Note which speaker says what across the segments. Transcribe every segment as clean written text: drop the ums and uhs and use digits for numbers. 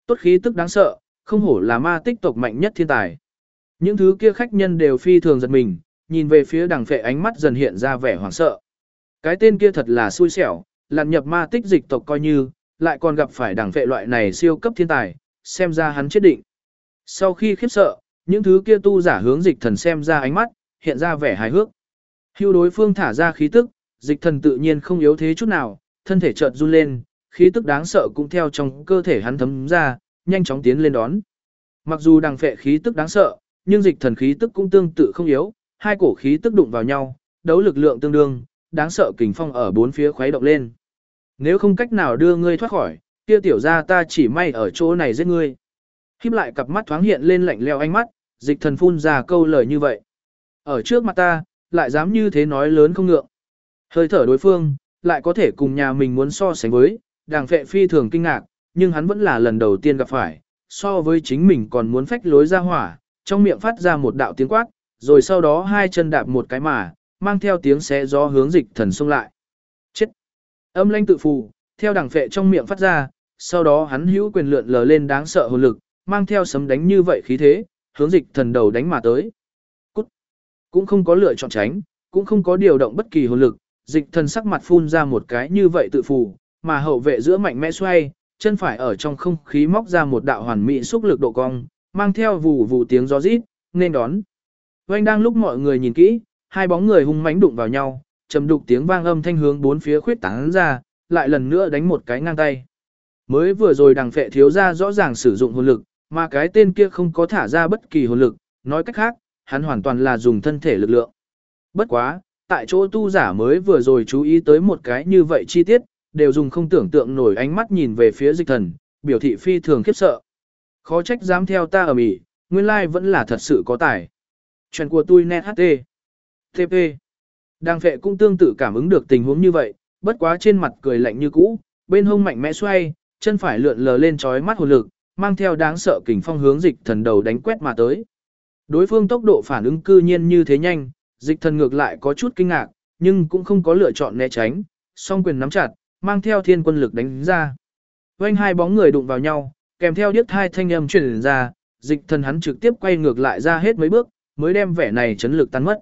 Speaker 1: Tốt khí tức đáng sợ, không hổ là ma tích tộc mạnh nhất thiên tài. Những thứ kia khách nhân đều phi thường giật mình, nhìn về phía đằng phệ ánh mắt dần hiện ra vẻ hoảng sợ. Cái tên kia thật là xui xẻo, lặn nhập ma tích dịch tộc coi như, lại còn gặp phải đằng phệ loại này siêu cấp thiên tài, xem ra hắn chết định. Sau khi khiếp sợ, những thứ kia tu giả hướng dịch thần xem ra ánh mắt, hiện ra vẻ hài hước. Hưu đối phương thả ra khí tức, dịch thần tự nhiên không yếu thế chút nào, thân thể chợt run lên, khí tức đáng sợ cũng theo trong cơ thể hắn thấm ra, nhanh chóng tiến lên đón. Mặc dù đằng phệ khí tức đáng sợ, nhưng dịch thần khí tức cũng tương tự không yếu, hai cổ khí tức đụng vào nhau, đấu lực lượng tương đương, đáng sợ kình phong ở bốn phía khuấy động lên. Nếu không cách nào đưa ngươi thoát khỏi, kia tiểu ra ta chỉ may ở chỗ này giết ngươi. Híp lại cặp mắt thoáng hiện lên lạnh lẽo ánh mắt, dịch thần phun ra câu lời như vậy. Ở trước mặt ta, lại dám như thế nói lớn không ngượng. Hơi thở đối phương, lại có thể cùng nhà mình muốn so sánh với, đàng phệ phi thường kinh ngạc, nhưng hắn vẫn là lần đầu tiên gặp phải, so với chính mình còn muốn phách lối ra hỏa, trong miệng phát ra một đạo tiếng quát, rồi sau đó hai chân đạp một cái mà, mang theo tiếng xé gió hướng dịch thần xông lại. Chết! Âm lãnh tự phù, theo đằng phệ trong miệng phát ra, sau đó hắn hữu quyền lượn lờ lên đáng sợ hồn lực, mang theo sấm đánh như vậy khí thế, hướng dịch thần đầu đánh mà tới. Cút! Cũng không có lựa chọn tránh, cũng không có điều động bất kỳ hồn lực, dịch thần sắc mặt phun ra một cái như vậy tự phù, mà hậu vệ giữa mạnh mẽ xoay, chân phải ở trong không khí móc ra một đạo hoàn mỹ xúc lực độ cong, mang theo vù vù tiếng gió rít, nên đón. Oanh đang lúc mọi người nhìn kỹ, hai bóng người hung mãnh đụng vào nhau, trầm đục tiếng vang âm thanh hướng bốn phía khuyết tán ra, lại lần nữa đánh một cái ngang tay. Mới vừa rồi đằng phệ thiếu ra rõ ràng sử dụng hồn lực, mà cái tên kia không có thả ra bất kỳ hồn lực, nói cách khác, hắn hoàn toàn là dùng thân thể lực lượng. Bất quá, tại chỗ tu giả mới vừa rồi chú ý tới một cái như vậy chi tiết, đều dùng không tưởng tượng nổi ánh mắt nhìn về phía dịch thần, biểu thị phi thường khiếp sợ. Khó trách dám theo ta ở Mỹ, nguyên lai vẫn là thật sự có tài. Chuyện của tôi net HT. TP. Đàng phệ cũng tương tự cảm ứng được tình huống như vậy, bất quá trên mặt cười lạnh như cũ, bên hông mạnh mẽ xoay, chân phải lượn lờ lên chói mắt hồn lực, mang theo đáng sợ kình phong hướng dịch thần đầu đánh quét mà tới. Đối phương tốc độ phản ứng cư nhiên như thế nhanh, dịch thần ngược lại có chút kinh ngạc, nhưng cũng không có lựa chọn né tránh, song quyền nắm chặt, mang theo thiên quân lực đánh ra. Vành hai bóng người đụng vào nhau, kèm theo điếc thai thanh âm truyền ra, dịch thần hắn trực tiếp quay ngược lại ra hết mấy bước, mới đem vẻ này chấn lực tan mất.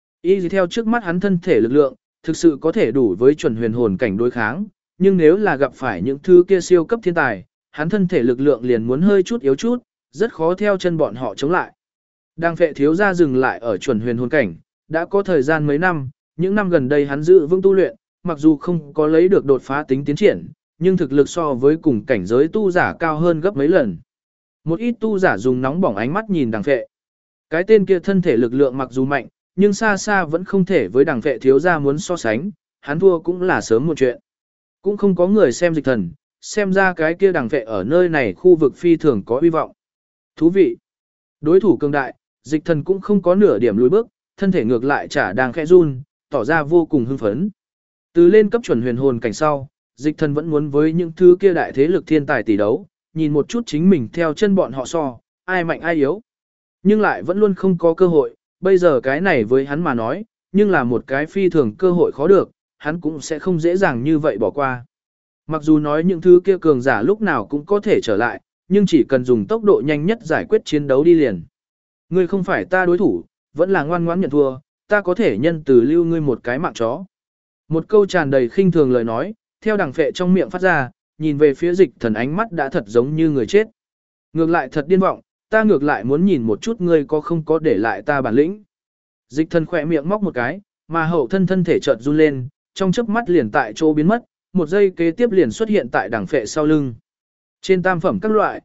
Speaker 1: Y theo trước mắt hắn thân thể lực lượng, thực sự có thể đủ với chuẩn huyền hồn cảnh đối kháng, nhưng nếu là gặp phải những thứ kia siêu cấp thiên tài, hắn thân thể lực lượng liền muốn hơi chút yếu chút, rất khó theo chân bọn họ chống lại. Đang phệ thiếu gia dừng lại ở chuẩn huyền hồn cảnh, đã có thời gian mấy năm, những năm gần đây hắn giữ vững tu luyện, mặc dù không có lấy được đột phá tính tiến triển, nhưng thực lực so với cùng cảnh giới tu giả cao hơn gấp mấy lần. Một ít tu giả dùng nóng bỏng ánh mắt nhìn đằng phệ. Cái tên kia thân thể lực lượng mặc dù mạnh, nhưng xa xa vẫn không thể với đằng phệ thiếu gia muốn so sánh, hắn thua cũng là sớm một chuyện. Cũng không có người xem dịch thần, xem ra cái kia đằng phệ ở nơi này khu vực phi thường có hy vọng. Thú vị. Đối thủ cường đại, dịch thần cũng không có nửa điểm lùi bước, thân thể ngược lại chả đang khẽ run, tỏ ra vô cùng hưng phấn. Từ lên cấp chuẩn huyền hồn cảnh sau, dịch thần vẫn muốn với những thứ kia đại thế lực thiên tài tỷ đấu, nhìn một chút chính mình theo chân bọn họ so, ai mạnh ai yếu. Nhưng lại vẫn luôn không có cơ hội, bây giờ cái này với hắn mà nói, nhưng là một cái phi thường cơ hội khó được, hắn cũng sẽ không dễ dàng như vậy bỏ qua. Mặc dù nói những thứ kia cường giả lúc nào cũng có thể trở lại, nhưng chỉ cần dùng tốc độ nhanh nhất giải quyết chiến đấu đi liền. Ngươi không phải ta đối thủ, vẫn là ngoan ngoãn nhận thua, ta có thể nhân từ lưu ngươi một cái mạng chó. Một câu tràn đầy khinh thường lời nói, theo đằng phệ trong miệng phát ra, nhìn về phía dịch thần ánh mắt đã thật giống như người chết. Ngược lại thật điên vọng, ta ngược lại muốn nhìn một chút ngươi có không có để lại ta bản lĩnh. Dịch thần khỏe miệng móc một cái, mà hậu thân thể chợt run lên, trong chớp mắt liền tại chỗ biến mất, một giây kế tiếp liền xuất hiện tại đằng phệ sau lưng. Trên tam phẩm các loại,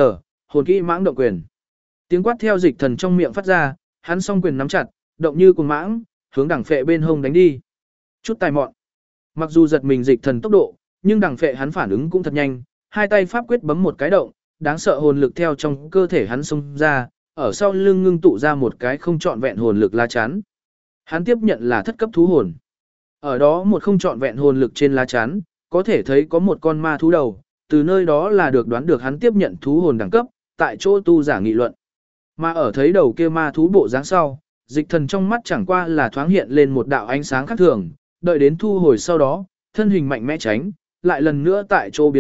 Speaker 1: hồn kỹ mãng động quyền. Tiếng quát theo dịch thần trong miệng phát ra, hắn song quyền nắm chặt, động như cuồng mãng, hướng đằng phệ bên hông đánh đi. Chút tài mọn. Mặc dù giật mình dịch thần tốc độ, nhưng đằng phệ hắn phản ứng cũng thật nhanh, hai tay pháp quyết bấm một cái động, đáng sợ hồn lực theo trong cơ thể hắn xông ra, ở sau lưng ngưng tụ ra một cái không trọn vẹn hồn lực lá chắn. Hắn tiếp nhận là thất cấp thú hồn. Ở đó một không trọn vẹn hồn lực trên lá chắn, có thể thấy có một con ma thú đầu, từ nơi đó là được đoán được hắn tiếp nhận thú hồn đẳng cấp, tại chỗ tu giả nghị luận. Mà ở thấy đầu kia ma thú bộ dáng sau, dịch thần trong mắt chẳng qua là thoáng hiện lên một đạo ánh sáng khác thường, đợi đến thu hồi sau đó, thân hình mạnh mẽ tránh, lại lần nữa tại chỗ biến mất,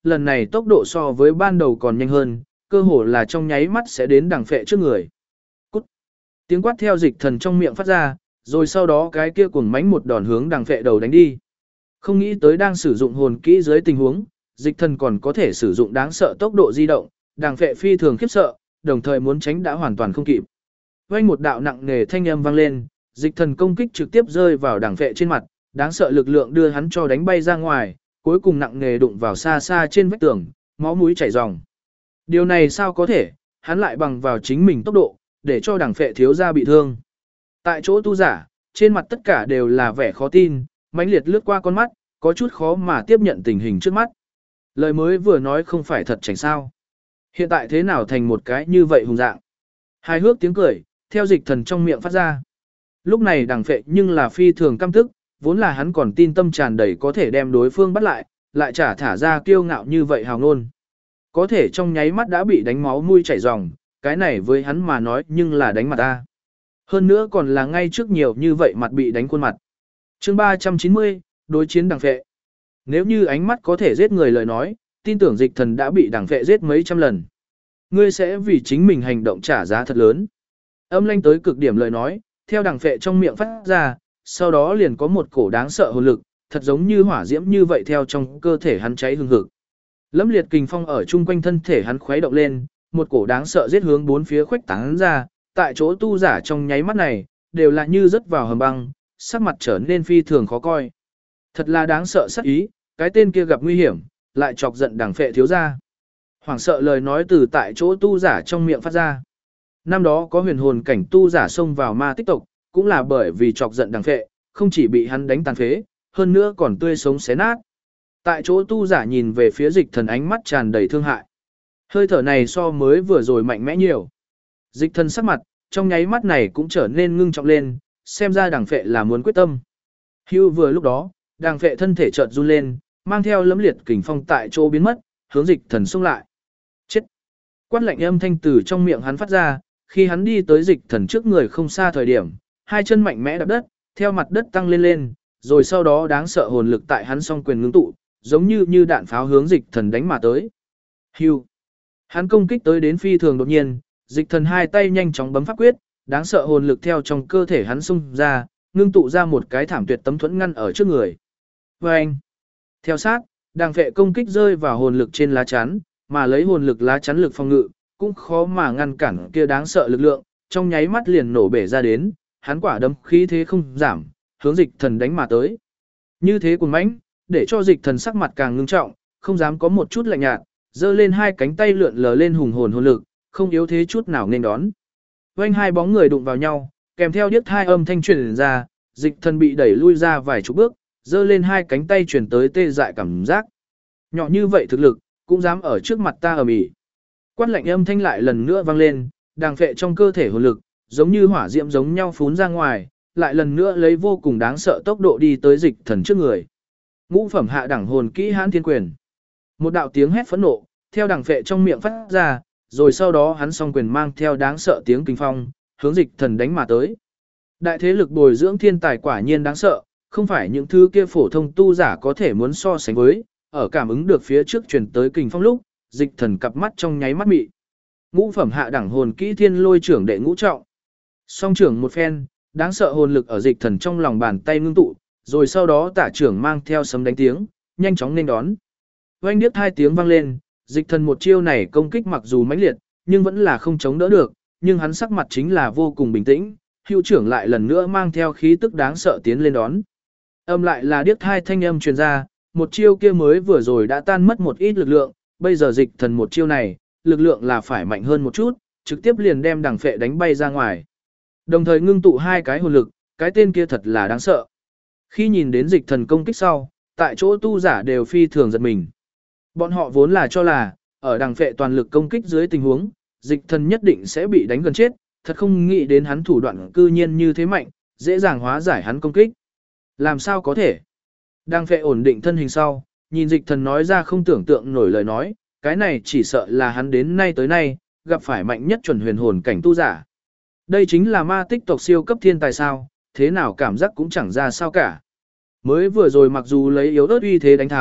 Speaker 1: lần này tốc độ so với ban đầu còn nhanh hơn, cơ hồ là trong nháy mắt sẽ đến đằng phệ trước người. Cút! Tiếng quát theo dịch thần trong miệng phát ra, rồi sau đó cái kia cuồng mánh một đòn hướng đằng phệ đầu đánh đi. Không nghĩ tới đang sử dụng hồn kỹ dưới tình huống, dịch thần còn có thể sử dụng đáng sợ tốc độ di động, đằng phệ phi thường khiếp sợ, đồng thời muốn tránh đã hoàn toàn không kịp. Vang một đạo nặng nề thanh âm vang lên, dịch thần công kích trực tiếp rơi vào đằng phệ trên mặt, đáng sợ lực lượng đưa hắn cho đánh bay ra ngoài, cuối cùng nặng nề đụng vào xa xa trên vách tường, máu mũi chảy ròng. Điều này sao có thể, hắn lại bằng vào chính mình tốc độ, để cho đằng phệ thiếu gia bị thương. Tại chỗ tu giả, trên mặt tất cả đều là vẻ khó tin, mãnh liệt lướt qua con mắt, có chút khó mà tiếp nhận tình hình trước mắt. Lời mới vừa nói không phải thật chảnh sao. Hiện tại thế nào thành một cái như vậy hùng dạng. Hài hước tiếng cười, theo dịch thần trong miệng phát ra. Lúc này đằng phệ nhưng là phi thường căm tức, vốn là hắn còn tin tâm tràn đầy có thể đem đối phương bắt lại, lại trả thả ra kiêu ngạo như vậy hào ngôn. Có thể trong nháy mắt đã bị đánh máu mũi chảy ròng, cái này với hắn mà nói nhưng là đánh mặt ta. Hơn nữa còn là ngay trước nhiều như vậy mặt bị đánh khuôn mặt. Chương 390, đối chiến đằng phệ. Nếu như ánh mắt có thể giết người lời nói, tin tưởng dịch thần đã bị đằng phệ giết mấy trăm lần. Ngươi sẽ vì chính mình hành động trả giá thật lớn. Âm lanh tới cực điểm lời nói, theo đằng phệ trong miệng phát ra, sau đó liền có một cổ đáng sợ hồn lực, thật giống như hỏa diễm như vậy theo trong cơ thể hắn cháy hừng hực. Lẫm liệt kình phong ở chung quanh thân thể hắn khuấy động lên, một cổ đáng sợ giết hướng bốn phía khuếch tán ra, tại chỗ tu giả trong nháy mắt này, đều là như rớt vào hầm băng, sắc mặt trở nên phi thường khó coi. Thật là đáng sợ sát ý, cái tên kia gặp nguy hiểm, lại chọc giận đằng phệ thiếu gia. Hoảng sợ lời nói từ tại chỗ tu giả trong miệng phát ra. Năm đó có huyền hồn cảnh tu giả xông vào ma tích tộc, cũng là bởi vì chọc giận đằng phệ, không chỉ bị hắn đánh tàn phế, hơn nữa còn tươi sống xé nát. Tại chỗ tu giả nhìn về phía dịch thần ánh mắt tràn đầy thương hại. Hơi thở này so mới vừa rồi mạnh mẽ nhiều. Dịch thần sắc mặt, trong nháy mắt này cũng trở nên ngưng trọng lên, xem ra đằng phệ là muốn quyết tâm. Hưu vừa lúc đó, đằng phệ thân thể chợt run lên, mang theo lấm liệt kình phong tại chỗ biến mất, hướng dịch thần xông lại. Chết! Quát lạnh âm thanh từ trong miệng hắn phát ra, khi hắn đi tới dịch thần trước người không xa thời điểm, hai chân mạnh mẽ đạp đất, theo mặt đất tăng lên lên, rồi sau đó đáng sợ hồn lực tại hắn song quyền ngưng tụ, giống như đạn pháo hướng dịch thần đánh mà tới. Hưu! Hắn công kích tới đến phi thường đột nhiên, dịch thần hai tay nhanh chóng bấm pháp quyết, đáng sợ hồn lực theo trong cơ thể hắn xung ra, ngưng tụ ra một cái thảm tuyệt tấm thuẫn ngăn ở trước người. Vâng! Theo sát, đằng phệ công kích rơi vào hồn lực trên lá chắn, mà lấy hồn lực lá chắn lực phòng ngự, cũng khó mà ngăn cản kia đáng sợ lực lượng, trong nháy mắt liền nổ bể ra đến, hắn quả đấm khí thế không giảm, hướng dịch thần đánh mà tới. Như thế cuồng mãnh, để cho dịch thần sắc mặt càng ngưng trọng, không dám có một chút lạnh nhạt, giơ lên hai cánh tay lượn lờ lên hùng hồn hồn lực, không yếu thế chút nào nên đón. Vành hai bóng người đụng vào nhau, kèm theo điếc thai âm thanh truyền ra, dịch thần bị đẩy lui ra vài chục bước, giơ lên hai cánh tay truyền tới tê dại cảm giác. Nhỏ như vậy thực lực, cũng dám ở trước mặt ta ầm ĩ. Quát lạnh âm thanh lại lần nữa vang lên, đàng phệ trong cơ thể hồn lực, giống như hỏa diễm giống nhau phún ra ngoài, lại lần nữa lấy vô cùng đáng sợ tốc độ đi tới dịch thần trước người. Ngũ phẩm hạ đẳng hồn kỹ Hãn Thiên Quyền. Một đạo tiếng hét phẫn nộ, theo đằng phệ trong miệng phát ra, rồi sau đó hắn song quyền mang theo đáng sợ tiếng kinh phong, hướng dịch thần đánh mà tới. Đại thế lực bồi dưỡng thiên tài quả nhiên đáng sợ, không phải những thứ kia phổ thông tu giả có thể muốn so sánh với, ở cảm ứng được phía trước truyền tới kinh phong lúc, dịch thần cặp mắt trong nháy mắt mị. Ngũ phẩm hạ đẳng hồn kỹ Thiên Lôi trưởng đệ ngũ trọng. Song trưởng một phen, đáng sợ hồn lực ở dịch thần trong lòng bàn tay ngưng tụ, rồi sau đó tả trưởng mang theo sấm đánh tiếng, nhanh chóng nên đón. Oanh điếc hai tiếng vang lên, dịch thần một chiêu này công kích mặc dù mãnh liệt, nhưng vẫn là không chống đỡ được, nhưng hắn sắc mặt chính là vô cùng bình tĩnh, hữu trưởng lại lần nữa mang theo khí tức đáng sợ tiến lên đón. Âm lại là điếc hai thanh âm truyền ra, một chiêu kia mới vừa rồi đã tan mất một ít lực lượng, bây giờ dịch thần một chiêu này, lực lượng là phải mạnh hơn một chút, trực tiếp liền đem đằng phệ đánh bay ra ngoài. Đồng thời ngưng tụ hai cái hồn lực, cái tên kia thật là đáng sợ. Khi nhìn đến dịch thần công kích sau, tại chỗ tu giả đều phi thường giật mình. Bọn họ vốn là cho là, ở đằng phệ toàn lực công kích dưới tình huống, dịch thần nhất định sẽ bị đánh gần chết, thật không nghĩ đến hắn thủ đoạn cư nhiên như thế mạnh, dễ dàng hóa giải hắn công kích. Làm sao có thể? Đằng phệ ổn định thân hình sau, nhìn dịch thần nói ra không tưởng tượng nổi lời nói, cái này chỉ sợ là hắn đến nay tới nay, gặp phải mạnh nhất chuẩn huyền hồn cảnh tu giả. Đây chính là ma tích tộc siêu cấp thiên tài sao, thế nào cảm giác cũng chẳng ra sao cả. Mới vừa rồi mặc dù lấy yếu ớt uy thế đánh thắng,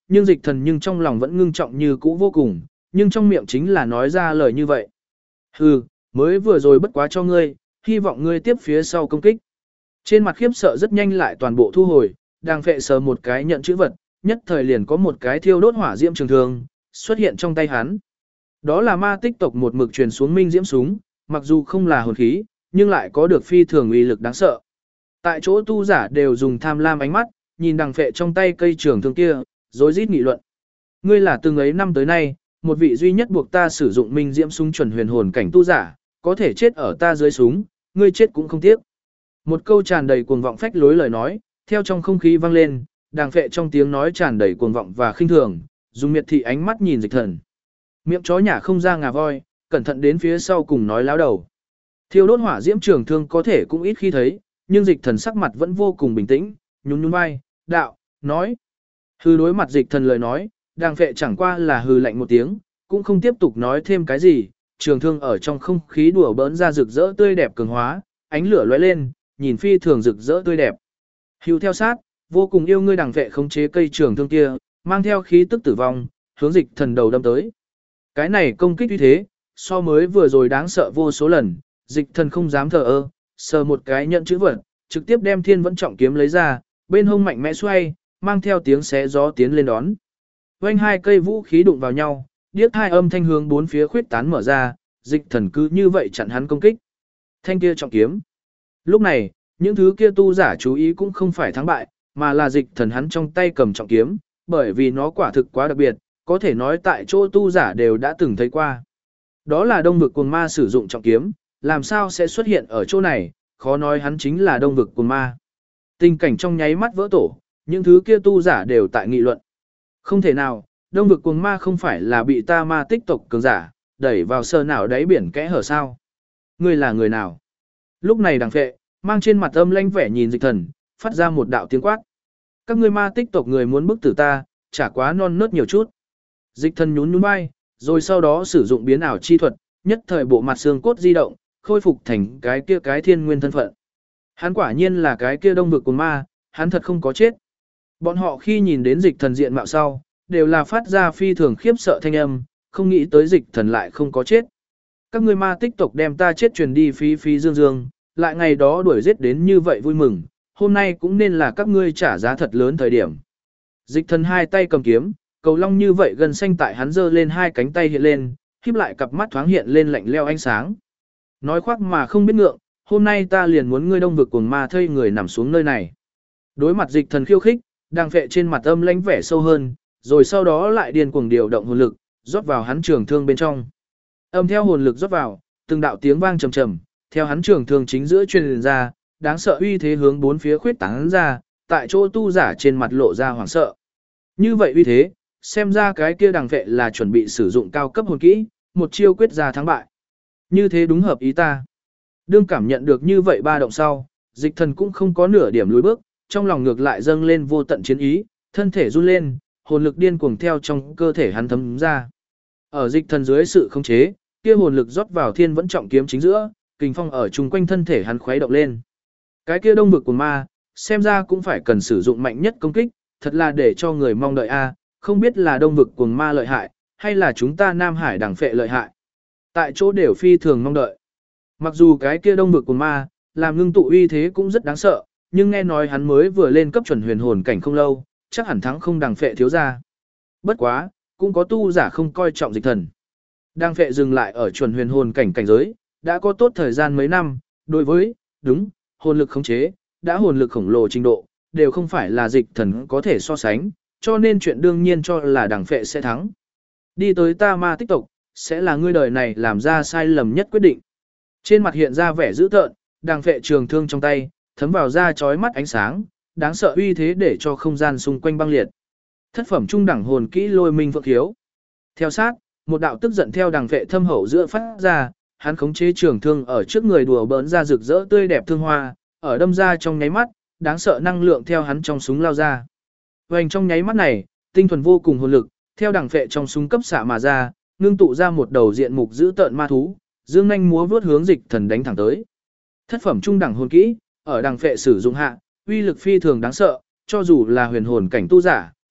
Speaker 1: nhưng dịch thần nhưng trong lòng vẫn ngưng trọng như cũ vô cùng, nhưng trong miệng chính là nói ra lời như vậy. Hừ, mới vừa rồi bất quá cho ngươi, hy vọng ngươi tiếp phía sau công kích. Trên mặt khiếp sợ rất nhanh lại toàn bộ thu hồi, đang phệ sờ một cái nhận chữ vật, nhất thời liền có một cái thiêu đốt hỏa diễm trường thương xuất hiện trong tay hắn. Đó là ma tích tộc một mực truyền xuống minh diễm súng, mặc dù không là hồn khí, nhưng lại có được phi thường uy lực đáng sợ. Tại chỗ tu giả đều dùng tham lam ánh mắt, nhìn đằng phệ trong tay cây trường thương kia, rối rít nghị luận. Ngươi là từng ấy năm tới nay, một vị duy nhất buộc ta sử dụng minh diễm súng chuẩn huyền hồn cảnh tu giả, có thể chết ở ta dưới súng, ngươi chết cũng không tiếc. Một câu tràn đầy cuồng vọng phách lối lời nói, theo trong không khí vang lên, đàng phệ trong tiếng nói tràn đầy cuồng vọng và khinh thường, dùng miệt thị ánh mắt nhìn dịch thần. Miệng chó nhả không ra ngà voi, cẩn thận đến phía sau cùng nói láo đầu. Thiêu đốt hỏa diễm trường thương có thể cũng ít khi thấy, nhưng dịch thần sắc mặt vẫn vô cùng bình tĩnh, nhún nhún vai, đạo, nói. Hư đối mặt dịch thần lời nói, đàng phệ chẳng qua là hư lạnh một tiếng, cũng không tiếp tục nói thêm cái gì, trường thương ở trong không khí đùa bỡn ra rực rỡ tươi đẹp cường hóa, ánh lửa lóe lên, nhìn phi thường rực rỡ tươi đẹp. Hưu theo sát, vô cùng yêu ngươi đàng phệ khống chế cây trường thương kia, mang theo khí tức tử vong, hướng dịch thần đầu đâm tới. Cái này công kích như thế, so mới vừa rồi đáng sợ vô số lần, dịch thần không dám thờ ơ, sờ một cái nhận chữ vật, trực tiếp đem thiên vẫn trọng kiếm lấy ra, bên hông mạnh mẽ xoay, mang theo tiếng xé gió tiến lên đón. Vành hai cây vũ khí đụng vào nhau, điếc hai âm thanh hướng bốn phía khuyết tán mở ra, dịch thần cứ như vậy chặn hắn công kích. Thanh kia trọng kiếm. Lúc này, những thứ kia tu giả chú ý cũng không phải thắng bại, mà là dịch thần hắn trong tay cầm trọng kiếm, bởi vì nó quả thực quá đặc biệt, có thể nói tại chỗ tu giả đều đã từng thấy qua. Đó là đông vực cuồng ma sử dụng trọng kiếm, làm sao sẽ xuất hiện ở chỗ này, khó nói hắn chính là đông vực cuồng ma. Tình cảnh trong nháy mắt vỡ tổ, những thứ kia tu giả đều tại nghị luận. Không thể nào, đông vực cuồng ma không phải là bị ta ma tích tộc cường giả, đẩy vào sơ nào đáy biển kẽ hở sao. Ngươi là người nào? Lúc này đằng phệ, mang trên mặt âm lanh vẻ nhìn dịch thần, phát ra một đạo tiếng quát. Các ngươi ma tích tộc người muốn bức tử ta, chả quá non nớt nhiều chút. Dịch thần nhún nhún vai, rồi sau đó sử dụng biến ảo chi thuật, nhất thời bộ mặt xương cốt di động, khôi phục thành cái thiên nguyên thân phận. Hắn quả nhiên là cái kia đông vực của ma, hắn thật không có chết. Bọn họ khi nhìn đến dịch thần diện mạo sau, đều là phát ra phi thường khiếp sợ thanh âm, không nghĩ tới dịch thần lại không có chết. Các ngươi ma tích tộc đem ta chết truyền đi phí phí dương dương, lại ngày đó đuổi giết đến như vậy vui mừng, hôm nay cũng nên là các ngươi trả giá thật lớn thời điểm. Dịch thần hai tay cầm kiếm, cầu long như vậy gần xanh tại hắn giơ lên hai cánh tay hiện lên, khép lại cặp mắt thoáng hiện lên lạnh leo ánh sáng. Nói khoác mà không biết ngượng, hôm nay ta liền muốn ngươi đông vực cuồng ma thây người nằm xuống nơi này. Đối mặt dịch thần khiêu khích, đang phệ trên mặt âm lãnh vẻ sâu hơn, rồi sau đó lại điên cuồng điều động hồn lực, rót vào hắn trường thương bên trong. Âm theo hồn lực rót vào, từng đạo tiếng vang trầm trầm, theo hắn trường thương chính giữa truyền ra, đáng sợ uy thế hướng bốn phía khuyết tán ra, tại chỗ tu giả trên mặt lộ ra hoảng sợ. Như vậy uy thế, xem ra cái kia đằng vệ là chuẩn bị sử dụng cao cấp hồn kỹ, một chiêu quyết ra thắng bại. Như thế đúng hợp ý ta. Đương cảm nhận được như vậy ba động sau, dịch thần cũng không có nửa điểm lùi bước, trong lòng ngược lại dâng lên vô tận chiến ý, thân thể run lên, hồn lực điên cuồng theo trong cơ thể hắn thấm ra. Ở dịch thần dưới sự khống chế, kia hồn lực rót vào thiên vẫn trọng kiếm chính giữa, kình phong ở chung quanh thân thể hắn khuấy động lên. Cái kia đông vực của ma, xem ra cũng phải cần sử dụng mạnh nhất công kích, thật là để cho người mong đợi a, không biết là đông vực cuồng ma lợi hại, hay là chúng ta Nam Hải đẳng phệ lợi hại. Tại chỗ đều phi thường mong đợi. Mặc dù cái kia đông vực cuồng ma, làm ngưng tụ uy thế cũng rất đáng sợ, nhưng nghe nói hắn mới vừa lên cấp chuẩn huyền hồn cảnh không lâu, chắc hẳn thắng không đẳng phệ thiếu ra. Bất quá, cũng có tu giả không coi trọng dịch thần. Đẳng phệ dừng lại ở chuẩn huyền hồn cảnh cảnh giới, đã có tốt thời gian mấy năm, đối với, đúng, hồn lực khống chế, đã hồn lực khổng lồ trình độ, đều không phải là dịch thần có thể so sánh, cho nên chuyện đương nhiên cho là đằng phệ sẽ thắng. Đi tới ta ma tích tộc, sẽ là ngươi đời này làm ra sai lầm nhất quyết định. Trên mặt hiện ra vẻ dữ tợn, đằng phệ trường thương trong tay, thấm vào da chói mắt ánh sáng, đáng sợ uy thế để cho không gian xung quanh băng liệt. Thất phẩm trung đẳng hồn kỹ lôi minh phượng khiếu. Theo sát, một đạo tức giận theo đằng phệ thâm hậu giữa phát ra, hắn khống chế trường thương ở trước người đùa bỡn ra rực rỡ tươi đẹp thương hoa, ở đâm ra trong nháy mắt, đáng sợ năng lượng theo hắn trong súng lao ra. Vành trong nháy mắt này, tinh thuần vô cùng hồn lực, theo đằng phệ trong súng cấp xạ mà ra, ngưng tụ ra một đầu diện mục dữ tợn ma thú, dương nhanh múa vuốt hướng dịch thần đánh thẳng tới. Thất phẩm trung đẳng hồn kỹ, ở đằng phệ sử dụng hạ, uy lực phi thường đáng sợ, cho dù là huyền hồn cảnh tu giả,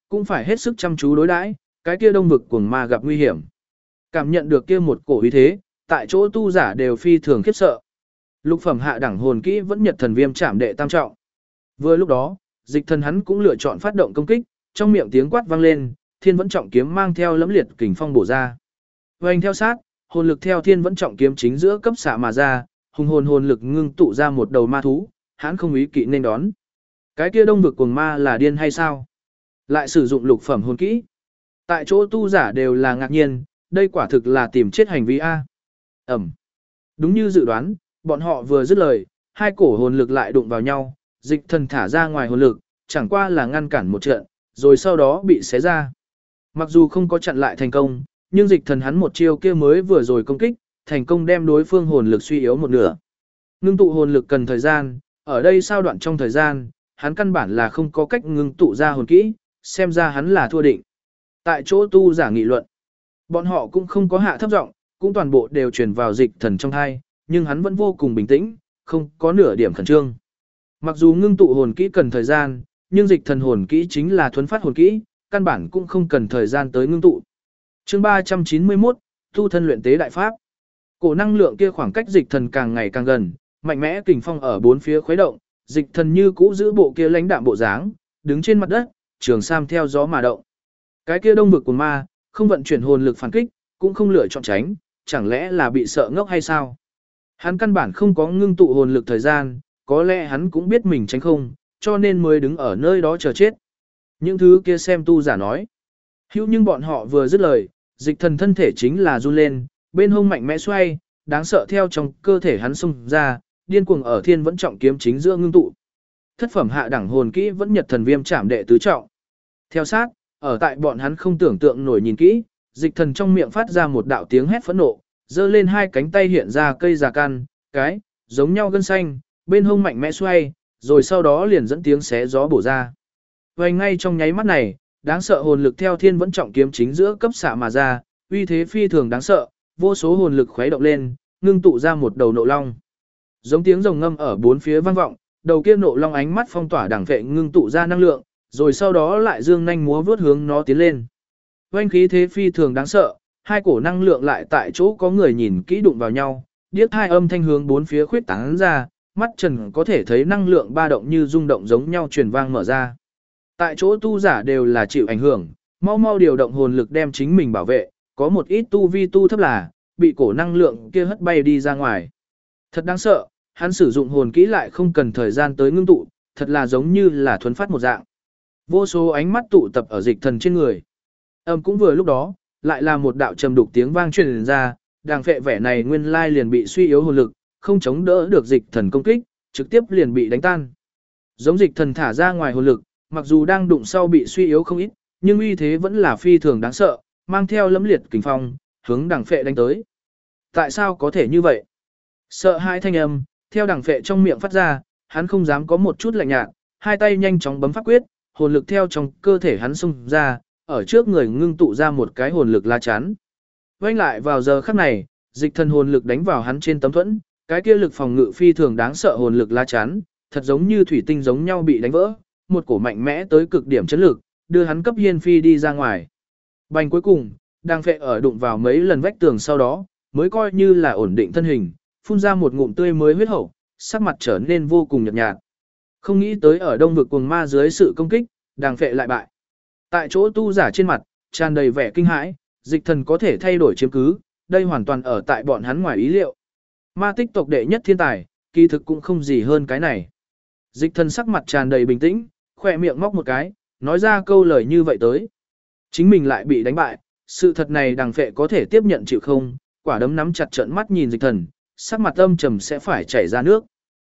Speaker 1: cũng phải hết sức chăm chú đối đãi, cái kia đông vực cuồng ma gặp nguy hiểm. Cảm nhận được kia một cổ uy thế, tại chỗ tu giả đều phi thường khiếp sợ. Lục phẩm hạ đẳng hồn kỹ vẫn nhật thần viêm chạm đệ tam trọng. Vừa lúc đó, dịch thần hắn cũng lựa chọn phát động công kích, trong miệng tiếng quát vang lên, thiên vẫn trọng kiếm mang theo lẫm liệt kình phong bổ ra. Hoành theo sát, hồn lực theo thiên vẫn trọng kiếm chính giữa cấp xạ mà ra, hồn lực ngưng tụ ra một đầu ma thú, hắn không ý kỵ nên đón. Cái kia đông vực cuồng ma là điên hay sao? Lại sử dụng lục phẩm hồn kỹ. Tại chỗ tu giả đều là ngạc nhiên, đây quả thực là tìm chết hành vi A. Ẩm. Đúng như dự đoán, bọn họ vừa dứt lời, hai cổ hồn lực lại đụng vào nhau, dịch thần thả ra ngoài hồn lực, chẳng qua là ngăn cản một trận, rồi sau đó bị xé ra. Mặc dù không có chặn lại thành công, nhưng dịch thần hắn một chiêu kia mới vừa rồi công kích, thành công đem đối phương hồn lực suy yếu một nửa. Ngưng tụ hồn lực cần thời gian, ở đây sao đoạn trong thời gian, hắn căn bản là không có cách ngưng tụ ra hồn kỹ, xem ra hắn là thua định. Tại chỗ tu giả nghị luận, bọn họ cũng không có hạ thấp giọng, cũng toàn bộ đều truyền vào dịch thần trong thai, nhưng hắn vẫn vô cùng bình tĩnh, không có nửa điểm khẩn trương. Mặc dù ngưng tụ hồn kỹ cần thời gian, nhưng dịch thần hồn kỹ chính là thuấn phát hồn kỹ, căn bản cũng không cần thời gian tới ngưng tụ. Chương 391, tu thân luyện tế đại pháp. Cổ năng lượng kia khoảng cách dịch thần càng ngày càng gần, mạnh mẽ kình phong ở bốn phía khuấy động, dịch thần như cũ giữ bộ kia lãnh đạm bộ dáng, đứng trên mặt đất, trường sam theo gió mà động. Cái kia đông vực của ma, không vận chuyển hồn lực phản kích, cũng không lựa chọn tránh, chẳng lẽ là bị sợ ngốc hay sao? Hắn căn bản không có ngưng tụ hồn lực thời gian, có lẽ hắn cũng biết mình tránh không, cho nên mới đứng ở nơi đó chờ chết. Những thứ kia xem tu giả nói. Hữu nhưng bọn họ vừa dứt lời, dịch thần thân thể chính là run lên, bên hông mạnh mẽ xoay, đáng sợ theo trong cơ thể hắn xung ra, điên cuồng ở thiên vẫn trọng kiếm chính giữa ngưng tụ. Thất phẩm hạ đẳng hồn kỹ vẫn nhật thần viêm chạm đệ tứ trọng. Theo sát, ở tại bọn hắn không tưởng tượng nổi nhìn kỹ, dịch thần trong miệng phát ra một đạo tiếng hét phẫn nộ, giơ lên hai cánh tay hiện ra cây già căn, cái, giống nhau gân xanh, bên hông mạnh mẽ xoay, rồi sau đó liền dẫn tiếng xé gió bổ ra. Và ngay trong nháy mắt này, đáng sợ hồn lực theo thiên vẫn trọng kiếm chính giữa cấp xạ mà ra, uy thế phi thường đáng sợ, vô số hồn lực khuấy động lên, ngưng tụ ra một đầu nộ long. Giống tiếng rồng ngâm ở bốn phía vang vọng, đầu kia nộ long ánh mắt phong tỏa đẳng vệ ngưng tụ ra năng lượng, rồi sau đó lại dương nhanh múa vút hướng nó tiến lên. Oanh khí thế phi thường đáng sợ, hai cổ năng lượng lại tại chỗ có người nhìn kỹ đụng vào nhau, điếc hai âm thanh hướng bốn phía khuyết tán ra, mắt trần có thể thấy năng lượng ba động như rung động giống nhau truyền vang mở ra. Tại chỗ tu giả đều là chịu ảnh hưởng, mau mau điều động hồn lực đem chính mình bảo vệ, có một ít tu vi tu thấp là bị cổ năng lượng kia hất bay đi ra ngoài. Thật đáng sợ, hắn sử dụng hồn kỹ lại không cần thời gian tới ngưng tụ, thật là giống như là thuấn phát một dạng. Vô số ánh mắt tụ tập ở dịch thần trên người. Cũng vừa lúc đó, lại là một đạo trầm đục tiếng vang truyền ra, đàng phệ vẻ này nguyên lai liền bị suy yếu hồn lực, không chống đỡ được dịch thần công kích, trực tiếp liền bị đánh tan. Giống dịch thần thả ra ngoài hồn lực, mặc dù đang đụng sau bị suy yếu không ít, nhưng uy thế vẫn là phi thường đáng sợ, mang theo lẫm liệt kình phong, hướng đàng phệ đánh tới. Tại sao có thể như vậy? Sợ hãi thanh âm, theo đàng phệ trong miệng phát ra, hắn không dám có một chút lạnh nhạt, hai tay nhanh chóng bấm pháp quyết, hồn lực theo trong cơ thể hắn xung ra, ở trước người ngưng tụ ra một cái hồn lực lá chắn. Quay lại vào giờ khắc này, dịch thần hồn lực đánh vào hắn trên tấm thuẫn, cái kia lực phòng ngự phi thường đáng sợ hồn lực lá chắn, thật giống như thủy tinh giống nhau bị đánh vỡ, một cổ mạnh mẽ tới cực điểm chấn lực, đưa hắn cấp hiên phi đi ra ngoài. Bành cuối cùng, đang phệ ở đụng vào mấy lần vách tường sau đó, mới coi như là ổn định thân hình, phun ra một ngụm tươi mới huyết hậu, sắc mặt trở nên vô cùng nhợt nhạt. Không nghĩ tới ở đông vực cuồng ma dưới sự công kích, đàng phệ lại bại. Tại chỗ tu giả trên mặt, tràn đầy vẻ kinh hãi, dịch thần có thể thay đổi chiếm cứ, đây hoàn toàn ở tại bọn hắn ngoài ý liệu. Ma tích tộc đệ nhất thiên tài, kỳ thực cũng không gì hơn cái này. Dịch thần sắc mặt tràn đầy bình tĩnh, khỏe miệng móc một cái, nói ra câu lời như vậy tới. Chính mình lại bị đánh bại, sự thật này đàng phệ có thể tiếp nhận chịu không, quả đấm nắm chặt trợn mắt nhìn dịch thần, sắc mặt âm trầm sẽ phải chảy ra nước.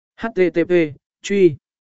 Speaker 1: HTTP, truy.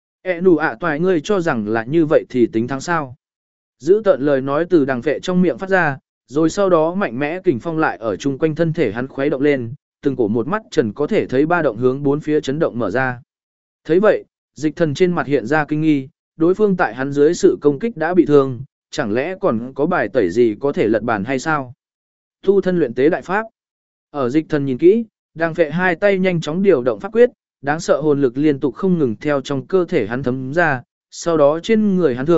Speaker 1: Nụ ạ toài ngươi cho rằng là như vậy thì tính thắng sao. Giữ tợn lời nói từ đàng phệ trong miệng phát ra, rồi sau đó mạnh mẽ kình phong lại ở chung quanh thân thể hắn khuấy động lên, từng cổ một mắt trần có thể thấy ba động hướng bốn phía chấn động mở ra. Thấy vậy, dịch thần trên mặt hiện ra kinh nghi, đối phương tại hắn dưới sự công kích đã bị thương, chẳng lẽ còn có bài tẩy gì có thể lật bàn hay sao? Tu thân luyện tế đại pháp. Ở dịch thần nhìn kỹ, đàng phệ hai tay nhanh chóng điều động pháp quyết, đáng sợ hồn lực liên tục không ngừng theo trong cơ thể hắn thấm ra, sau đó trên người hắn thương,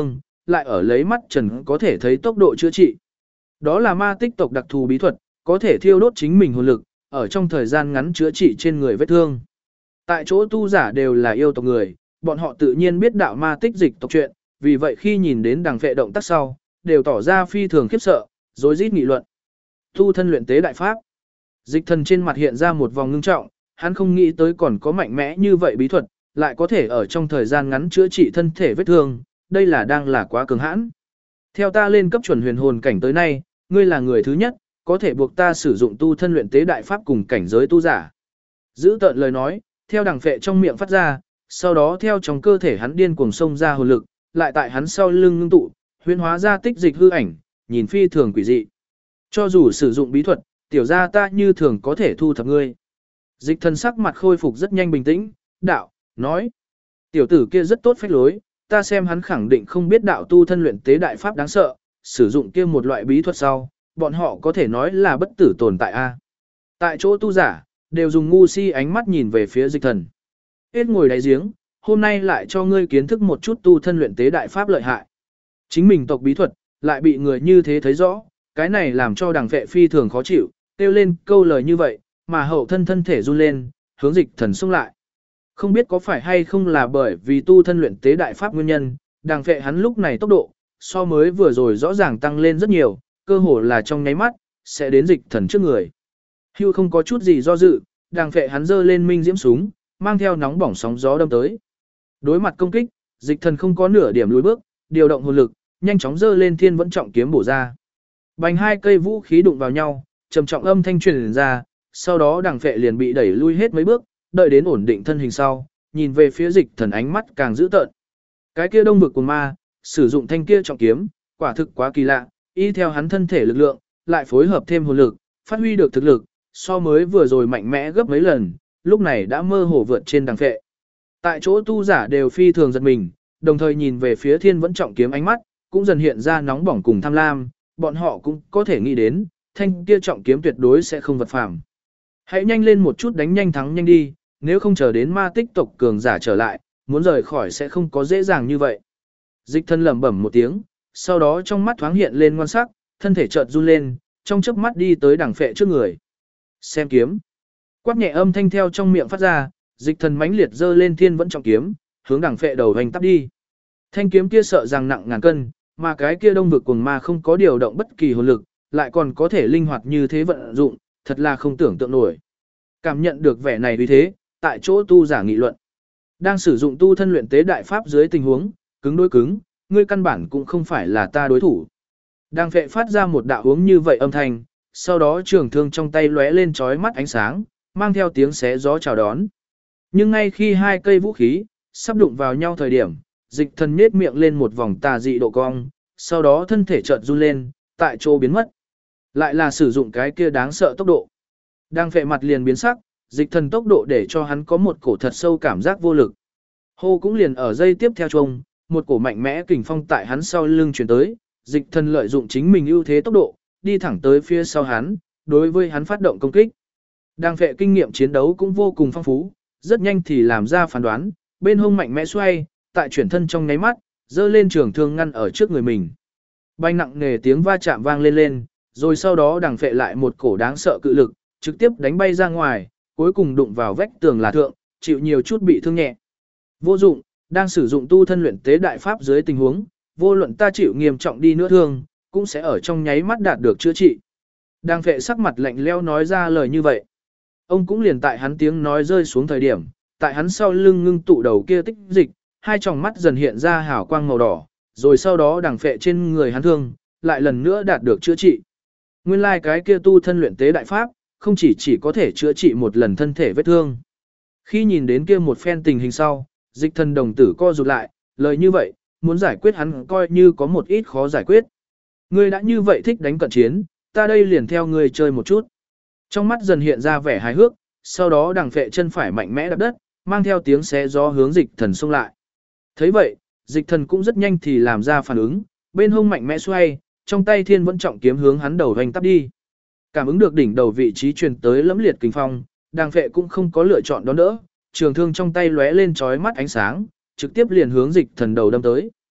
Speaker 1: lại ở lấy mắt trần có thể thấy tốc độ chữa trị. Đó là ma tích tộc đặc thù bí thuật, có thể thiêu đốt chính mình hồn lực, ở trong thời gian ngắn chữa trị trên người vết thương. Tại chỗ tu giả đều là yêu tộc người, bọn họ tự nhiên biết đạo ma tích dịch tộc chuyện, vì vậy khi nhìn đến đằng phệ động tác sau, đều tỏ ra phi thường khiếp sợ, rối rít nghị luận. Tu thân luyện tế đại pháp. Dịch thần trên mặt hiện ra một vòng ngưng trọng, hắn không nghĩ tới còn có mạnh mẽ như vậy bí thuật, lại có thể ở trong thời gian ngắn chữa trị thân thể vết thương, đây là đang là quá cường hãn. Theo ta lên cấp chuẩn huyền hồn cảnh tới nay, ngươi là người thứ nhất, có thể buộc ta sử dụng tu thân luyện tế đại pháp cùng cảnh giới tu giả. Giữ tợn lời nói, theo đằng phệ trong miệng phát ra, sau đó theo trong cơ thể hắn điên cuồng xông ra hồn lực, lại tại hắn sau lưng ngưng tụ, huyễn hóa ra tích dịch hư ảnh, nhìn phi thường quỷ dị. Cho dù sử dụng bí thuật, tiểu gia ta như thường có thể thu thập ngươi. Dịch thần sắc mặt khôi phục rất nhanh bình tĩnh, đạo, nói. Tiểu tử kia rất tốt phách lối, ta xem hắn khẳng định không biết đạo tu thân luyện tế đại pháp đáng sợ, sử dụng kia một loại bí thuật sau, bọn họ có thể nói là bất tử tồn tại a. Tại chỗ tu giả, đều dùng ngu si ánh mắt nhìn về phía dịch thần. Hết ngồi đáy giếng, hôm nay lại cho ngươi kiến thức một chút tu thân luyện tế đại pháp lợi hại. Chính mình tộc bí thuật, lại bị người như thế thấy rõ, cái này làm cho đằng vệ phi thường khó chịu, kêu lên câu lời như vậy, mà hậu thân thể run lên, hướng dịch thần xông lại. Không biết có phải hay không là bởi vì tu thân luyện tế đại pháp nguyên nhân, đằng vệ hắn lúc này tốc độ, so mới vừa rồi rõ ràng tăng lên rất nhiều, cơ hồ là trong nháy mắt, sẽ đến dịch thần trước người. Hưu không có chút gì do dự, đằng vệ hắn giơ lên minh diễm súng, mang theo nóng bỏng sóng gió đâm tới. Đối mặt công kích, dịch thần không có nửa điểm lùi bước, điều động hồn lực, nhanh chóng giơ lên thiên vẫn trọng kiếm bổ ra. Bành hai cây vũ khí đụng vào nhau, trầm trọng âm thanh truyền ra, sau đó đằng phệ liền bị đẩy lui hết mấy bước, đợi đến ổn định thân hình sau, nhìn về phía dịch thần ánh mắt càng dữ tợn. Cái kia đông vực của ma, sử dụng thanh kia trọng kiếm, quả thực quá kỳ lạ, y theo hắn thân thể lực lượng, lại phối hợp thêm hồn lực, phát huy được thực lực, so mới vừa rồi mạnh mẽ gấp mấy lần, lúc này đã mơ hồ vượt trên đằng phệ. Tại chỗ tu giả đều phi thường giật mình, đồng thời nhìn về phía thiên vẫn trọng kiếm ánh mắt, cũng dần hiện ra nóng bỏng cùng tham lam, bọn họ cũng có thể nghĩ đến, thanh kia trọng kiếm tuyệt đối sẽ không vật phàm. Hãy nhanh lên một chút đánh nhanh thắng nhanh đi, nếu không chờ đến ma tích tộc cường giả trở lại, muốn rời khỏi sẽ không có dễ dàng như vậy. Dịch thân lẩm bẩm một tiếng, sau đó trong mắt thoáng hiện lên ngoan sắc, thân thể chợt run lên, trong chớp mắt đi tới đằng phệ trước người. Xem kiếm. Quát nhẹ âm thanh theo trong miệng phát ra, dịch thần mãnh liệt giơ lên thiên vẫn trọng kiếm, hướng đằng phệ đầu hành tắp đi. Thanh kiếm kia sợ rằng nặng ngàn cân, mà cái kia đông vực cuồng ma không có điều động bất kỳ hồn lực, lại còn có thể linh hoạt như thế vận dụng, thật là không tưởng tượng nổi. Cảm nhận được vẻ này vì thế, tại chỗ tu giả nghị luận. Đang sử dụng tu thân luyện tế đại pháp dưới tình huống, cứng đối cứng, ngươi căn bản cũng không phải là ta đối thủ. Đang phệ phát ra một đạo hướng như vậy âm thanh, sau đó trường thương trong tay lóe lên chói mắt ánh sáng, mang theo tiếng xé gió chào đón. Nhưng ngay khi hai cây vũ khí sắp đụng vào nhau thời điểm, dịch thần nhếch miệng lên một vòng tà dị độ cong, sau đó thân thể chợt run lên, tại chỗ biến mất. Lại là sử dụng cái kia đáng sợ tốc độ. Đang phệ mặt liền biến sắc, dịch thần tốc độ để cho hắn có một cổ thật sâu cảm giác vô lực. Hô cũng liền ở giây tiếp theo chung, một cổ mạnh mẽ kình phong tại hắn sau lưng truyền tới, dịch thần lợi dụng chính mình ưu thế tốc độ, đi thẳng tới phía sau hắn, đối với hắn phát động công kích. Đang phệ kinh nghiệm chiến đấu cũng vô cùng phong phú, rất nhanh thì làm ra phán đoán, bên hông mạnh mẽ xoay, tại chuyển thân trong nháy mắt, giơ lên trường thương ngăn ở trước người mình. Bành nặng nề tiếng va chạm vang lên, rồi sau đó đằng phệ lại một cổ đáng sợ cự lực, trực tiếp đánh bay ra ngoài, cuối cùng đụng vào vách tường là thượng, chịu nhiều chút bị thương nhẹ. Vô dụng, đang sử dụng tu thân luyện tế đại pháp dưới tình huống, vô luận ta chịu nghiêm trọng đi nữa thương, cũng sẽ ở trong nháy mắt đạt được chữa trị. Đằng phệ sắc mặt lạnh lẽo nói ra lời như vậy. Ông cũng liền tại hắn tiếng nói rơi xuống thời điểm, tại hắn sau lưng ngưng tụ đầu kia tích dịch, hai tròng mắt dần hiện ra hào quang màu đỏ, rồi sau đó đằng phệ trên người hắn thương, lại lần nữa đạt được chữa trị. Nguyên lai cái kia tu thân luyện tế đại pháp, không chỉ có thể chữa trị một lần thân thể vết thương. Khi nhìn đến kia một phen tình hình sau, dịch thần đồng tử co rụt lại, lời như vậy, muốn giải quyết hắn coi như có một ít khó giải quyết. Ngươi đã như vậy thích đánh cận chiến, ta đây liền theo ngươi chơi một chút. Trong mắt dần hiện ra vẻ hài hước, sau đó đằng phệ chân phải mạnh mẽ đạp đất, mang theo tiếng xé gió hướng dịch thần xông lại. Thấy vậy, dịch thần cũng rất nhanh thì làm ra phản ứng, bên hông mạnh mẽ xoay, trong tay thiên vẫn trọng kiếm hướng hắn đầu hoành tắp đi. Cảm ứng được đỉnh đầu vị trí truyền tới lẫm liệt kinh phong, đằng phệ cũng không có lựa chọn đón đỡ, trường thương trong tay lóe lên chói mắt ánh sáng, trực tiếp liền hướng dịch thần đầu đâm tới.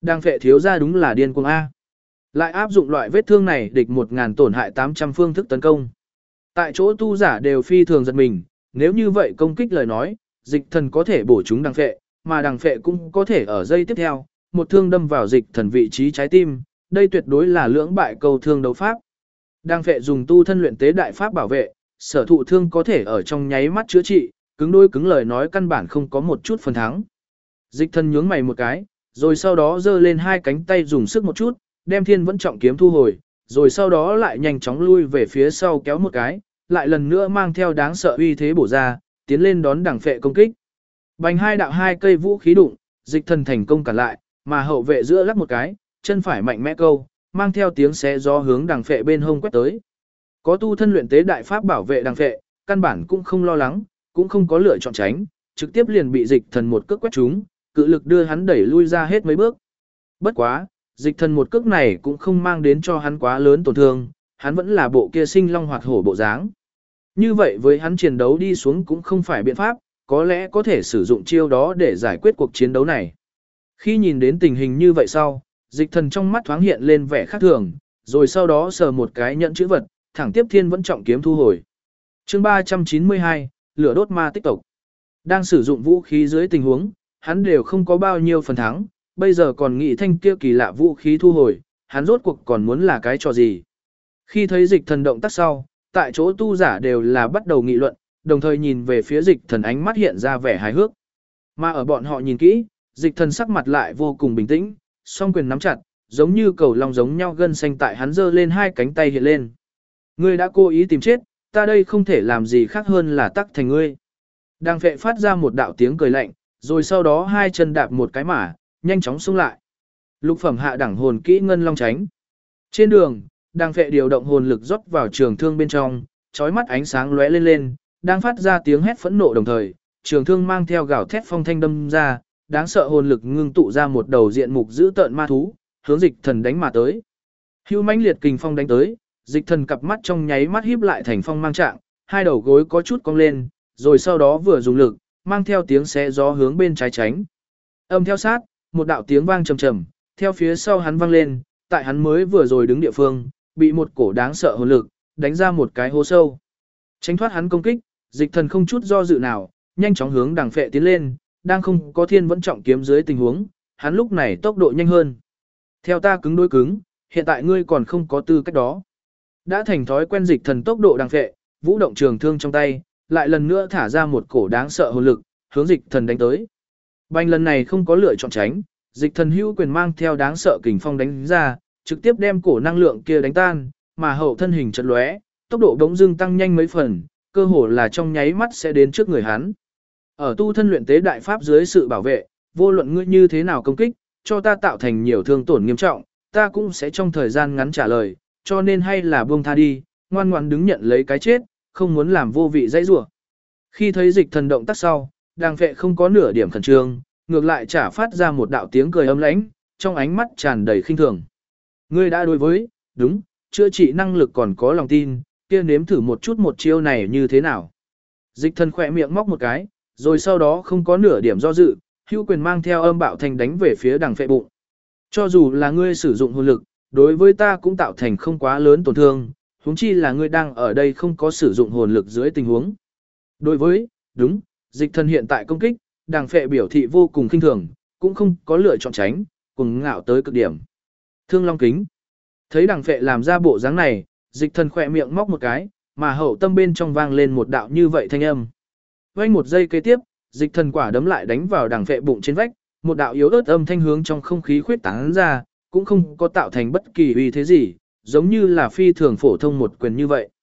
Speaker 1: Đang phệ thiếu ra đúng là điên cuồng A. Lại áp dụng loại vết thương này địch 1000 tổn hại 800 phương thức tấn công. Tại chỗ tu giả đều phi thường giật mình, nếu như vậy công kích lời nói, dịch thần có thể bổ chúng đằng phệ, mà đằng phệ cũng có thể ở giây tiếp theo, một thương đâm vào dịch thần vị trí trái tim, đây tuyệt đối là lưỡng bại câu thương đấu pháp. Đằng phệ dùng tu thân luyện tế đại pháp bảo vệ, sở thụ thương có thể ở trong nháy mắt chữa trị, cứng đôi cứng lời nói căn bản không có một chút phần thắng. Dịch thần nhướng mày một cái, rồi sau đó giơ lên hai cánh tay dùng sức một chút, đem thiên vẫn trọng kiếm thu hồi, rồi sau đó lại nhanh chóng lui về phía sau kéo một cái, lại lần nữa mang theo đáng sợ uy thế bổ ra, tiến lên đón đằng phệ công kích. Bành hai đạo hai cây vũ khí đụng, dịch thần thành công cản lại, mà hậu vệ giữa lắc một cái, chân phải mạnh mẽ câu, mang theo tiếng xé gió hướng đằng phệ bên hông quét tới. Có tu thân luyện tế đại pháp bảo vệ đằng phệ, căn bản cũng không lo lắng, cũng không có lựa chọn tránh, trực tiếp liền bị dịch thần một cước quét trúng, cự lực đưa hắn đẩy lui ra hết mấy bước. Bất quá, dịch thần một cước này cũng không mang đến cho hắn quá lớn tổn thương, hắn vẫn là bộ kia sinh long hoạt hổ bộ dáng. Như vậy với hắn chiến đấu đi xuống cũng không phải biện pháp, có lẽ có thể sử dụng chiêu đó để giải quyết cuộc chiến đấu này. Khi nhìn đến tình hình như vậy sau, dịch thần trong mắt thoáng hiện lên vẻ khác thường, rồi sau đó sờ một cái nhẫn chữ vật, thẳng tiếp thiên vẫn trọng kiếm thu hồi. Chương 392, lửa đốt ma tích tộc. Đang sử dụng vũ khí dưới tình huống, hắn đều không có bao nhiêu phần thắng, bây giờ còn nghĩ thanh kia kỳ lạ vũ khí thu hồi, hắn rốt cuộc còn muốn là cái trò gì. Khi thấy dịch thần động tác sau, tại chỗ tu giả đều là bắt đầu nghị luận, đồng thời nhìn về phía dịch thần ánh mắt hiện ra vẻ hài hước. Mà ở bọn họ nhìn kỹ, dịch thần sắc mặt lại vô cùng bình tĩnh, song quyền nắm chặt, giống như cầu long giống nhau gân xanh tại hắn giơ lên hai cánh tay hiện lên. Ngươi đã cố ý tìm chết, ta đây không thể làm gì khác hơn là tắc thành ngươi. Đang phệ phát ra một đạo tiếng cười lạnh, rồi sau đó hai chân đạp một cái mã, nhanh chóng xông lại. Lục phẩm hạ đẳng hồn kỹ ngân long tránh. Trên đường, đang phệ điều động hồn lực rót vào trường thương bên trong, chói mắt ánh sáng lóe lên lên, đang phát ra tiếng hét phẫn nộ đồng thời, trường thương mang theo gào thét phong thanh đâm ra, đáng sợ hồn lực ngưng tụ ra một đầu diện mục dữ tợn ma thú, hướng dịch thần đánh mà tới. Hưu mãnh liệt kình phong đánh tới, dịch thần cặp mắt trong nháy mắt híp lại thành phong mang trạng, hai đầu gối có chút cong lên, rồi sau đó vừa dùng lực, mang theo tiếng xé gió hướng bên trái tránh. Âm theo sát, một đạo tiếng vang trầm trầm, theo phía sau hắn vang lên, tại hắn mới vừa rồi đứng địa phương, bị một cổ đáng sợ hồn lực đánh ra một cái hố sâu. Tránh thoát hắn công kích, dịch thần không chút do dự nào, nhanh chóng hướng đằng phệ tiến lên, đang không có thiên vẫn trọng kiếm dưới tình huống, hắn lúc này tốc độ nhanh hơn. Theo ta cứng đối cứng, hiện tại ngươi còn không có tư cách đó. Đã thành thói quen dịch thần tốc độ đằng phệ, vũ động trường thương trong tay, lại lần nữa thả ra một cổ đáng sợ hồn lực, hướng dịch thần đánh tới. Bành lần này không có lựa chọn tránh, dịch thần hữu quyền mang theo đáng sợ kình phong đánh ra, trực tiếp đem cổ năng lượng kia đánh tan, mà hậu thân hình chợt lóe, tốc độ bỗng dưng tăng nhanh mấy phần, cơ hồ là trong nháy mắt sẽ đến trước người hắn. Ở tu thân luyện tế đại pháp dưới sự bảo vệ, vô luận ngươi như thế nào công kích, cho ta tạo thành nhiều thương tổn nghiêm trọng, ta cũng sẽ trong thời gian ngắn trả lời, cho nên hay là buông tha đi, ngoan ngoãn đứng nhận lấy cái chết, không muốn làm vô vị dãy rủa. Khi thấy dịch thần động tác sau, đàng phệ không có nửa điểm khẩn trương, ngược lại trả phát ra một đạo tiếng cười ấm lãnh, trong ánh mắt tràn đầy khinh thường. Ngươi đã đối với, đúng, chữa trị năng lực còn có lòng tin, kia nếm thử một chút một chiêu này như thế nào. Dịch thần khỏe miệng móc một cái, rồi sau đó không có nửa điểm do dự, hữu quyền mang theo âm bạo thành đánh về phía đằng phệ bụng. Cho dù là ngươi sử dụng hồn lực, đối với ta cũng tạo thành không quá lớn tổn thương, huống chi là ngươi đang ở đây không có sử dụng hồn lực dưới tình huống. Đối với, đúng, dịch thần hiện tại công kích, đằng phệ biểu thị vô cùng khinh thường, cũng không có lựa chọn tránh, cùng ngạo tới cực điểm. Thương long kính. Thấy đằng phệ làm ra bộ dáng này, dịch thần khỏe miệng móc một cái, mà hậu tâm bên trong vang lên một đạo như vậy thanh âm. Vang một giây kế tiếp, dịch thần quả đấm lại đánh vào đằng phệ bụng trên vách, một đạo yếu ớt âm thanh hướng trong không khí khuyết tán ra, cũng không có tạo thành bất kỳ uy thế gì, giống như là phi thường phổ thông một quyền như vậy.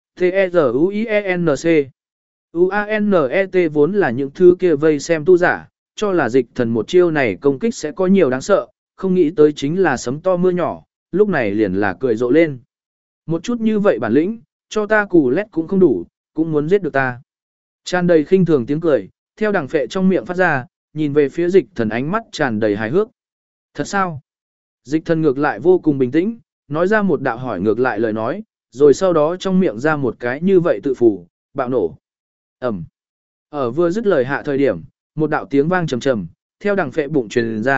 Speaker 1: T-E-Z-U-I-E-N-C U-A-N-E-T vốn là những thứ kia vây xem tu giả, cho là dịch thần một chiêu này công kích sẽ có nhiều đáng sợ, không nghĩ tới chính là sấm to mưa nhỏ, lúc này liền là cười rộ lên. Một chút như vậy bản lĩnh, cho ta cù lét cũng không đủ, cũng muốn giết được ta. Tràn đầy khinh thường tiếng cười, theo đằng phệ trong miệng phát ra, nhìn về phía dịch thần ánh mắt tràn đầy hài hước. Thật sao? Dịch thần ngược lại vô cùng bình tĩnh, nói ra một đạo hỏi ngược lại lời nói, rồi sau đó trong miệng ra một cái như vậy tự phủ, bạo nổ. Ẩm. Ở vừa dứt lời hạ thời điểm, một đạo tiếng vang trầm trầm, theo đằng phệ bụng truyền ra,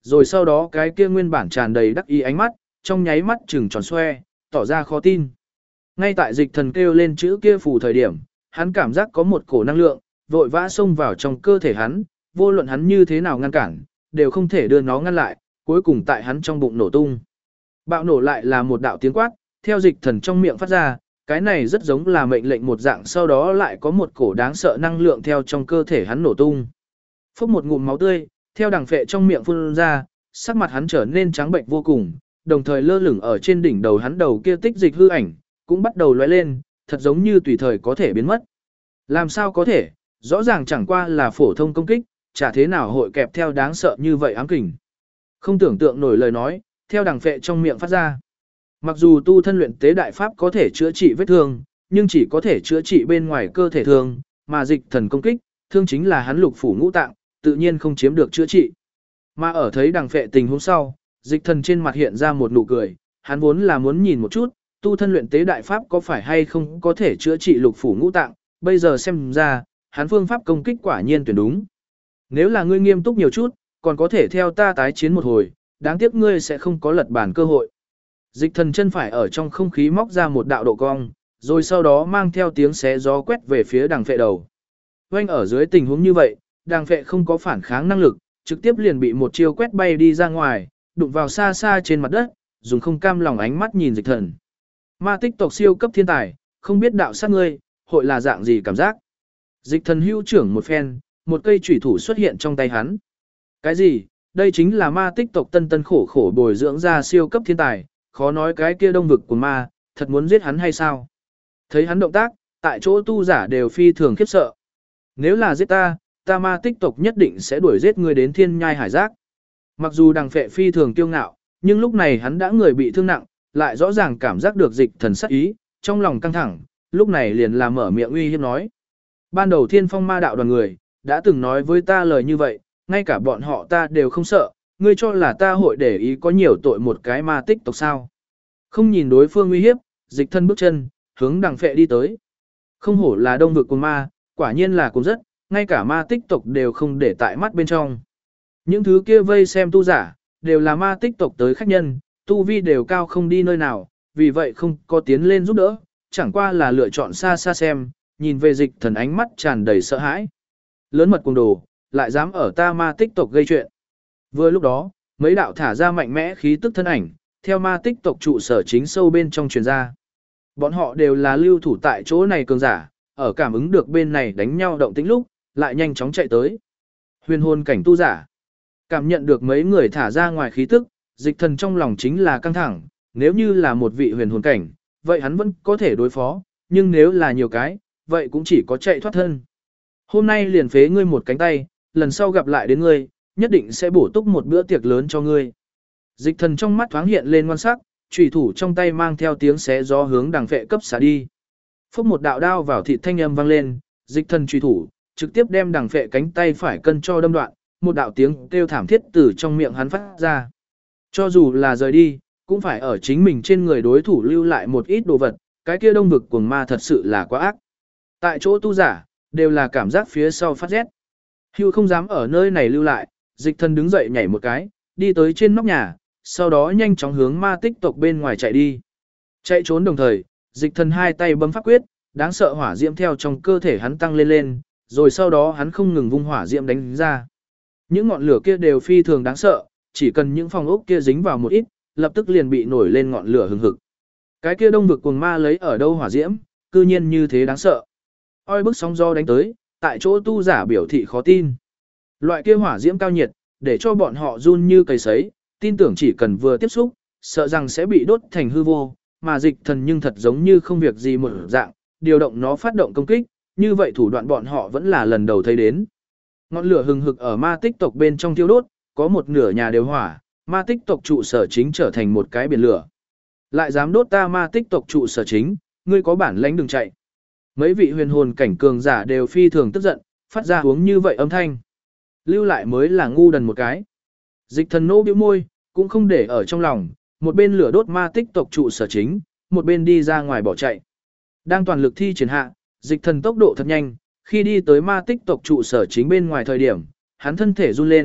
Speaker 1: rồi sau đó cái kia nguyên bản tràn đầy đắc ý ánh mắt, trong nháy mắt trừng tròn xoe, tỏ ra khó tin. Ngay tại Dịch Thần kêu lên chữ kia phù thời điểm, hắn cảm giác có một cổ năng lượng, vội vã xông vào trong cơ thể hắn, vô luận hắn như thế nào ngăn cản, đều không thể đưa nó ngăn lại, cuối cùng tại hắn trong bụng nổ tung. Bạo nổ lại là một đạo tiếng quát, theo Dịch Thần trong miệng phát ra, cái này rất giống là mệnh lệnh một dạng, sau đó lại có một cổ đáng sợ năng lượng theo trong cơ thể hắn nổ tung. Phốc một ngụm máu tươi, theo đằng phệ trong miệng phun ra, sắc mặt hắn trở nên trắng bệnh vô cùng, đồng thời lơ lửng ở trên đỉnh đầu hắn đầu kia tích dịch hư ảnh, cũng bắt đầu lóe lên, thật giống như tùy thời có thể biến mất. Làm sao có thể, rõ ràng chẳng qua là phổ thông công kích, chả thế nào hội kẹp theo đáng sợ như vậy ám kình. Không tưởng tượng nổi lời nói, theo đằng phệ trong miệng phát ra. Mặc dù tu thân luyện tế đại pháp có thể chữa trị vết thương, nhưng chỉ có thể chữa trị bên ngoài cơ thể thương, mà Dịch Thần công kích, thương chính là hắn lục phủ ngũ tạng, tự nhiên không chiếm được chữa trị. Mà ở thấy đằng phệ tình huống sau, Dịch Thần trên mặt hiện ra một nụ cười, hắn vốn là muốn nhìn một chút, tu thân luyện tế đại pháp có phải hay không có thể chữa trị lục phủ ngũ tạng, bây giờ xem ra, hắn phương pháp công kích quả nhiên tuyển đúng. Nếu là ngươi nghiêm túc nhiều chút, còn có thể theo ta tái chiến một hồi, đáng tiếc ngươi sẽ không có lật bàn cơ hội. Dịch Thần chân phải ở trong không khí móc ra một đạo độ cong, rồi sau đó mang theo tiếng xé gió quét về phía đằng phệ đầu. Oanh ở dưới tình huống như vậy, đằng phệ không có phản kháng năng lực, trực tiếp liền bị một chiêu quét bay đi ra ngoài, đụng vào xa xa trên mặt đất, dùng không cam lòng ánh mắt nhìn Dịch Thần. Ma tích tộc siêu cấp thiên tài, không biết đạo sát ngươi, hội là dạng gì cảm giác. Dịch Thần hưu trưởng một phen, một cây chủy thủ xuất hiện trong tay hắn. Cái gì? Đây chính là ma tích tộc tân tân khổ khổ bồi dưỡng ra siêu cấp thiên tài, khó nói cái kia đông vực của ma, thật muốn giết hắn hay sao? Thấy hắn động tác, tại chỗ tu giả đều phi thường khiếp sợ. Nếu là giết ta, ta ma tích tộc nhất định sẽ đuổi giết ngươi đến thiên nhai hải giác. Mặc dù đằng phệ phi thường kiêu ngạo, nhưng lúc này hắn đã người bị thương nặng, lại rõ ràng cảm giác được Dịch Thần sát ý, trong lòng căng thẳng, lúc này liền làm mở miệng uy hiếp nói. Ban đầu thiên phong ma đạo đoàn người, đã từng nói với ta lời như vậy, ngay cả bọn họ ta đều không sợ, ngươi cho là ta hội để ý có nhiều tội một cái ma tích tộc sao. Không nhìn đối phương uy hiếp, Dịch Thân bước chân, hướng đằng phệ đi tới. Không hổ là đông vực cùng ma, quả nhiên là cùng rất, ngay cả ma tích tộc đều không để tại mắt bên trong. Những thứ kia vây xem tu giả, đều là ma tích tộc tới khách nhân, tu vi đều cao không đi nơi nào, vì vậy không có tiến lên giúp đỡ, chẳng qua là lựa chọn xa xa xem, nhìn về Dịch Thần ánh mắt tràn đầy sợ hãi. Lớn mật cuồng đồ, lại dám ở ta ma tích tộc gây chuyện. Vừa lúc đó, mấy đạo thả ra mạnh mẽ khí tức thân ảnh, theo ma tích tộc trụ sở chính sâu bên trong truyền ra. Bọn họ đều là lưu thủ tại chỗ này cường giả, ở cảm ứng được bên này đánh nhau động tĩnh lúc, lại nhanh chóng chạy tới. Huyền hồn cảnh tu giả. Cảm nhận được mấy người thả ra ngoài khí tức, Dịch Thần trong lòng chính là căng thẳng, nếu như là một vị huyền hồn cảnh, vậy hắn vẫn có thể đối phó, nhưng nếu là nhiều cái, vậy cũng chỉ có chạy thoát thân. Hôm nay liền phế ngươi một cánh tay, lần sau gặp lại đến ngươi, nhất định sẽ bổ túc một bữa tiệc lớn cho ngươi. Dịch Thần trong mắt thoáng hiện lên ngoan sắc, chủy thủ trong tay mang theo tiếng xé gió hướng đằng phệ cấp xả đi. Phốc một đạo đao vào thịt thanh âm vang lên, Dịch Thần chủy thủ trực tiếp đem đằng phệ cánh tay phải cân cho đâm đoạn, một đạo tiếng kêu thảm thiết từ trong miệng hắn phát ra. Cho dù là rời đi, cũng phải ở chính mình trên người đối thủ lưu lại một ít đồ vật, cái kia đông vực cuồng ma thật sự là quá ác. Tại chỗ tu giả, đều là cảm giác phía sau phát rét. Hưu không dám ở nơi này lưu lại, Dịch Thần đứng dậy nhảy một cái, đi tới trên nóc nhà, sau đó nhanh chóng hướng ma tích tộc bên ngoài chạy đi. Chạy trốn đồng thời, Dịch Thần hai tay bấm pháp quyết, đáng sợ hỏa diễm theo trong cơ thể hắn tăng lên lên, rồi sau đó hắn không ngừng vung hỏa diễm đánh ra. Những ngọn lửa kia đều phi thường đáng sợ, chỉ cần những phòng ốc kia dính vào một ít, lập tức liền bị nổi lên ngọn lửa hừng hực. Cái kia đông vực cuồng ma lấy ở đâu hỏa diễm, cư nhiên như thế đáng sợ. Oi bức sóng gió đánh tới, tại chỗ tu giả biểu thị khó tin. Loại kia hỏa diễm cao nhiệt, để cho bọn họ run như cầy sấy, tin tưởng chỉ cần vừa tiếp xúc, sợ rằng sẽ bị đốt thành hư vô, mà Dịch Thần nhưng thật giống như không việc gì một dạng, điều động nó phát động công kích, như vậy thủ đoạn bọn họ vẫn là lần đầu thấy đến. Ngọn lửa hừng hực ở ma tích tộc bên trong thiêu đốt, có một nửa nhà đều hỏa, ma tích tộc trụ sở chính trở thành một cái biển lửa. Lại dám đốt ta ma tích tộc trụ sở chính, ngươi có bản lãnh đừng chạy. Mấy vị huyền hồn cảnh cường giả đều phi thường tức giận, phát ra hướng như vậy âm thanh. Lưu lại mới là ngu đần một cái. Dịch Thần nô bĩu môi, cũng không để ở trong lòng, một bên lửa đốt ma tích tộc trụ sở chính, một bên đi ra ngoài bỏ chạy. Đang toàn lực thi triển hạ, Dịch Thần tốc độ thật nhanh, khi đi tới ma tích tộc trụ sở chính bên ngoài thời điểm, hắn thân thể run lên,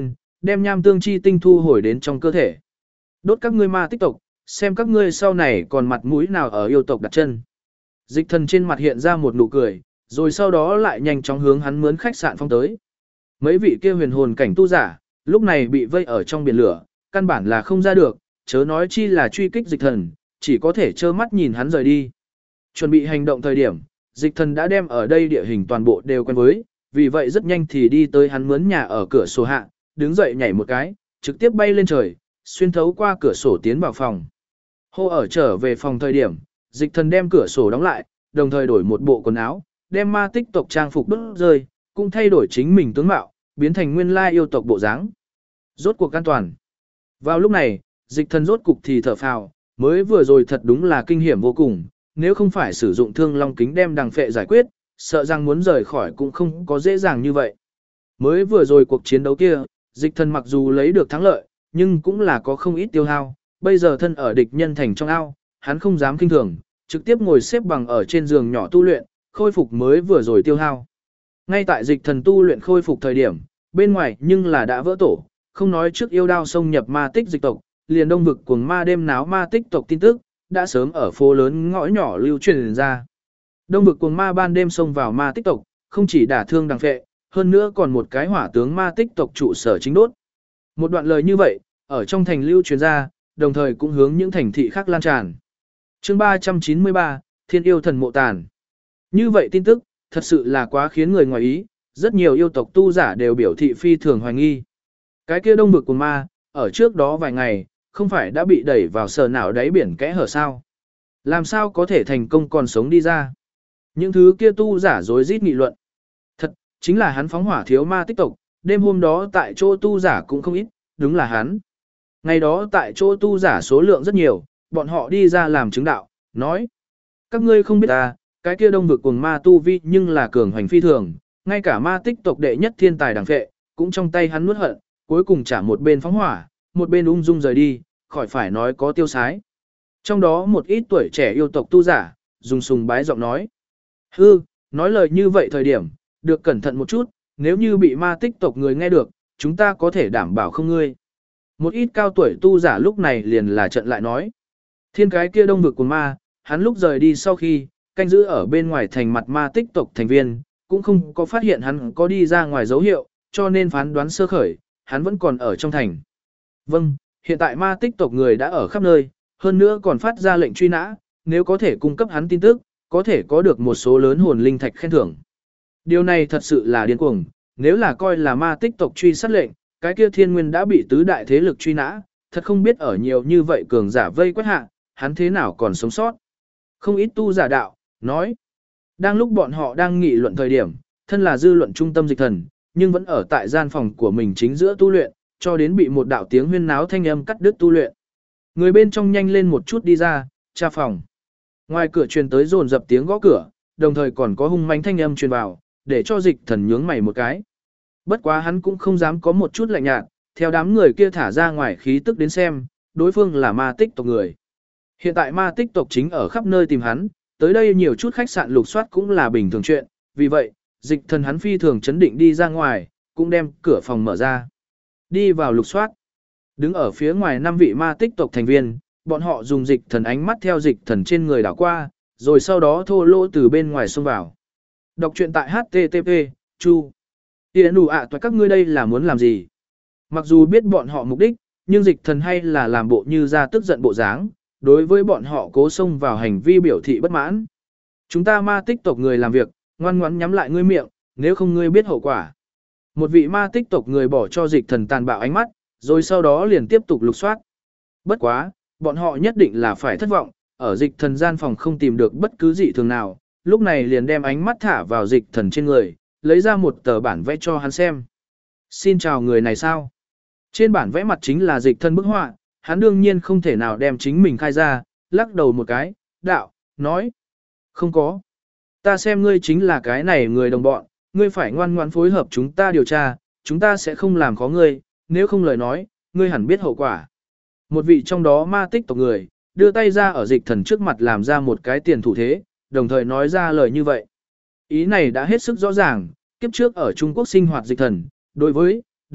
Speaker 1: đem nham tương chi tinh thu hồi đến trong cơ thể. Đốt các ngươi ma tích tộc, xem các ngươi sau này còn mặt mũi nào ở yêu tộc đặt chân. Dịch thần trên mặt hiện ra một nụ cười, rồi sau đó lại nhanh chóng hướng hắn mướn khách sạn phong tới. Mấy vị kia huyền hồn cảnh tu giả, lúc này bị vây ở trong biển lửa, căn bản là không ra được, chớ nói chi là truy kích dịch thần, chỉ có thể trơ mắt nhìn hắn rời đi. Chuẩn bị hành động thời điểm, dịch thần đã đem ở đây địa hình toàn bộ đều quen với, vì vậy rất nhanh thì đi tới hắn mướn nhà ở cửa sổ hạ, đứng dậy nhảy một cái, trực tiếp bay lên trời, xuyên thấu qua cửa sổ tiến vào phòng. Hô ở trở về phòng thời điểm, dịch thần đem cửa sổ đóng lại, đồng thời đổi một bộ quần áo, đem ma tích tộc trang phục đốt rơi, cũng thay đổi chính mình tướng mạo, biến thành nguyên lai yêu tộc bộ dáng. Rốt cuộc an toàn. Vào lúc này, dịch thần rốt cục thì thở phào, mới vừa rồi thật đúng là kinh hiểm vô cùng, nếu không phải sử dụng thương long kính đem đằng phệ giải quyết, sợ rằng muốn rời khỏi cũng không có dễ dàng như vậy. Mới vừa rồi cuộc chiến đấu kia, dịch thần mặc dù lấy được thắng lợi, nhưng cũng là có không ít tiêu hao, bây giờ thân ở địch nhân thành trong ao, hắn không dám kinh thường, trực tiếp ngồi xếp bằng ở trên giường nhỏ tu luyện, khôi phục mới vừa rồi tiêu hao. Ngay tại dịch thần tu luyện khôi phục thời điểm, bên ngoài nhưng là đã vỡ tổ, không nói trước yêu đao xông nhập ma tích dịch tộc, liền đông vực cuồng ma đêm náo ma tích tộc tin tức, đã sớm ở phố lớn ngõ nhỏ lưu truyền ra. Đông vực cuồng ma ban đêm xông vào ma tích tộc, không chỉ đả thương đằng phệ, hơn nữa còn một cái hỏa tướng ma tích tộc trụ sở chính đốt. Một đoạn lời như vậy, ở trong thành lưu truyền ra, đồng thời cũng hướng những thành thị khác lan tràn. Chương 393, Thiên yêu thần mộ tàn. Như vậy tin tức, thật sự là quá khiến người ngoài ý, rất nhiều yêu tộc tu giả đều biểu thị phi thường hoài nghi. Cái kia đông vực của ma, ở trước đó vài ngày, không phải đã bị đẩy vào sờ nào đáy biển kẽ hở sao? Làm sao có thể thành công còn sống đi ra? Những thứ kia tu giả rối rít nghị luận. Thật, chính là hắn phóng hỏa thiếu ma tích tộc, đêm hôm đó tại chỗ tu giả cũng không ít, đúng là hắn. Ngày đó tại chỗ tu giả số lượng rất nhiều, bọn họ đi ra làm chứng đạo, nói. Các ngươi không biết ta, cái kia đông vực cùng ma tu vi nhưng là cường hành phi thường, ngay cả ma tích tộc đệ nhất thiên tài đằng phệ, cũng trong tay hắn nuốt hận, cuối cùng trả một bên phóng hỏa, một bên ung dung rời đi, khỏi phải nói có tiêu sái. Trong đó một ít tuổi trẻ yêu tộc tu giả, dùng sùng bái giọng nói. Hư, nói lời như vậy thời điểm, được cẩn thận một chút, nếu như bị ma tích tộc người nghe được, chúng ta có thể đảm bảo không ngươi. Một ít cao tuổi tu giả lúc này liền là trận lại nói. Thiên cái kia đông vực của ma, hắn lúc rời đi sau khi, canh giữ ở bên ngoài thành mặt ma tích tộc thành viên, cũng không có phát hiện hắn có đi ra ngoài dấu hiệu, cho nên phán đoán sơ khởi, hắn vẫn còn ở trong thành. Vâng, hiện tại ma tích tộc người đã ở khắp nơi, hơn nữa còn phát ra lệnh truy nã, nếu có thể cung cấp hắn tin tức, có thể có được một số lớn hồn linh thạch khen thưởng. Điều này thật sự là điên cuồng, nếu là coi là ma tích tộc truy sát lệnh, cái kia thiên nguyên đã bị tứ đại thế lực truy nã, thật không biết ở nhiều như vậy cường giả vây quét hạ, hắn thế nào còn sống sót. Không ít tu giả đạo, nói. Đang lúc bọn họ đang nghị luận thời điểm, thân là dư luận trung tâm dịch thần, nhưng vẫn ở tại gian phòng của mình chính giữa tu luyện, cho đến bị một đạo tiếng huyên náo thanh âm cắt đứt tu luyện. Người bên trong nhanh lên một chút đi ra, tra phòng. Ngoài cửa truyền tới dồn dập tiếng gõ cửa, đồng thời còn có hung mãnh thanh âm truyền vào, để cho dịch thần nhướng mày một cái. Bất quá hắn cũng không dám có một chút lạnh nhạt, theo đám người kia thả ra ngoài khí tức đến xem, đối phương là ma tích tộc người. Hiện tại ma tích tộc chính ở khắp nơi tìm hắn, tới đây nhiều chút khách sạn lục soát cũng là bình thường chuyện, vì vậy, dịch thần hắn phi thường chấn định đi ra ngoài, cũng đem cửa phòng mở ra. Đi vào lục soát. Đứng ở phía ngoài 5 vị ma tích tộc thành viên, bọn họ dùng dịch thần ánh mắt theo dịch thần trên người đảo qua, rồi sau đó thô lỗ từ bên ngoài xông vào. Đọc truyện tại http, chu. Tiễn đủ ạ toại các ngươi đây là muốn làm gì? Mặc dù biết bọn họ mục đích, nhưng dịch thần hay là làm bộ như ra tức giận bộ dáng, đối với bọn họ cố xông vào hành vi biểu thị bất mãn. Chúng ta ma tích tộc người làm việc, ngoan ngoãn nhắm lại ngươi miệng, nếu không ngươi biết hậu quả. Một vị ma tích tộc người bỏ cho dịch thần tàn bạo ánh mắt, rồi sau đó liền tiếp tục lục soát. Bất quá, bọn họ nhất định là phải thất vọng, ở dịch thần gian phòng không tìm được bất cứ dị thường nào, lúc này liền đem ánh mắt thả vào dịch thần trên người, lấy ra một tờ bản vẽ cho hắn xem. Xin chào người này sao? Trên bản vẽ mặt chính là dịch thần bức họa, hắn đương nhiên không thể nào đem chính mình khai ra, lắc đầu một cái, đạo, nói. Không có. Ta xem ngươi chính là cái này người đồng bọn, ngươi phải ngoan ngoãn phối hợp chúng ta điều tra, chúng ta sẽ không làm khó ngươi, nếu không lời nói, ngươi hẳn biết hậu quả. Một vị trong đó ma tích tộc người, đưa tay ra ở dịch thần trước mặt làm ra một cái tiền thủ thế, đồng thời nói ra lời như vậy. Ý này đã hết sức rõ ràng, kiếp trước ở Trung Quốc sinh hoạt dịch thần, đối với, đúng,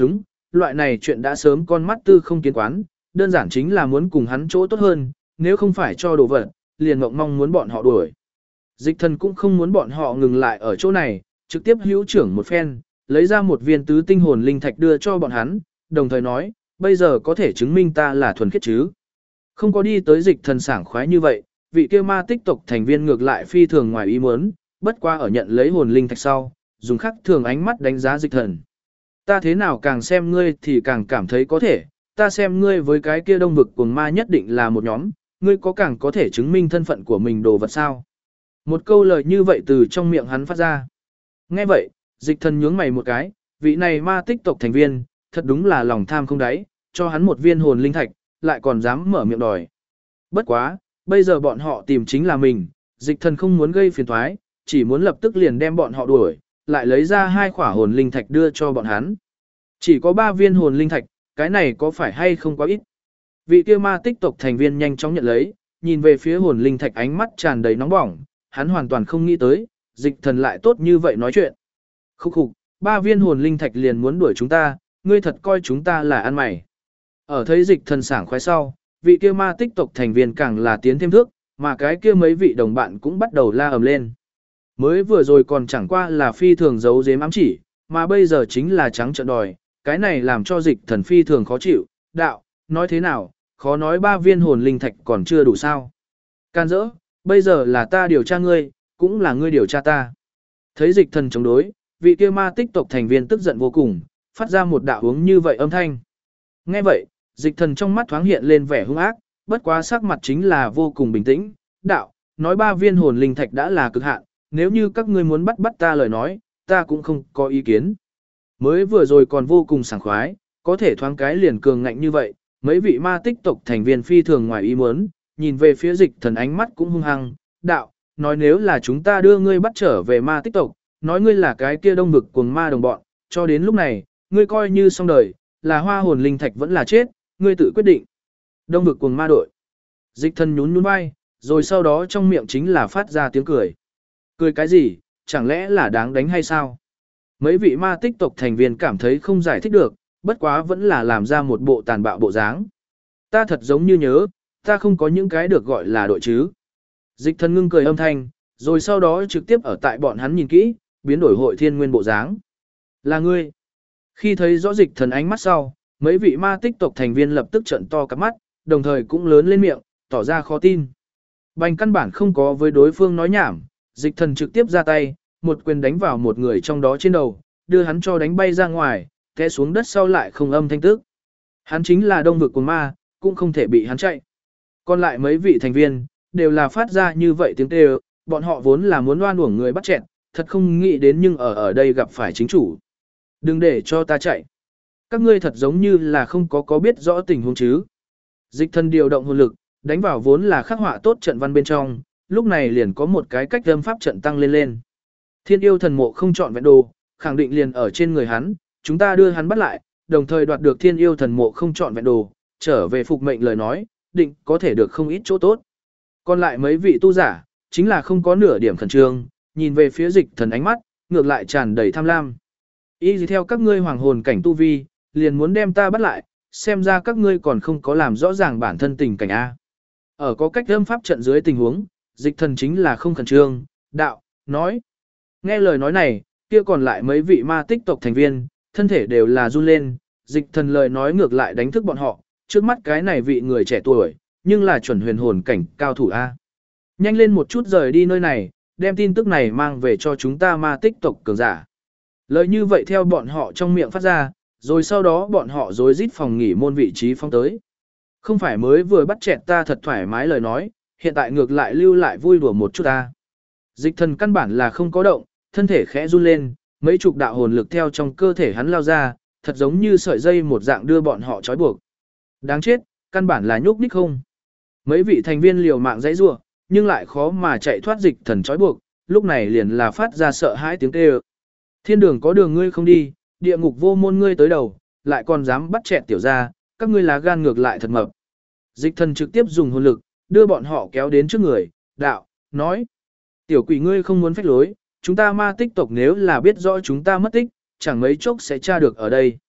Speaker 1: loại này chuyện đã sớm con mắt tư không kiến quán, đơn giản chính là muốn cùng hắn chỗ tốt hơn, nếu không phải cho đồ vật, liền mong muốn bọn họ đuổi. Dịch thần cũng không muốn bọn họ ngừng lại ở chỗ này, trực tiếp hữu trưởng một phen, lấy ra một viên tứ tinh hồn linh thạch đưa cho bọn hắn, đồng thời nói, bây giờ có thể chứng minh ta là thuần khiết chứ. Không có đi tới dịch thần sảng khoái như vậy, vị kia ma tích tộc thành viên ngược lại phi thường ngoài ý muốn, bất qua ở nhận lấy hồn linh thạch sau, dùng khắc thường ánh mắt đánh giá dịch thần. Ta thế nào càng xem ngươi thì càng cảm thấy có thể, ta xem ngươi với cái kia đông vực cuồng ma nhất định là một nhóm, ngươi có càng có thể chứng minh thân phận của mình đồ vật sao. Một câu lời như vậy từ trong miệng hắn phát ra. Nghe vậy, dịch thần nhướng mày một cái, vị này ma tích tộc thành viên, thật đúng là lòng tham không đáy, cho hắn một viên hồn linh thạch, lại còn dám mở miệng đòi. Bất quá, bây giờ bọn họ tìm chính là mình, dịch thần không muốn gây phiền toái, chỉ muốn lập tức liền đem bọn họ đuổi, lại lấy ra 2 khỏa hồn linh thạch đưa cho bọn hắn. Chỉ có 3 viên hồn linh thạch, cái này có phải hay không quá ít? Vị kia ma tích tộc thành viên nhanh chóng nhận lấy, nhìn về phía hồn linh thạch ánh mắt tràn đầy nóng bỏng, hắn hoàn toàn không nghĩ tới, dịch thần lại tốt như vậy nói chuyện. Khúc khục, 3 viên hồn linh thạch liền muốn đuổi chúng ta, ngươi thật coi chúng ta là ăn mày. Ở thấy dịch thần sảng khoái sau, vị kia ma tích tộc thành viên càng là tiến thêm thước, mà cái kia mấy vị đồng bạn cũng bắt đầu la ầm lên. Mới vừa rồi còn chẳng qua là phi thường giấu giếm ám chỉ, mà bây giờ chính là trắng trợn đòi, cái này làm cho dịch thần phi thường khó chịu, đạo, nói thế nào, khó nói 3 viên hồn linh thạch còn chưa đủ sao. Can dỡ, bây giờ là ta điều tra ngươi, cũng là ngươi điều tra ta. Thấy dịch thần chống đối, vị kia ma tích tộc thành viên tức giận vô cùng, phát ra một đạo hướng như vậy âm thanh. Nghe vậy, dịch thần trong mắt thoáng hiện lên vẻ hung ác, bất quá sắc mặt chính là vô cùng bình tĩnh, đạo, nói 3 viên hồn linh thạch đã là cực hạn, nếu như các ngươi muốn bắt ta lời nói, ta cũng không có ý kiến. Mới vừa rồi còn vô cùng sảng khoái, có thể thoáng cái liền cường ngạnh như vậy, mấy vị ma tích tộc thành viên phi thường ngoài ý muốn, nhìn về phía dịch thần ánh mắt cũng hung hăng, đạo, nói nếu là chúng ta đưa ngươi bắt trở về ma tích tộc, nói ngươi là cái kia đông vực cuồng ma đồng bọn, cho đến lúc này, ngươi coi như xong đời, là hoa hồn linh thạch vẫn là chết, ngươi tự quyết định. Đông vực cuồng ma đội. Dịch thần nhún nhún vai, rồi sau đó trong miệng chính là phát ra tiếng cười. Cười cái gì, chẳng lẽ là đáng đánh hay sao? Mấy vị ma tích tộc thành viên cảm thấy không giải thích được, bất quá vẫn là làm ra một bộ tàn bạo bộ dáng. Ta thật giống như nhớ, ta không có những cái được gọi là đội chứ. Dịch thần ngưng cười âm thanh, rồi sau đó trực tiếp ở tại bọn hắn nhìn kỹ, biến đổi hội thiên nguyên bộ dáng. Là ngươi. Khi thấy rõ dịch thần ánh mắt sau, mấy vị ma tích tộc thành viên lập tức trợn to cặp mắt, đồng thời cũng lớn lên miệng, tỏ ra khó tin. Bành căn bản không có với đối phương nói nhảm, dịch thần trực tiếp ra tay, một quyền đánh vào một người trong đó trên đầu, đưa hắn cho đánh bay ra ngoài, té xuống đất sau lại không âm thanh tức. Hắn chính là đông vực của ma, cũng không thể bị hắn chạy. Còn lại mấy vị thành viên, đều là phát ra như vậy tiếng kêu, bọn họ vốn là muốn oan uổng người bắt chẹn, thật không nghĩ đến nhưng ở đây gặp phải chính chủ. Đừng để cho ta chạy. Các ngươi thật giống như là không có biết rõ tình huống chứ. Dịch thần điều động hồn lực, đánh vào vốn là khắc họa tốt trận văn bên trong, lúc này liền có một cái cách âm pháp trận tăng lên. Thiên yêu thần mộ không chọn vẹn đồ, khẳng định liền ở trên người hắn, chúng ta đưa hắn bắt lại, đồng thời đoạt được thiên yêu thần mộ không chọn vẹn đồ, trở về phục mệnh lời nói, định có thể được không ít chỗ tốt. Còn lại mấy vị tu giả, chính là không có nửa điểm khẩn trương, nhìn về phía dịch thần ánh mắt, ngược lại tràn đầy tham lam. Ý gì theo các ngươi hoàng hồn cảnh tu vi, liền muốn đem ta bắt lại, xem ra các ngươi còn không có làm rõ ràng bản thân tình cảnh A. Ở có cách âm pháp trận dưới tình huống, dịch thần chính là không khẩn trương, đạo, nói. Nghe lời nói này, kia còn lại mấy vị ma tích tộc thành viên, thân thể đều là run lên, dịch thần lời nói ngược lại đánh thức bọn họ, trước mắt cái này vị người trẻ tuổi, nhưng là chuẩn huyền hồn cảnh cao thủ A. Nhanh lên một chút rời đi nơi này, đem tin tức này mang về cho chúng ta ma tích tộc cường giả. Lời như vậy theo bọn họ trong miệng phát ra, rồi sau đó bọn họ rối rít phòng nghỉ môn vị trí phong tới. Không phải mới vừa bắt chẹt ta thật thoải mái lời nói, hiện tại ngược lại lưu lại vui đùa một chút ta. Dịch thần căn bản là không có động, thân thể khẽ run lên, mấy chục đạo hồn lực theo trong cơ thể hắn lao ra, thật giống như sợi dây một dạng đưa bọn họ trói buộc. Đáng chết, căn bản là nhúc nhích không. Mấy vị thành viên liều mạng dãy rủa, nhưng lại khó mà chạy thoát dịch thần trói buộc, lúc này liền là phát ra sợ hãi tiếng kêu. Thiên đường có đường ngươi không đi, địa ngục vô môn ngươi tới đầu, lại còn dám bắt chẹt tiểu ra, các ngươi lá gan ngược lại thật mập. Dịch thần trực tiếp dùng hồn lực, đưa bọn họ kéo đến trước người, đạo, nói. Tiểu quỷ ngươi không muốn phách lối, chúng ta ma tích tộc nếu là biết rõ chúng ta mất tích, chẳng mấy chốc sẽ tra được ở đây.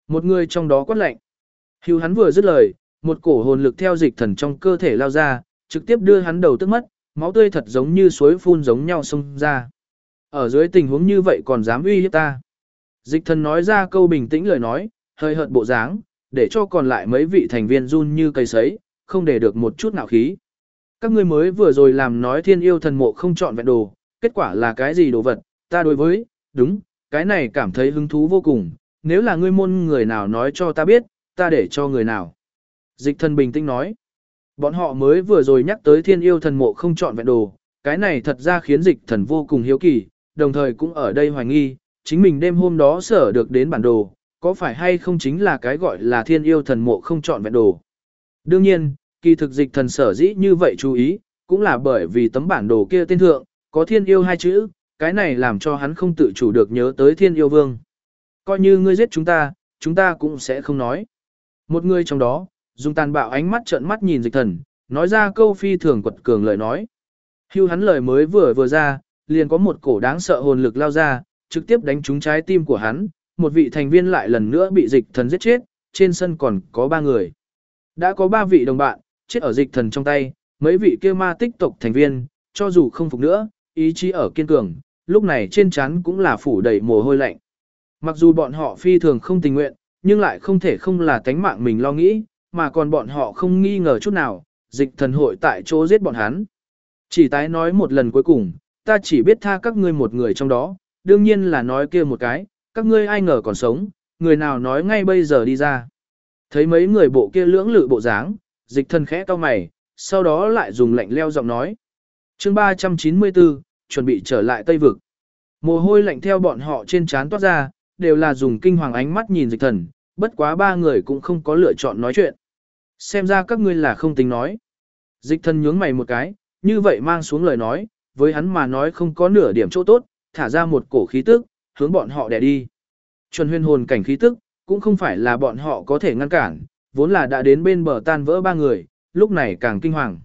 Speaker 1: Một người trong đó quát lạnh. Hưu hắn vừa dứt lời, một cổ hồn lực theo dịch thần trong cơ thể lao ra, trực tiếp đưa hắn đầu tức mất, máu tươi thật giống như suối phun giống nhau xông ra. Ở dưới tình huống như vậy còn dám uy hiếp ta. Dịch thần nói ra câu bình tĩnh lời nói, hơi hợt bộ dáng, để cho còn lại mấy vị thành viên run như cây sấy, không để được một chút nào khí. Các ngươi mới vừa rồi làm nói thiên yêu thần mộ không chọn vẹn đồ, kết quả là cái gì đồ vật, ta đối với, đúng, cái này cảm thấy hứng thú vô cùng, nếu là ngươi môn người nào nói cho ta biết, ta để cho người nào. Dịch thần bình tĩnh nói, bọn họ mới vừa rồi nhắc tới thiên yêu thần mộ không chọn vẹn đồ, cái này thật ra khiến dịch thần vô cùng hiếu kỳ, đồng thời cũng ở đây hoài nghi, chính mình đêm hôm đó sở được đến bản đồ, có phải hay không chính là cái gọi là thiên yêu thần mộ không chọn vẹn đồ. Đương nhiên, kỳ thực dịch thần sở dĩ như vậy chú ý, cũng là bởi vì tấm bản đồ kia tên thượng, có thiên yêu hai chữ, cái này làm cho hắn không tự chủ được nhớ tới thiên yêu vương. Coi như ngươi giết chúng ta cũng sẽ không nói. Một người trong đó, dùng tàn bạo ánh mắt trợn mắt nhìn dịch thần, nói ra câu phi thường quật cường lời nói. Hưu hắn lời mới vừa ra, liền có một cổ đáng sợ hồn lực lao ra, trực tiếp đánh trúng trái tim của hắn, một vị thành viên lại lần nữa bị dịch thần giết chết, trên sân còn có 3 người. Đã có 3 vị đồng bạn, chết ở dịch thần trong tay, mấy vị kia ma tích tộc thành viên, cho dù không phục nữa, ý chí ở kiên cường, lúc này trên trán cũng là phủ đầy mồ hôi lạnh. Mặc dù bọn họ phi thường không tình nguyện, nhưng lại không thể không là tánh mạng mình lo nghĩ, mà còn bọn họ không nghi ngờ chút nào, dịch thần hội tại chỗ giết bọn hắn. Chỉ tái nói một lần cuối cùng, ta chỉ biết tha các ngươi một người trong đó, đương nhiên là nói kia một cái, các ngươi ai ngờ còn sống, người nào nói ngay bây giờ đi ra. Thấy mấy người bộ kia lưỡng lự bộ dáng, dịch thần khẽ cau mày, sau đó lại dùng lạnh leo giọng nói. Chương 394, chuẩn bị trở lại Tây Vực. Mồ hôi lạnh theo bọn họ trên trán toát ra, đều là dùng kinh hoàng ánh mắt nhìn dịch thần, bất quá 3 người cũng không có lựa chọn nói chuyện. Xem ra các ngươi là không tính nói. Dịch thần nhướng mày một cái, như vậy mang xuống lời nói, với hắn mà nói không có nửa điểm chỗ tốt, thả ra một cổ khí tức, hướng bọn họ đè đi. Chuẩn huyền hồn cảnh khí tức, cũng không phải là bọn họ có thể ngăn cản, vốn là đã đến bên bờ tan vỡ 3 người, lúc này càng kinh hoàng.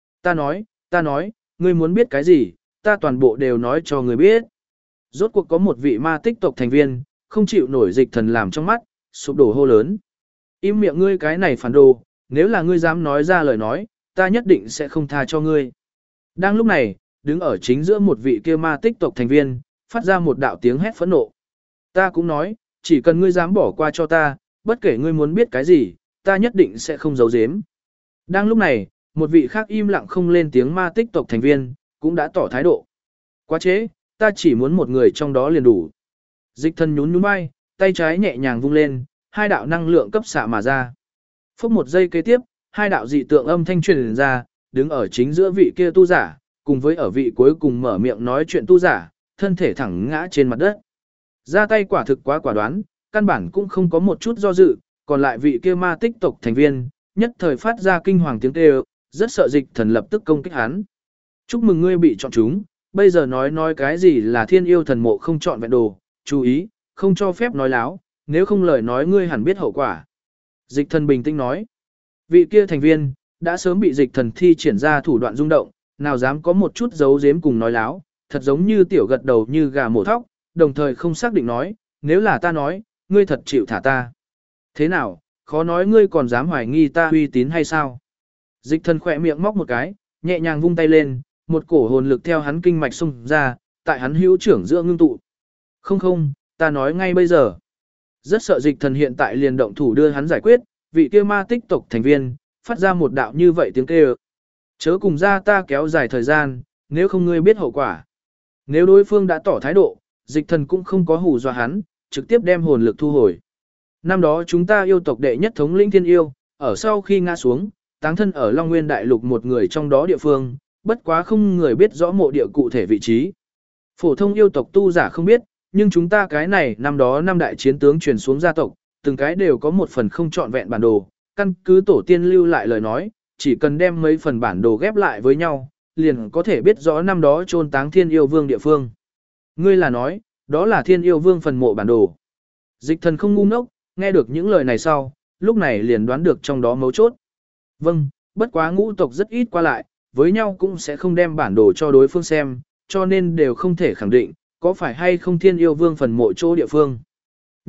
Speaker 1: Ta nói, ngươi muốn biết cái gì, ta toàn bộ đều nói cho ngươi biết. Rốt cuộc có một vị ma tích tộc thành viên, không chịu nổi dịch thần làm trong mắt, sụp đổ hô lớn. Im miệng ngươi cái này phản đồ, nếu là ngươi dám nói ra lời nói, ta nhất định sẽ không tha cho ngươi. Đang lúc này, đứng ở chính giữa một vị kia ma tích tộc thành viên, phát ra một đạo tiếng hét phẫn nộ. Ta cũng nói, chỉ cần ngươi dám bỏ qua cho ta, bất kể ngươi muốn biết cái gì, ta nhất định sẽ không giấu giếm. Đang lúc này, một vị khác im lặng không lên tiếng ma tích tộc thành viên, cũng đã tỏ thái độ. Quá chế, ta chỉ muốn một người trong đó liền đủ. Dịch thần nhún nhún vai, tay trái nhẹ nhàng vung lên, 2 đạo năng lượng cấp xạ mà ra. Phút 1 giây kế tiếp, 2 đạo dị tượng âm thanh truyền ra, đứng ở chính giữa vị kia tu giả, cùng với ở vị cuối cùng mở miệng nói chuyện tu giả, thân thể thẳng ngã trên mặt đất. Ra tay quả thực quá quả đoán, căn bản cũng không có một chút do dự, còn lại vị kia ma tích tộc thành viên, nhất thời phát ra kinh hoàng tiếng kêu, rất sợ dịch thần lập tức công kích hắn. Chúc mừng ngươi bị chọn chúng, bây giờ nói cái gì là thiên yêu thần mộ không chọn vẹn đồ, chú ý, không cho phép nói láo, nếu không lời nói ngươi hẳn biết hậu quả. Dịch thần bình tĩnh nói, vị kia thành viên, đã sớm bị dịch thần thi triển ra thủ đoạn rung động, nào dám có một chút giấu giếm cùng nói láo, thật giống như tiểu gật đầu như gà mổ thóc, đồng thời không xác định nói, nếu là ta nói, ngươi thật chịu thả ta. Thế nào, khó nói ngươi còn dám hoài nghi ta uy tín hay sao? Dịch thần khỏe miệng móc một cái, nhẹ nhàng vung tay lên, một cổ hồn lực theo hắn kinh mạch xung ra, tại hắn hữu trưởng giữa ngưng tụ. Không, ta nói ngay bây giờ. Rất sợ dịch thần hiện tại liền động thủ đưa hắn giải quyết, vị kia ma tích tộc thành viên, phát ra một đạo như vậy tiếng kêu. Chớ cùng ra ta kéo dài thời gian, nếu không ngươi biết hậu quả. Nếu đối phương đã tỏ thái độ, dịch thần cũng không có hù dọa hắn, trực tiếp đem hồn lực thu hồi. Năm đó chúng ta yêu tộc đệ nhất thống lĩnh thiên yêu, ở sau khi ngã xuống, táng thân ở Long Nguyên Đại Lục một người trong đó địa phương, bất quá không người biết rõ mộ địa cụ thể vị trí. Phổ thông yêu tộc tu giả không biết, nhưng chúng ta cái này năm đó 5 đại chiến tướng truyền xuống gia tộc, từng cái đều có một phần không trọn vẹn bản đồ, căn cứ tổ tiên lưu lại lời nói, chỉ cần đem mấy phần bản đồ ghép lại với nhau, liền có thể biết rõ năm đó chôn táng Thiên Yêu Vương địa phương. Ngươi là nói, đó là Thiên Yêu Vương phần mộ bản đồ. Dịch thần không ngu ngốc, nghe được những lời này sau, lúc này liền đoán được trong đó mấu chốt. Vâng, bất quá ngũ tộc rất ít qua lại, với nhau cũng sẽ không đem bản đồ cho đối phương xem, cho nên đều không thể khẳng định, có phải hay không Thiên Yêu Vương phần mộ chỗ địa phương.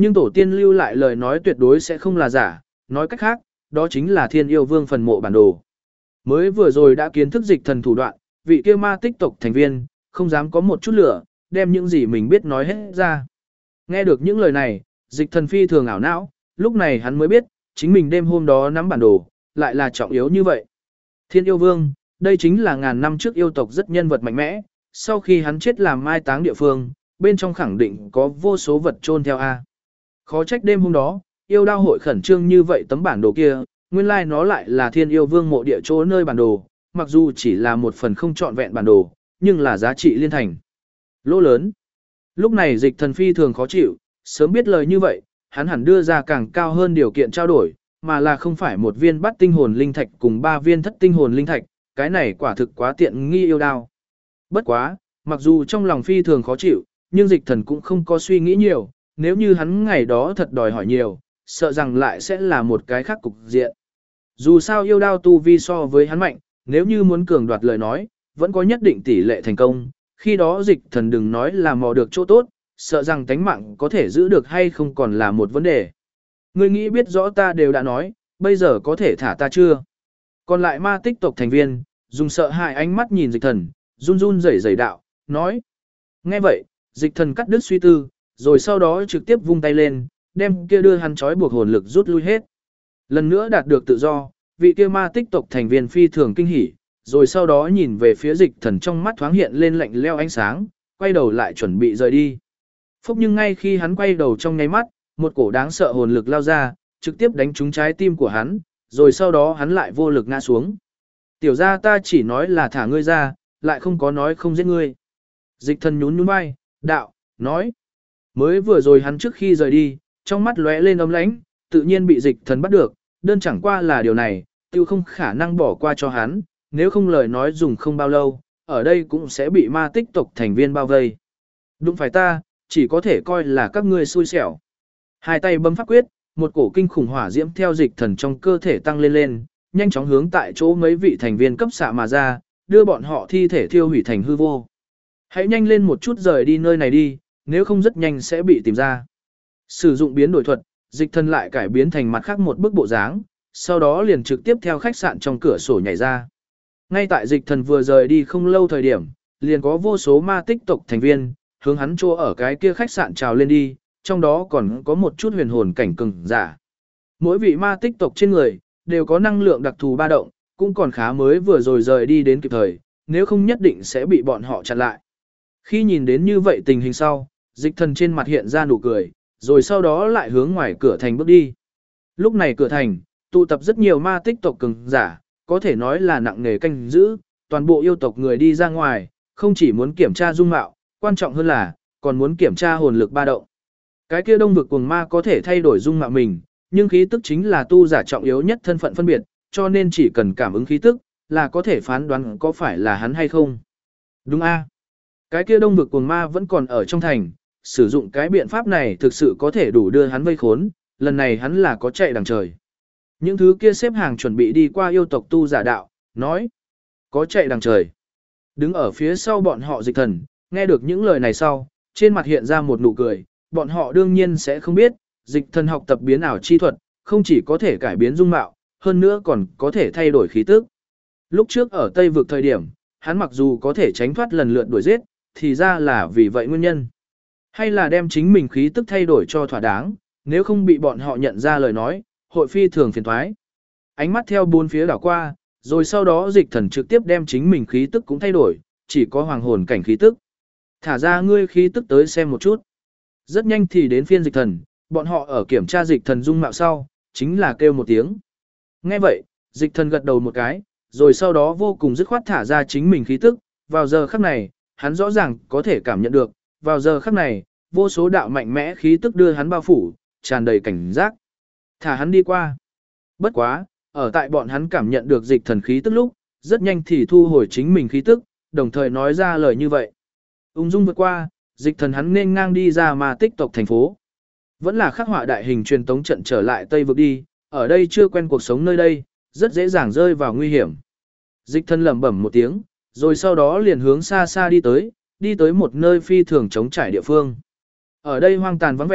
Speaker 1: Nhưng tổ tiên lưu lại lời nói tuyệt đối sẽ không là giả, nói cách khác, đó chính là Thiên Yêu Vương phần mộ bản đồ. Mới vừa rồi đã kiến thức dịch thần thủ đoạn, vị kia ma tích tộc thành viên, không dám có một chút lửa, đem những gì mình biết nói hết ra. Nghe được những lời này, dịch thần phi thường ảo não, lúc này hắn mới biết, chính mình đêm hôm đó nắm bản đồ, lại là trọng yếu như vậy. Thiên Yêu Vương, đây chính là ngàn năm trước yêu tộc rất nhân vật mạnh mẽ, sau khi hắn chết làm mai táng địa phương, bên trong khẳng định có vô số vật chôn theo A. Khó trách đêm hôm đó, yêu đao hội khẩn trương như vậy tấm bản đồ kia, nguyên lai nó lại là Thiên Yêu Vương mộ địa chỗ nơi bản đồ, mặc dù chỉ là một phần không trọn vẹn bản đồ, nhưng là giá trị liên thành. Lỗ lớn. Lúc này dịch thần phi thường khó chịu, sớm biết lời như vậy, hắn hẳn đưa ra càng cao hơn điều kiện trao đổi, mà là không phải một viên bắt tinh hồn linh thạch cùng 3 viên thất tinh hồn linh thạch, cái này quả thực quá tiện nghi yêu đao. Bất quá, mặc dù trong lòng phi thường khó chịu, nhưng dịch thần cũng không có suy nghĩ nhiều, nếu như hắn ngày đó thật đòi hỏi nhiều, sợ rằng lại sẽ là một cái khác cục diện. Dù sao yêu đao tu vi so với hắn mạnh, nếu như muốn cường đoạt lời nói, vẫn có nhất định tỷ lệ thành công, khi đó dịch thần đừng nói là mò được chỗ tốt, sợ rằng tánh mạng có thể giữ được hay không còn là một vấn đề. Ngươi nghĩ biết rõ ta đều đã nói, bây giờ có thể thả ta chưa? Còn lại ma tích tộc thành viên, dùng sợ hãi ánh mắt nhìn dịch thần, run run rẩy rẩy đạo, nói. Nghe vậy, dịch thần cắt đứt suy tư, rồi sau đó trực tiếp vung tay lên, đem kia đưa hắn trói buộc hồn lực rút lui hết. Lần nữa đạt được tự do, vị kia ma tích tộc thành viên phi thường kinh hỉ, rồi sau đó nhìn về phía dịch thần trong mắt thoáng hiện lên lạnh leo ánh sáng, quay đầu lại chuẩn bị rời đi. Phúc nhưng ngay khi hắn quay đầu trong nháy mắt, một cổ đáng sợ hồn lực lao ra, trực tiếp đánh trúng trái tim của hắn, rồi sau đó hắn lại vô lực ngã xuống. Tiểu ra ta chỉ nói là thả ngươi ra, lại không có nói không giết ngươi. Dịch thần nhún nhún vai, đạo, nói. Mới vừa rồi hắn trước khi rời đi, trong mắt lóe lên ấm lãnh, tự nhiên bị dịch thần bắt được, đơn chẳng qua là điều này, tiêu không khả năng bỏ qua cho hắn, nếu không lời nói dùng không bao lâu, ở đây cũng sẽ bị ma tích tộc thành viên bao vây. Đúng phải ta, chỉ có thể coi là các ngươi xui xẻo. Hai tay bấm pháp quyết, một cổ kinh khủng hỏa diễm theo dịch thần trong cơ thể tăng lên lên, nhanh chóng hướng tại chỗ mấy vị thành viên cấp xạ mà ra, đưa bọn họ thi thể thiêu hủy thành hư vô. Hãy nhanh lên một chút rời đi nơi này đi, nếu không rất nhanh sẽ bị tìm ra. Sử dụng biến đổi thuật, dịch thần lại cải biến thành mặt khác một bức bộ dáng, sau đó liền trực tiếp theo khách sạn trong cửa sổ nhảy ra. Ngay tại dịch thần vừa rời đi không lâu thời điểm, liền có vô số ma tích tộc thành viên, hướng hắn chỗ ở cái kia khách sạn trào lên đi, trong đó còn có một chút huyền hồn cảnh cường giả. Mỗi vị ma tích tộc trên người, đều có năng lượng đặc thù ba động, cũng còn khá mới vừa rồi rời đi đến kịp thời, nếu không nhất định sẽ bị bọn họ chặn lại. Khi nhìn đến như vậy tình hình sau, dịch thần trên mặt hiện ra nụ cười, rồi sau đó lại hướng ngoài cửa thành bước đi. Lúc này cửa thành, tụ tập rất nhiều ma tích tộc cường giả, có thể nói là nặng nề canh giữ, toàn bộ yêu tộc người đi ra ngoài, không chỉ muốn kiểm tra dung mạo, quan trọng hơn là, còn muốn kiểm tra hồn lực ba động. Cái kia đông vực cuồng ma có thể thay đổi dung mạo mình, nhưng khí tức chính là tu giả trọng yếu nhất thân phận phân biệt, cho nên chỉ cần cảm ứng khí tức, là có thể phán đoán có phải là hắn hay không. Đúng a, cái kia đông vực cuồng ma vẫn còn ở trong thành, sử dụng cái biện pháp này thực sự có thể đủ đưa hắn vây khốn, lần này hắn là có chạy đằng trời. Những thứ kia xếp hàng chuẩn bị đi qua yêu tộc tu giả đạo, nói, có chạy đằng trời. Đứng ở phía sau bọn họ dịch thần, nghe được những lời này sau, trên mặt hiện ra một nụ cười, bọn họ đương nhiên sẽ không biết, dịch thần học tập biến ảo chi thuật, không chỉ có thể cải biến dung mạo, hơn nữa còn có thể thay đổi khí tức. Lúc trước ở Tây vực thời điểm, hắn mặc dù có thể tránh thoát lần lượt đuổi giết, thì ra là vì vậy nguyên nhân. Hay là đem chính mình khí tức thay đổi cho thỏa đáng, nếu không bị bọn họ nhận ra lời nói, hội phi thường phiền thoái. Ánh mắt theo bốn phía đảo qua, rồi sau đó dịch thần trực tiếp đem chính mình khí tức cũng thay đổi, chỉ có hoàng hồn cảnh khí tức. Thả ra ngươi khí tức tới xem một chút. Rất nhanh thì đến phiên dịch thần, bọn họ ở kiểm tra dịch thần dung mạo sau, chính là kêu một tiếng. Nghe vậy, dịch thần gật đầu một cái, rồi sau đó vô cùng dứt khoát thả ra chính mình khí tức, vào giờ khắc này, hắn rõ ràng có thể cảm nhận được, vào giờ khắc này, vô số đạo mạnh mẽ khí tức đưa hắn bao phủ, tràn đầy cảnh giác. Thả hắn đi qua. Bất quá, ở tại bọn hắn cảm nhận được dịch thần khí tức lúc, rất nhanh thì thu hồi chính mình khí tức, đồng thời nói ra lời như vậy. Ung dung vượt qua, dịch thần hắn nên ngang đi ra ma tích tộc thành phố. Vẫn là khắc họa đại hình truyền tống trận trở lại Tây vực đi, ở đây chưa quen cuộc sống nơi đây, rất dễ dàng rơi vào nguy hiểm. Dịch thần lẩm bẩm một tiếng, rồi sau đó liền hướng xa xa đi tới một nơi phi thường trống trải địa phương. Ở đây hoang tàn vắng vẻ,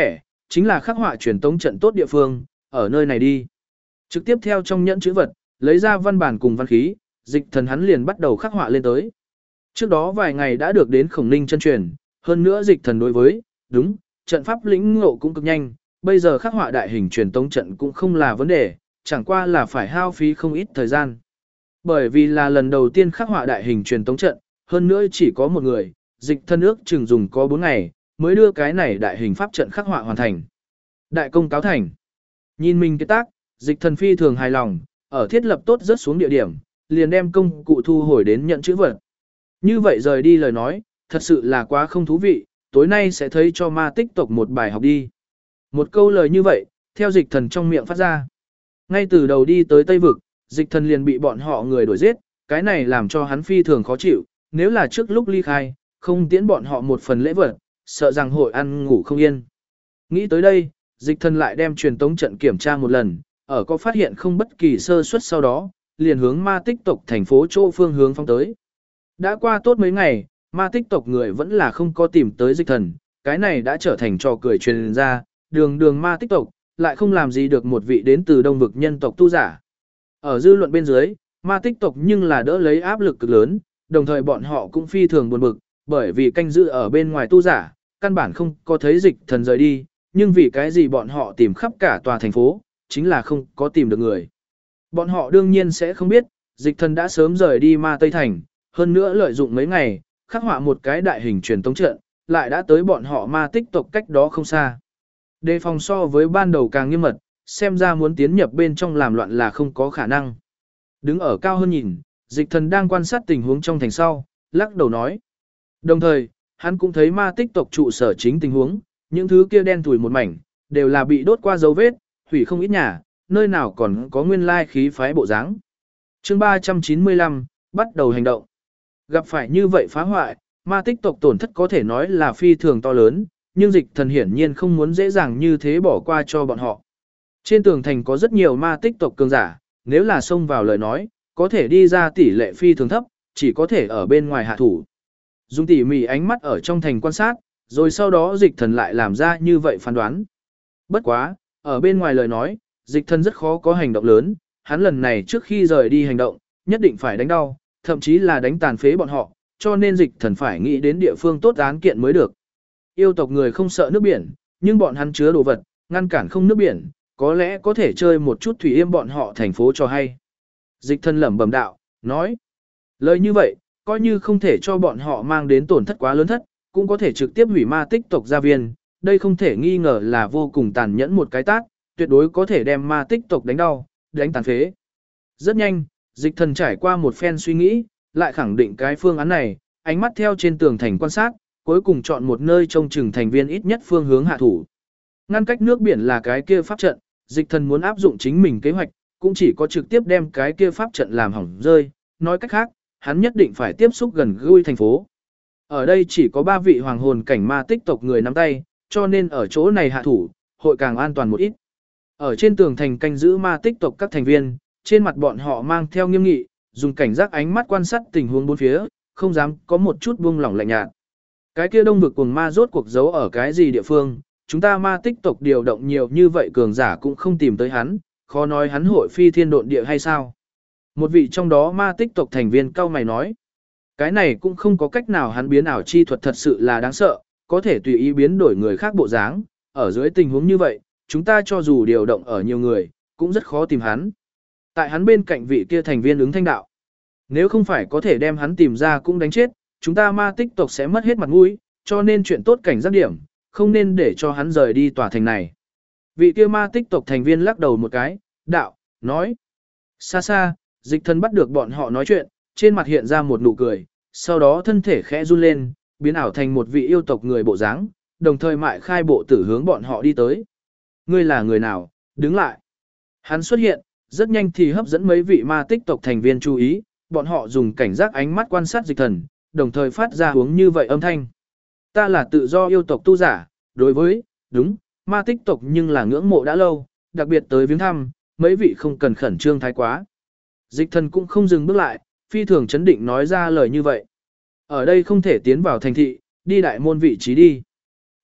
Speaker 1: chính là khắc họa truyền tống trận tốt địa phương, ở nơi này đi. Trực tiếp theo trong nhẫn chữ vật, lấy ra văn bản cùng văn khí, Dịch Thần hắn liền bắt đầu khắc họa lên tới. Trước đó vài ngày đã được đến Khổng Ninh chân truyền, hơn nữa Dịch Thần đối với, đúng, trận pháp lĩnh ngộ cũng cực nhanh, bây giờ khắc họa đại hình truyền tống trận cũng không là vấn đề, chẳng qua là phải hao phí không ít thời gian. Bởi vì là lần đầu tiên khắc họa đại hình truyền tống trận, hơn nữa chỉ có một người, Dịch Thần ước chừng dùng có 4 ngày, mới đưa cái này đại hình pháp trận khắc họa hoàn thành. Đại công cáo thành. Nhìn mình cái tác, Dịch Thần phi thường hài lòng, ở thiết lập tốt rất xuống địa điểm, liền đem công cụ thu hồi đến nhận chữ vật. Như vậy rời đi lời nói, thật sự là quá không thú vị, tối nay sẽ thấy cho ma tích tộc một bài học đi. Một câu lời như vậy, theo Dịch Thần trong miệng phát ra. Ngay từ đầu đi tới Tây Vực, Dịch Thần liền bị bọn họ người đuổi giết, cái này làm cho hắn phi thường khó chịu, nếu là trước lúc ly khai, không tiễn bọn họ một phần lễ vật, sợ rằng hội ăn ngủ không yên. Nghĩ tới đây, Dịch Thần lại đem truyền tống trận kiểm tra một lần, ở có phát hiện không bất kỳ sơ suất sau đó, liền hướng ma tích tộc thành phố chỗ phương hướng phóng tới. Đã qua tốt mấy ngày, ma tích tộc người vẫn là không có tìm tới Dịch Thần, cái này đã trở thành trò cười truyền ra, đường ma tích tộc, lại không làm gì được một vị đến từ đông vực nhân tộc tu giả. Ở dư luận bên dưới, ma tích tộc nhưng là đỡ lấy áp lực cực lớn, đồng thời bọn họ cũng phi thường buồn bực, bởi vì canh giữ ở bên ngoài tu giả, căn bản không có thấy Dịch Thần rời đi, nhưng vì cái gì bọn họ tìm khắp cả tòa thành phố, chính là không có tìm được người. Bọn họ đương nhiên sẽ không biết, Dịch Thần đã sớm rời đi ma Tây Thành, hơn nữa lợi dụng mấy ngày, khắc họa một cái đại hình truyền tống trận, lại đã tới bọn họ ma tích tộc cách đó không xa. Đề phòng so với ban đầu càng nghiêm mật, xem ra muốn tiến nhập bên trong làm loạn là không có khả năng. Đứng ở cao hơn nhìn, Dịch Thần đang quan sát tình huống trong thành sau, lắc đầu nói. Đồng thời, hắn cũng thấy ma tích tộc trụ sở chính tình huống, những thứ kia đen tủi một mảnh, đều là bị đốt qua dấu vết, hủy không ít nhà, nơi nào còn có nguyên lai khí phái bộ dáng. Chương 395, bắt đầu hành động. Gặp phải như vậy phá hoại, ma tích tộc tổn thất có thể nói là phi thường to lớn, nhưng Dịch Thần hiển nhiên không muốn dễ dàng như thế bỏ qua cho bọn họ. Trên tường thành có rất nhiều ma tích tộc cường giả, nếu là xông vào lời nói, có thể đi ra tỷ lệ phi thường thấp, chỉ có thể ở bên ngoài hạ thủ. Dùng tỉ mỉ ánh mắt ở trong thành quan sát, rồi sau đó Dịch Thần lại làm ra như vậy phán đoán. Bất quá, ở bên ngoài lời nói, Dịch Thần rất khó có hành động lớn, hắn lần này trước khi rời đi hành động, nhất định phải đánh đau, thậm chí là đánh tàn phế bọn họ, cho nên Dịch Thần phải nghĩ đến địa phương tốt án kiện mới được. Yêu tộc người không sợ nước biển, nhưng bọn hắn chứa đồ vật, ngăn cản không nước biển, có lẽ có thể chơi một chút thủy yêm bọn họ thành phố cho hay. Dịch Thần lẩm bẩm đạo, nói, lời như vậy, coi như không thể cho bọn họ mang đến tổn thất quá lớn thất, cũng có thể trực tiếp hủy ma tích tộc gia viên, đây không thể nghi ngờ là vô cùng tàn nhẫn một cái tác, tuyệt đối có thể đem ma tích tộc đánh đau, đánh tàn phế. Rất nhanh, Dịch Thần trải qua một phen suy nghĩ, lại khẳng định cái phương án này, ánh mắt theo trên tường thành quan sát, cuối cùng chọn một nơi trông chừng thành viên ít nhất phương hướng hạ thủ. Ngăn cách nước biển là cái kia pháp trận, Dịch Thần muốn áp dụng chính mình kế hoạch, cũng chỉ có trực tiếp đem cái kia pháp trận làm hỏng rơi, nói cách khác, hắn nhất định phải tiếp xúc gần gũi thành phố. Ở đây chỉ có 3 vị hoàng hồn cảnh ma tích tộc người nắm tay, cho nên ở chỗ này hạ thủ, hội càng an toàn một ít. Ở trên tường thành canh giữ ma tích tộc các thành viên, trên mặt bọn họ mang theo nghiêm nghị, dùng cảnh giác ánh mắt quan sát tình huống bốn phía, không dám có một chút buông lỏng lạnh nhạt. Cái kia đông vực cuồng ma rốt cuộc giấu ở cái gì địa phương, chúng ta ma tích tộc điều động nhiều như vậy cường giả cũng không tìm tới hắn, khó nói hắn hội phi thiên độn địa hay sao. Một vị trong đó ma tích tộc thành viên cao mày nói, cái này cũng không có cách nào, hắn biến ảo chi thuật thật sự là đáng sợ, có thể tùy ý biến đổi người khác bộ dáng, ở dưới tình huống như vậy, chúng ta cho dù điều động ở nhiều người, cũng rất khó tìm hắn. Tại hắn bên cạnh vị kia thành viên ứng thanh đạo, nếu không phải có thể đem hắn tìm ra cũng đánh chết, chúng ta ma tích tộc sẽ mất hết mặt mũi, cho nên chuyện tốt cảnh giác điểm, không nên để cho hắn rời đi tòa thành này. Vị kia ma tích tộc thành viên lắc đầu một cái, đạo, nói. Xa xa, Dịch Thần bắt được bọn họ nói chuyện, trên mặt hiện ra một nụ cười, sau đó thân thể khẽ run lên, biến ảo thành một vị yêu tộc người bộ dáng, đồng thời mại khai bộ tử hướng bọn họ đi tới. Ngươi là người nào? Đứng lại. Hắn xuất hiện, rất nhanh thì hấp dẫn mấy vị ma tích tộc thành viên chú ý, bọn họ dùng cảnh giác ánh mắt quan sát Dịch Thần, đồng thời phát ra hướng như vậy âm thanh. Ta là tự do yêu tộc tu giả, đối với, đúng, ma tích tộc nhưng là ngưỡng mộ đã lâu, đặc biệt tới viếng thăm, mấy vị không cần khẩn trương thái quá. Dịch Thần cũng không dừng bước lại, phi thường chấn định nói ra lời như vậy. Ở đây không thể tiến vào thành thị, đi đại môn vị trí đi.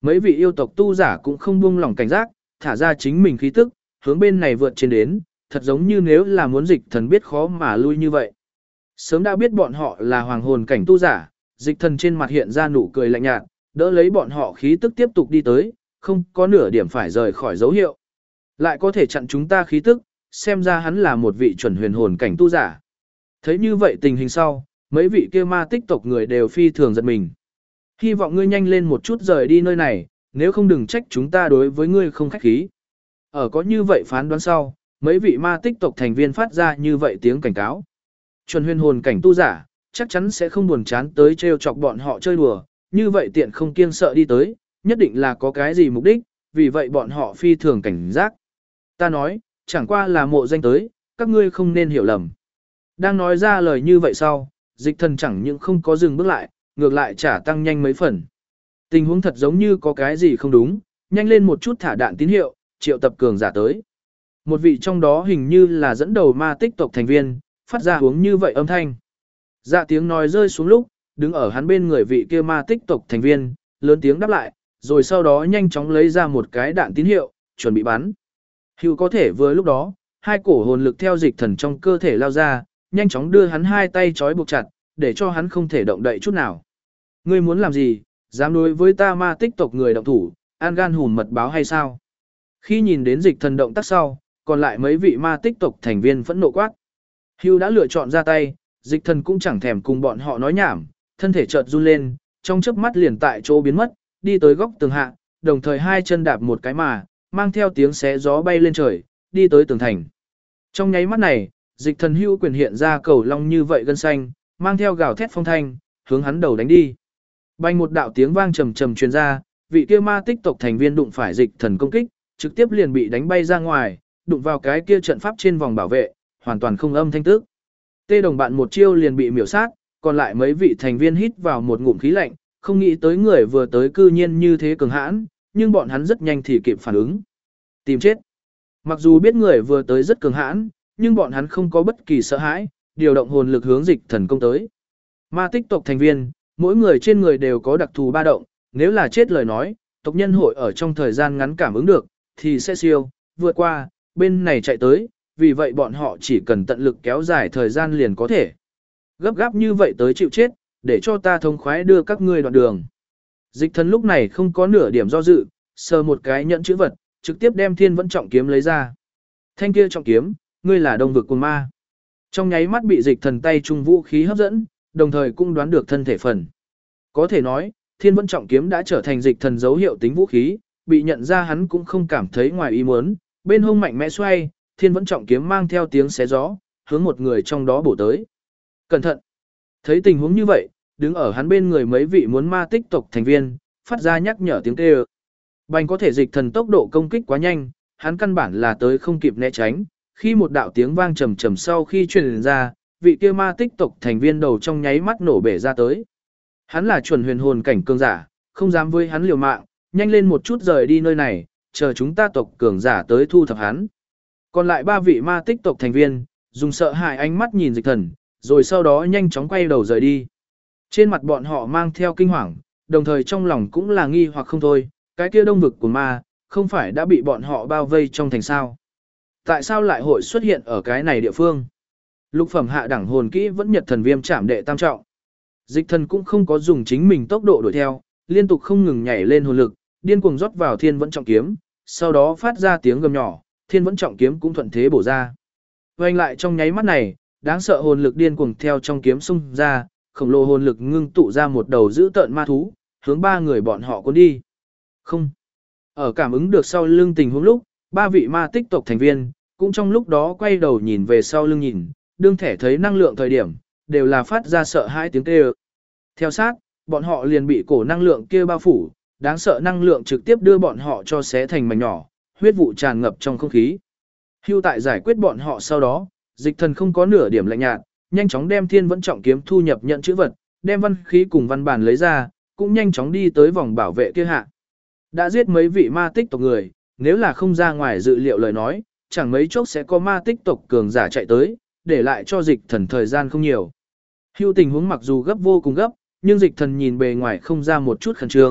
Speaker 1: Mấy vị yêu tộc tu giả cũng không buông lỏng cảnh giác, thả ra chính mình khí tức, hướng bên này vượt trên đến, thật giống như nếu là muốn dịch thần biết khó mà lui như vậy. Sớm đã biết bọn họ là hoàng hồn cảnh tu giả, dịch thần trên mặt hiện ra nụ cười lạnh nhạt, đỡ lấy bọn họ khí tức tiếp tục đi tới, không có nửa điểm phải rời khỏi dấu hiệu. Lại có thể chặn chúng ta khí tức, xem ra hắn là một vị chuẩn huyền hồn cảnh tu giả. Thấy như vậy tình hình sau, mấy vị kia ma tích tộc người đều phi thường giật mình. Hy vọng ngươi nhanh lên một chút rời đi nơi này, nếu không đừng trách chúng ta đối với ngươi không khách khí. Ở có như vậy phán đoán sau, mấy vị ma tích tộc thành viên phát ra như vậy tiếng cảnh cáo. Chuẩn huyền hồn cảnh tu giả, chắc chắn sẽ không buồn chán tới trêu chọc bọn họ chơi đùa, như vậy tiện không kiêng sợ đi tới, nhất định là có cái gì mục đích, vì vậy bọn họ phi thường cảnh giác. Ta nói, chẳng qua là mộ danh tới, các ngươi không nên hiểu lầm. Đang nói ra lời như vậy sau, dịch thần chẳng những không có dừng bước lại, ngược lại trả tăng nhanh mấy phần. Tình huống thật giống như có cái gì không đúng, nhanh lên một chút thả đạn tín hiệu, triệu tập cường giả tới. Một vị trong đó hình như là dẫn đầu ma tích tộc thành viên, phát ra hướng như vậy âm thanh. Dạ tiếng nói rơi xuống lúc, đứng ở hắn bên người vị kia ma tích tộc thành viên, lớn tiếng đáp lại, rồi sau đó nhanh chóng lấy ra một cái đạn tín hiệu, chuẩn bị bắn. Hữu có thể vừa lúc đó, hai cổ hồn lực theo dịch thần trong cơ thể lao ra, nhanh chóng đưa hắn hai tay trói buộc chặt, để cho hắn không thể động đậy chút nào. Ngươi muốn làm gì, dám đối với ta ma tích tộc người động thủ, an gan hùn mật báo hay sao? Khi nhìn đến dịch thần động tác sau, còn lại mấy vị ma tích tộc thành viên phẫn nộ quát. Hưu đã lựa chọn ra tay, dịch thần cũng chẳng thèm cùng bọn họ nói nhảm, thân thể chợt run lên, trong chớp mắt liền tại chỗ biến mất, đi tới góc tường hạ, đồng thời hai chân đạp một cái mà, mang theo tiếng xé gió bay lên trời, đi tới tường thành. Trong nháy mắt này, dịch thần hưu quyền hiện ra cầu long như vậy gân xanh, mang theo gào thét phong thanh, hướng hắn đầu đánh đi. Bay một đạo tiếng vang trầm trầm truyền ra, vị kia ma tích tộc thành viên đụng phải dịch thần công kích, trực tiếp liền bị đánh bay ra ngoài, đụng vào cái kia trận pháp trên vòng bảo vệ, hoàn toàn không âm thanh tức. Tê đồng bạn một chiêu liền bị miểu sát, còn lại mấy vị thành viên hít vào một ngụm khí lạnh, không nghĩ tới người vừa tới cư nhiên như thế cường hãn, nhưng bọn hắn rất nhanh thì kịp phản ứng. Tìm chết. Mặc dù biết người vừa tới rất cường hãn, nhưng bọn hắn không có bất kỳ sợ hãi, điều động hồn lực hướng dịch thần công tới. Ma tích tộc thành viên, mỗi người trên người đều có đặc thù ba động, nếu là chết lời nói, tộc nhân hội ở trong thời gian ngắn cảm ứng được, thì sẽ siêu, vượt qua, bên này chạy tới, vì vậy bọn họ chỉ cần tận lực kéo dài thời gian liền có thể. Gấp gáp như vậy tới chịu chết, để cho ta thông khoái đưa các ngươi đoạn đường. Dịch thần lúc này không có nửa điểm do dự, sờ một cái nhẫn chữ vật, trực tiếp đem thiên vẫn trọng kiếm lấy ra. Thanh kia trọng kiếm, ngươi là đông vực cùng ma. Trong nháy mắt bị dịch thần tay trung vũ khí hấp dẫn, đồng thời cũng đoán được thân thể phần. Có thể nói, thiên vẫn trọng kiếm đã trở thành dịch thần dấu hiệu tính vũ khí, bị nhận ra hắn cũng không cảm thấy ngoài ý muốn, bên hông mạnh mẽ xoay, thiên vẫn trọng kiếm mang theo tiếng xé gió, hướng một người trong đó bổ tới. Cẩn thận! Thấy tình huống như vậy, đứng ở hắn bên người mấy vị muốn ma tích tộc thành viên, phát ra nhắc nhở tiếng kêu. Bành có thể dịch thần tốc độ công kích quá nhanh, hắn căn bản là tới không kịp né tránh, khi một đạo tiếng vang trầm trầm sau khi truyền ra, vị kia ma tích tộc thành viên đầu trong nháy mắt nổ bể ra tới. Hắn là chuẩn huyền hồn cảnh cường giả, không dám với hắn liều mạng, nhanh lên một chút rời đi nơi này, chờ chúng ta tộc cường giả tới thu thập hắn. Còn lại ba vị ma tích tộc thành viên, dùng sợ hãi ánh mắt nhìn dịch thần, rồi sau đó nhanh chóng quay đầu rời đi. Trên mặt bọn họ mang theo kinh hoàng, đồng thời trong lòng cũng là nghi hoặc không thôi, cái kia đông vực của ma, không phải đã bị bọn họ bao vây trong thành sao. Tại sao lại hội xuất hiện ở cái này địa phương? Lục phẩm hạ đẳng hồn kỹ vẫn nhật thần viêm chạm đệ tam trọng. Dịch thần cũng không có dùng chính mình tốc độ đuổi theo, liên tục không ngừng nhảy lên hồn lực, điên cuồng rót vào thiên vẫn trọng kiếm, sau đó phát ra tiếng gầm nhỏ, thiên vẫn trọng kiếm cũng thuận thế bổ ra. Vành lại trong nháy mắt này, đáng sợ hồn lực điên cuồng theo trong kiếm xung ra, khổng lồ hồn lực ngưng tụ ra một đầu dữ tợn ma thú, hướng ba người bọn họ cuốn đi. Không. Ở cảm ứng được sau lưng tình huống lúc, ba vị ma tích tộc thành viên, cũng trong lúc đó quay đầu nhìn về sau lưng nhìn, đương thể thấy năng lượng thời điểm, đều là phát ra sợ hãi tiếng kêu. Theo sát, bọn họ liền bị cổ năng lượng kia bao phủ, đáng sợ năng lượng trực tiếp đưa bọn họ cho xé thành mảnh nhỏ, huyết vụ tràn ngập trong không khí. Hưu tại giải quyết bọn họ sau đó, dịch thần không có nửa điểm lạnh nhạt, nhanh chóng đem thiên vẫn trọng kiếm thu nhập nhận chữ vật, đem văn khí cùng văn bản lấy ra, cũng nhanh chóng đi tới vòng bảo vệ kia hạ. Đã giết mấy vị ma tích tộc người, nếu là không ra ngoài dự liệu lời nói, chẳng mấy chốc sẽ có ma tích tộc cường giả chạy tới, để lại cho dịch thần thời gian không nhiều. Hưu tình huống mặc dù gấp vô cùng gấp, nhưng dịch thần nhìn bề ngoài không ra một chút khẩn trương,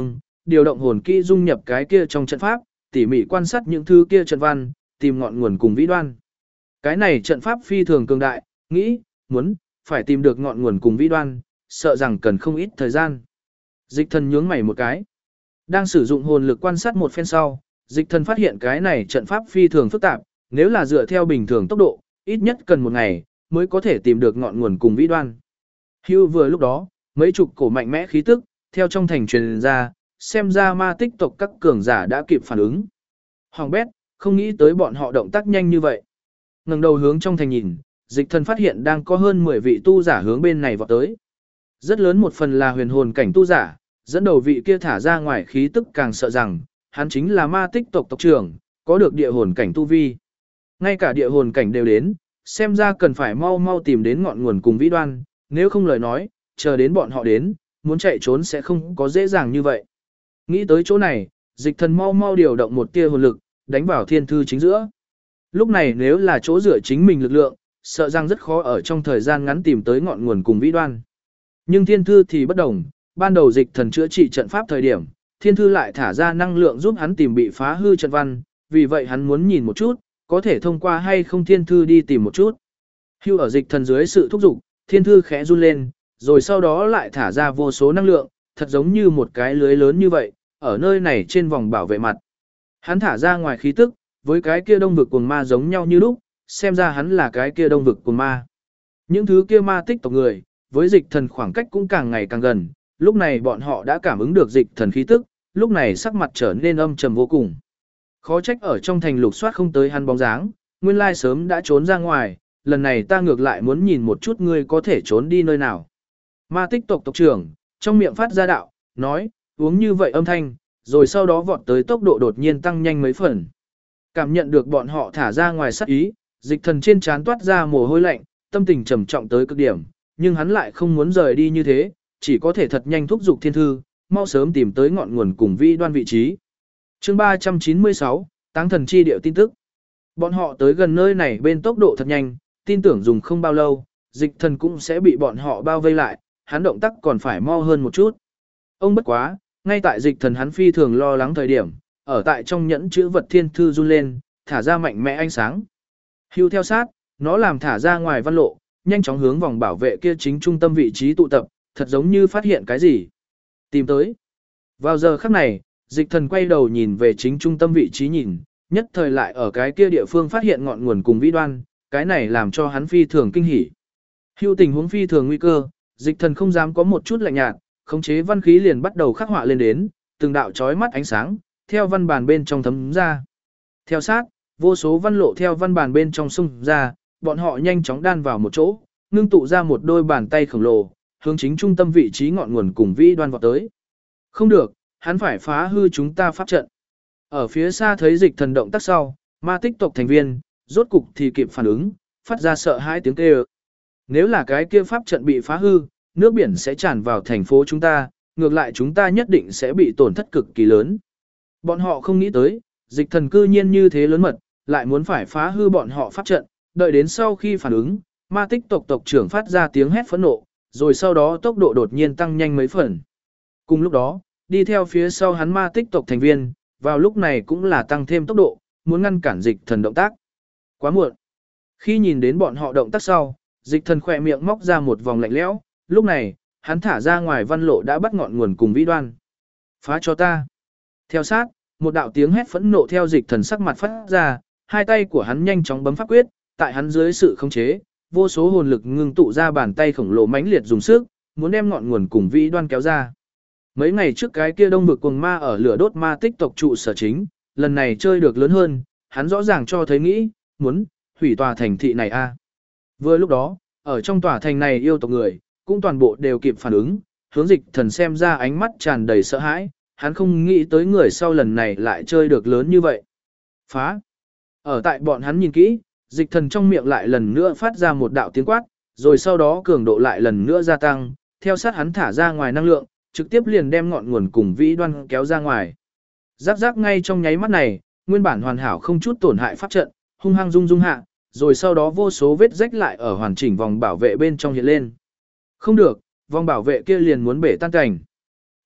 Speaker 1: điều động hồn kỹ dung nhập cái kia trong trận pháp, tỉ mỉ quan sát những thứ kia trận văn, tìm ngọn nguồn cùng vĩ đoan. Cái này trận pháp phi thường cường đại, nghĩ, muốn, phải tìm được ngọn nguồn cùng vĩ đoan, sợ rằng cần không ít thời gian. Dịch thần nhướng mày một cái. Đang sử dụng hồn lực quan sát một phen sau, dịch thần phát hiện cái này trận pháp phi thường phức tạp, nếu là dựa theo bình thường tốc độ, ít nhất cần một ngày, mới có thể tìm được ngọn nguồn cùng vĩ đoan. Hưu vừa lúc đó, mấy chục cổ mạnh mẽ khí tức, theo trong thành truyền ra, xem ra ma tích tộc các cường giả đã kịp phản ứng. Hoàng bét, không nghĩ tới bọn họ động tác nhanh như vậy. Ngẩng đầu hướng trong thành nhìn, dịch thần phát hiện đang có hơn 10 vị tu giả hướng bên này vọt tới. Rất lớn một phần là huyền hồn cảnh tu giả, dẫn đầu vị kia thả ra ngoài khí tức càng sợ rằng, hắn chính là ma tích tộc tộc trưởng, có được địa hồn cảnh tu vi. Ngay cả địa hồn cảnh đều đến, xem ra cần phải mau mau tìm đến ngọn nguồn cùng vĩ đoan, nếu không lời nói, chờ đến bọn họ đến, muốn chạy trốn sẽ không có dễ dàng như vậy. Nghĩ tới chỗ này, dịch thần mau mau điều động một tia hồn lực, đánh vào thiên thư chính giữa. Lúc này nếu là chỗ dựa chính mình lực lượng, sợ rằng rất khó ở trong thời gian ngắn tìm tới ngọn nguồn cùng vĩ đoan. Nhưng thiên thư thì bất đồng, ban đầu dịch thần chữa trị trận pháp thời điểm, thiên thư lại thả ra năng lượng giúp hắn tìm bị phá hư trận văn, vì vậy hắn muốn nhìn một chút, có thể thông qua hay không thiên thư đi tìm một chút. Hưu ở dịch thần dưới sự thúc giục, thiên thư khẽ run lên, rồi sau đó lại thả ra vô số năng lượng, thật giống như một cái lưới lớn như vậy, ở nơi này trên vòng bảo vệ mặt. Hắn thả ra ngoài khí tức, với cái kia đông vực cuồng ma giống nhau như lúc, xem ra hắn là cái kia đông vực cuồng ma. Những thứ kia ma tích tộc người, với dịch thần khoảng cách cũng càng ngày càng gần, lúc này bọn họ đã cảm ứng được dịch thần khí tức, lúc này sắc mặt trở nên âm trầm vô cùng. Khó trách ở trong thành lục soát không tới hắn bóng dáng, nguyên lai sớm đã trốn ra ngoài, lần này ta ngược lại muốn nhìn một chút ngươi có thể trốn đi nơi nào. Ma tích tộc tộc trưởng, trong miệng phát ra đạo, nói, uống như vậy âm thanh, rồi sau đó vọt tới tốc độ đột nhiên tăng nhanh mấy phần. Cảm nhận được bọn họ thả ra ngoài sát ý, dịch thần trên trán toát ra mồ hôi lạnh, tâm tình trầm trọng tới cực điểm, nhưng hắn lại không muốn rời đi như thế, chỉ có thể thật nhanh thúc giục thiên thư, mau sớm tìm tới ngọn nguồn cùng vĩ đoan vị trí. Chương 396, Táng thần chi điệu tin tức. Bọn họ tới gần nơi này bên tốc độ thật nhanh, tin tưởng dùng không bao lâu, dịch thần cũng sẽ bị bọn họ bao vây lại, hắn động tác còn phải mau hơn một chút. Ông bất quá, ngay tại dịch thần hắn phi thường lo lắng thời điểm, ở tại trong nhẫn chữ vật thiên thư run lên, thả ra mạnh mẽ ánh sáng. Hưu theo sát, nó làm thả ra ngoài văn lộ, nhanh chóng hướng vòng bảo vệ kia chính trung tâm vị trí tụ tập, thật giống như phát hiện cái gì. Tìm tới. Vào giờ khắc này, dịch thần quay đầu nhìn về chính trung tâm vị trí nhìn, nhất thời lại ở cái kia địa phương phát hiện ngọn nguồn cùng vĩ đoan, cái này làm cho hắn phi thường kinh hỉ. Hưu tình huống phi thường nguy cơ, dịch thần không dám có một chút lạnh nhạt, khống chế văn khí liền bắt đầu khắc họa lên đến, từng đạo chói mắt ánh sáng, theo văn bản bên trong thấm ra. Theo sát, vô số văn lộ theo văn bản bên trong xung ra, bọn họ nhanh chóng đan vào một chỗ, ngưng tụ ra một đôi bàn tay khổng lồ, hướng chính trung tâm vị trí ngọn nguồn cùng vĩ đoan vọt tới. Không được, hắn phải phá hư chúng ta pháp trận. Ở phía xa thấy dịch thần động tác sau, ma tích tộc thành viên, rốt cục thì kịp phản ứng, phát ra sợ hãi tiếng kêu. Nếu là cái kia pháp trận bị phá hư, nước biển sẽ tràn vào thành phố chúng ta, ngược lại chúng ta nhất định sẽ bị tổn thất cực kỳ lớn. Bọn họ không nghĩ tới, dịch thần cư nhiên như thế lớn mật, lại muốn phải phá hư bọn họ pháp trận, đợi đến sau khi phản ứng, ma tích tộc tộc trưởng phát ra tiếng hét phẫn nộ, rồi sau đó tốc độ đột nhiên tăng nhanh mấy phần. Cùng lúc đó, đi theo phía sau hắn ma tích tộc thành viên, vào lúc này cũng là tăng thêm tốc độ, muốn ngăn cản dịch thần động tác. Quá muộn. Khi nhìn đến bọn họ động tác sau, dịch thần khỏe miệng móc ra một vòng lạnh lẽo, lúc này, hắn thả ra ngoài văn lộ đã bắt ngọn nguồn cùng vĩ đoan. Phá cho ta. Theo sát, một đạo tiếng hét phẫn nộ theo dịch thần sắc mặt phát ra, hai tay của hắn nhanh chóng bấm pháp quyết, tại hắn dưới sự khống chế, vô số hồn lực ngưng tụ ra bàn tay khổng lồ mãnh liệt dùng sức, muốn đem ngọn nguồn cùng vĩ đoan kéo ra. Mấy ngày trước cái kia đông vực cuồng ma ở lửa đốt ma tích tộc trụ sở chính, lần này chơi được lớn hơn, hắn rõ ràng cho thấy nghĩ, muốn hủy tòa thành thị này a. Vừa lúc đó, ở trong tòa thành này yêu tộc người, cũng toàn bộ đều kịp phản ứng, hướng dịch thần xem ra ánh mắt tràn đầy sợ hãi, hắn không nghĩ tới người sau lần này lại chơi được lớn như vậy. Phá! Ở tại bọn hắn nhìn kỹ, dịch thần trong miệng lại lần nữa phát ra một đạo tiếng quát, rồi sau đó cường độ lại lần nữa gia tăng, theo sát hắn thả ra ngoài năng lượng, trực tiếp liền đem ngọn nguồn cùng vĩ đoan kéo ra ngoài. Rắc rắc ngay trong nháy mắt này, nguyên bản hoàn hảo không chút tổn hại pháp trận, hung hăng rung rung hạ, rồi sau đó vô số vết rách lại ở hoàn chỉnh vòng bảo vệ bên trong hiện lên. Không được, vòng bảo vệ kia liền muốn bể tan cảnh.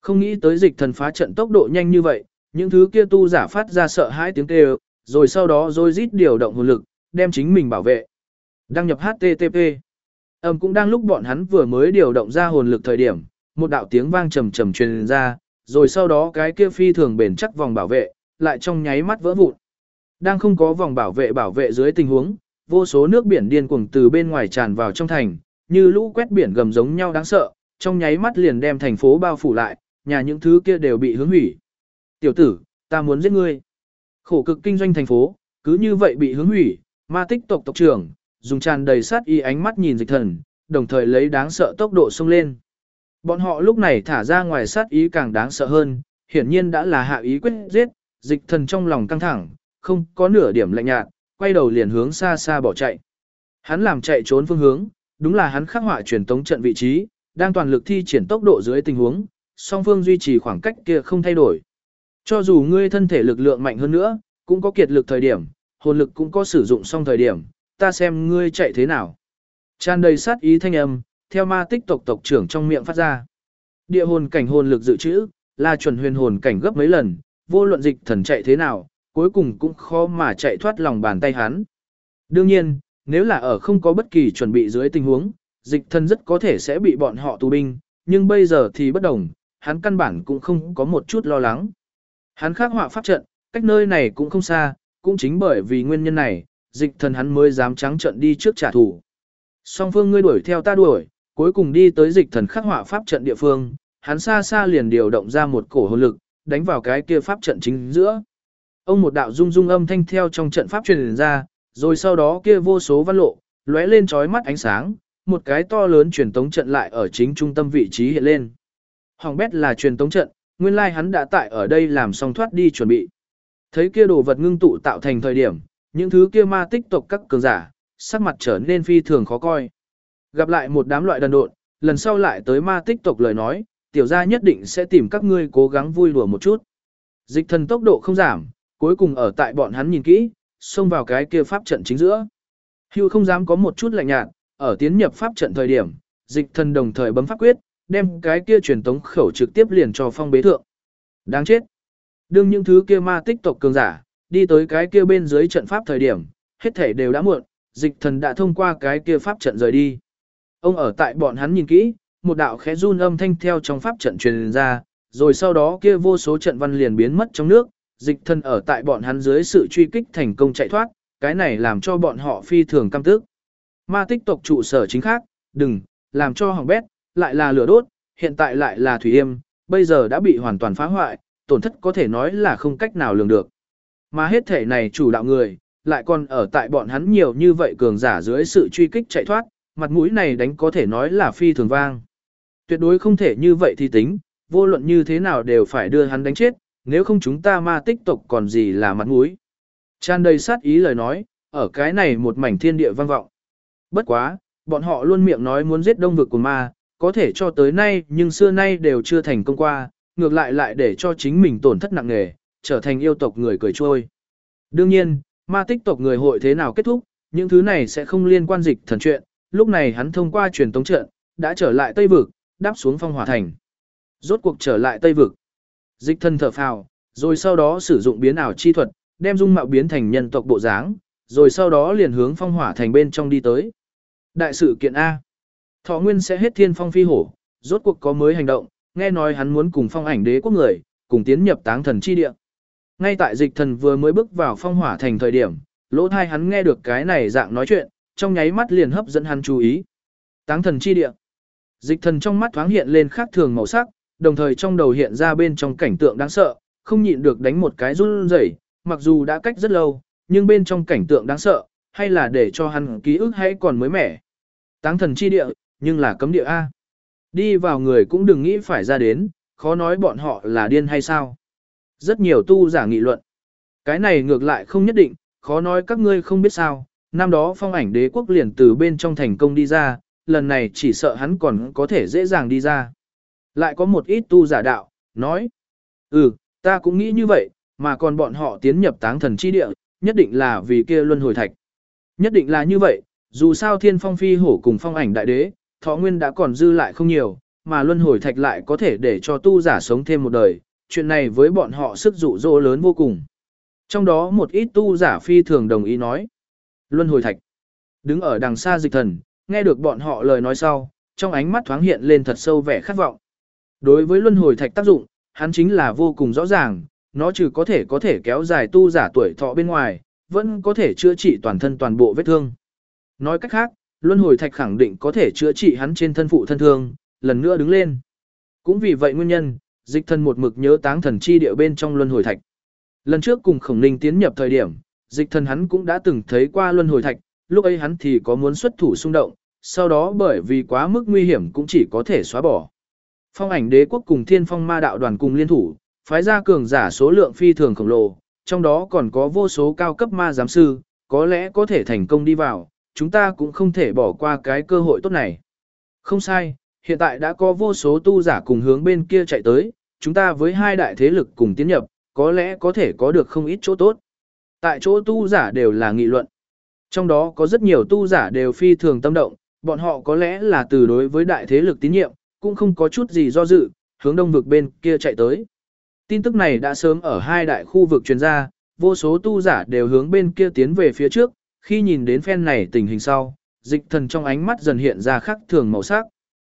Speaker 1: Không nghĩ tới dịch thần phá trận tốc độ nhanh như vậy, những thứ kia tu giả phát ra sợ hãi tiếng kêu, rồi sau đó rối rít điều động hồn lực, đem chính mình bảo vệ. Đăng nhập HTTP. Cũng đang lúc bọn hắn vừa mới điều động ra hồn lực thời điểm, một đạo tiếng vang trầm trầm truyền ra, rồi sau đó cái kia phi thường bền chắc vòng bảo vệ, lại trong nháy mắt vỡ vụn. Đang không có vòng bảo vệ dưới tình huống, vô số nước biển điên cuồng từ bên ngoài tràn vào trong thành, như lũ quét biển gầm giống nhau đáng sợ, trong nháy mắt liền đem thành phố bao phủ lại, nhà những thứ kia đều bị hướng hủy. Tiểu tử, ta muốn giết ngươi. Khổ cực kinh doanh thành phố, cứ như vậy bị hướng hủy, ma tích tộc tộc trưởng, dùng tràn đầy sát y ánh mắt nhìn dịch thần, đồng thời lấy đáng sợ tốc độ xông lên. Bọn họ lúc này thả ra ngoài sát ý càng đáng sợ hơn, hiển nhiên đã là hạ ý quyết giết, dịch thần trong lòng căng thẳng, không có nửa điểm lạnh nhạt, quay đầu liền hướng xa xa bỏ chạy. Hắn làm chạy trốn phương hướng, đúng là hắn khắc họa truyền tống trận vị trí, đang toàn lực thi triển tốc độ dưới tình huống, song phương duy trì khoảng cách kia không thay đổi. Cho dù ngươi thân thể lực lượng mạnh hơn nữa, cũng có kiệt lực thời điểm, hồn lực cũng có sử dụng xong thời điểm, ta xem ngươi chạy thế nào. Tràn đầy sát ý thanh âm, theo ma tích tộc tộc trưởng trong miệng phát ra. Địa hồn cảnh hồn lực dự trữ, là chuẩn huyền hồn cảnh gấp mấy lần, vô luận dịch thần chạy thế nào, cuối cùng cũng khó mà chạy thoát lòng bàn tay hắn. Đương nhiên, nếu là ở không có bất kỳ chuẩn bị dưới tình huống, dịch thần rất có thể sẽ bị bọn họ tù binh, nhưng bây giờ thì bất đồng, hắn căn bản cũng không có một chút lo lắng. Hắn khắc họa pháp trận, cách nơi này cũng không xa, cũng chính bởi vì nguyên nhân này, dịch thần hắn mới dám trắng trận đi trước trả thù. Song phương ngươi đuổi theo ta đuổi, cuối cùng đi tới dịch thần khắc họa pháp trận địa phương, hắn xa xa liền điều động ra một cổ hồn lực, đánh vào cái kia pháp trận chính giữa. Ông một đạo rung rung âm thanh theo trong trận pháp truyền ra, rồi sau đó kia vô số văn lộ, lóe lên chói mắt ánh sáng, một cái to lớn truyền tống trận lại ở chính trung tâm vị trí hiện lên. Hoàng bét là truyền tống trận, nguyên lai hắn đã tại ở đây làm xong thoát đi chuẩn bị. Thấy kia đồ vật ngưng tụ tạo thành thời điểm, những thứ kia ma tích tộc các cường giả, sắc mặt trở nên phi thường khó coi. Gặp lại một đám loại đần độn, lần sau lại tới ma tích tộc lời nói, tiểu gia nhất định sẽ tìm các ngươi cố gắng vui đùa một chút. Dịch thần tốc độ không giảm, cuối cùng ở tại bọn hắn nhìn kỹ, xông vào cái kia pháp trận chính giữa. Hưu không dám có một chút lạnh nhạt, ở tiến nhập pháp trận thời điểm, dịch thần đồng thời bấm pháp quyết, đem cái kia truyền tống khẩu trực tiếp liền cho phong bế thượng. Đáng chết. Đương những thứ kia ma tích tộc cường giả, đi tới cái kia bên dưới trận pháp thời điểm, hết thể đều đã muộn, dịch thần đã thông qua cái kia pháp trận rời đi. Ông ở tại bọn hắn nhìn kỹ, một đạo khẽ run âm thanh theo trong pháp trận truyền ra, rồi sau đó kia vô số trận văn liền biến mất trong nước, dịch thần ở tại bọn hắn dưới sự truy kích thành công chạy thoát, cái này làm cho bọn họ phi thường căm tức. Ma tích tộc trụ sở chính khác, đừng, làm cho hỏng bét, lại là lửa đốt, hiện tại lại là thủy yêm, bây giờ đã bị hoàn toàn phá hoại, tổn thất có thể nói là không cách nào lường được. Mà hết thể này chủ đạo người, lại còn ở tại bọn hắn nhiều như vậy cường giả dưới sự truy kích chạy thoát, mặt mũi này đánh có thể nói là phi thường vang. Tuyệt đối không thể như vậy thì tính, vô luận như thế nào đều phải đưa hắn đánh chết, nếu không chúng ta ma tích tộc còn gì là mặt mũi. Tràn đầy sát ý lời nói, ở cái này một mảnh thiên địa vang vọng. Bất quá, bọn họ luôn miệng nói muốn giết đông vực của ma, có thể cho tới nay nhưng xưa nay đều chưa thành công qua, ngược lại để cho chính mình tổn thất nặng nề, trở thành yêu tộc người cười trôi. Đương nhiên, ma tích tộc người hội thế nào kết thúc, những thứ này sẽ không liên quan dịch thần chuyện, lúc này hắn thông qua truyền tống trận, đã trở lại Tây Vực, đáp xuống phong hỏa thành. Rốt cuộc trở lại Tây Vực. Dịch thần thở phào, rồi sau đó sử dụng biến ảo chi thuật, đem dung mạo biến thành nhân tộc bộ dáng, rồi sau đó liền hướng phong hỏa thành bên trong đi tới. Đại sự kiện A. Thọ Nguyên sẽ hết thiên phong phi hổ, rốt cuộc có mới hành động, nghe nói hắn muốn cùng phong ảnh đế quốc người, cùng tiến nhập táng thần chi địa. Ngay tại dịch thần vừa mới bước vào phong hỏa thành thời điểm, lỗ thai hắn nghe được cái này dạng nói chuyện, trong nháy mắt liền hấp dẫn hắn chú ý. Táng thần chi địa. Dịch thần trong mắt thoáng hiện lên khác thường màu sắc, đồng thời trong đầu hiện ra bên trong cảnh tượng đáng sợ, không nhịn được đánh một cái run rẩy, mặc dù đã cách rất lâu, nhưng bên trong cảnh tượng đáng sợ, hay là để cho hắn ký ức hãy còn mới mẻ. Táng thần chi địa, nhưng là cấm địa A. Đi vào người cũng đừng nghĩ phải ra đến, khó nói bọn họ là điên hay sao. Rất nhiều tu giả nghị luận. Cái này ngược lại không nhất định, khó nói các ngươi không biết sao, năm đó phong ảnh đế quốc liền từ bên trong thành công đi ra, lần này chỉ sợ hắn còn có thể dễ dàng đi ra. Lại có một ít tu giả đạo, nói, ta cũng nghĩ như vậy, mà còn bọn họ tiến nhập táng thần chi địa, nhất định là vì kia luân hồi thạch. Nhất định là như vậy, dù sao thiên phong phi hổ cùng phong ảnh đại đế, thọ nguyên đã còn dư lại không nhiều, mà luân hồi thạch lại có thể để cho tu giả sống thêm một đời, chuyện này với bọn họ sức dụ dỗ lớn vô cùng. Trong đó một ít tu giả phi thường đồng ý nói. Luân hồi thạch. Đứng ở đằng xa Dịch Thần, nghe được bọn họ lời nói sau, trong ánh mắt thoáng hiện lên thật sâu vẻ khát vọng. Đối với luân hồi thạch tác dụng, hắn chính là vô cùng rõ ràng, nó trừ có thể kéo dài tu giả tuổi thọ bên ngoài, vẫn có thể chữa trị toàn thân toàn bộ vết thương. Nói cách khác, luân hồi thạch khẳng định có thể chữa trị hắn trên thân phụ thân thương, lần nữa đứng lên. Cũng vì vậy nguyên nhân, Dịch Thần một mực nhớ táng thần chi địa bên trong luân hồi thạch. Lần trước cùng Khổng Ninh tiến nhập thời điểm, Dịch Thần hắn cũng đã từng thấy qua luân hồi thạch, lúc ấy hắn thì có muốn xuất thủ xung động, sau đó bởi vì quá mức nguy hiểm cũng chỉ có thể xóa bỏ. Phong Ảnh Đế quốc cùng Thiên Phong Ma đạo đoàn cùng liên thủ, phái ra cường giả số lượng phi thường khổng lồ, trong đó còn có vô số cao cấp ma giám sư, có lẽ có thể thành công đi vào, chúng ta cũng không thể bỏ qua cái cơ hội tốt này. Không sai, hiện tại đã có vô số tu giả cùng hướng bên kia chạy tới, chúng ta với hai đại thế lực cùng tiến nhập, có lẽ có thể có được không ít chỗ tốt. Tại chỗ tu giả đều là nghị luận. Trong đó có rất nhiều tu giả đều phi thường tâm động, bọn họ có lẽ là từ đối với đại thế lực tín nhiệm, cũng không có chút gì do dự, hướng đông vực bên kia chạy tới. Tin tức này đã sớm ở hai đại khu vực truyền ra, vô số tu giả đều hướng bên kia tiến về phía trước, khi nhìn đến phen này tình hình sau, Dịch Thần trong ánh mắt dần hiện ra khác thường màu sắc.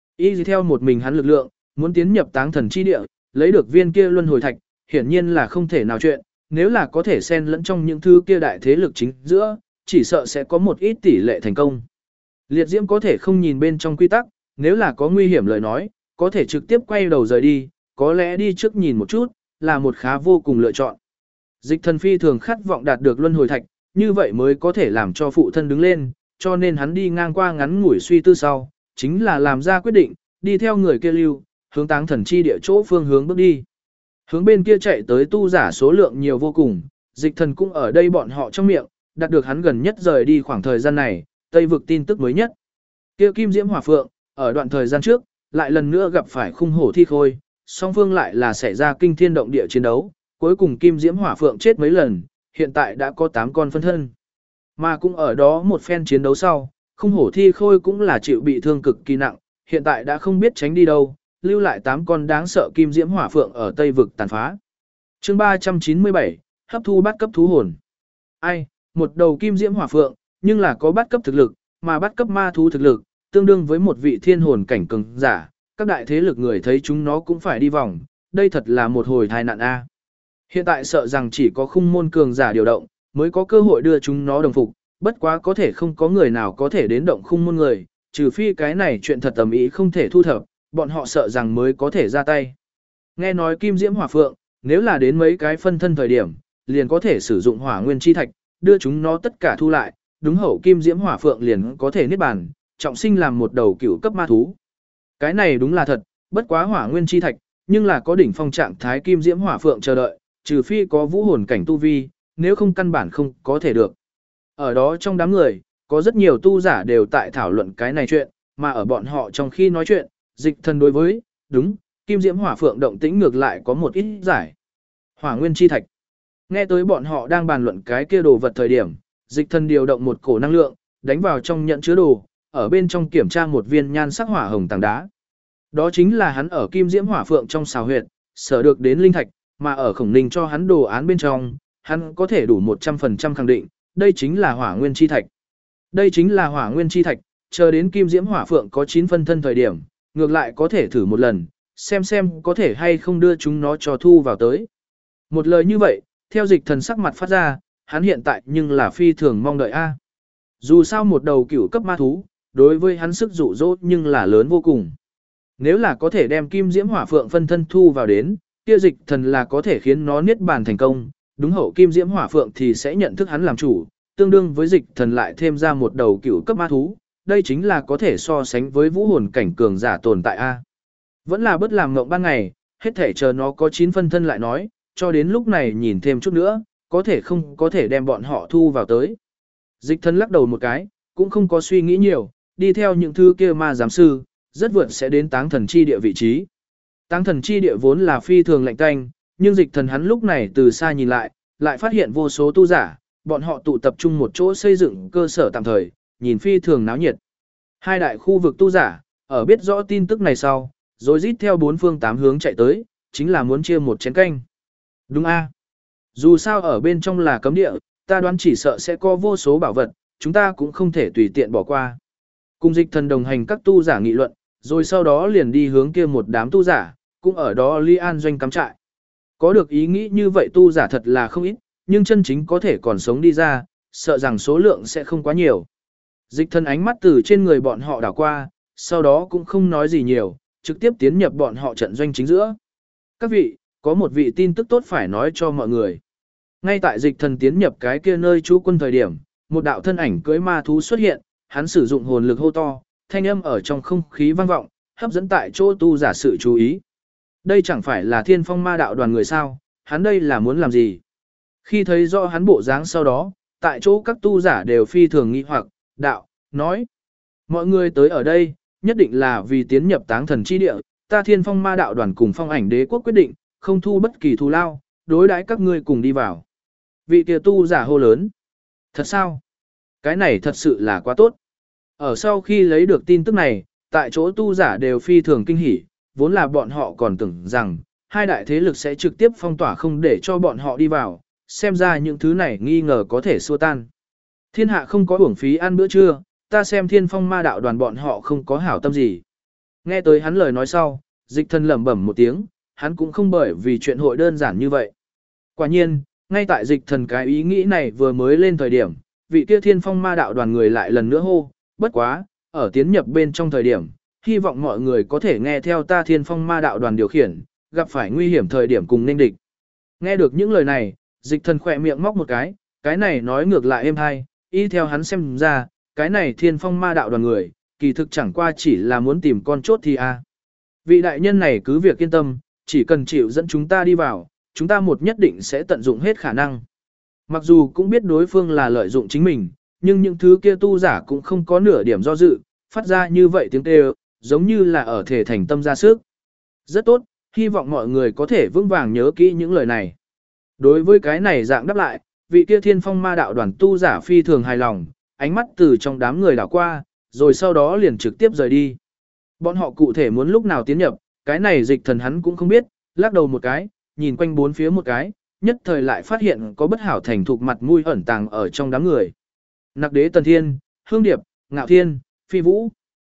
Speaker 1: Y theo một mình hắn lực lượng, muốn tiến nhập táng thần chi địa, lấy được viên kia luân hồi thạch, hiển nhiên là không thể nào chuyện, nếu là có thể xen lẫn trong những thứ kia đại thế lực chính giữa, chỉ sợ sẽ có một ít tỷ lệ thành công. Liệt Diễm có thể không nhìn bên trong quy tắc, nếu là có nguy hiểm lời nói, có thể trực tiếp quay đầu rời đi, có lẽ đi trước nhìn một chút, là một khá vô cùng lựa chọn. Dịch Thần phi thường khát vọng đạt được luân hồi thạch, như vậy mới có thể làm cho phụ thân đứng lên, cho nên hắn đi ngang qua ngắn ngủi suy tư sau, chính là làm ra quyết định, đi theo người kia lưu, hướng táng thần chi địa chỗ phương hướng bước đi. Hướng bên kia chạy tới tu giả số lượng nhiều vô cùng, Dịch Thần cũng ở đây bọn họ trong miệng, đạt được hắn gần nhất rời đi khoảng thời gian này, Tây vực tin tức mới nhất. Kia Kim Diễm Hỏa Phượng, ở đoạn thời gian trước, lại lần nữa gặp phải khung hổ thi khôi, song phương lại là xảy ra kinh thiên động địa chiến đấu, cuối cùng Kim Diễm Hỏa Phượng chết mấy lần, hiện tại đã có 8 con phân thân. Mà cũng ở đó một phen chiến đấu sau, khung hổ thi khôi cũng là chịu bị thương cực kỳ nặng, hiện tại đã không biết tránh đi đâu, lưu lại 8 con đáng sợ Kim Diễm Hỏa Phượng ở Tây vực tàn phá. Chương 397, hấp thu bắt cấp thú hồn. Ai, một đầu Kim Diễm Hỏa Phượng, nhưng là có bắt cấp thực lực, mà bắt cấp ma thú thực lực, tương đương với một vị thiên hồn cảnh cường giả, các đại thế lực người thấy chúng nó cũng phải đi vòng, đây thật là một hồi tai nạn a. Hiện tại sợ rằng chỉ có khung môn cường giả điều động, mới có cơ hội đưa chúng nó đồng phục, bất quá có thể không có người nào có thể đến động khung môn người, trừ phi cái này chuyện thật tầm ý không thể thu thập, bọn họ sợ rằng mới có thể ra tay. Nghe nói Kim Diễm Hỏa Phượng, nếu là đến mấy cái phân thân thời điểm, liền có thể sử dụng hỏa nguyên chi thạch, đưa chúng nó tất cả thu lại, đúng hậu Kim Diễm Hỏa Phượng liền có thể niết bàn, trọng sinh làm một đầu cửu cấp ma thú. Cái này đúng là thật, bất quá hỏa nguyên chi thạch, nhưng là có đỉnh phong trạng thái Kim Diễm Hỏa Phượng chờ đợi, trừ phi có vũ hồn cảnh tu vi, nếu không căn bản không có thể được. Ở đó trong đám người, có rất nhiều tu giả đều tại thảo luận cái này chuyện, mà ở bọn họ trong khi nói chuyện, Dịch Thần đối với, đúng, Kim Diễm Hỏa Phượng động tĩnh ngược lại có một ít giải. Hỏa nguyên chi thạch. Nghe tới bọn họ đang bàn luận cái kia đồ vật thời điểm, Dịch Thần điều động một cổ năng lượng, đánh vào trong nhận chứa đồ, ở bên trong kiểm tra một viên nhan sắc hỏa hồng tảng đá. Đó chính là hắn ở Kim Diễm Hỏa Phượng trong xào huyệt, sở được đến linh thạch, mà ở Khổng Ninh cho hắn đồ án bên trong, hắn có thể đủ 100% khẳng định, đây chính là hỏa nguyên chi thạch. Đây chính là hỏa nguyên chi thạch, chờ đến Kim Diễm Hỏa Phượng có 9 phân thân thời điểm, ngược lại có thể thử một lần, xem có thể hay không đưa chúng nó cho thu vào tới. Một lời như vậy, theo Dịch Thần sắc mặt phát ra, hắn hiện tại nhưng là phi thường mong đợi a. Dù sao một đầu cửu cấp ma thú, đối với hắn sức dụ dỗ nhưng là lớn vô cùng. Nếu là có thể đem Kim Diễm Hỏa Phượng phân thân thu vào đến, kia Dịch Thần là có thể khiến nó niết bàn thành công, đúng hậu Kim Diễm Hỏa Phượng thì sẽ nhận thức hắn làm chủ, tương đương với Dịch Thần lại thêm ra một đầu cửu cấp ma thú, đây chính là có thể so sánh với vũ hồn cảnh cường giả tồn tại a. Vẫn là bất làm ngộng ban ngày, hết thể chờ nó có 9 phân thân lại nói, cho đến lúc này nhìn thêm chút nữa, có thể không có thể đem bọn họ thu vào tới. Dịch Thần lắc đầu một cái, cũng không có suy nghĩ nhiều, đi theo những thứ kia ma giám sư, rất vượt sẽ đến táng thần chi địa vị trí. Táng thần chi địa vốn là phi thường lạnh tanh, nhưng Dịch Thần hắn lúc này từ xa nhìn lại, lại phát hiện vô số tu giả, bọn họ tụ tập trung một chỗ xây dựng cơ sở tạm thời, nhìn phi thường náo nhiệt. Hai đại khu vực tu giả, ở biết rõ tin tức này sau, rồi rít theo bốn phương tám hướng chạy tới, chính là muốn chia một chén canh. Đúng a. Dù sao ở bên trong là cấm địa, ta đoán chỉ sợ sẽ có vô số bảo vật, chúng ta cũng không thể tùy tiện bỏ qua. Cùng Dịch Thần đồng hành các tu giả nghị luận, rồi sau đó liền đi hướng kia một đám tu giả, cũng ở đó Ly An doanh cắm trại. Có được ý nghĩ như vậy tu giả thật là không ít, nhưng chân chính có thể còn sống đi ra, sợ rằng số lượng sẽ không quá nhiều. Dịch Thần ánh mắt từ trên người bọn họ đảo qua, sau đó cũng không nói gì nhiều, trực tiếp tiến nhập bọn họ trận doanh chính giữa. Các vị, có một vị tin tức tốt phải nói cho mọi người. Ngay tại Dịch Thần tiến nhập cái kia nơi trú quân thời điểm, một đạo thân ảnh cưỡi ma thú xuất hiện, hắn sử dụng hồn lực hô to, thanh âm ở trong không khí vang vọng, hấp dẫn tại chỗ tu giả sự chú ý. Đây chẳng phải là Thiên Phong Ma đạo đoàn người sao, hắn đây là muốn làm gì? Khi thấy rõ hắn bộ dáng sau đó, tại chỗ các tu giả đều phi thường nghi hoặc, đạo, nói. Mọi người tới ở đây, nhất định là vì tiến nhập táng thần chi địa, ta Thiên Phong Ma đạo đoàn cùng Phong Ảnh Đế quốc quyết định, không thu bất kỳ thù lao, đối đãi các ngươi cùng đi vào. Vị kia tu giả hô lớn. Thật sao? Cái này thật sự là quá tốt. Ở sau khi lấy được tin tức này, tại chỗ tu giả đều phi thường kinh hỉ, vốn là bọn họ còn tưởng rằng, hai đại thế lực sẽ trực tiếp phong tỏa không để cho bọn họ đi vào, xem ra những thứ này nghi ngờ có thể xua tan. Thiên hạ không có uổng phí ăn bữa trưa, ta xem Thiên Phong Ma đạo đoàn bọn họ không có hảo tâm gì. Nghe tới hắn lời nói sau, Dịch Thần lẩm bẩm một tiếng, hắn cũng không bởi vì chuyện hội đơn giản như vậy. Quả nhiên, ngay tại Dịch Thần cái ý nghĩ này vừa mới lên thời điểm, vị kia Thiên Phong Ma đạo đoàn người lại lần nữa hô, bất quá, ở tiến nhập bên trong thời điểm, hy vọng mọi người có thể nghe theo ta Thiên Phong Ma đạo đoàn điều khiển, gặp phải nguy hiểm thời điểm cùng nên địch. Nghe được những lời này, Dịch Thần khỏe miệng móc một cái này nói ngược lại êm hay, y theo hắn xem ra, cái này Thiên Phong Ma đạo đoàn người, kỳ thực chẳng qua chỉ là muốn tìm con chốt thì a. Vị đại nhân này cứ việc yên tâm, chỉ cần chịu dẫn chúng ta đi vào, chúng ta một nhất định sẽ tận dụng hết khả năng. Mặc dù cũng biết đối phương là lợi dụng chính mình, nhưng những thứ kia tu giả cũng không có nửa điểm do dự, phát ra như vậy tiếng kêu, giống như là ở thể thành tâm ra sức. Rất tốt, hy vọng mọi người có thể vững vàng nhớ kỹ những lời này. Đối với cái này dạng đáp lại, vị kia Thiên Phong Ma đạo đoàn tu giả phi thường hài lòng, ánh mắt từ trong đám người đảo qua, rồi sau đó liền trực tiếp rời đi. Bọn họ cụ thể muốn lúc nào tiến nhập, cái này Dịch Thần hắn cũng không biết, lắc đầu một cái, nhìn quanh bốn phía một cái, nhất thời lại phát hiện có bất hảo thành thục mặt mũi ẩn tàng ở trong đám người. Nặc Đế Tần Thiên, Hương Điệp, Ngạo Thiên, Phi Vũ.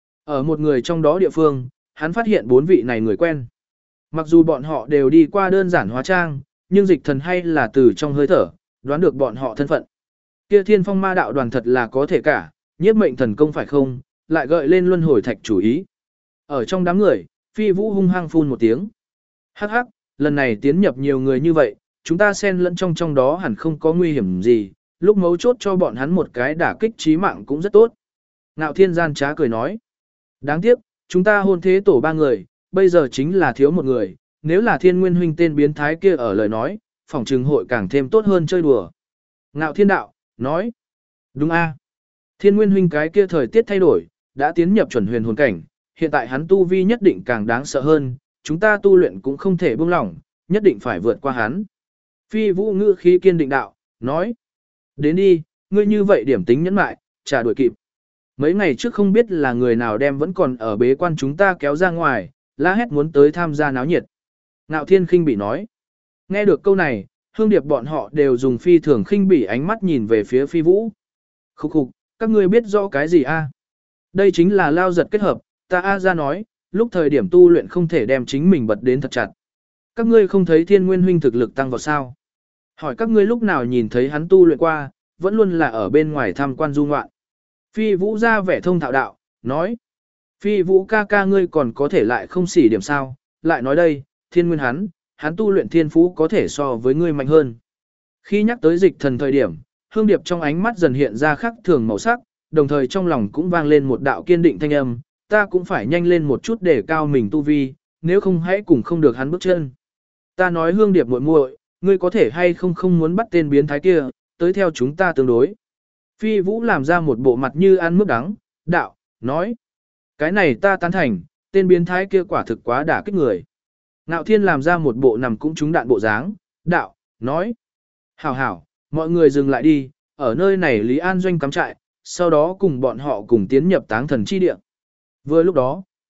Speaker 1: Ở một người trong đó địa phương, hắn phát hiện bốn vị này người quen. Mặc dù bọn họ đều đi qua đơn giản hóa trang, nhưng Dịch Thần hay là từ trong hơi thở, đoán được bọn họ thân phận. Kia Thiên Phong Ma đạo đoàn thật là có thể cả, nhiếp mệnh thần công phải không, lại gợi lên luân hồi thạch chủ ý. Ở trong đám người, Phi Vũ hung hăng phun một tiếng. Hắc hắc, lần này tiến nhập nhiều người như vậy, chúng ta xen lẫn trong đó hẳn không có nguy hiểm gì, lúc mấu chốt cho bọn hắn một cái đả kích chí mạng cũng rất tốt. Ngạo Thiên gian trá cười nói. Đáng tiếc, chúng ta hôn thế tổ ba người, bây giờ chính là thiếu một người, nếu là Thiên Nguyên huynh tên biến thái kia ở lời nói, phòng trừng hội càng thêm tốt hơn chơi đùa. Ngạo Thiên đạo, nói. Đúng a. Thiên Nguyên huynh cái kia thời tiết thay đổi, đã tiến nhập chuẩn huyền hồn cảnh, hiện tại hắn tu vi nhất định càng đáng sợ hơn, chúng ta tu luyện cũng không thể buông lỏng, nhất định phải vượt qua hắn. Phi Vũ ngữ khí kiên định đạo, nói. Đến đi, ngươi như vậy điểm tính nhẫn mại, trả đuổi kịp. Mấy ngày trước không biết là người nào đem vẫn còn ở bế quan chúng ta kéo ra ngoài, la hét muốn tới tham gia náo nhiệt. Ngạo Thiên khinh bỉ nói. Nghe được câu này, Hương Điệp bọn họ đều dùng phi thường khinh bỉ ánh mắt nhìn về phía Phi Vũ. Khúc khục, các ngươi biết rõ cái gì a? Đây chính là lao giật kết hợp, ta A ra nói, lúc thời điểm tu luyện không thể đem chính mình bật đến thật chặt. Các ngươi không thấy Thiên Nguyên huynh thực lực tăng vào sao? Hỏi các ngươi lúc nào nhìn thấy hắn tu luyện qua, vẫn luôn là ở bên ngoài tham quan du ngoạn. Phi Vũ ra vẻ thông thạo đạo, nói. Phi Vũ ca ca ngươi còn có thể lại không xỉ điểm sao, lại nói đây, Thiên Nguyên hắn tu luyện thiên phú có thể so với ngươi mạnh hơn. Khi nhắc tới Dịch Thần thời điểm, Hương Điệp trong ánh mắt dần hiện ra khác thường màu sắc, đồng thời trong lòng cũng vang lên một đạo kiên định thanh âm, ta cũng phải nhanh lên một chút để cao mình tu vi, nếu không hãy cùng không được hắn bước chân. Ta nói Hương Điệp muội muội, ngươi có thể hay không muốn bắt tên biến thái kia, tới theo chúng ta tương đối. Phi Vũ làm ra một bộ mặt như ăn mướp đắng, đạo, nói. Cái này ta tán thành, tên biến thái kia quả thực quá đả kích người. Ngạo Thiên làm ra một bộ nằm cũng trúng đạn bộ dáng, đạo, nói. Hảo hảo, mọi người dừng lại đi, ở nơi này Lý An Doanh cắm trại, sau đó cùng bọn họ cùng tiến nhập táng thần chi địa. Vừa lúc đó,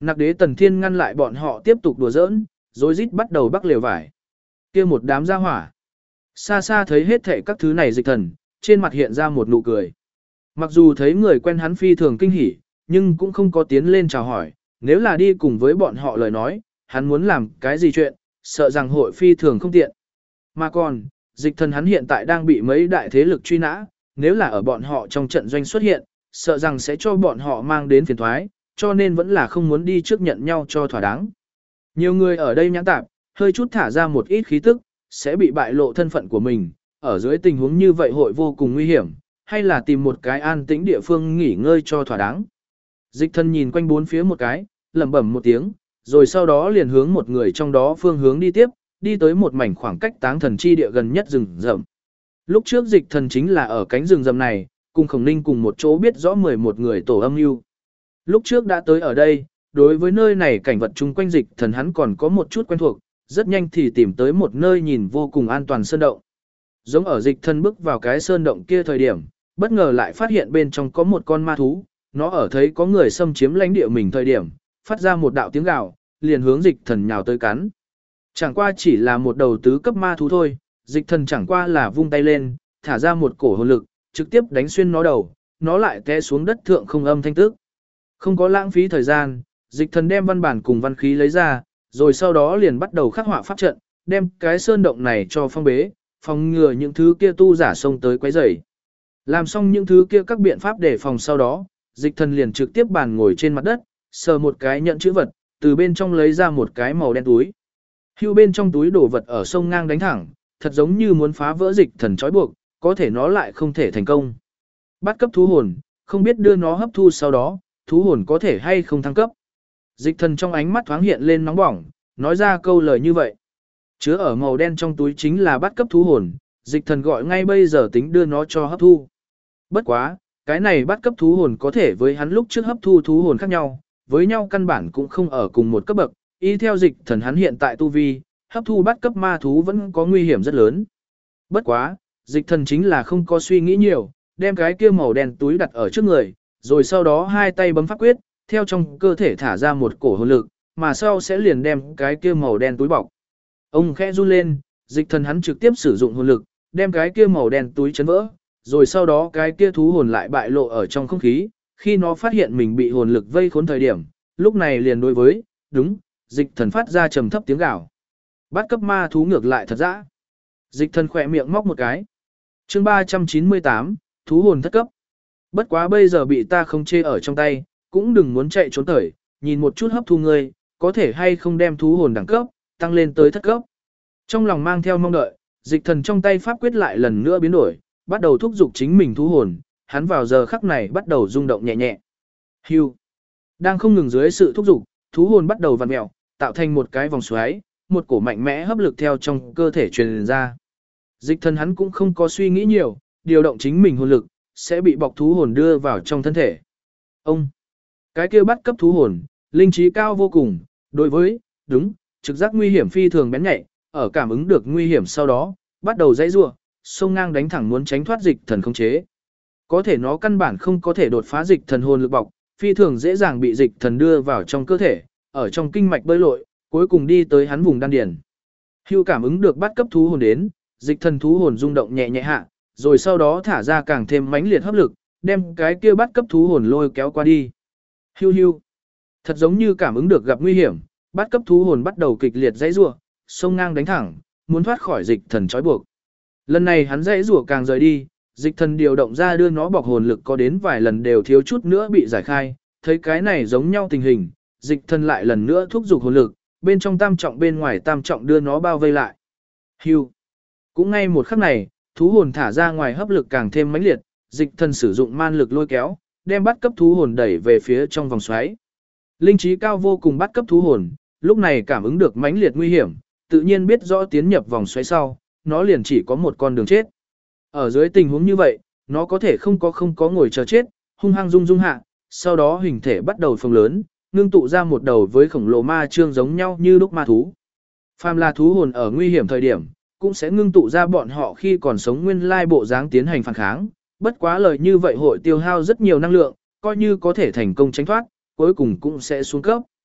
Speaker 1: Nặc đế Tần Thiên ngăn lại bọn họ tiếp tục đùa giỡn, rối rít bắt đầu bắc lều vải. Kia một đám ra hỏa. Xa xa thấy hết thảy các thứ này Dịch Thần, trên mặt hiện ra một nụ cười. Mặc dù thấy người quen hắn phi thường kinh hỉ, nhưng cũng không có tiến lên chào hỏi, nếu là đi cùng với bọn họ lời nói, hắn muốn làm cái gì chuyện, sợ rằng hội phi thường không tiện. Mà còn, Dịch Thần hắn hiện tại đang bị mấy đại thế lực truy nã, nếu là ở bọn họ trong trận doanh xuất hiện, sợ rằng sẽ cho bọn họ mang đến phiền toái, cho nên vẫn là không muốn đi trước nhận nhau cho thỏa đáng. Nhiều người ở đây nhãn tạp, hơi chút thả ra một ít khí tức, sẽ bị bại lộ thân phận của mình, ở dưới tình huống như vậy hội vô cùng nguy hiểm, hay là tìm một cái an tĩnh địa phương nghỉ ngơi cho thỏa đáng. Dịch Thần nhìn quanh bốn phía một cái, lẩm bẩm một tiếng, rồi sau đó liền hướng một người trong đó phương hướng đi tiếp, đi tới một mảnh khoảng cách táng thần chi địa gần nhất rừng rậm. Lúc trước Dịch Thần chính là ở cánh rừng rậm này, cùng Khổng Ninh cùng một chỗ biết rõ 11 người tổ âm mưu. Lúc trước đã tới ở đây, đối với nơi này cảnh vật chung quanh Dịch Thần hắn còn có một chút quen thuộc, rất nhanh thì tìm tới một nơi nhìn vô cùng an toàn sơn động. Giống ở Dịch Thần bước vào cái sơn động kia thời điểm, bất ngờ lại phát hiện bên trong có một con ma thú, nó ở thấy có người xâm chiếm lãnh địa mình thời điểm, phát ra một đạo tiếng gào, liền hướng Dịch Thần nhào tới cắn. Chẳng qua chỉ là một đầu tứ cấp ma thú thôi, Dịch Thần chẳng qua là vung tay lên, thả ra một cổ hồn lực, trực tiếp đánh xuyên nó đầu, nó lại té xuống đất thượng không âm thanh tức. Không có lãng phí thời gian, Dịch Thần đem văn bản cùng văn khí lấy ra, rồi sau đó liền bắt đầu khắc họa pháp trận, đem cái sơn động này cho phong bế, phòng ngừa những thứ kia tu giả xông tới quấy rầy. Làm xong những thứ kia các biện pháp để phòng sau đó, Dịch Thần liền trực tiếp bàn ngồi trên mặt đất, sờ một cái nhận chữ vật, từ bên trong lấy ra một cái màu đen túi. Hưu bên trong túi đổ vật ở sông ngang đánh thẳng, thật giống như muốn phá vỡ Dịch Thần trói buộc, có thể nó lại không thể thành công. Bắt cấp thú hồn, không biết đưa nó hấp thu sau đó, thú hồn có thể hay không thăng cấp. Dịch Thần trong ánh mắt thoáng hiện lên nóng bỏng, nói ra câu lời như vậy. Chứa ở màu đen trong túi chính là bắt cấp thú hồn, Dịch Thần gọi ngay bây giờ tính đưa nó cho hấp thu. Bất quá, cái này bắt cấp thú hồn có thể với hắn lúc trước hấp thu thú hồn khác nhau, với nhau căn bản cũng không ở cùng một cấp bậc, y theo Dịch Thần hắn hiện tại tu vi, hấp thu bắt cấp ma thú vẫn có nguy hiểm rất lớn. Bất quá, Dịch Thần chính là không có suy nghĩ nhiều, đem cái kia màu đen túi đặt ở trước người, rồi sau đó hai tay bấm pháp quyết, theo trong cơ thể thả ra một cổ hồn lực, mà sau sẽ liền đem cái kia màu đen túi bọc. Ông khẽ run lên, Dịch Thần hắn trực tiếp sử dụng hồn lực, đem cái kia màu đen túi chấn vỡ, rồi sau đó cái kia thú hồn lại bại lộ ở trong không khí, khi nó phát hiện mình bị hồn lực vây khốn thời điểm, lúc này liền đối với, đúng, Dịch Thần phát ra trầm thấp tiếng gào. Bắt cấp ma thú ngược lại thật dã. Dịch Thần khỏe miệng móc một cái. Chương 398, thú hồn thất cấp. Bất quá bây giờ bị ta không chê ở trong tay, cũng đừng muốn chạy trốn tởi, nhìn một chút hấp thu ngươi, có thể hay không đem thú hồn đẳng cấp, tăng lên tới thất cấp. Trong lòng mang theo mong đợi, Dịch Thần trong tay pháp quyết lại lần nữa biến đổi, bắt đầu thúc giục chính mình thú hồn, hắn vào giờ khắc này bắt đầu rung động nhẹ nhẹ. Hưu. Đang không ngừng dưới sự thúc giục, thú hồn bắt đầu vặn mèo, tạo thành một cái vòng xoáy, một cổ mạnh mẽ hấp lực theo trong cơ thể truyền ra. Dịch Thần hắn cũng không có suy nghĩ nhiều, điều động chính mình hồn lực, sẽ bị bọc thú hồn đưa vào trong thân thể. Ông, cái kia bắt cấp thú hồn, linh trí cao vô cùng, đối với, đúng, trực giác nguy hiểm phi thường bén nhạy, ở cảm ứng được nguy hiểm sau đó, bắt đầu dãy rủa, xông ngang đánh thẳng muốn tránh thoát Dịch Thần khống chế. Có thể nó căn bản không có thể đột phá Dịch Thần hồn lực bọc, phi thường dễ dàng bị Dịch Thần đưa vào trong cơ thể, ở trong kinh mạch bơi lội, cuối cùng đi tới hắn vùng đan điền. Hưu cảm ứng được bắt cấp thú hồn đến, Dịch Thần thú hồn rung động nhẹ nhẹ hạ, rồi sau đó thả ra càng thêm mãnh liệt hấp lực, đem cái kia bắt cấp thú hồn lôi kéo qua đi. Hưu hưu. Thật giống như cảm ứng được gặp nguy hiểm, bắt cấp thú hồn bắt đầu kịch liệt dãy rủa, xông ngang đánh thẳng, muốn thoát khỏi Dịch Thần trói buộc. Lần này hắn dãy rủa càng rời đi, Dịch Thần điều động ra đưa nó bọc hồn lực có đến vài lần đều thiếu chút nữa bị giải khai, thấy cái này giống nhau tình hình, Dịch Thần lại lần nữa thúc giục hồn lực, bên trong tam trọng bên ngoài tam trọng đưa nó bao vây lại. Hưu. Cũng ngay một khắc này, thú hồn thả ra ngoài hấp lực càng thêm mãnh liệt, Dịch Thần sử dụng man lực lôi kéo, đem bắt cấp thú hồn đẩy về phía trong vòng xoáy. Linh trí cao vô cùng bắt cấp thú hồn, lúc này cảm ứng được mãnh liệt nguy hiểm, tự nhiên biết rõ tiến nhập vòng xoáy sau, nó liền chỉ có một con đường chết. Ở dưới tình huống như vậy, nó có thể không có ngồi chờ chết, hung hăng rung hạ, sau đó hình thể bắt đầu phồng lớn, ngưng tụ ra một đầu với khổng lồ ma trương giống nhau như lúc ma thú. Phàm là thú hồn ở nguy hiểm thời điểm, cũng sẽ ngưng tụ ra bọn họ khi còn sống nguyên lai bộ dáng tiến hành phản kháng, bất quá lời như vậy hội tiêu hao rất nhiều năng lượng, coi như có thể thành công tránh thoát, cuối cùng cũng sẽ xuống cấp.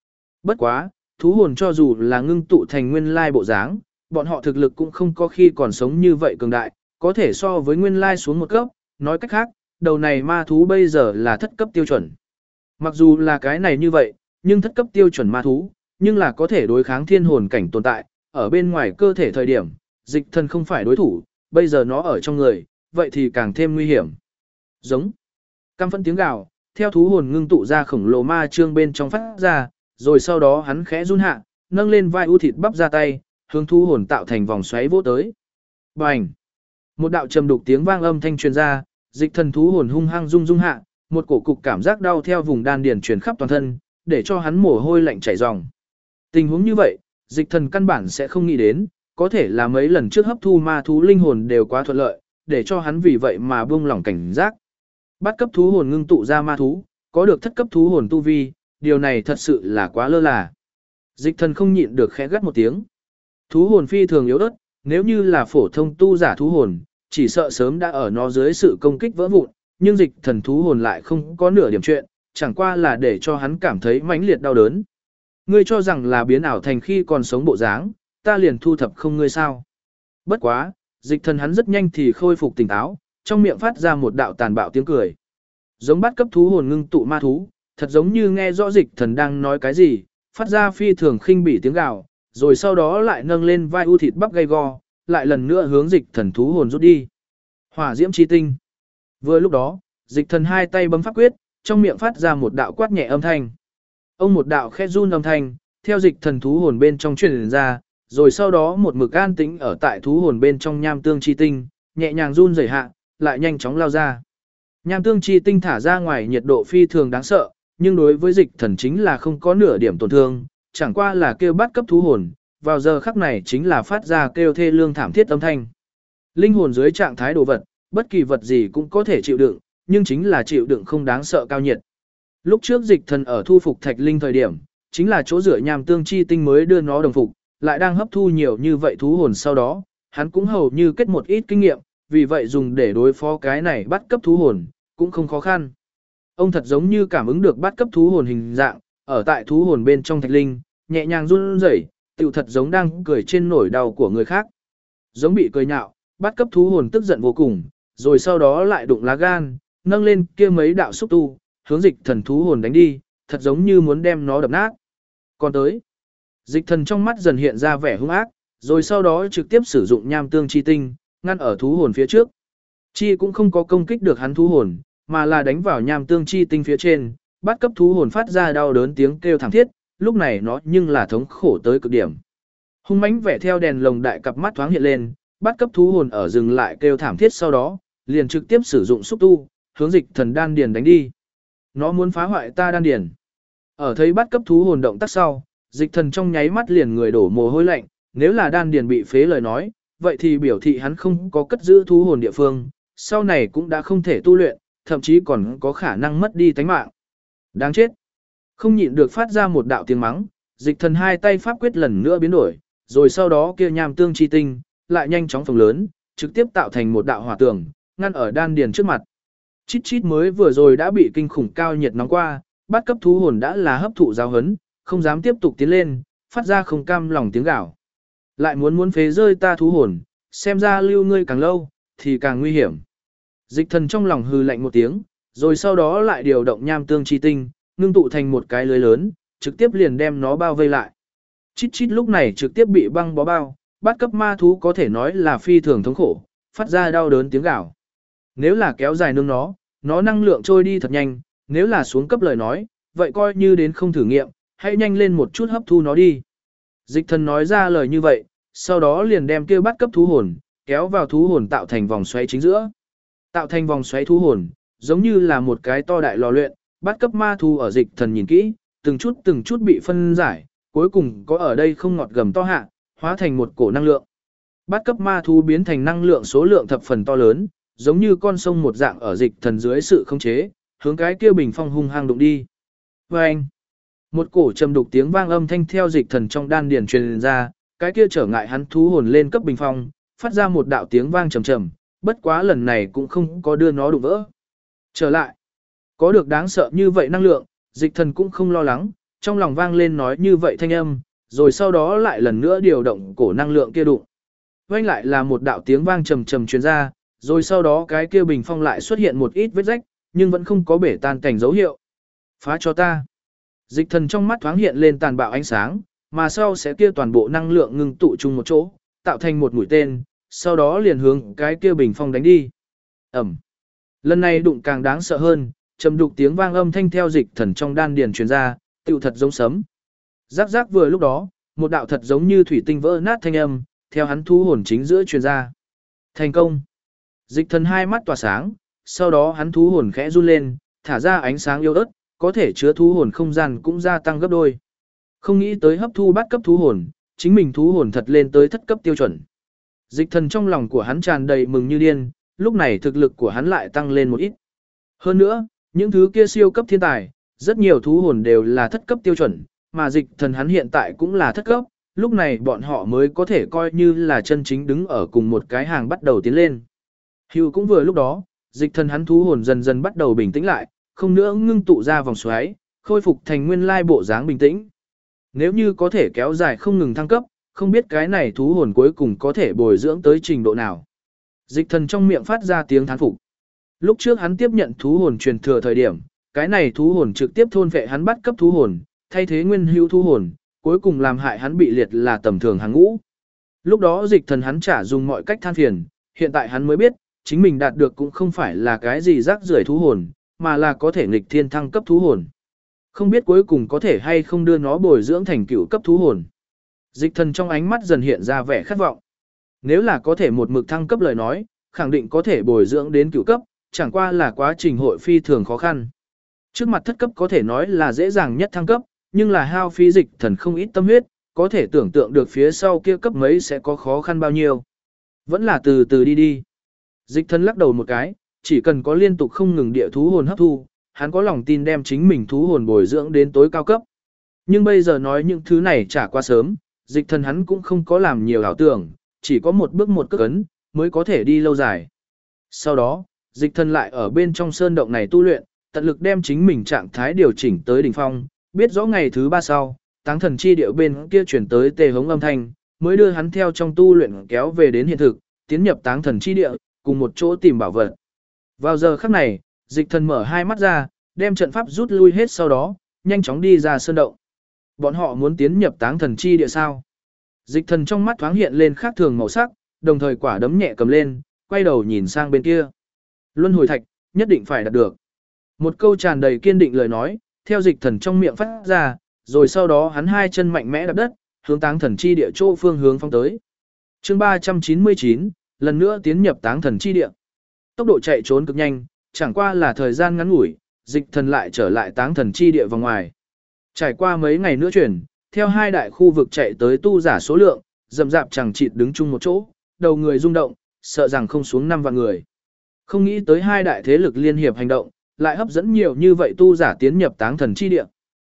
Speaker 1: Bất quá, thú hồn cho dù là ngưng tụ thành nguyên lai bộ dáng, bọn họ thực lực cũng không có khi còn sống như vậy cường đại, có thể so với nguyên lai xuống một cấp, nói cách khác, đầu này ma thú bây giờ là thất cấp tiêu chuẩn. Mặc dù là cái này như vậy, nhưng thất cấp tiêu chuẩn ma thú, nhưng là có thể đối kháng thiên hồn cảnh tồn tại, ở bên ngoài cơ thể thời điểm, dịch thần không phải đối thủ, bây giờ nó ở trong người, vậy thì càng thêm nguy hiểm. Giống. Căm phẫn tiếng gào, theo thú hồn ngưng tụ ra khổng lồ ma trương bên trong phát ra, rồi sau đó hắn khẽ run hạ, nâng lên vai u thịt bắp ra tay, hướng thú hồn tạo thành vòng xoáy vỗ tới. Bành! Một đạo trầm đục tiếng vang âm thanh truyền ra, dịch thần thú hồn hung hăng rung rung hạ, một cổ cục cảm giác đau theo vùng đan điền truyền khắp toàn thân, để cho hắn mồ hôi lạnh chảy ròng. Tình huống như vậy, dịch thần căn bản sẽ không nghĩ đến, có thể là mấy lần trước hấp thu ma thú linh hồn đều quá thuận lợi, để cho hắn vì vậy mà buông lỏng cảnh giác. Bắt cấp thú hồn ngưng tụ ra ma thú, có được thất cấp thú hồn tu vi, điều này thật sự là quá lơ là. Dịch thần không nhịn được khẽ gắt một tiếng. Thú hồn phi thường yếu ớt, nếu như là phổ thông tu giả thú hồn, chỉ sợ sớm đã ở nó dưới sự công kích vỡ vụn, nhưng dịch thần thú hồn lại không có nửa điểm chuyện, chẳng qua là để cho hắn cảm thấy mãnh liệt đau đớn. Ngươi cho rằng là biến ảo thành khi còn sống bộ dáng, ta liền thu thập không ngươi sao. Bất quá, dịch thần hắn rất nhanh thì khôi phục tỉnh táo, trong miệng phát ra một đạo tàn bạo tiếng cười. Giống bắt cấp thú hồn ngưng tụ ma thú, thật giống như nghe rõ dịch thần đang nói cái gì, phát ra phi thường khinh bỉ tiếng gào, rồi sau đó lại nâng lên vai u thịt bắp gay go, lại lần nữa hướng dịch thần thú hồn rút đi. Hỏa diễm chi tinh. Vừa lúc đó, dịch thần hai tay bấm pháp quyết, trong miệng phát ra một đạo quát nhẹ âm thanh. Ông một đạo khẽ run âm thanh, theo dịch thần thú hồn bên trong truyền ra, rồi sau đó một mực an tĩnh ở tại thú hồn bên trong nham tương chi tinh, nhẹ nhàng run rẩy hạ, lại nhanh chóng lao ra. Nham tương chi tinh thả ra ngoài nhiệt độ phi thường đáng sợ, nhưng đối với dịch thần chính là không có nửa điểm tổn thương, chẳng qua là kêu bắt cấp thú hồn, vào giờ khắc này chính là phát ra kêu thê lương thảm thiết âm thanh. Linh hồn dưới trạng thái đồ vật, bất kỳ vật gì cũng có thể chịu đựng, nhưng chính là chịu đựng không đáng sợ cao nhiệt. Lúc trước dịch thần ở thu phục thạch linh thời điểm, chính là chỗ rửa nham tương chi tinh mới đưa nó đồng phục, lại đang hấp thu nhiều như vậy thú hồn sau đó, hắn cũng hầu như kết một ít kinh nghiệm, vì vậy dùng để đối phó cái này bắt cấp thú hồn, cũng không khó khăn. Ông thật giống như cảm ứng được bắt cấp thú hồn hình dạng, ở tại thú hồn bên trong thạch linh, nhẹ nhàng run rẩy, tựu thật giống đang cười trên nỗi đau của người khác. Giống bị cười nhạo, bắt cấp thú hồn tức giận vô cùng, rồi sau đó lại đụng lá gan, nâng lên kia mấy đạo xúc tu, hướng dịch thần thú hồn đánh đi, thật giống như muốn đem nó đập nát. Còn tới, dịch thần trong mắt dần hiện ra vẻ hung ác, rồi sau đó trực tiếp sử dụng nham tương chi tinh, ngăn ở thú hồn phía trước. Chi cũng không có công kích được hắn thú hồn, mà là đánh vào nham tương chi tinh phía trên, bắt cấp thú hồn phát ra đau đớn tiếng kêu thảm thiết, lúc này nó nhưng là thống khổ tới cực điểm. Hung mãnh vẻ theo đèn lồng đại cặp mắt thoáng hiện lên, bắt cấp thú hồn ở dừng lại kêu thảm thiết sau đó, liền trực tiếp sử dụng xúc tu, hướng dịch thần đan điền đánh đi. Nó muốn phá hoại ta đan điền. Ở thấy bắt cấp thú hồn động tác sau, dịch thần trong nháy mắt liền người đổ mồ hôi lạnh, nếu là đan điền bị phế lời nói, vậy thì biểu thị hắn không có cất giữ thú hồn địa phương, sau này cũng đã không thể tu luyện, thậm chí còn có khả năng mất đi tánh mạng. Đáng chết. Không nhịn được phát ra một đạo tiếng mắng, dịch thần hai tay pháp quyết lần nữa biến đổi, rồi sau đó kia nham tương chi tinh, lại nhanh chóng phồng lớn, trực tiếp tạo thành một đạo hỏa tường, ngăn ở đan điền trước mặt. Chít chít mới vừa rồi đã bị kinh khủng cao nhiệt nóng qua, bắt cấp thú hồn đã là hấp thụ giáo hấn, không dám tiếp tục tiến lên, phát ra không cam lòng tiếng gào. Lại muốn phế rơi ta thú hồn, xem ra lưu ngươi càng lâu, thì càng nguy hiểm. Dịch thần trong lòng hừ lạnh một tiếng, rồi sau đó lại điều động nham tương chi tinh, ngưng tụ thành một cái lưới lớn, trực tiếp liền đem nó bao vây lại. Chít chít lúc này trực tiếp bị băng bó bao, bắt cấp ma thú có thể nói là phi thường thống khổ, phát ra đau đớn tiếng gào. Nếu là kéo dài nương nó năng lượng trôi đi thật nhanh, nếu là xuống cấp lời nói, vậy coi như đến không thử nghiệm, hãy nhanh lên một chút hấp thu nó đi. Dịch thần nói ra lời như vậy, sau đó liền đem kia bắt cấp thú hồn, kéo vào thú hồn tạo thành vòng xoáy chính giữa. Tạo thành vòng xoáy thú hồn, giống như là một cái to đại lò luyện, bắt cấp ma thú ở dịch thần nhìn kỹ, từng chút bị phân giải, cuối cùng có ở đây không ngọt gầm to hạ, hóa thành một cổ năng lượng. Bắt cấp ma thú biến thành năng lượng số lượng thập phần to lớn, giống như con sông một dạng ở dịch thần dưới sự khống chế, hướng cái kia bình phong hung hăng đụng đi. Và anh, một cổ trầm đục tiếng vang âm thanh theo dịch thần trong đan điền truyền ra, cái kia trở ngại hắn thú hồn lên cấp bình phong, phát ra một đạo tiếng vang trầm trầm, bất quá lần này cũng không có đưa nó đụng vỡ. Trở lại, có được đáng sợ như vậy năng lượng, dịch thần cũng không lo lắng, trong lòng vang lên nói như vậy thanh âm, rồi sau đó lại lần nữa điều động cổ năng lượng kia đụng. Vang lại là một đạo tiếng vang trầm trầm truyền ra, rồi sau đó cái kia bình phong lại xuất hiện một ít vết rách, nhưng vẫn không có bể tan cảnh dấu hiệu. Phá cho ta. Dịch thần trong mắt thoáng hiện lên tàn bạo ánh sáng, mà sau sẽ kia toàn bộ năng lượng ngưng tụ chung một chỗ, tạo thành một mũi tên, sau đó liền hướng cái kia bình phong đánh đi. Ẩm. Lần này đụng càng đáng sợ hơn, trầm đục tiếng vang âm thanh theo dịch thần trong đan điền truyền ra, tựu thật giống sấm. Rắc rắc vừa lúc đó, một đạo thật giống như thủy tinh vỡ nát thanh âm, theo hắn thu hồn chính giữa truyền ra. Thành công. Dịch thần hai mắt tỏa sáng, sau đó hắn thú hồn khẽ run lên, thả ra ánh sáng yếu ớt, có thể chứa thú hồn không gian cũng gia tăng gấp đôi. Không nghĩ tới hấp thu bát cấp thú hồn, chính mình thú hồn thật lên tới thất cấp tiêu chuẩn. Dịch thần trong lòng của hắn tràn đầy mừng như điên, lúc này thực lực của hắn lại tăng lên một ít. Hơn nữa, những thứ kia siêu cấp thiên tài, rất nhiều thú hồn đều là thất cấp tiêu chuẩn, mà dịch thần hắn hiện tại cũng là thất cấp, lúc này bọn họ mới có thể coi như là chân chính đứng ở cùng một cái hàng bắt đầu tiến lên. Hưu cũng vừa lúc đó, dịch thần hắn thú hồn dần dần bắt đầu bình tĩnh lại, không nữa ngưng tụ ra vòng xoáy, khôi phục thành nguyên lai bộ dáng bình tĩnh. Nếu như có thể kéo dài không ngừng thăng cấp, không biết cái này thú hồn cuối cùng có thể bồi dưỡng tới trình độ nào. Dịch thần trong miệng phát ra tiếng thán phục. Lúc trước hắn tiếp nhận thú hồn truyền thừa thời điểm, cái này thú hồn trực tiếp thôn vệ hắn bắt cấp thú hồn, thay thế nguyên hữu thú hồn, cuối cùng làm hại hắn bị liệt là tầm thường hàng ngũ. Lúc đó dịch thần hắn trả dùng mọi cách than phiền, hiện tại hắn mới biết, chính mình đạt được cũng không phải là cái gì rác rưởi thú hồn, mà là có thể nghịch thiên thăng cấp thú hồn. Không biết cuối cùng có thể hay không đưa nó bồi dưỡng thành cựu cấp thú hồn. Dịch thần trong ánh mắt dần hiện ra vẻ khát vọng. Nếu là có thể một mực thăng cấp lời nói, khẳng định có thể bồi dưỡng đến cựu cấp, chẳng qua là quá trình hội phi thường khó khăn. Trước mặt thất cấp có thể nói là dễ dàng nhất thăng cấp, nhưng là hao phí dịch thần không ít tâm huyết, có thể tưởng tượng được phía sau kia cấp mấy sẽ có khó khăn bao nhiêu. Vẫn là từ từ đi đi. Dịch thần lắc đầu một cái, chỉ cần có liên tục không ngừng địa thú hồn hấp thu, hắn có lòng tin đem chính mình thú hồn bồi dưỡng đến tối cao cấp. Nhưng bây giờ nói những thứ này chả quá sớm, dịch thần hắn cũng không có làm nhiều ảo tưởng, chỉ có một bước một cước ấn, mới có thể đi lâu dài. Sau đó, dịch thần lại ở bên trong sơn động này tu luyện, tận lực đem chính mình trạng thái điều chỉnh tới đỉnh phong, biết rõ ngày thứ 3 sau, táng thần chi điệu bên kia chuyển tới tề hống âm thanh, mới đưa hắn theo trong tu luyện kéo về đến hiện thực, tiến nhập táng thần chi địa, cùng một chỗ tìm bảo vật. Vào giờ khắc này, dịch thần mở hai mắt ra, đem trận pháp rút lui hết sau đó, nhanh chóng đi ra sơn động. Bọn họ muốn tiến nhập táng thần chi địa sao? Dịch thần trong mắt thoáng hiện lên khác thường màu sắc, đồng thời quả đấm nhẹ cầm lên, quay đầu nhìn sang bên kia. Luân hồi thạch, nhất định phải đạt được. Một câu tràn đầy kiên định lời nói, theo dịch thần trong miệng phát ra, rồi sau đó hắn hai chân mạnh mẽ đạp đất, hướng táng thần chi địa chỗ phương hướng phong tới. Chương 399, lần nữa tiến nhập táng thần chi địa. Tốc độ chạy trốn cực nhanh, chẳng qua là thời gian ngắn ngủi, dịch thần lại trở lại táng thần chi địa vào ngoài. Trải qua mấy ngày nữa chuyển, theo hai đại khu vực chạy tới tu giả số lượng, rậm rạp chẳng chịt đứng chung một chỗ, đầu người rung động, sợ rằng không xuống 5 vạn người. Không nghĩ tới hai đại thế lực liên hiệp hành động, lại hấp dẫn nhiều như vậy tu giả tiến nhập táng thần chi địa.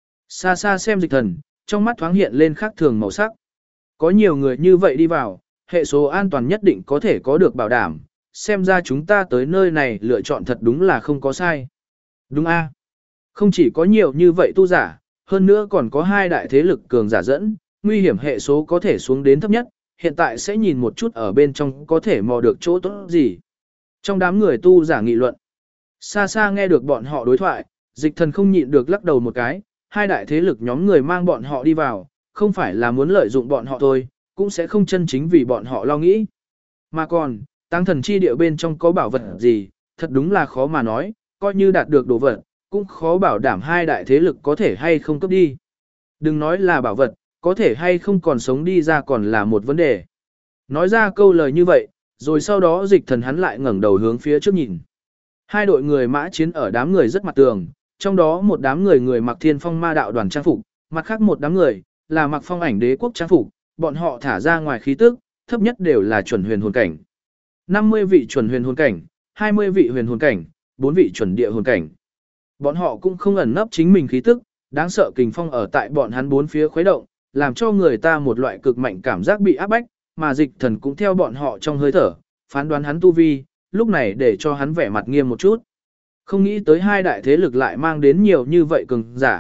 Speaker 1: Xa xa xem dịch thần, trong mắt thoáng hiện lên khác thường màu sắc. Có nhiều người như vậy đi vào, hệ số an toàn nhất định có thể có được bảo đảm, xem ra chúng ta tới nơi này lựa chọn thật đúng là không có sai. Đúng a? Không chỉ có nhiều như vậy tu giả, hơn nữa còn có hai đại thế lực cường giả dẫn, nguy hiểm hệ số có thể xuống đến thấp nhất, hiện tại sẽ nhìn một chút ở bên trong có thể mò được chỗ tốt gì. Trong đám người tu giả nghị luận, xa xa nghe được bọn họ đối thoại, dịch thần không nhịn được lắc đầu một cái, hai đại thế lực nhóm người mang bọn họ đi vào, không phải là muốn lợi dụng bọn họ thôi, cũng sẽ không chân chính vì bọn họ lo nghĩ. Mà còn, táng thần chi địa bên trong có bảo vật gì, thật đúng là khó mà nói, coi như đạt được đồ vật, cũng khó bảo đảm hai đại thế lực có thể hay không cấp đi. Đừng nói là bảo vật, có thể hay không còn sống đi ra còn là một vấn đề. Nói ra câu lời như vậy, rồi sau đó dịch thần hắn lại ngẩng đầu hướng phía trước nhìn. Hai đội người mã chiến ở đám người rất mặt tường, trong đó một đám người người mặc thiên phong ma đạo đoàn trang phục, mặt khác một đám người là mặc phong ảnh đế quốc trang phục, bọn họ thả ra ngoài khí tức, thấp nhất đều là chuẩn huyền hồn cảnh. 50 vị chuẩn huyền hồn cảnh, 20 vị huyền hồn cảnh, 4 vị chuẩn địa hồn cảnh. Bọn họ cũng không ẩn nấp chính mình khí tức, đáng sợ kình phong ở tại bọn hắn bốn phía khuấy động, làm cho người ta một loại cực mạnh cảm giác bị áp bách, mà dịch thần cũng theo bọn họ trong hơi thở, phán đoán hắn tu vi, lúc này để cho hắn vẻ mặt nghiêm một chút. Không nghĩ tới hai đại thế lực lại mang đến nhiều như vậy cường giả,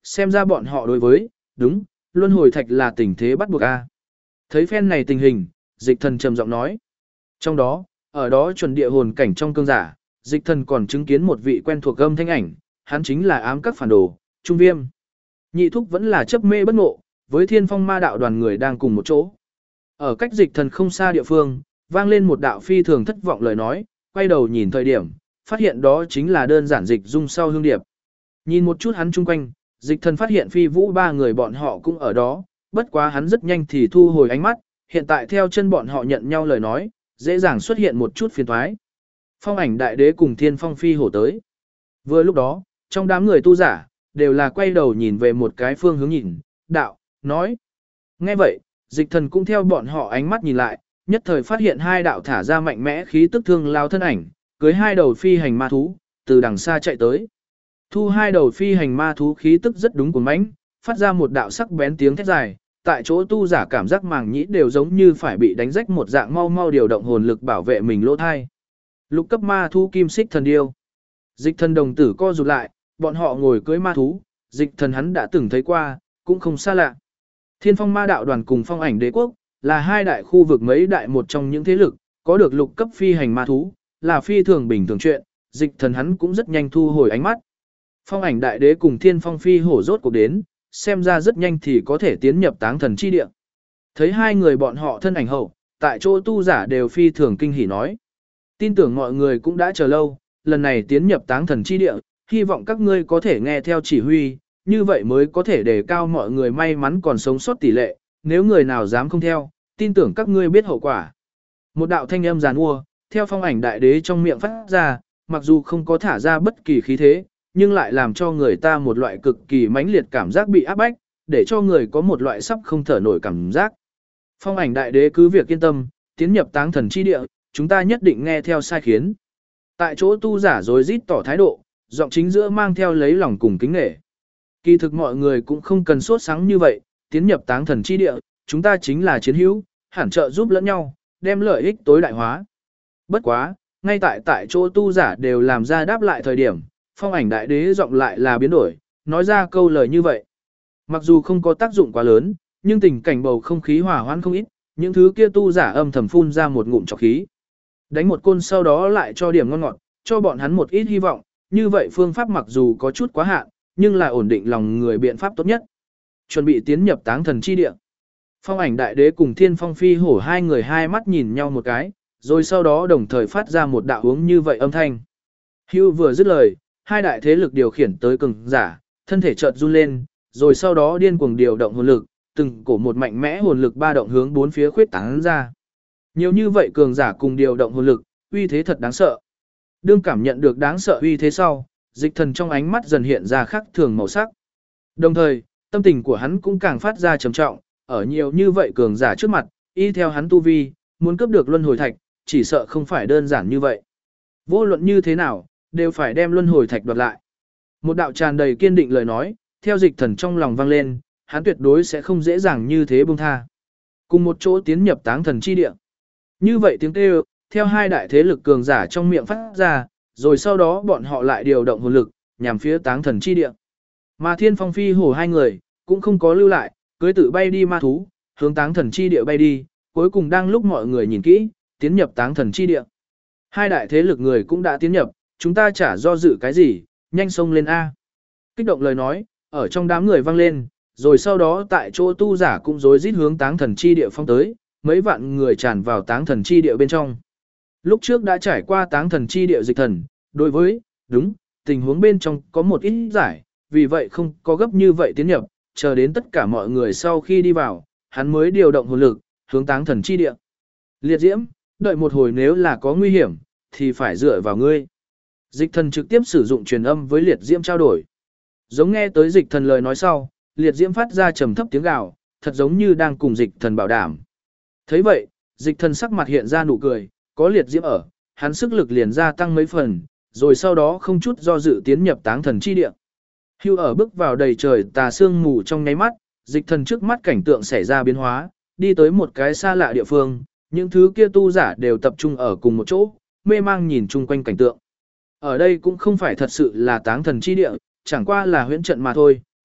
Speaker 1: xem ra bọn họ đối với, đúng, luân hồi thạch là tình thế bắt buộc a. Thấy phen này tình hình, dịch thần trầm giọng nói. Trong đó, ở đó chuẩn địa hồn cảnh trong cương giả, dịch thần còn chứng kiến một vị quen thuộc âm thanh ảnh, hắn chính là ám các phản đồ, Trung Viêm. Nhị thúc vẫn là chấp mê bất ngộ, với thiên phong ma đạo đoàn người đang cùng một chỗ. Ở cách dịch thần không xa địa phương, vang lên một đạo phi thường thất vọng lời nói, quay đầu nhìn thời điểm, phát hiện đó chính là đơn giản dịch dung sau hương điệp. Nhìn một chút hắn chung quanh, dịch thần phát hiện phi vũ ba người bọn họ cũng ở đó, bất quá hắn rất nhanh thì thu hồi ánh mắt, hiện tại theo chân bọn họ nhận nhau lời nói, dễ dàng xuất hiện một chút phiền toái. Phong ảnh đại đế cùng thiên phong phi hổ tới. Vừa lúc đó, trong đám người tu giả, đều là quay đầu nhìn về một cái phương hướng nhìn, đạo, nói. Nghe vậy, dịch thần cũng theo bọn họ ánh mắt nhìn lại, nhất thời phát hiện hai đạo thả ra mạnh mẽ khí tức thương lao thân ảnh, cưới hai đầu phi hành ma thú, từ đằng xa chạy tới. Thu hai đầu phi hành ma thú khí tức rất đúng của mãnh, phát ra một đạo sắc bén tiếng thét dài, tại chỗ tu giả cảm giác màng nhĩ đều giống như phải bị đánh rách một dạng, mau mau điều động hồn lực bảo vệ mình lỗ thai. Lục cấp ma thú kim xích thần điêu. Dịch thần đồng tử co rụt lại, bọn họ ngồi cưới ma thú, dịch thần hắn đã từng thấy qua, cũng không xa lạ. Thiên phong ma đạo đoàn cùng phong ảnh đế quốc, là hai đại khu vực mấy đại một trong những thế lực, có được lục cấp phi hành ma thú, là phi thường bình thường chuyện, dịch thần hắn cũng rất nhanh thu hồi ánh mắt. Phong ảnh đại đế cùng thiên phong phi hổ rốt cuộc đến, xem ra rất nhanh thì có thể tiến nhập táng thần chi địa. Thấy hai người bọn họ thân ảnh hậu, tại chỗ tu giả đều phi thường kinh hỉ nói. Tin tưởng mọi người cũng đã chờ lâu, lần này tiến nhập táng thần chi địa, hy vọng các ngươi có thể nghe theo chỉ huy, như vậy mới có thể đề cao mọi người may mắn còn sống sót tỷ lệ, nếu người nào dám không theo, tin tưởng các ngươi biết hậu quả. Một đạo thanh âm giàn mua, theo phong ảnh đại đế trong miệng phát ra, mặc dù không có thả ra bất kỳ khí thế, nhưng lại làm cho người ta một loại cực kỳ mãnh liệt cảm giác bị áp bách, để cho người có một loại sắp không thở nổi cảm giác. Phong ảnh đại đế cứ việc yên tâm, tiến nhập táng thần chi địa, chúng ta nhất định nghe theo sai khiến. Tại chỗ tu giả rối rít tỏ thái độ, giọng chính giữa mang theo lấy lòng cùng kính nể. Kỳ thực mọi người cũng không cần sốt sáng như vậy, tiến nhập táng thần chi địa, chúng ta chính là chiến hữu, hẳn trợ giúp lẫn nhau, đem lợi ích tối đại hóa. Bất quá, ngay tại chỗ tu giả đều làm ra đáp lại thời điểm, phong ảnh đại đế giọng lại là biến đổi, nói ra câu lời như vậy. Mặc dù không có tác dụng quá lớn, nhưng tình cảnh bầu không khí hòa hoãn không ít, những thứ kia tu giả âm thầm phun ra một ngụm trọc khí. Đánh một côn sau đó lại cho điểm ngon ngọt, cho bọn hắn một ít hy vọng, như vậy phương pháp mặc dù có chút quá hạn, nhưng là ổn định lòng người biện pháp tốt nhất. Chuẩn bị tiến nhập táng thần chi địa. Phong ảnh đại đế cùng thiên phong phi hổ hai người hai mắt nhìn nhau một cái, rồi sau đó đồng thời phát ra một đạo hướng như vậy âm thanh. Hưu vừa dứt lời, hai đại thế lực điều khiển tới cường giả, thân thể chợt run lên, rồi sau đó điên cuồng điều động hồn lực, từng cổ một mạnh mẽ hồn lực ba động hướng bốn phía khuyết tán ra. Nhiều như vậy cường giả cùng điều động hồn lực, uy thế thật đáng sợ. Đương cảm nhận được đáng sợ uy thế sau, dịch thần trong ánh mắt dần hiện ra khác thường màu sắc. Đồng thời, tâm tình của hắn cũng càng phát ra trầm trọng, ở nhiều như vậy cường giả trước mặt, y theo hắn tu vi, muốn cướp được luân hồi thạch, chỉ sợ không phải đơn giản như vậy. Vô luận như thế nào, đều phải đem luân hồi thạch đoạt lại. Một đạo tràn đầy kiên định lời nói, theo dịch thần trong lòng vang lên, hắn tuyệt đối sẽ không dễ dàng như thế buông tha. Cùng một chỗ tiến nhập táng thần chi địa. Như vậy tiếng kêu, theo hai đại thế lực cường giả trong miệng phát ra, rồi sau đó bọn họ lại điều động hồn lực, nhằm phía táng thần chi địa. Mà thiên phong phi hổ hai người, cũng không có lưu lại, cưới tự bay đi ma thú, hướng táng thần chi địa bay đi, cuối cùng đang lúc mọi người nhìn kỹ, tiến nhập táng thần chi địa. Hai đại thế lực người cũng đã tiến nhập, chúng ta chả do dự cái gì, nhanh xông lên A. Kích động lời nói, ở trong đám người vang lên, rồi sau đó tại chỗ tu giả cũng rối rít hướng táng thần chi địa phong tới, mấy vạn người tràn vào táng thần chi địa bên trong. Lúc trước đã trải qua táng thần chi địa dịch thần, đối với, đúng, tình huống bên trong có một ít giải, vì vậy không có gấp như vậy tiến nhập, chờ đến tất cả mọi người sau khi đi vào, hắn mới điều động hồn lực, hướng táng thần chi địa. Liệt diễm, đợi một hồi nếu là có nguy hiểm, thì phải dựa vào ngươi. Dịch thần trực tiếp sử dụng truyền âm với liệt diễm trao đổi. Giống nghe tới dịch thần lời nói sau, liệt diễm phát ra trầm thấp tiếng gào, thật giống như đang cùng dịch thần bảo đảm. Thấy vậy, dịch thần sắc mặt hiện ra nụ cười, có liệt diễm ở, hắn sức lực liền gia tăng mấy phần, rồi sau đó không chút do dự tiến nhập táng thần chi địa. Hưu ở bước vào đầy trời tà sương mù trong nháy mắt, dịch thần trước mắt cảnh tượng xảy ra biến hóa, đi tới một cái xa lạ địa phương, những thứ kia tu giả đều tập trung ở cùng một chỗ, mê mang nhìn chung quanh cảnh tượng. Ở đây cũng không phải thật sự là táng thần chi địa, chẳng qua là huyễn trận mà thôi,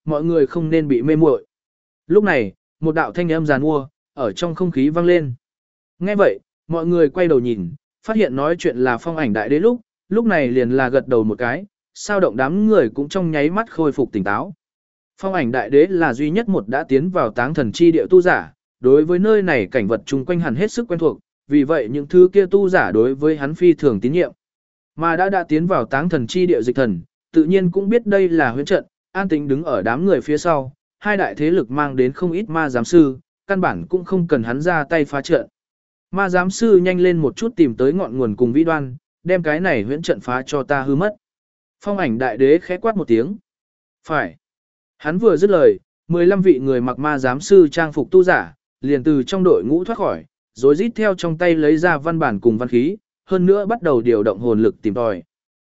Speaker 1: mọi người không nên bị mê muội. Lúc này, một đạo thanh âm giàn mua, ở trong không khí vang lên. Nghe vậy, mọi người quay đầu nhìn, phát hiện nói chuyện là Phong Ảnh Đại Đế lúc này liền là gật đầu một cái, sao động đám người cũng trong nháy mắt khôi phục tỉnh táo. Phong Ảnh Đại Đế là duy nhất một đã tiến vào Táng Thần Chi Địa tu giả, đối với nơi này cảnh vật chung quanh hẳn hết sức quen thuộc, vì vậy những thứ kia tu giả đối với hắn phi thường tín nhiệm. Mà đã tiến vào Táng Thần Chi Địa Dịch Thần, tự nhiên cũng biết đây là huyễn trận, an tĩnh đứng ở đám người phía sau, hai đại thế lực mang đến không ít ma giám sư, căn bản cũng không cần hắn ra tay phá trận. Ma giám sư nhanh lên một chút tìm tới ngọn nguồn cùng vĩ đoan, đem cái này huyễn trận phá cho ta hư mất. Phong Ảnh Đại Đế khẽ quát một tiếng. Phải. Hắn vừa dứt lời, 15 vị người mặc ma giám sư trang phục tu giả, liền từ trong đội ngũ thoát khỏi, rồi rít theo trong tay lấy ra văn bản cùng văn khí, hơn nữa bắt đầu điều động hồn lực tìm tòi.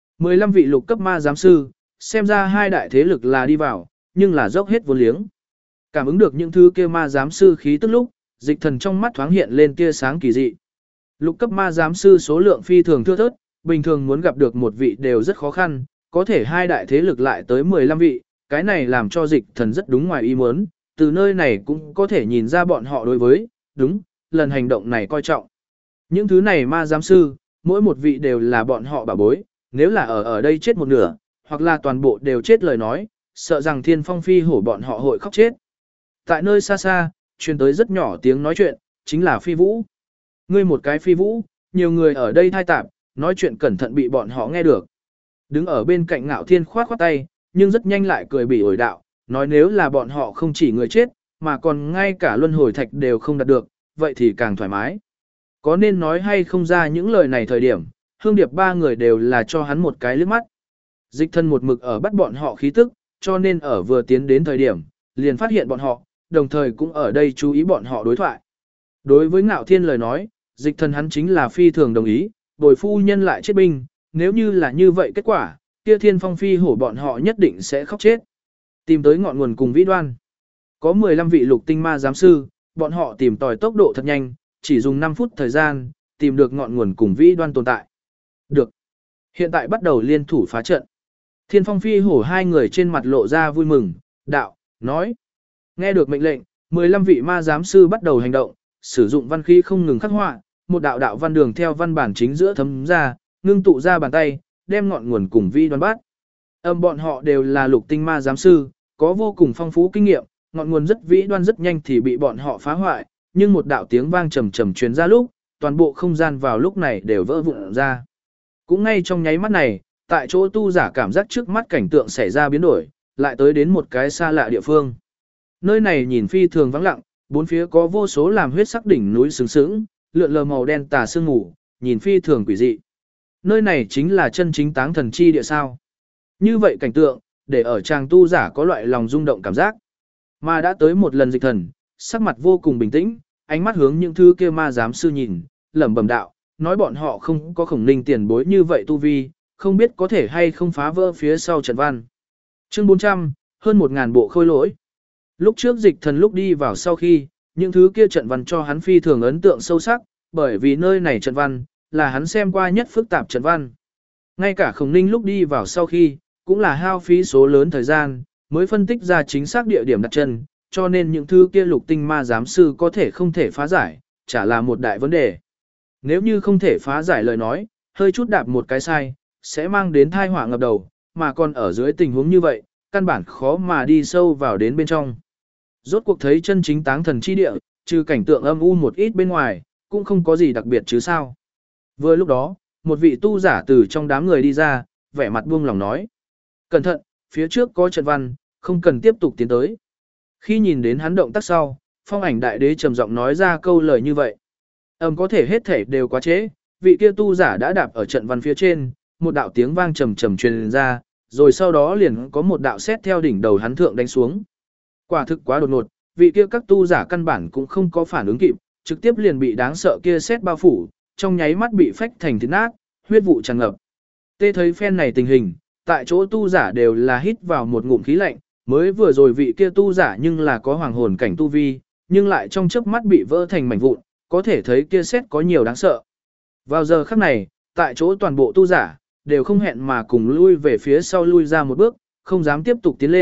Speaker 1: 15 vị lục cấp ma giám sư, xem ra hai đại thế lực là đi vào, nhưng là dốc hết vốn liếng. Cảm ứng được những thứ kia ma giám sư khí tức lúc, Dịch Thần trong mắt thoáng hiện lên tia sáng kỳ dị. Lục cấp ma giám sư số lượng phi thường thưa thớt, bình thường muốn gặp được một vị đều rất khó khăn, có thể hai đại thế lực lại tới 15 vị, cái này làm cho Dịch Thần rất đúng ngoài ý muốn, từ nơi này cũng có thể nhìn ra bọn họ đối với, đúng, lần hành động này coi trọng. Những thứ này ma giám sư, mỗi một vị đều là bọn họ bảo bối, nếu là ở đây chết một nửa, hoặc là toàn bộ đều chết lời nói, sợ rằng Thiên Phong Phi hổ bọn họ hội khóc chết. Tại nơi xa xa, truyền tới rất nhỏ tiếng nói chuyện, chính là Phi Vũ. Ngươi một cái Phi Vũ, nhiều người ở đây thai tạp, nói chuyện cẩn thận bị bọn họ nghe được. Đứng ở bên cạnh Ngạo Thiên khoát khoát tay, nhưng rất nhanh lại cười bỉ ổi đạo, nói nếu là bọn họ không chỉ người chết, mà còn ngay cả luân hồi thạch đều không đạt được, vậy thì càng thoải mái. Có nên nói hay không ra những lời này thời điểm, Hương Điệp ba người đều là cho hắn một cái liếc mắt. Dịch Thần một mực ở bắt bọn họ khí tức, cho nên ở vừa tiến đến thời điểm, liền phát hiện bọn họ, đồng thời cũng ở đây chú ý bọn họ đối thoại. Đối với Ngạo Thiên lời nói, Dịch Thần hắn chính là phi thường đồng ý, bồi phu nhân lại chết binh, nếu như là như vậy kết quả, kia Thiên Phong Phi hổ bọn họ nhất định sẽ khóc chết. Tìm tới ngọn nguồn cùng vĩ đoan. Có 15 vị lục tinh ma giám sư, bọn họ tìm tòi tốc độ thật nhanh, chỉ dùng 5 phút thời gian, tìm được ngọn nguồn cùng vĩ đoan tồn tại. Được. Hiện tại bắt đầu liên thủ phá trận. Thiên Phong Phi hổ hai người trên mặt lộ ra vui mừng, đạo, nói. Nghe được mệnh lệnh, 15 vị ma giám sư bắt đầu hành động, sử dụng văn khí không ngừng khắc họa, một đạo đạo văn đường theo văn bản chính giữa thấm ra, ngưng tụ ra bàn tay, đem ngọn nguồn cùng vĩ đoan bắt. Bọn họ đều là lục tinh ma giám sư, có vô cùng phong phú kinh nghiệm, ngọn nguồn rất vĩ đoan rất nhanh thì bị bọn họ phá hoại, nhưng một đạo tiếng vang trầm trầm truyền ra lúc, toàn bộ không gian vào lúc này đều vỡ vụn ra. Cũng ngay trong nháy mắt này, tại chỗ tu giả cảm giác trước mắt cảnh tượng xảy ra biến đổi, lại tới đến một cái xa lạ địa phương. Nơi này nhìn phi thường vắng lặng, bốn phía có vô số làm huyết sắc đỉnh núi sướng sướng, lượn lờ màu đen tà sương mù, nhìn phi thường quỷ dị. Nơi này chính là chân chính Táng Thần Chi Địa sao? Như vậy cảnh tượng, để ở chàng tu giả có loại lòng rung động cảm giác. Mà đã tới một lần Dịch Thần, sắc mặt vô cùng bình tĩnh, ánh mắt hướng những thứ kia ma giám sư nhìn, lẩm bẩm đạo, nói bọn họ không có Khổng Ninh tiền bối như vậy tu vi, không biết có thể hay không phá vỡ phía sau trận văn. Chương 400, hơn 1000 bộ khôi lỗi. Lúc trước Dịch Thần lúc đi vào sau khi, những thứ kia trận văn cho hắn phi thường ấn tượng sâu sắc, bởi vì nơi này trận văn là hắn xem qua nhất phức tạp trận văn. Ngay cả Khổng Ninh lúc đi vào sau khi, cũng là hao phí số lớn thời gian, mới phân tích ra chính xác địa điểm đặt chân, cho nên những thứ kia lục tinh ma giám sư có thể không thể phá giải, chả là một đại vấn đề. Nếu như không thể phá giải lời nói, hơi chút đạp một cái sai, sẽ mang đến tai họa ngập đầu, mà còn ở dưới tình huống như vậy, căn bản khó mà đi sâu vào đến bên trong. Rốt cuộc thấy chân chính Táng Thần Chi Địa, trừ cảnh tượng âm u một ít bên ngoài, cũng không có gì đặc biệt chứ sao. Vừa lúc đó, một vị tu giả từ trong đám người đi ra, vẻ mặt buông lòng nói. Cẩn thận, phía trước có trận văn, không cần tiếp tục tiến tới. Khi nhìn đến hắn động tác sau, Phong Ảnh Đại Đế trầm giọng nói ra câu lời như vậy. Có thể hết thể đều quá trễ, vị kia tu giả đã đạp ở trận văn phía trên, một đạo tiếng vang trầm trầm truyền ra, rồi sau đó liền có một đạo sét theo đỉnh đầu hắn thượng đánh xuống. Quả thực quá đột ngột, vị kia các tu giả căn bản cũng không có phản ứng kịp, trực tiếp liền bị đáng sợ kia sét bao phủ, trong nháy mắt bị phách thành thịt nát, huyết vụ tràn ngập. Tê thấy phen này tình hình, tại chỗ tu giả đều là hít vào một ngụm khí lạnh, mới vừa rồi vị kia tu giả nhưng là có hoàng hồn cảnh tu vi, nhưng lại trong chớp mắt bị vỡ thành mảnh vụn, có thể thấy kia sét có nhiều đáng sợ. Vào giờ khắc này, tại chỗ toàn bộ tu giả đều không hẹn mà cùng lui về phía sau lui ra một bước, không dám tiếp tục tiến lên,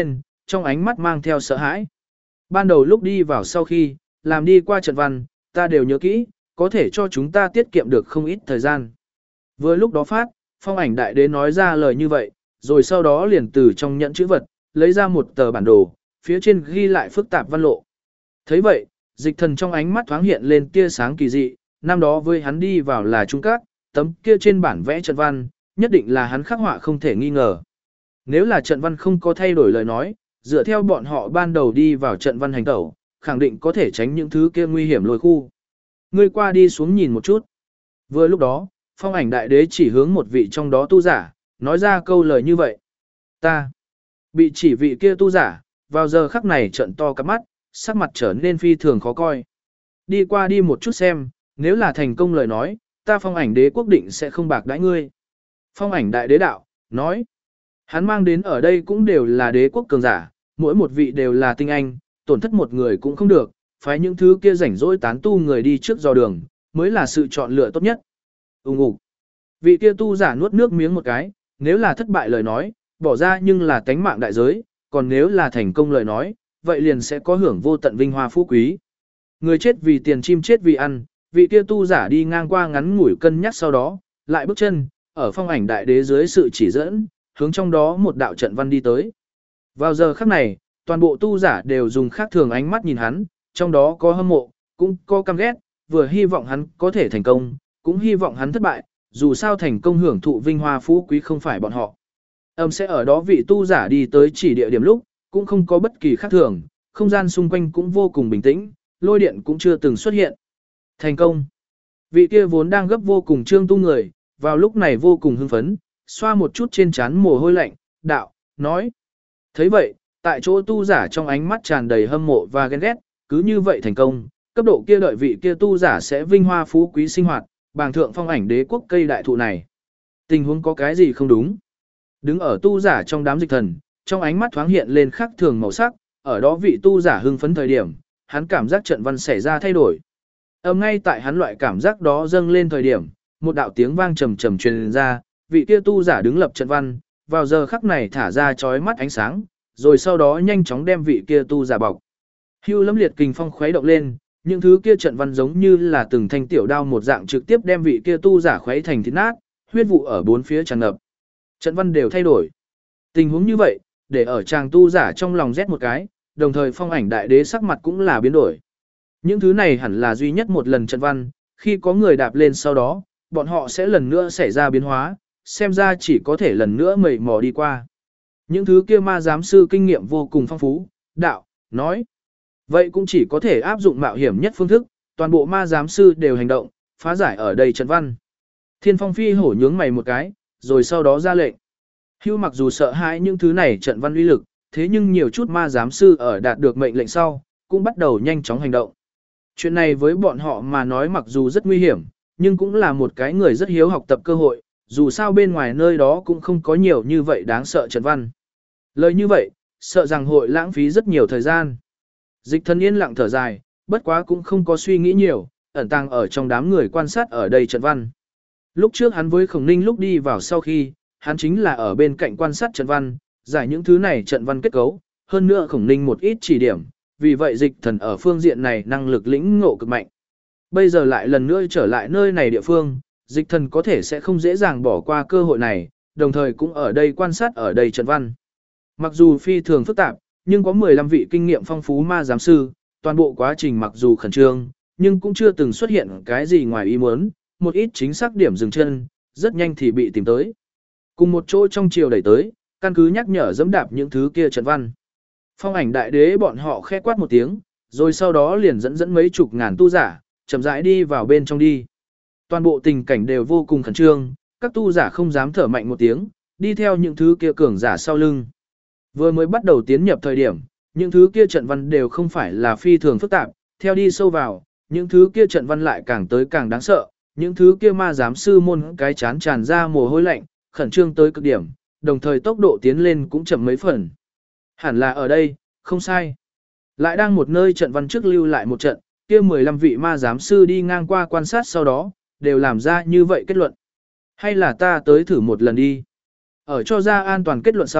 Speaker 1: trong ánh mắt mang theo sợ hãi. Ban đầu lúc đi vào sau khi, làm đi qua trận văn, ta đều nhớ kỹ, có thể cho chúng ta tiết kiệm được không ít thời gian. Vừa lúc đó phát, phong ảnh đại đế nói ra lời như vậy, rồi sau đó liền từ trong nhẫn chữ vật, lấy ra một tờ bản đồ, phía trên ghi lại phức tạp văn lộ. Thấy vậy, dịch thần trong ánh mắt thoáng hiện lên tia sáng kỳ dị, năm đó với hắn đi vào là trung các, tấm kia trên bản vẽ trận văn, nhất định là hắn khắc họa không thể nghi ngờ. Nếu là trận văn không có thay đổi lời nói, dựa theo bọn họ ban đầu đi vào trận văn hành tẩu, khẳng định có thể tránh những thứ kia nguy hiểm lôi khu. Ngươi qua đi xuống nhìn một chút. Vừa lúc đó, phong ảnh đại đế chỉ hướng một vị trong đó tu giả, nói ra câu lời như vậy. Ta, bị chỉ vị kia tu giả, vào giờ khắc này trận to cắp mắt, sắc mặt trở nên phi thường khó coi. Đi qua đi một chút xem, nếu là thành công lời nói, ta phong ảnh đế quốc định sẽ không bạc đãi ngươi. Phong ảnh đại đế đạo, nói. Hắn mang đến ở đây cũng đều là đế quốc cường giả, mỗi một vị đều là tinh anh, tổn thất một người cũng không được, phái những thứ kia rảnh rỗi tán tu người đi trước dò đường, mới là sự chọn lựa tốt nhất. Ùng ục. Vị kia tu giả nuốt nước miếng một cái, nếu là thất bại lời nói, bỏ ra nhưng là tánh mạng đại giới, còn nếu là thành công lời nói, vậy liền sẽ có hưởng vô tận vinh hoa phú quý. Người chết vì tiền, chim chết vì ăn, vị kia tu giả đi ngang qua ngắn ngủi cân nhắc sau đó, lại bước chân, ở phong ảnh đại đế dưới sự chỉ dẫn, hướng trong đó một đạo trận văn đi tới. Vào giờ khắc này, toàn bộ tu giả đều dùng khác thường ánh mắt nhìn hắn, trong đó có hâm mộ, cũng có căm ghét, vừa hy vọng hắn có thể thành công, cũng hy vọng hắn thất bại, dù sao thành công hưởng thụ vinh hoa phú quý không phải bọn họ. Sẽ ở đó vị tu giả đi tới chỉ địa điểm lúc, cũng không có bất kỳ khác thường, không gian xung quanh cũng vô cùng bình tĩnh, lôi điện cũng chưa từng xuất hiện. Thành công. Vị kia vốn đang gấp vô cùng trương tu người, vào lúc này vô cùng hưng phấn, xoa một chút trên trán mồ hôi lạnh, đạo, nói. Thấy vậy, tại chỗ tu giả trong ánh mắt tràn đầy hâm mộ và ghen ghét, cứ như vậy thành công, cấp độ kia đợi vị kia tu giả sẽ vinh hoa phú quý sinh hoạt, bàng thượng phong ảnh đế quốc cây đại thụ này. Tình huống có cái gì không đúng? Đứng ở tu giả trong đám dịch thần, trong ánh mắt thoáng hiện lên khác thường màu sắc, ở đó vị tu giả hưng phấn thời điểm, hắn cảm giác trận văn xảy ra thay đổi. Ngay tại hắn loại cảm giác đó dâng lên thời điểm, một đạo tiếng vang trầm trầm truyền ra, vị kia tu giả đứng lập trận văn, vào giờ khắc này thả ra chói mắt ánh sáng, rồi sau đó nhanh chóng đem vị kia tu giả bọc. Hưu lâm liệt kình phong khuấy động lên, những thứ kia trận văn giống như là từng thanh tiểu đao một dạng trực tiếp đem vị kia tu giả khuấy thành thịt nát, huyết vụ ở bốn phía tràn ngập. Trận văn đều thay đổi. Tình huống như vậy, để ở chàng tu giả trong lòng rét một cái, đồng thời phong ảnh đại đế sắc mặt cũng là biến đổi. Những thứ này hẳn là duy nhất một lần trận văn, khi có người đạp lên sau đó, bọn họ sẽ lần nữa xảy ra biến hóa, xem ra chỉ có thể lần nữa mầy mò đi qua. Những thứ kia ma giám sư kinh nghiệm vô cùng phong phú, đạo, nói. Vậy cũng chỉ có thể áp dụng mạo hiểm nhất phương thức, toàn bộ ma giám sư đều hành động, phá giải ở đây trận văn. Thiên Phong phi hổ nhướng mày một cái, rồi sau đó ra lệnh. Hưu mặc dù sợ hãi những thứ này trận văn uy lực, thế nhưng nhiều chút ma giám sư ở đạt được mệnh lệnh sau, cũng bắt đầu nhanh chóng hành động. Chuyện này với bọn họ mà nói mặc dù rất nguy hiểm, nhưng cũng là một cái người rất hiếu học tập cơ hội, dù sao bên ngoài nơi đó cũng không có nhiều như vậy đáng sợ trận văn. Lời như vậy, sợ rằng hội lãng phí rất nhiều thời gian. Dịch thần yên lặng thở dài, bất quá cũng không có suy nghĩ nhiều, ẩn tàng ở trong đám người quan sát ở đây trận văn. Lúc trước hắn với Khổng Ninh lúc đi vào sau khi, hắn chính là ở bên cạnh quan sát trận văn, giải những thứ này trận văn kết cấu, hơn nữa Khổng Ninh một ít chỉ điểm, vì vậy dịch thần ở phương diện này năng lực lĩnh ngộ cực mạnh. Bây giờ lại lần nữa trở lại nơi này địa phương, dịch thần có thể sẽ không dễ dàng bỏ qua cơ hội này, đồng thời cũng ở đây quan sát ở đây trận văn. Mặc dù phi thường phức tạp, nhưng có 15 vị kinh nghiệm phong phú ma giám sư, toàn bộ quá trình mặc dù khẩn trương, nhưng cũng chưa từng xuất hiện cái gì ngoài ý muốn, một ít chính xác điểm dừng chân, rất nhanh thì bị tìm tới. Cùng một chỗ trong chiều đẩy tới, căn cứ nhắc nhở dẫm đạp những thứ kia trận văn. Phong ảnh đại đế bọn họ khẽ quát một tiếng, rồi sau đó liền dẫn mấy chục ngàn tu giả, chậm rãi đi vào bên trong đi. Toàn bộ tình cảnh đều vô cùng khẩn trương, các tu giả không dám thở mạnh một tiếng, đi theo những thứ kia cường giả sau lưng. Vừa mới bắt đầu tiến nhập thời điểm, những thứ kia trận văn đều không phải là phi thường phức tạp, theo đi sâu vào, những thứ kia trận văn lại càng tới càng đáng sợ, những thứ kia ma giám sư môn cái chán tràn ra mồ hôi lạnh, khẩn trương tới cực điểm, đồng thời tốc độ tiến lên cũng chậm mấy phần. Hẳn là ở đây, không sai. Lại đang một nơi trận văn trước lưu lại một trận, kia 15 vị ma giám sư đi ngang qua quan sát sau đó, đều làm ra như vậy kết luận. Hay là ta tới thử một lần đi. Ở cho ra an toàn kết luận sau,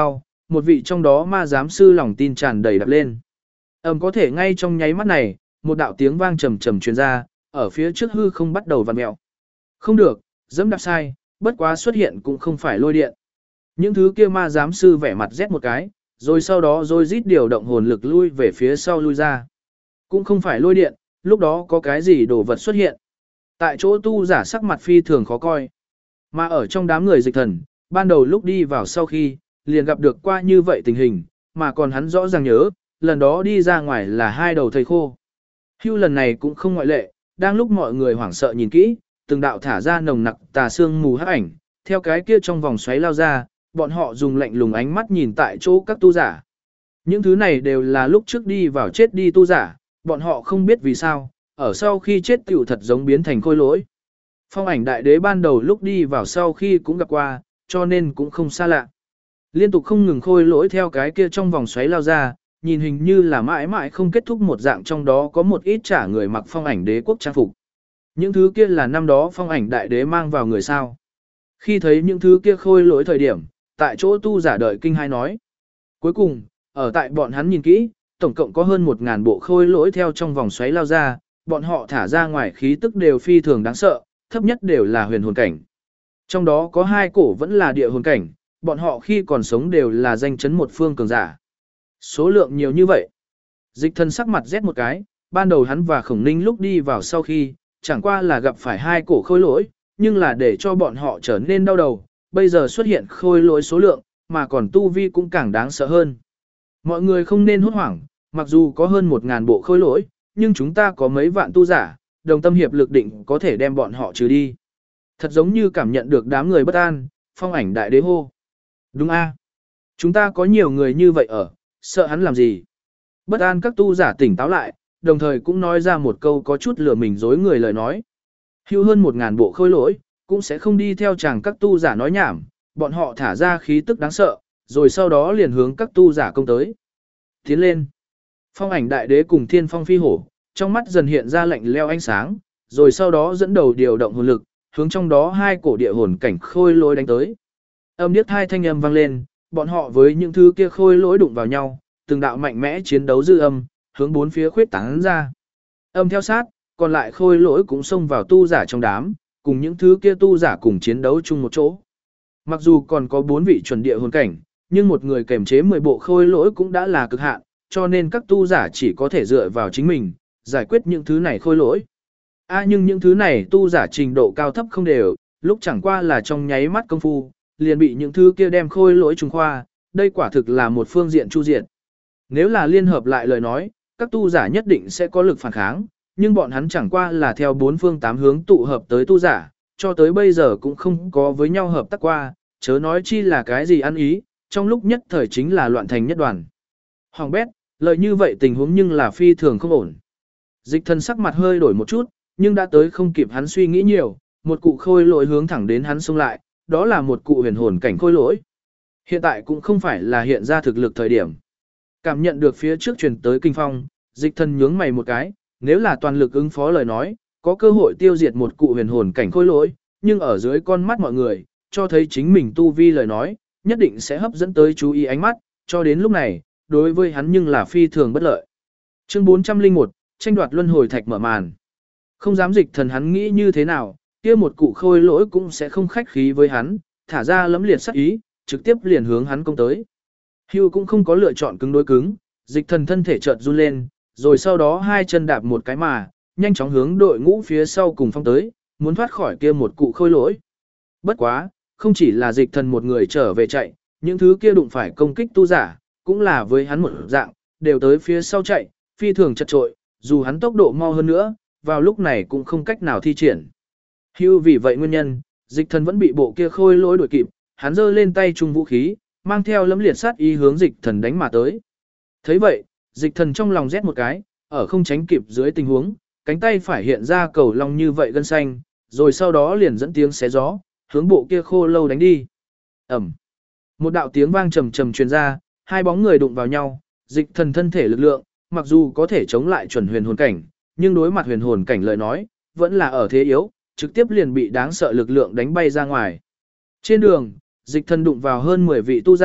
Speaker 1: một vị trong đó ma giám sư lòng tin tràn đầy đập lên. Có thể ngay trong nháy mắt này, một đạo tiếng vang trầm trầm truyền ra, ở phía trước hư không bắt đầu vặn mèo. Không được, dẫm đạp sai, bất quá xuất hiện cũng không phải lôi điện. Những thứ kia ma giám sư vẻ mặt rét một cái, rồi sau đó rồi rít điều động hồn lực lui về phía sau lui ra. Cũng không phải lôi điện, lúc đó có cái gì đồ vật xuất hiện. Tại chỗ tu giả sắc mặt phi thường khó coi. Mà ở trong đám người dịch thần, ban đầu lúc đi vào sau khi, liền gặp được qua như vậy tình hình, mà còn hắn rõ ràng nhớ, lần đó đi ra ngoài là hai đầu thầy khô. Hưu lần này cũng không ngoại lệ, đang lúc mọi người hoảng sợ nhìn kỹ, từng đạo thả ra nồng nặc tà sương mù hắc ảnh, theo cái kia trong vòng xoáy lao ra, bọn họ dùng lạnh lùng ánh mắt nhìn tại chỗ các tu giả. Những thứ này đều là lúc trước đi vào chết đi tu giả, bọn họ không biết vì sao, ở sau khi chết tiểu thật giống biến thành khôi lỗi. Phong ảnh đại đế ban đầu lúc đi vào sau khi cũng gặp qua, cho nên cũng không xa lạ. Liên tục không ngừng khôi lỗi theo cái kia trong vòng xoáy lao ra, nhìn hình như là mãi mãi không kết thúc một dạng, trong đó có một ít trả người mặc phong ảnh đế quốc trang phục. Những thứ kia là năm đó phong ảnh đại đế mang vào người sao. Khi thấy những thứ kia khôi lỗi thời điểm, tại chỗ tu giả đợi kinh hai nói. Cuối cùng, ở tại bọn hắn nhìn kỹ, tổng cộng có hơn 1000 bộ khôi lỗi theo trong vòng xoáy lao ra, bọn họ thả ra ngoài khí tức đều phi thường đáng sợ, thấp nhất đều là huyền hồn cảnh. Trong đó có 2 cổ vẫn là địa hồn cảnh, bọn họ khi còn sống đều là danh chấn một phương cường giả. Số lượng nhiều như vậy. Dịch thần sắc mặt rét một cái, ban đầu hắn và Khổng Ninh lúc đi vào sau khi, chẳng qua là gặp phải 2 cổ khôi lỗi, nhưng là để cho bọn họ trở nên đau đầu, bây giờ xuất hiện khôi lỗi số lượng, mà còn tu vi cũng càng đáng sợ hơn. Mọi người không nên hốt hoảng, mặc dù có hơn 1000 bộ khôi lỗi, nhưng chúng ta có mấy vạn tu giả, đồng tâm hiệp lực định có thể đem bọn họ trừ đi. Thật giống như cảm nhận được đám người bất an, phong ảnh đại đế hô. Đúng a, chúng ta có nhiều người như vậy ở, sợ hắn làm gì. Bất an các tu giả tỉnh táo lại, đồng thời cũng nói ra một câu có chút lừa mình dối người lời nói. Hưu hơn 1000 bộ khôi lỗi, cũng sẽ không đi theo chàng các tu giả nói nhảm, bọn họ thả ra khí tức đáng sợ, rồi sau đó liền hướng các tu giả công tới. Tiến lên. Phong ảnh đại đế cùng thiên phong phi hổ, trong mắt dần hiện ra lạnh leo ánh sáng, rồi sau đó dẫn đầu điều động hồn lực, hướng trong đó 2 cổ địa hồn cảnh khôi lỗi đánh tới. Âm điếc 2 thanh âm vang lên, bọn họ với những thứ kia khôi lỗi đụng vào nhau, từng đạo mạnh mẽ chiến đấu dư âm, hướng 4 phía khuyết tán ra. Âm theo sát, còn lại khôi lỗi cũng xông vào tu giả trong đám, cùng những thứ kia tu giả cùng chiến đấu chung một chỗ. Mặc dù còn có 4 vị chuẩn địa hồn cảnh, nhưng một người kềm chế 10 bộ khôi lỗi cũng đã là cực hạn, cho nên các tu giả chỉ có thể dựa vào chính mình, giải quyết những thứ này khôi lỗi. Nhưng những thứ này tu giả trình độ cao thấp không đều, lúc chẳng qua là trong nháy mắt công phu, liền bị những thứ kia đem khôi lỗi trùng khoa, đây quả thực là một phương diện chu diện. Nếu là liên hợp lại lời nói, các tu giả nhất định sẽ có lực phản kháng, nhưng bọn hắn chẳng qua là theo 4 phương 8 hướng tụ hợp tới tu giả, cho tới bây giờ cũng không có với nhau hợp tác qua, chớ nói chi là cái gì ăn ý, trong lúc nhất thời chính là loạn thành nhất đoàn. Hoàng bét, lời như vậy tình huống nhưng là phi thường không ổn. Dịch thần sắc mặt hơi đổi một chút, nhưng đã tới không kịp hắn suy nghĩ nhiều, một cụ khôi lỗi hướng thẳng đến hắn xông lại, đó là một cụ huyền hồn cảnh khôi lỗi. Hiện tại cũng không phải là hiện ra thực lực thời điểm. Cảm nhận được phía trước truyền tới kinh phong, dịch thần nhướng mày một cái, nếu là toàn lực ứng phó lời nói, có cơ hội tiêu diệt một cụ huyền hồn cảnh khôi lỗi, nhưng ở dưới con mắt mọi người, cho thấy chính mình tu vi lời nói, nhất định sẽ hấp dẫn tới chú ý ánh mắt, cho đến lúc này, đối với hắn nhưng là phi thường bất lợi. Chương 401, tranh đoạt luân hồi thạch mở màn. Không dám dịch thần hắn nghĩ như thế nào, kia một cụ khôi lỗi cũng sẽ không khách khí với hắn, thả ra lẫm liệt sát ý, trực tiếp liền hướng hắn công tới. Hưu cũng không có lựa chọn cứng đối cứng, dịch thần thân thể chợt run lên, rồi sau đó 2 chân đạp một cái mà, nhanh chóng hướng đội ngũ phía sau cùng phong tới, muốn thoát khỏi kia một cụ khôi lỗi. Bất quá, không chỉ là dịch thần một người trở về chạy, những thứ kia đụng phải công kích tu giả, cũng là với hắn một dạng, đều tới phía sau chạy, phi thường chật trội, dù hắn tốc độ mau hơn nữa, vào lúc này cũng không cách nào thi triển. Hưu vì vậy nguyên nhân, dịch thần vẫn bị bộ kia khôi lỗi đuổi kịp, hắn giơ lên tay chung vũ khí, mang theo lẫm liệt sát ý hướng dịch thần đánh mà tới. Thấy vậy, dịch thần trong lòng rét một cái, ở không tránh kịp dưới tình huống, cánh tay phải hiện ra cầu long như vậy gân xanh, rồi sau đó liền dẫn tiếng xé gió, hướng bộ kia khô lâu đánh đi. Ẩm. Một đạo tiếng vang trầm trầm truyền ra, 2 bóng người đụng vào nhau, dịch thần thân thể lực lượng, mặc dù có thể chống lại chuẩn huyền hồn cảnh, nhưng đối mặt huyền hồn cảnh lời nói, vẫn là ở thế yếu, trực tiếp liền bị đáng sợ lực lượng đánh bay ra ngoài. Trên đường, dịch thần đụng vào hơn 10 vị tu giả,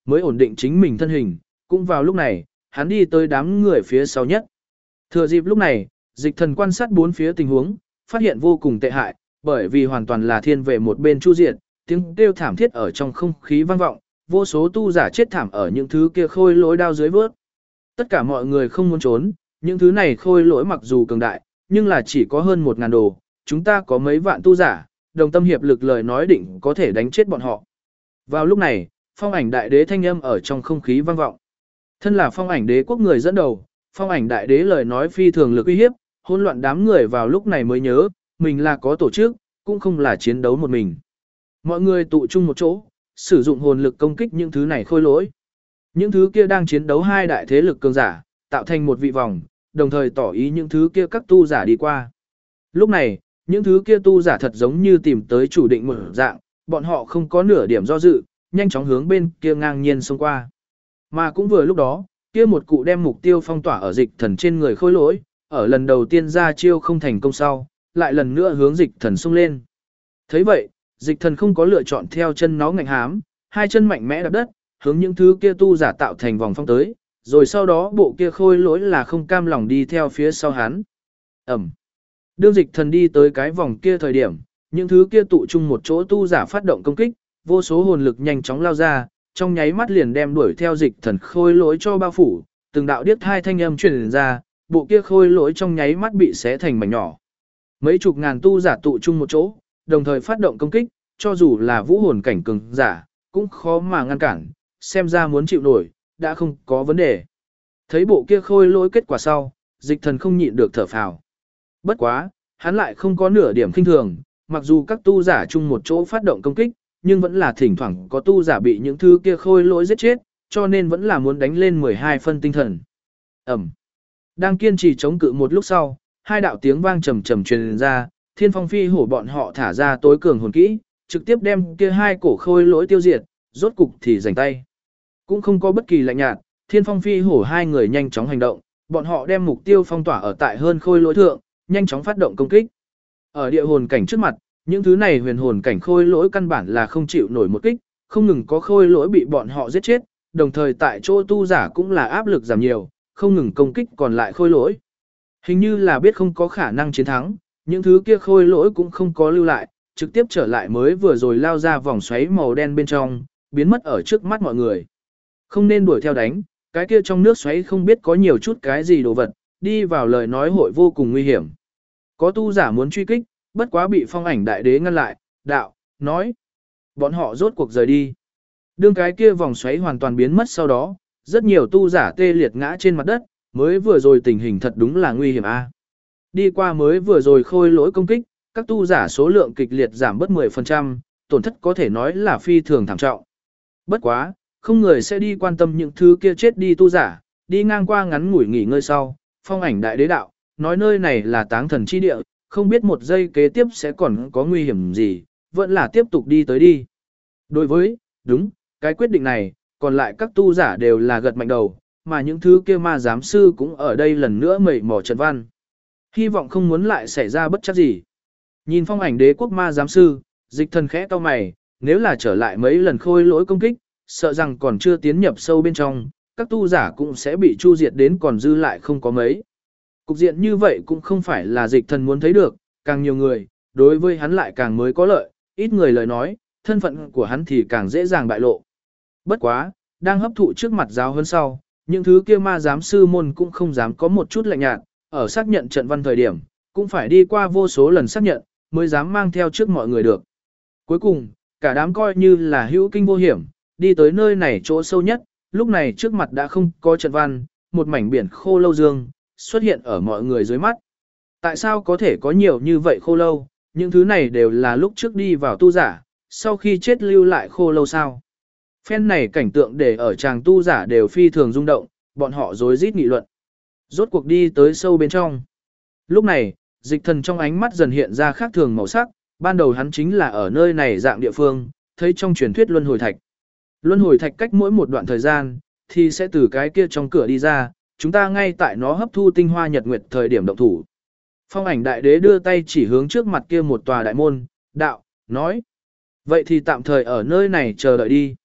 Speaker 1: mới ổn định chính mình thân hình, cũng vào lúc này, hắn đi tới đám người phía sau nhất. Thừa dịp lúc này, Dịch Thần quan sát bốn phía tình huống, phát hiện vô cùng tệ hại, bởi vì hoàn toàn là thiên về một bên chu diệt, tiếng kêu thảm thiết ở trong không khí vang vọng, vô số tu giả chết thảm ở những thứ kia khôi lỗi đao dưới vớt. Tất cả mọi người không muốn trốn, những thứ này khôi lỗi mặc dù cường đại, nhưng là chỉ có hơn 1000 đồ, chúng ta có mấy vạn tu giả, đồng tâm hiệp lực lời nói định có thể đánh chết bọn họ. Vào lúc này, Phong Ảnh Đại Đế thanh âm ở trong không khí vang vọng. Thân là Phong Ảnh Đế quốc người dẫn đầu, Phong Ảnh Đại Đế lời nói phi thường lực uy hiếp, hỗn loạn đám người vào lúc này mới nhớ, mình là có tổ chức, cũng không là chiến đấu một mình. Mọi người tụ chung một chỗ, sử dụng hồn lực công kích những thứ này khôi lỗi. Những thứ kia đang chiến đấu hai đại thế lực cường giả, tạo thành một vị vòng, đồng thời tỏ ý những thứ kia các tu giả đi qua. Lúc này, những thứ kia tu giả thật giống như tìm tới chủ định một dạng, bọn họ không có nửa điểm do dự, nhanh chóng hướng bên kia ngang nhiên xông qua. Mà cũng vừa lúc đó, kia một cụ đem mục tiêu phong tỏa ở Dịch Thần trên người khôi lỗi, ở lần đầu tiên ra chiêu không thành công sau, lại lần nữa hướng Dịch Thần xông lên. Thấy vậy, Dịch Thần không có lựa chọn theo chân nó ngạnh hám, hai chân mạnh mẽ đạp đất, hướng những thứ kia tu giả tạo thành vòng phong tới, rồi sau đó bộ kia khôi lỗi là không cam lòng đi theo phía sau hắn. Ẩm. Đương Dịch Thần đi tới cái vòng kia thời điểm, những thứ kia tụ chung một chỗ tu giả phát động công kích, vô số hồn lực nhanh chóng lao ra, trong nháy mắt liền đem đuổi theo Dịch Thần khôi lỗi cho bao phủ, từng đạo điếc hai thanh âm truyền ra, bộ kia khôi lỗi trong nháy mắt bị xé thành mảnh nhỏ. Mấy chục ngàn tu giả tụ chung một chỗ, đồng thời phát động công kích, cho dù là vũ hồn cảnh cường giả, cũng khó mà ngăn cản, xem ra muốn chịu nổi, đã không có vấn đề. Thấy bộ kia khôi lỗi kết quả sau, Dịch Thần không nhịn được thở phào. Bất quá, hắn lại không có nửa điểm khinh thường, mặc dù các tu giả chung một chỗ phát động công kích, nhưng vẫn là thỉnh thoảng có tu giả bị những thứ kia khôi lỗi giết chết, cho nên vẫn là muốn đánh lên 12 phân tinh thần. Ẩm. Đang kiên trì chống cự một lúc sau, hai đạo tiếng vang trầm trầm truyền ra, Thiên Phong Phi Hổ bọn họ thả ra tối cường hồn kỹ, trực tiếp đem kia hai cổ khôi lỗi tiêu diệt, rốt cục thì giành tay. Cũng không có bất kỳ lạnh nhạt, Thiên Phong Phi Hổ hai người nhanh chóng hành động, bọn họ đem mục tiêu phong tỏa ở tại hơn khôi lỗi thượng, nhanh chóng phát động công kích. Ở địa hồn cảnh trước mặt, những thứ này huyền hồn cảnh khôi lỗi căn bản là không chịu nổi một kích, không ngừng có khôi lỗi bị bọn họ giết chết, đồng thời tại chỗ tu giả cũng là áp lực giảm nhiều, không ngừng công kích còn lại khôi lỗi. Hình như là biết không có khả năng chiến thắng, những thứ kia khôi lỗi cũng không có lưu lại, trực tiếp trở lại mới vừa rồi lao ra vòng xoáy màu đen bên trong, biến mất ở trước mắt mọi người. Không nên đuổi theo đánh, cái kia trong nước xoáy không biết có nhiều chút cái gì đồ vật, đi vào lời nói hội vô cùng nguy hiểm. Có tu giả muốn truy kích, bất quá bị Phong Ảnh Đại Đế ngăn lại, đạo, nói. Bọn họ rốt cuộc rời đi. Đương cái kia vòng xoáy hoàn toàn biến mất sau đó, rất nhiều tu giả tê liệt ngã trên mặt đất, mới vừa rồi tình hình thật đúng là nguy hiểm a. Đi qua mới vừa rồi khôi lỗi công kích, các tu giả số lượng kịch liệt giảm bớt 10%, tổn thất có thể nói là phi thường thảm trọng. Bất quá, không người sẽ đi quan tâm những thứ kia chết đi tu giả, đi ngang qua ngắn ngủi nghỉ ngơi sau, Phong Ảnh Đại Đế đạo, nói nơi này là táng thần chi địa, không biết một giây kế tiếp sẽ còn có nguy hiểm gì, vẫn là tiếp tục đi tới đi. Đối với, đúng, cái quyết định này, còn lại các tu giả đều là gật mạnh đầu, mà những thứ kia ma giám sư cũng ở đây lần nữa mẩy mò trận văn. Hy vọng không muốn lại xảy ra bất chắc gì. Nhìn Phong Ảnh Đế quốc ma giám sư, Dịch Thần khẽ cau mày, nếu là trở lại mấy lần khôi lỗi công kích, sợ rằng còn chưa tiến nhập sâu bên trong, các tu giả cũng sẽ bị chu diệt đến còn dư lại không có mấy. Cục diện như vậy cũng không phải là Dịch Thần muốn thấy được, càng nhiều người, đối với hắn lại càng mới có lợi, ít người lời nói, thân phận của hắn thì càng dễ dàng bại lộ. Bất quá, đang hấp thụ trước mặt giáo hơn sau, những thứ kia ma giám sư môn cũng không dám có một chút lạnh nhạt, ở xác nhận trận văn thời điểm, cũng phải đi qua vô số lần xác nhận, mới dám mang theo trước mọi người được. Cuối cùng, cả đám coi như là hữu kinh vô hiểm, đi tới nơi này chỗ sâu nhất, lúc này trước mặt đã không có trận văn, một mảnh biển khô lâu dương, xuất hiện ở mọi người dưới mắt. Tại sao có thể có nhiều như vậy khô lâu, những thứ này đều là lúc trước đi vào tu giả, sau khi chết lưu lại khô lâu sao? Phen này cảnh tượng để ở chàng tu giả đều phi thường rung động, bọn họ rối rít nghị luận. Rốt cuộc đi tới sâu bên trong. Lúc này, Dịch Thần trong ánh mắt dần hiện ra khác thường màu sắc, ban đầu hắn chính là ở nơi này dạng địa phương, thấy trong truyền thuyết luân hồi thạch. Luân hồi thạch cách mỗi một đoạn thời gian, thì sẽ từ cái kia trong cửa đi ra, chúng ta ngay tại nó hấp thu tinh hoa nhật nguyệt thời điểm động thủ. Phong Ảnh Đại Đế đưa tay chỉ hướng trước mặt kia một tòa đại môn, đạo, nói. Vậy thì tạm thời ở nơi này chờ đợi đi.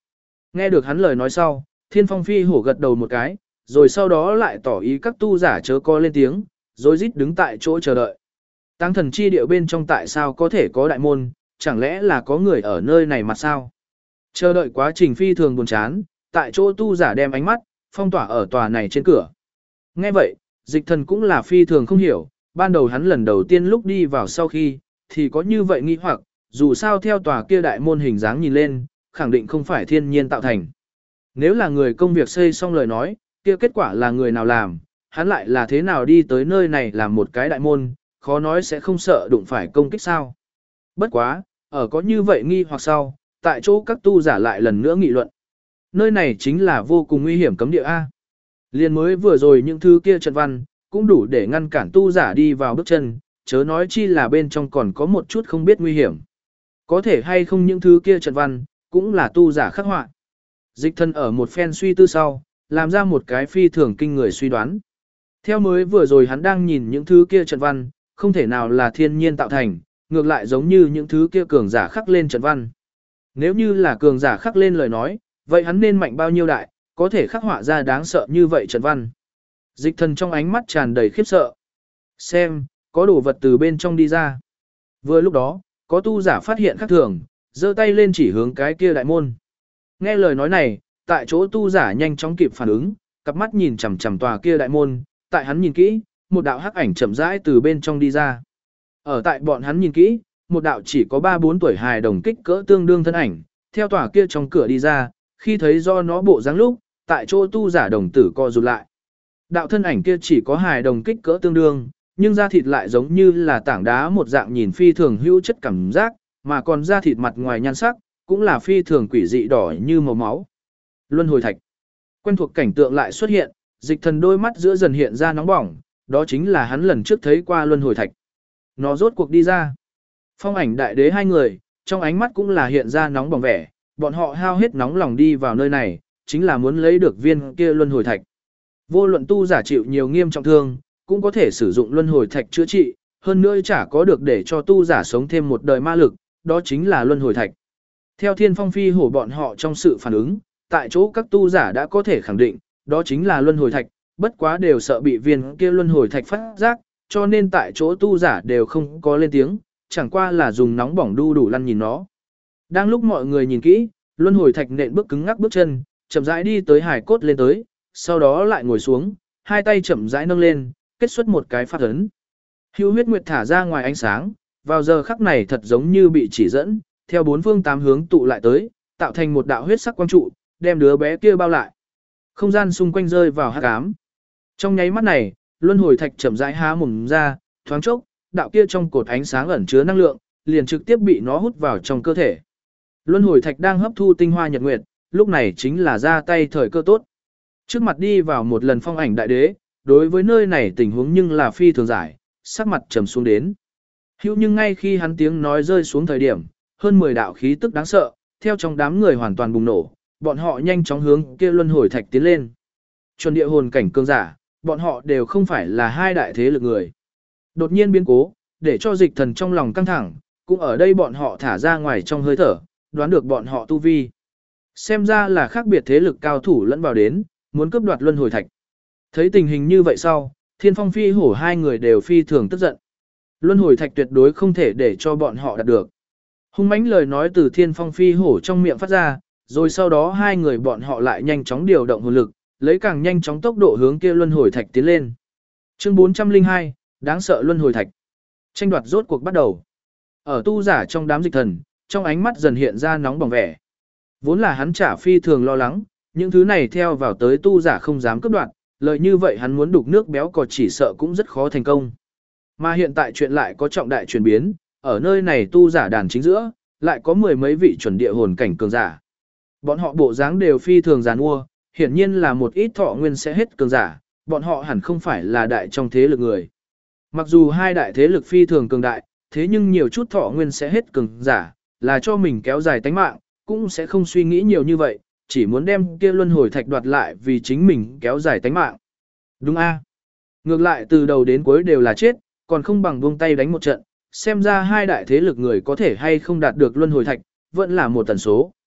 Speaker 1: Nghe được hắn lời nói sau, Thiên Phong phi hổ gật đầu một cái, rồi sau đó lại tỏ ý các tu giả chớ có lên tiếng, rồi rít đứng tại chỗ chờ đợi. Tăng thần chi địa bên trong tại sao có thể có đại môn, chẳng lẽ là có người ở nơi này mà sao? Chờ đợi quá trình phi thường buồn chán, tại chỗ tu giả đem ánh mắt, phong tỏa ở tòa này trên cửa. Nghe vậy, dịch thần cũng là phi thường không hiểu, ban đầu hắn lần đầu tiên lúc đi vào sau khi, thì có như vậy nghi hoặc, dù sao theo tòa kia đại môn hình dáng nhìn lên, khẳng định không phải thiên nhiên tạo thành. Nếu là người công việc xây xong lời nói, kia kết quả là người nào làm, hắn lại là thế nào đi tới nơi này làm một cái đại môn, khó nói sẽ không sợ đụng phải công kích sao. Bất quá, ở có như vậy nghi hoặc sau, tại chỗ các tu giả lại lần nữa nghị luận. Nơi này chính là vô cùng nguy hiểm cấm địa A. Liên mới vừa rồi những thứ kia trận văn, cũng đủ để ngăn cản tu giả đi vào bước chân, chớ nói chi là bên trong còn có một chút không biết nguy hiểm. Có thể hay không những thứ kia trận văn, cũng là tu giả khắc họa. Dịch thân ở một phen suy tư sau, làm ra một cái phi thường kinh người suy đoán. Theo mới vừa rồi hắn đang nhìn những thứ kia trận văn, không thể nào là thiên nhiên tạo thành, ngược lại giống như những thứ kia cường giả khắc lên trận văn. Nếu như là cường giả khắc lên lời nói, vậy hắn nên mạnh bao nhiêu đại, có thể khắc họa ra đáng sợ như vậy trận văn. Dịch thần trong ánh mắt tràn đầy khiếp sợ. Xem, có đồ vật từ bên trong đi ra. Vừa lúc đó, có tu giả phát hiện khác thường, giơ tay lên chỉ hướng cái kia đại môn. Nghe lời nói này, tại chỗ tu giả nhanh chóng kịp phản ứng, cặp mắt nhìn chằm chằm tòa kia đại môn, tại hắn nhìn kỹ, một đạo hắc ảnh chậm rãi từ bên trong đi ra. Ở tại bọn hắn nhìn kỹ, một đạo chỉ có 3-4 tuổi hài đồng kích cỡ tương đương thân ảnh, theo tòa kia trong cửa đi ra, khi thấy do nó bộ dáng lúc, tại chỗ tu giả đồng tử co rụt lại. Đạo thân ảnh kia chỉ có hài đồng kích cỡ tương đương, nhưng da thịt lại giống như là tảng đá một dạng nhìn phi thường hữu chất cảm giác, mà còn da thịt mặt ngoài nhan sắc, cũng là phi thường quỷ dị đỏ như màu máu. Luân hồi thạch. Quen thuộc cảnh tượng lại xuất hiện, dịch thần đôi mắt giữa dần hiện ra nóng bỏng, đó chính là hắn lần trước thấy qua luân hồi thạch. Nó rốt cuộc đi ra. Phong ảnh đại đế hai người, trong ánh mắt cũng là hiện ra nóng bỏng vẻ, bọn họ hao hết nóng lòng đi vào nơi này, chính là muốn lấy được viên kia luân hồi thạch. Vô luận tu giả chịu nhiều nghiêm trọng thương, cũng có thể sử dụng luân hồi thạch chữa trị, hơn nữa chả có được để cho tu giả sống thêm một đời ma lực, đó chính là luân hồi thạch. Theo Thiên Phong phi hổ bọn họ trong sự phản ứng, tại chỗ các tu giả đã có thể khẳng định, đó chính là luân hồi thạch, bất quá đều sợ bị viên kia luân hồi thạch phát giác, cho nên tại chỗ tu giả đều không có lên tiếng, chẳng qua là dùng nóng bỏng đu đủ lăn nhìn nó. Đang lúc mọi người nhìn kỹ, luân hồi thạch nện bước cứng ngắc bước chân, chậm rãi đi tới hải cốt lên tới, sau đó lại ngồi xuống, hai tay chậm rãi nâng lên, kết xuất một cái pháp ấn. Hưu huyết nguyệt thả ra ngoài ánh sáng, vào giờ khắc này thật giống như bị chỉ dẫn, theo bốn phương tám hướng tụ lại tới, tạo thành một đạo huyết sắc quang trụ, đem đứa bé kia bao lại. Không gian xung quanh rơi vào hắc ám. Trong nháy mắt này, luân hồi thạch chậm rãi há mồm ra, thoáng chốc, đạo kia trong cột ánh sáng ẩn chứa năng lượng, liền trực tiếp bị nó hút vào trong cơ thể. Luân hồi thạch đang hấp thu tinh hoa nhật nguyệt, lúc này chính là ra tay thời cơ tốt. Trước mặt đi vào một lần phong ảnh đại đế, đối với nơi này tình huống nhưng là phi thường giải, sắc mặt trầm xuống đến. Hữu nhưng ngay khi hắn tiếng nói rơi xuống thời điểm, hơn 10 đạo khí tức đáng sợ, theo trong đám người hoàn toàn bùng nổ, bọn họ nhanh chóng hướng kia luân hồi thạch tiến lên. Chuẩn địa hồn cảnh cương giả, bọn họ đều không phải là hai đại thế lực người. Đột nhiên biến cố, để cho dịch thần trong lòng căng thẳng, cũng ở đây bọn họ thả ra ngoài trong hơi thở, đoán được bọn họ tu vi. Xem ra là khác biệt thế lực cao thủ lẫn vào đến, muốn cướp đoạt luân hồi thạch. Thấy tình hình như vậy sau, Thiên Phong phi hổ hai người đều phi thường tức giận. Luân hồi thạch tuyệt đối không thể để cho bọn họ đạt được. Hung mãnh lời nói từ Thiên Phong phi hổ trong miệng phát ra, rồi sau đó hai người bọn họ lại nhanh chóng điều động hồn lực, lấy càng nhanh chóng tốc độ hướng kia luân hồi thạch tiến lên. Chương 402, đáng sợ luân hồi thạch. Tranh đoạt rốt cuộc bắt đầu. Ở tu giả trong đám dịch thần, trong ánh mắt dần hiện ra nóng bỏng vẻ. Vốn là hắn trả phi thường lo lắng, những thứ này theo vào tới tu giả không dám cướp đoạt, lợi như vậy hắn muốn đục nước béo cò chỉ sợ cũng rất khó thành công. Mà hiện tại chuyện lại có trọng đại chuyển biến, ở nơi này tu giả đàn chính giữa, lại có mười mấy vị chuẩn địa hồn cảnh cường giả. Bọn họ bộ dáng đều phi thường giàn mua, hiển nhiên là một ít thọ nguyên sẽ hết cường giả, bọn họ hẳn không phải là đại trong thế lực người. Mặc dù hai đại thế lực phi thường cường đại, thế nhưng nhiều chút thọ nguyên sẽ hết cường giả, là cho mình kéo dài tánh mạng, cũng sẽ không suy nghĩ nhiều như vậy, chỉ muốn đem kia luân hồi thạch đoạt lại vì chính mình kéo dài tánh mạng. Đúng a? Ngược lại từ đầu đến cuối đều là chết, còn không bằng buông tay đánh một trận, xem ra hai đại thế lực người có thể hay không đạt được luân hồi thạch, vẫn là một tần số.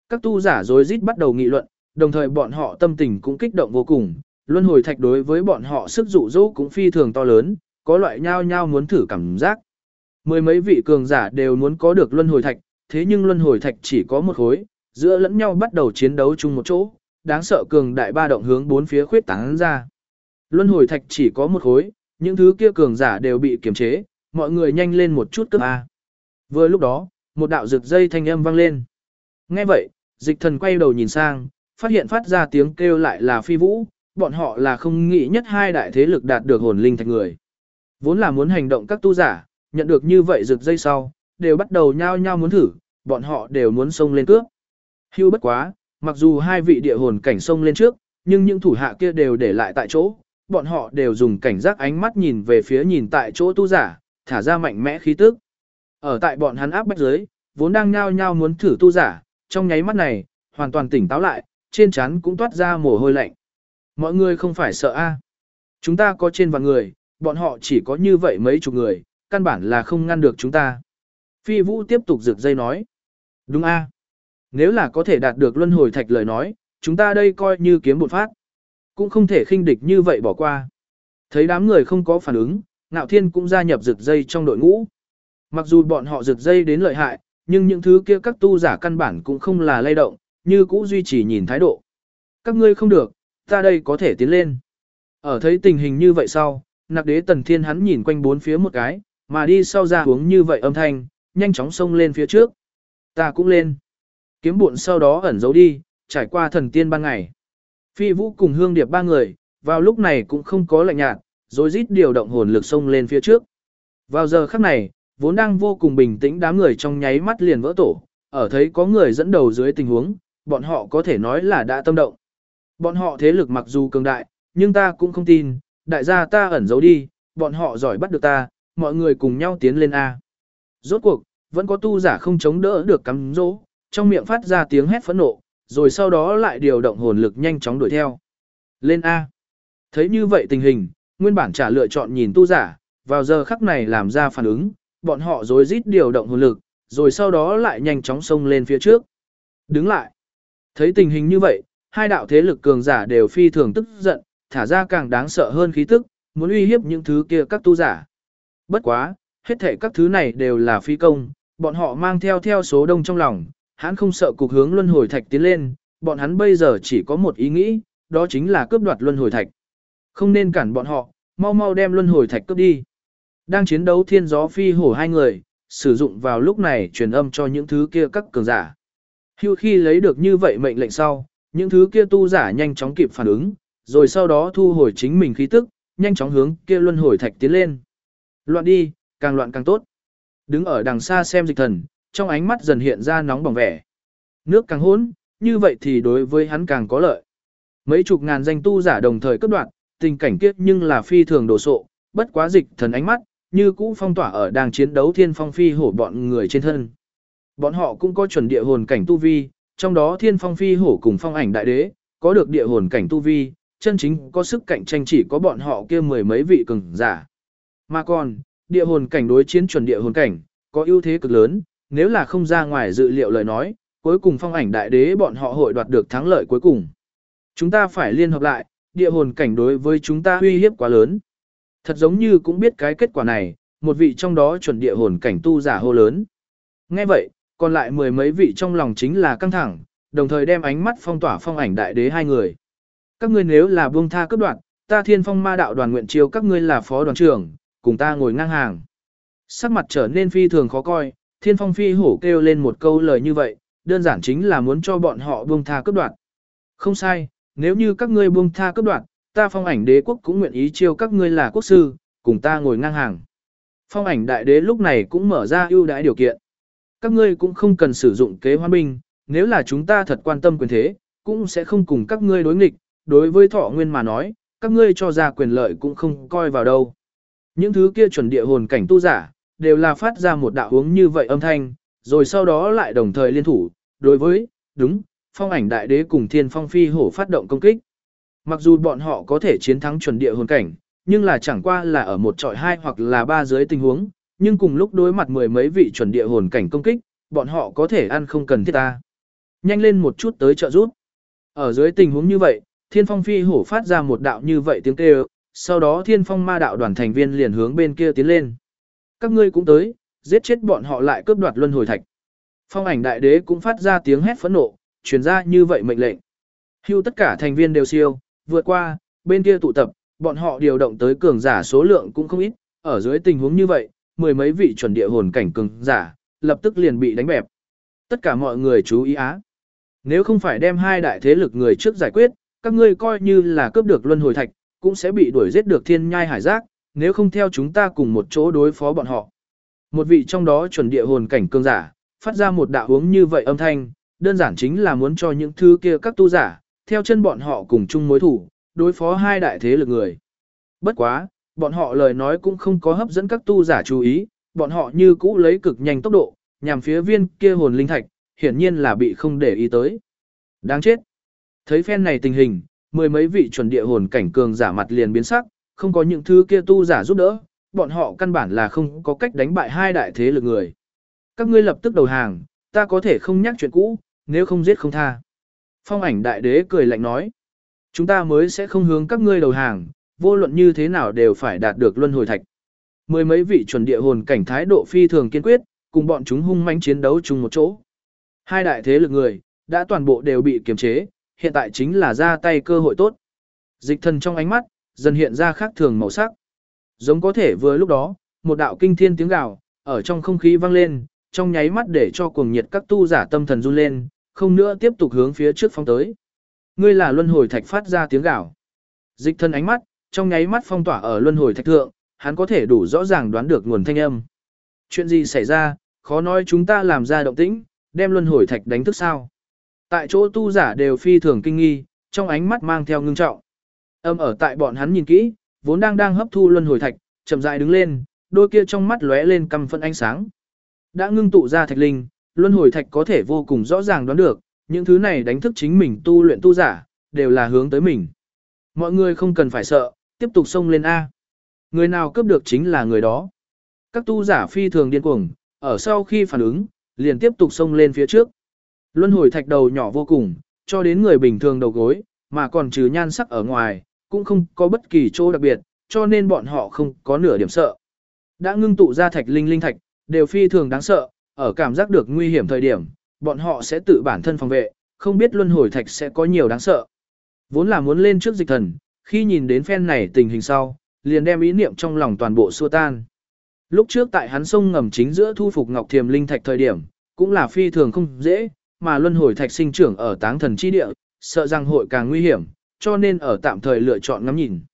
Speaker 1: Các tu giả rối rít bắt đầu nghị luận, đồng thời bọn họ tâm tình cũng kích động vô cùng, luân hồi thạch đối với bọn họ sức dụ dỗ cũng phi thường to lớn, có loại nhao nhao muốn thử cảm giác. Mười mấy vị cường giả đều muốn có được luân hồi thạch, thế nhưng luân hồi thạch chỉ có một khối, giữa lẫn nhau bắt đầu chiến đấu chung một chỗ, đáng sợ cường đại ba động hướng bốn phía khuyết tán ra. Luân hồi thạch chỉ có một khối, những thứ kia cường giả đều bị kiềm chế, mọi người nhanh lên một chút cướp a. Vừa lúc đó, một đạo rực dây thanh âm vang lên. Nghe vậy, Dịch Thần quay đầu nhìn sang, phát hiện phát ra tiếng kêu lại là Phi Vũ, bọn họ là không nghĩ nhất hai đại thế lực đạt được hồn linh thạch người. Vốn là muốn hành động các tu giả, nhận được như vậy rực dây sau, đều bắt đầu nhao nhao muốn thử, bọn họ đều muốn xông lên cướp. Hưu bất quá, mặc dù hai vị địa hồn cảnh xông lên trước, nhưng những thủ hạ kia đều để lại tại chỗ, bọn họ đều dùng cảnh giác ánh mắt nhìn về phía nhìn tại chỗ tu giả, thả ra mạnh mẽ khí tức. Ở tại bọn hắn áp bách dưới, vốn đang nhao nhao muốn thử tu giả, trong nháy mắt này, hoàn toàn tỉnh táo lại, trên trán cũng toát ra mồ hôi lạnh. Mọi người không phải sợ a? Chúng ta có trên vạn người, bọn họ chỉ có như vậy mấy chục người, căn bản là không ngăn được chúng ta. Phi Vũ tiếp tục rực dây nói. Đúng a? Nếu là có thể đạt được luân hồi thạch lời nói, chúng ta đây coi như kiếm bột phát. Cũng không thể khinh địch như vậy bỏ qua. Thấy đám người không có phản ứng, Ngạo Thiên cũng gia nhập rực dây trong đội ngũ. Mặc dù bọn họ rực dây đến lợi hại, nhưng những thứ kia các tu giả căn bản cũng không là lay động, như cũ duy trì nhìn thái độ. Các ngươi không được, ta đây có thể tiến lên. Ở thấy tình hình như vậy sau, Nặc Đế Tần Thiên hắn nhìn quanh bốn phía một cái, mà đi sau ra hướng như vậy âm thanh, nhanh chóng xông lên phía trước. Ta cũng lên. Kiếm bộn sau đó ẩn giấu đi, trải qua thần tiên ban ngày. Phi Vũ cùng Hương Điệp ba người, vào lúc này cũng không có lạnh nhạt, rồi rít điều động hồn lực xông lên phía trước. Vào giờ khắc này, vốn đang vô cùng bình tĩnh đám người trong nháy mắt liền vỡ tổ, ở thấy có người dẫn đầu dưới tình huống, bọn họ có thể nói là đã tâm động. Bọn họ thế lực mặc dù cường đại, nhưng ta cũng không tin, đại gia ta ẩn giấu đi, bọn họ giỏi bắt được ta, mọi người cùng nhau tiến lên A. Rốt cuộc, vẫn có tu giả không chống đỡ được cắm dỗ, trong miệng phát ra tiếng hét phẫn nộ, rồi sau đó lại điều động hồn lực nhanh chóng đuổi theo. Lên A. Thấy như vậy tình hình, nguyên bản trả lựa chọn nhìn tu giả, vào giờ khắc này làm ra phản ứng, bọn họ rối rít điều động hồn lực, rồi sau đó lại nhanh chóng xông lên phía trước. Đứng lại. Thấy tình hình như vậy, hai đạo thế lực cường giả đều phi thường tức giận, thả ra càng đáng sợ hơn khí tức, muốn uy hiếp những thứ kia các tu giả. Bất quá, hết thảy các thứ này đều là phi công, bọn họ mang theo số đông trong lòng, hắn không sợ cục hướng luân hồi thạch tiến lên, bọn hắn bây giờ chỉ có một ý nghĩ, đó chính là cướp đoạt luân hồi thạch. Không nên cản bọn họ, mau mau đem luân hồi thạch cướp đi. Đang chiến đấu thiên gió phi hổ hai người, sử dụng vào lúc này truyền âm cho những thứ kia các cường giả. Hưu khi lấy được như vậy mệnh lệnh sau, những thứ kia tu giả nhanh chóng kịp phản ứng, rồi sau đó thu hồi chính mình khí tức, nhanh chóng hướng kia luân hồi thạch tiến lên. Loạn đi, càng loạn càng tốt. Đứng ở đằng xa xem Dịch Thần, trong ánh mắt dần hiện ra nóng bỏng vẻ. Nước càng hỗn, như vậy thì đối với hắn càng có lợi. Mấy chục ngàn danh tu giả đồng thời cấp đoạn, tình cảnh kiếp nhưng là phi thường đồ sộ, bất quá Dịch Thần ánh mắt, như cũ phong tỏa ở đang chiến đấu thiên phong phi hổ bọn người trên thân. Bọn họ cũng có chuẩn địa hồn cảnh tu vi, trong đó thiên phong phi hổ cùng phong ảnh đại đế, có được địa hồn cảnh tu vi, chân chính có sức cạnh tranh chỉ có bọn họ kia mười mấy vị cường giả. Mà còn, địa hồn cảnh đối chiến chuẩn địa hồn cảnh, có ưu thế cực lớn, nếu là không ra ngoài dự liệu lời nói, cuối cùng phong ảnh đại đế bọn họ hội đoạt được thắng lợi cuối cùng. Chúng ta phải liên hợp lại, địa hồn cảnh đối với chúng ta uy hiếp quá lớn. Thật giống như cũng biết cái kết quả này, một vị trong đó chuẩn địa hồn cảnh tu giả hô lớn. Nghe vậy, còn lại mười mấy vị trong lòng chính là căng thẳng, đồng thời đem ánh mắt phong tỏa phong ảnh đại đế hai người. Các ngươi nếu là buông tha cấp đoạn, ta thiên phong ma đạo đoàn nguyện chiêu các ngươi là phó đoàn trưởng, cùng ta ngồi ngang hàng. Sắc mặt trở nên phi thường khó coi, thiên phong phi hổ kêu lên một câu lời như vậy, đơn giản chính là muốn cho bọn họ buông tha cấp đoạn. Không sai, nếu như các ngươi buông tha cấp đoạn, ta phong ảnh đế quốc cũng nguyện ý chiêu các ngươi là quốc sư, cùng ta ngồi ngang hàng. Phong ảnh đại đế lúc này cũng mở ra ưu đãi điều kiện. Các ngươi cũng không cần sử dụng kế hoan binh, nếu là chúng ta thật quan tâm quyền thế, cũng sẽ không cùng các ngươi đối nghịch, đối với thọ nguyên mà nói, các ngươi cho ra quyền lợi cũng không coi vào đâu. Những thứ kia chuẩn địa hồn cảnh tu giả, đều là phát ra một đạo hướng như vậy âm thanh, rồi sau đó lại đồng thời liên thủ, đối với, đúng, phong ảnh đại đế cùng thiên phong phi hổ phát động công kích. Mặc dù bọn họ có thể chiến thắng chuẩn địa hồn cảnh, nhưng là chẳng qua là ở một trọi hai hoặc là ba dưới tình huống, nhưng cùng lúc đối mặt mười mấy vị chuẩn địa hồn cảnh công kích, bọn họ có thể ăn không cần thiết ta. nhanh lên một chút tới trợ giúp. Ở dưới tình huống như vậy, Thiên Phong Phi Hổ phát ra một đạo như vậy tiếng kêu, sau đó Thiên Phong Ma đạo đoàn thành viên liền hướng bên kia tiến lên. Các ngươi cũng tới, giết chết bọn họ lại cướp đoạt luân hồi thạch. Phong Ảnh Đại Đế cũng phát ra tiếng hét phẫn nộ, truyền ra như vậy mệnh lệnh. Hưu tất cả thành viên đều siêu, vượt qua, bên kia tụ tập, bọn họ điều động tới cường giả số lượng cũng không ít, ở dưới tình huống như vậy, mười mấy vị chuẩn địa hồn cảnh cường giả, lập tức liền bị đánh bẹp. Tất cả mọi người chú ý á. Nếu không phải đem hai đại thế lực người trước giải quyết, các ngươi coi như là cướp được luân hồi thạch, cũng sẽ bị đuổi giết được thiên nhai hải giác, nếu không theo chúng ta cùng một chỗ đối phó bọn họ. Một vị trong đó chuẩn địa hồn cảnh cường giả, phát ra một đạo hướng như vậy âm thanh, đơn giản chính là muốn cho những thứ kia các tu giả, theo chân bọn họ cùng chung mối thủ, đối phó hai đại thế lực người. Bất quá, bọn họ lời nói cũng không có hấp dẫn các tu giả chú ý, bọn họ như cũ lấy cực nhanh tốc độ, nhằm phía viên kia hồn linh thạch, hiển nhiên là bị không để ý tới. Đáng chết. Thấy phen này tình hình, mười mấy vị chuẩn địa hồn cảnh cường giả mặt liền biến sắc, không có những thứ kia tu giả giúp đỡ, bọn họ căn bản là không có cách đánh bại hai đại thế lực người. Các ngươi lập tức đầu hàng, ta có thể không nhắc chuyện cũ, nếu không giết không tha. Phong Ảnh Đại Đế cười lạnh nói, chúng ta mới sẽ không hướng các ngươi đầu hàng, vô luận như thế nào đều phải đạt được luân hồi thạch. Mười mấy vị chuẩn địa hồn cảnh thái độ phi thường kiên quyết, cùng bọn chúng hung mãnh chiến đấu chung một chỗ. Hai đại thế lực người, đã toàn bộ đều bị kiềm chế, hiện tại chính là ra tay cơ hội tốt. Dịch Thần trong ánh mắt, dần hiện ra khác thường màu sắc. Giống có thể vừa lúc đó, một đạo kinh thiên tiếng gào, ở trong không khí vang lên, trong nháy mắt để cho cuồng nhiệt các tu giả tâm thần run lên, không nữa tiếp tục hướng phía trước phóng tới. Ngươi là luân hồi thạch phát ra tiếng gào. Dịch Thần ánh mắt, trong nháy mắt phong tỏa ở luân hồi thạch thượng, hắn có thể đủ rõ ràng đoán được nguồn thanh âm. Chuyện gì xảy ra, khó nói chúng ta làm ra động tĩnh, đem luân hồi thạch đánh thức sao. Tại chỗ tu giả đều phi thường kinh nghi, trong ánh mắt mang theo ngưng trọng. Âm ở tại bọn hắn nhìn kỹ, vốn đang hấp thu luân hồi thạch, chậm rãi đứng lên, đôi kia trong mắt lóe lên căm phẫn ánh sáng. Đã ngưng tụ ra thạch linh, luân hồi thạch có thể vô cùng rõ ràng đoán được, những thứ này đánh thức chính mình tu luyện tu giả, đều là hướng tới mình. Mọi người không cần phải sợ, tiếp tục xông lên A. Người nào cướp được chính là người đó. Các tu giả phi thường điên cuồng, ở sau khi phản ứng, liền tiếp tục xông lên phía trước. Luân hồi thạch đầu nhỏ vô cùng, cho đến người bình thường đầu gối, mà còn trừ nhan sắc ở ngoài, cũng không có bất kỳ chỗ đặc biệt, cho nên bọn họ không có nửa điểm sợ. Đã ngưng tụ ra thạch linh thạch, đều phi thường đáng sợ, ở cảm giác được nguy hiểm thời điểm, bọn họ sẽ tự bản thân phòng vệ, không biết luân hồi thạch sẽ có nhiều đáng sợ. Vốn là muốn lên trước Dịch Thần, khi nhìn đến phen này tình hình sau, liền đem ý niệm trong lòng toàn bộ xua tan. Lúc trước tại hắn sông ngầm chính giữa thu phục Ngọc Thiềm linh thạch thời điểm, cũng là phi thường không dễ, mà luân hồi thạch sinh trưởng ở Táng Thần chi địa, sợ rằng hội càng nguy hiểm, cho nên ở tạm thời lựa chọn ngắm nhìn.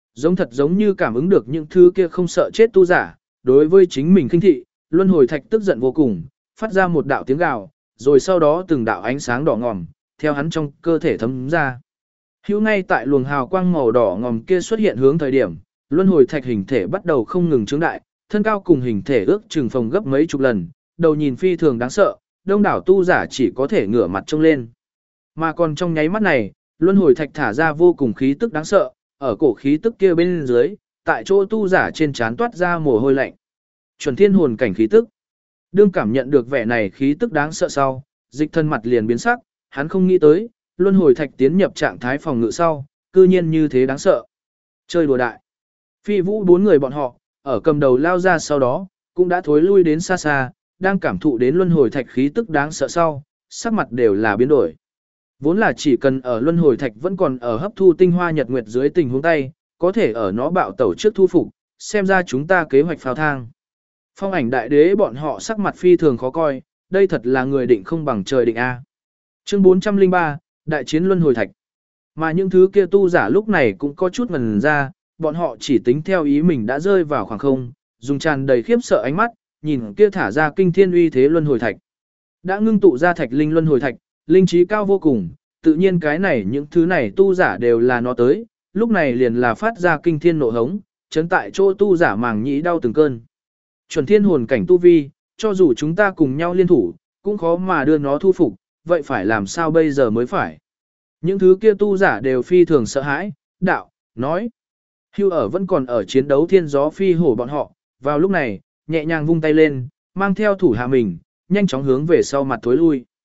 Speaker 1: Giống như cảm ứng được những thứ kia không sợ chết tu giả, đối với chính mình khinh thị, luân hồi thạch tức giận vô cùng, phát ra một đạo tiếng gào, rồi sau đó từng đạo ánh sáng đỏ ngòm, theo hắn trong cơ thể thấm ra. Hữu ngay tại luồng hào quang màu đỏ ngòm kia xuất hiện hướng thời điểm, luân hồi thạch hình thể bắt đầu không ngừng trướng đại, thân cao cùng hình thể ước chừng phồng gấp mấy chục lần, đầu nhìn phi thường đáng sợ, đông đảo tu giả chỉ có thể ngửa mặt trông lên. Mà còn trong nháy mắt này, luân hồi thạch thả ra vô cùng khí tức đáng sợ, ở cổ khí tức kia bên dưới, tại chỗ tu giả trên trán toát ra mồ hôi lạnh. Chuẩn thiên hồn cảnh khí tức. Đương cảm nhận được vẻ này khí tức đáng sợ sau, Dịch Thần mặt liền biến sắc, hắn không nghĩ tới, luân hồi thạch tiến nhập trạng thái phòng ngự sau, cư nhiên như thế đáng sợ. Chơi đùa đại. Phi Vũ bốn người bọn họ, ở cầm đầu lao ra sau đó, cũng đã thối lui đến xa xa, đang cảm thụ đến luân hồi thạch khí tức đáng sợ sau, sắc mặt đều là biến đổi. Vốn là chỉ cần ở luân hồi thạch vẫn còn ở hấp thu tinh hoa nhật nguyệt dưới tình huống tay, có thể ở nó bạo tẩu trước thu phục, xem ra chúng ta kế hoạch pháo thang. Phong Ảnh Đại Đế bọn họ sắc mặt phi thường khó coi, đây thật là người định không bằng trời định A. Chương 403, Đại chiến luân hồi thạch. Mà những thứ kia tu giả lúc này cũng có chút ngần ra, bọn họ chỉ tính theo ý mình đã rơi vào khoảng không, dùng tràn đầy khiếp sợ ánh mắt, nhìn kia thả ra kinh thiên uy thế luân hồi thạch. Đã ngưng tụ ra thạch linh luân hồi thạch, linh trí cao vô cùng, tự nhiên cái này những thứ này tu giả đều là nó tới, lúc này liền là phát ra kinh thiên nộ hống, chấn tại chỗ tu giả màng nhĩ đau từng cơn. Chuẩn thiên hồn cảnh tu vi, cho dù chúng ta cùng nhau liên thủ, cũng khó mà đưa nó thu phục, vậy phải làm sao bây giờ mới phải. Những thứ kia tu giả đều phi thường sợ hãi, đạo, nói. Hưu ở vẫn còn ở chiến đấu thiên gió phi hổ bọn họ, vào lúc này, nhẹ nhàng vung tay lên, mang theo thủ hạ mình, nhanh chóng hướng về sau mặt thối lui.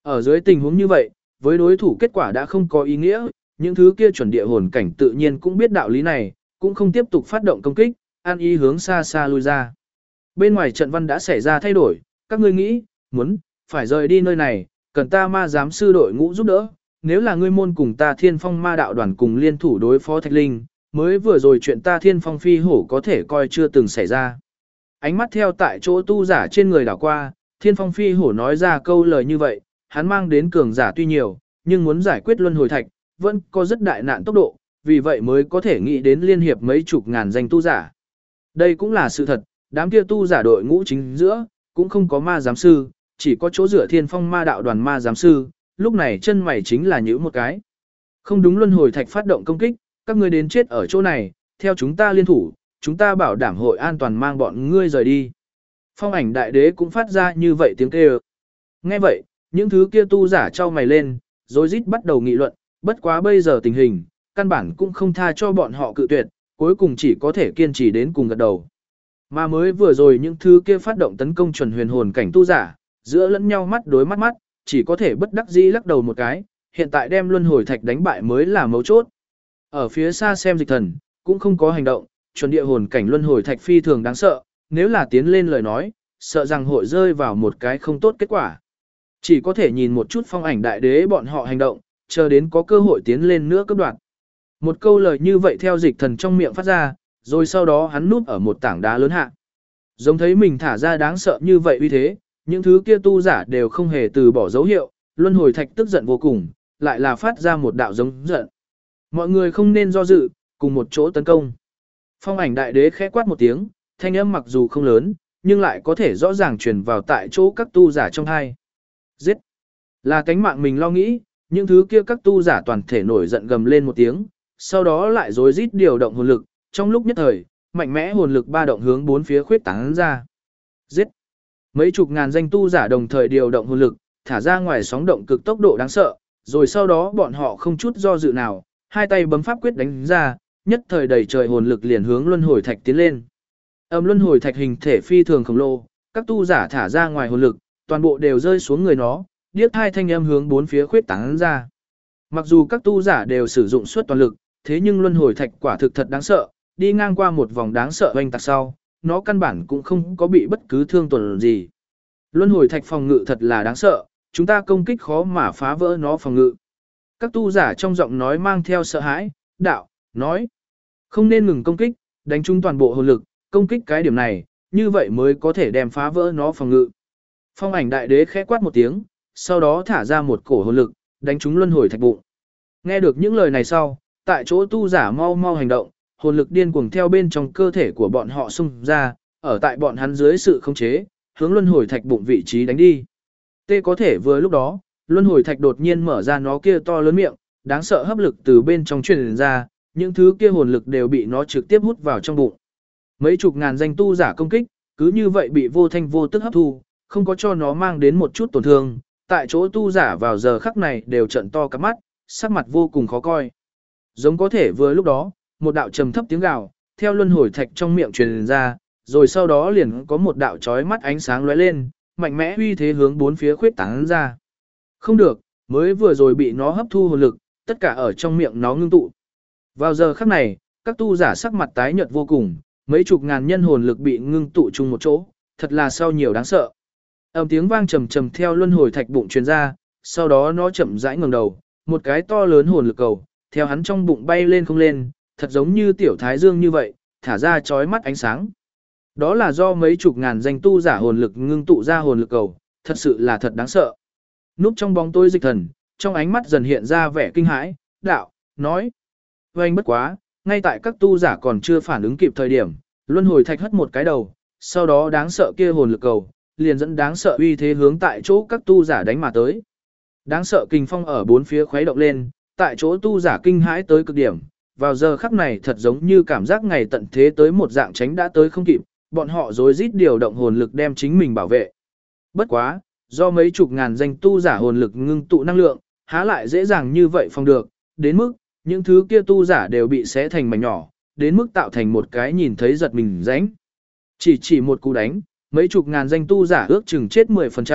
Speaker 1: Ở dưới tình huống như vậy, với đối thủ kết quả đã không có ý nghĩa, những thứ kia chuẩn địa hồn cảnh tự nhiên cũng biết đạo lý này, cũng không tiếp tục phát động công kích, an ý hướng xa xa lui ra. Bên ngoài trận văn đã xảy ra thay đổi, các ngươi nghĩ, muốn, phải rời đi nơi này, cần ta ma giám sư đội ngũ giúp đỡ, nếu là ngươi môn cùng ta thiên phong ma đạo đoàn cùng liên thủ đối phó Thạch Linh, mới vừa rồi chuyện ta thiên phong phi hổ có thể coi chưa từng xảy ra. Ánh mắt theo tại chỗ tu giả trên người đảo qua, thiên phong phi hổ nói ra câu lời như vậy, hắn mang đến cường giả tuy nhiều, nhưng muốn giải quyết luân hồi thạch, vẫn có rất đại nạn tốc độ, vì vậy mới có thể nghĩ đến liên hiệp mấy chục ngàn danh tu giả. Đây cũng là sự thật, đám kia tu giả đội ngũ chính giữa, cũng không có ma giám sư, chỉ có chỗ dựa thiên phong ma đạo đoàn ma giám sư, lúc này chân mày chính là nhíu một cái. Không đúng, luân hồi thạch phát động công kích, các ngươi đến chết ở chỗ này, theo chúng ta liên thủ, chúng ta bảo đảm hội an toàn mang bọn ngươi rời đi. Phong ảnh đại đế cũng phát ra như vậy tiếng kêu. Nghe vậy, những thứ kia tu giả trao mày lên, rồi rít bắt đầu nghị luận, bất quá bây giờ tình hình, căn bản cũng không tha cho bọn họ cự tuyệt, cuối cùng chỉ có thể kiên trì đến cùng gật đầu. Mà mới vừa rồi những thứ kia phát động tấn công chuẩn huyền hồn cảnh tu giả, giữa lẫn nhau mắt đối mắt mắt, chỉ có thể bất đắc dĩ lắc đầu một cái, hiện tại đem luân hồi thạch đánh bại mới là mấu chốt. Ở phía xa xem Dịch Thần, cũng không có hành động, chuẩn địa hồn cảnh luân hồi thạch phi thường đáng sợ, nếu là tiến lên lời nói, sợ rằng hội rơi vào một cái không tốt kết quả. Chỉ có thể nhìn một chút phong ảnh đại đế bọn họ hành động, chờ đến có cơ hội tiến lên nữa cấp đoạn. Một câu lời như vậy theo Dịch Thần trong miệng phát ra, rồi sau đó hắn núp ở một tảng đá lớn hạ. Giống thấy mình thả ra đáng sợ như vậy uy thế, những thứ kia tu giả đều không hề từ bỏ dấu hiệu, luân hồi thạch tức giận vô cùng, lại là phát ra một đạo giống giận. Mọi người không nên do dự, cùng một chỗ tấn công. Phong ảnh đại đế khẽ quát một tiếng, thanh âm mặc dù không lớn, nhưng lại có thể rõ ràng truyền vào tại chỗ các tu giả trong hai. Giết! Là cánh mạng mình lo nghĩ, những thứ kia các tu giả toàn thể nổi giận gầm lên một tiếng, sau đó lại rối rít điều động hồn lực, trong lúc nhất thời, mạnh mẽ hồn lực ba động hướng bốn phía khuyết tán ra. Giết! Mấy chục ngàn danh tu giả đồng thời điều động hồn lực, thả ra ngoài sóng động cực tốc độ đáng sợ, rồi sau đó bọn họ không chút do dự nào, hai tay bấm pháp quyết đánh ra, nhất thời đầy trời hồn lực liền hướng luân hồi thạch tiến lên. Luân hồi thạch hình thể phi thường khổng lồ, các tu giả thả ra ngoài hồn lực, toàn bộ đều rơi xuống người nó, điếc hai thanh âm hướng bốn phía khuyết tán ra. Mặc dù các tu giả đều sử dụng suốt toàn lực, thế nhưng luân hồi thạch quả thực thật đáng sợ, đi ngang qua một vòng đáng sợ oanh tạc sau, nó căn bản cũng không có bị bất cứ thương tổn gì. Luân hồi thạch phòng ngự thật là đáng sợ, chúng ta công kích khó mà phá vỡ nó phòng ngự. Các tu giả trong giọng nói mang theo sợ hãi, đạo, nói, không nên ngừng công kích, đánh trúng toàn bộ hồn lực, công kích cái điểm này, như vậy mới có thể đem phá vỡ nó phòng ngự. Phong ảnh đại đế khẽ quát một tiếng, sau đó thả ra một cổ hồn lực, đánh trúng luân hồi thạch bụng. Nghe được những lời này sau, tại chỗ tu giả mau mau hành động, hồn lực điên cuồng theo bên trong cơ thể của bọn họ xung ra, ở tại bọn hắn dưới sự khống chế, hướng luân hồi thạch bụng vị trí đánh đi. Tê có thể vừa lúc đó, luân hồi thạch đột nhiên mở ra nó kia to lớn miệng, đáng sợ hấp lực từ bên trong truyền ra, những thứ kia hồn lực đều bị nó trực tiếp hút vào trong bụng. Mấy chục ngàn danh tu giả công kích, cứ như vậy bị vô thanh vô tức hấp thu, không có cho nó mang đến một chút tổn thương, tại chỗ tu giả vào giờ khắc này đều trợn to cả mắt, sắc mặt vô cùng khó coi. Giống có thể vừa lúc đó, một đạo trầm thấp tiếng gào, theo luân hồi thạch trong miệng truyền ra, rồi sau đó liền có một đạo chói mắt ánh sáng lóe lên, mạnh mẽ uy thế hướng bốn phía khuyết tán ra. Không được, mới vừa rồi bị nó hấp thu hồn lực, tất cả ở trong miệng nó ngưng tụ. Vào giờ khắc này, các tu giả sắc mặt tái nhợt vô cùng, mấy chục ngàn nhân hồn lực bị ngưng tụ chung một chỗ, thật là sao nhiều đáng sợ. Tiếng vang trầm trầm theo luân hồi thạch bụng truyền ra, sau đó nó chậm rãi ngẩng đầu, một cái to lớn hồn lực cầu, theo hắn trong bụng bay lên không lên, thật giống như tiểu thái dương như vậy, thả ra chói mắt ánh sáng. Đó là do mấy chục ngàn danh tu giả hồn lực ngưng tụ ra hồn lực cầu, thật sự là thật đáng sợ. Núp trong bóng tối Dịch Thần, trong ánh mắt dần hiện ra vẻ kinh hãi, đạo, nói. Anh bất quá, ngay tại các tu giả còn chưa phản ứng kịp thời điểm, luân hồi thạch hất một cái đầu, sau đó đáng sợ kia hồn lực cầu, liền dẫn đáng sợ uy thế hướng tại chỗ các tu giả đánh mà tới. Đáng sợ kình phong ở bốn phía khuấy động lên, tại chỗ tu giả kinh hãi tới cực điểm, vào giờ khắc này thật giống như cảm giác ngày tận thế tới một dạng tránh đã tới không kịp, bọn họ rối rít điều động hồn lực đem chính mình bảo vệ. Bất quá, do mấy chục ngàn danh tu giả hồn lực ngưng tụ năng lượng, há lại dễ dàng như vậy phòng được, đến mức, những thứ kia tu giả đều bị xé thành mảnh nhỏ, đến mức tạo thành một cái nhìn thấy giật mình rãnh. Chỉ một cú đánh, mấy chục ngàn danh tu giả ước chừng chết 10%,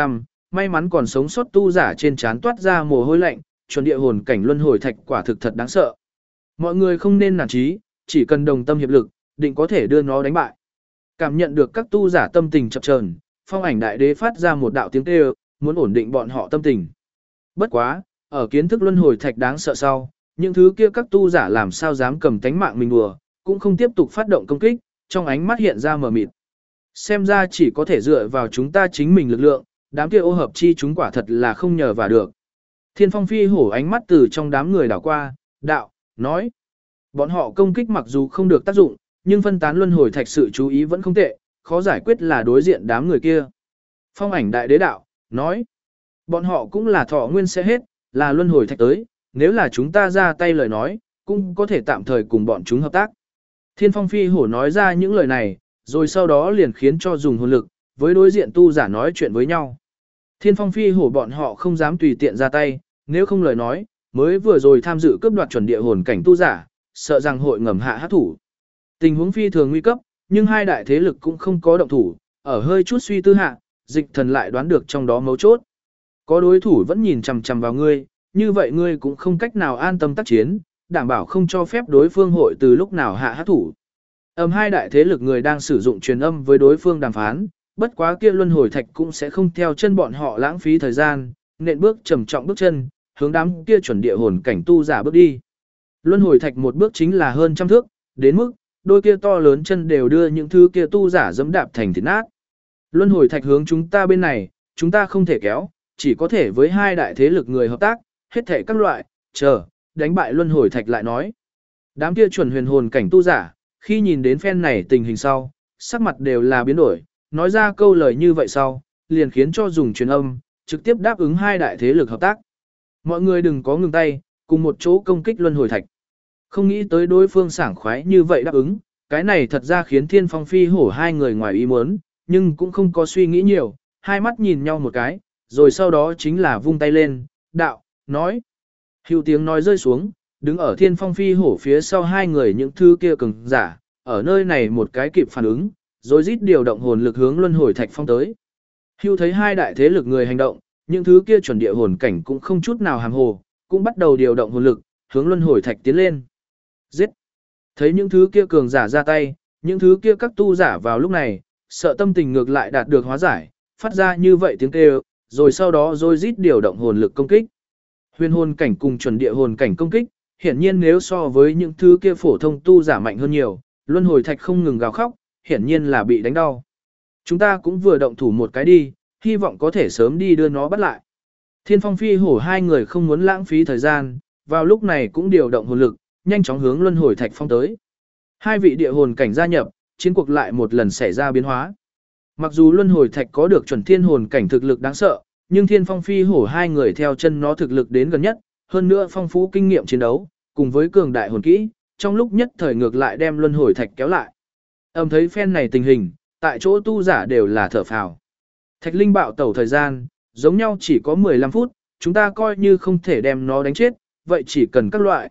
Speaker 1: may mắn còn sống sót tu giả trên trán toát ra mồ hôi lạnh, chuẩn địa hồn cảnh luân hồi thạch quả thực thật đáng sợ. Mọi người không nên nản chí, chỉ cần đồng tâm hiệp lực, định có thể đưa nó đánh bại. Cảm nhận được các tu giả tâm tình chập chờn, Phong Ảnh Đại Đế phát ra một đạo tiếng kêu, muốn ổn định bọn họ tâm tình. Bất quá, ở kiến thức luân hồi thạch đáng sợ sau, những thứ kia các tu giả làm sao dám cầm tánh mạng mình đùa, cũng không tiếp tục phát động công kích, trong ánh mắt hiện ra mờ mịt. Xem ra chỉ có thể dựa vào chúng ta chính mình lực lượng, đám kia ô hợp chi chúng quả thật là không nhờ vào được. Thiên Phong phi hổ ánh mắt từ trong đám người đảo qua, đạo, nói. Bọn họ công kích mặc dù không được tác dụng, nhưng phân tán luân hồi thạch sự chú ý vẫn không tệ, khó giải quyết là đối diện đám người kia. Phong Ảnh Đại Đế đạo, nói. Bọn họ cũng là thọ nguyên sẽ hết, là luân hồi thạch tới, nếu là chúng ta ra tay lời nói, cũng có thể tạm thời cùng bọn chúng hợp tác. Thiên Phong phi hổ nói ra những lời này, rồi sau đó liền khiến cho dùng hồn lực, với đối diện tu giả nói chuyện với nhau. Thiên Phong phi hổ bọn họ không dám tùy tiện ra tay, nếu không lời nói, mới vừa rồi tham dự cướp đoạt chuẩn địa hồn cảnh tu giả, sợ rằng hội ngầm hạ hát thủ. Tình huống phi thường nguy cấp, nhưng hai đại thế lực cũng không có động thủ, ở hơi chút suy tư hạ, Dịch Thần lại đoán được trong đó mấu chốt. Có đối thủ vẫn nhìn chằm chằm vào ngươi, như vậy ngươi cũng không cách nào an tâm tác chiến, đảm bảo không cho phép đối phương hội từ lúc nào hạ hát thủ. Hai đại thế lực người đang sử dụng truyền âm với đối phương đàm phán, bất quá kia luân hồi thạch cũng sẽ không theo chân bọn họ lãng phí thời gian, nện bước trầm trọng bước chân, hướng đám kia chuẩn địa hồn cảnh tu giả bước đi. Luân hồi thạch một bước chính là hơn trăm thước, đến mức đôi kia to lớn chân đều đưa những thứ kia tu giả dẫm đạp thành thịt nát. Luân hồi thạch hướng chúng ta bên này, chúng ta không thể kéo, chỉ có thể với hai đại thế lực người hợp tác, hết thể các loại, đánh bại luân hồi thạch lại nói. Đám kia chuẩn huyền hồn cảnh tu giả, khi nhìn đến phen này tình hình sau, sắc mặt đều là biến đổi, nói ra câu lời như vậy sau, liền khiến cho dùng truyền âm, trực tiếp đáp ứng hai đại thế lực hợp tác. Mọi người đừng có ngừng tay, cùng một chỗ công kích luân hồi thạch. Không nghĩ tới đối phương sảng khoái như vậy đáp ứng, cái này thật ra khiến Thiên Phong phi hổ hai người ngoài ý muốn, nhưng cũng không có suy nghĩ nhiều, hai mắt nhìn nhau một cái, rồi sau đó chính là vung tay lên, đạo, nói. Hưu tiếng nói rơi xuống, đứng ở Thiên Phong phi hổ phía sau hai người những thứ kia cường giả, ở nơi này một cái kịp phản ứng, rồi rít điều động hồn lực hướng luân hồi thạch phong tới. Hưu thấy hai đại thế lực người hành động, những thứ kia chuẩn địa hồn cảnh cũng không chút nào hàm hồ, cũng bắt đầu điều động hồn lực, hướng luân hồi thạch tiến lên. Giết! Thấy những thứ kia cường giả ra tay, những thứ kia các tu giả vào lúc này, sợ tâm tình ngược lại đạt được hóa giải, phát ra như vậy tiếng kêu, rồi sau đó rồi rít điều động hồn lực công kích. Huyền hồn cảnh cùng chuẩn địa hồn cảnh công kích, hiển nhiên nếu so với những thứ kia phổ thông tu giả mạnh hơn nhiều, luân hồi thạch không ngừng gào khóc, hiển nhiên là bị đánh đau. Chúng ta cũng vừa động thủ một cái đi, hy vọng có thể sớm đi đưa nó bắt lại. Thiên Phong phi hổ hai người không muốn lãng phí thời gian, vào lúc này cũng điều động hồn lực, nhanh chóng hướng luân hồi thạch phong tới. Hai vị địa hồn cảnh gia nhập, chiến cuộc lại một lần xảy ra biến hóa. Mặc dù luân hồi thạch có được chuẩn thiên hồn cảnh thực lực đáng sợ, nhưng Thiên Phong phi hổ hai người theo chân nó thực lực đến gần nhất, hơn nữa phong phú kinh nghiệm chiến đấu, cùng với cường đại hồn kỹ, trong lúc nhất thời ngược lại đem luân hồi thạch kéo lại. Thấy phen này tình hình, tại chỗ tu giả đều là thở phào. Thạch linh bạo tẩu thời gian, giống nhau chỉ có 15 phút, chúng ta coi như không thể đem nó đánh chết, vậy chỉ cần các loại,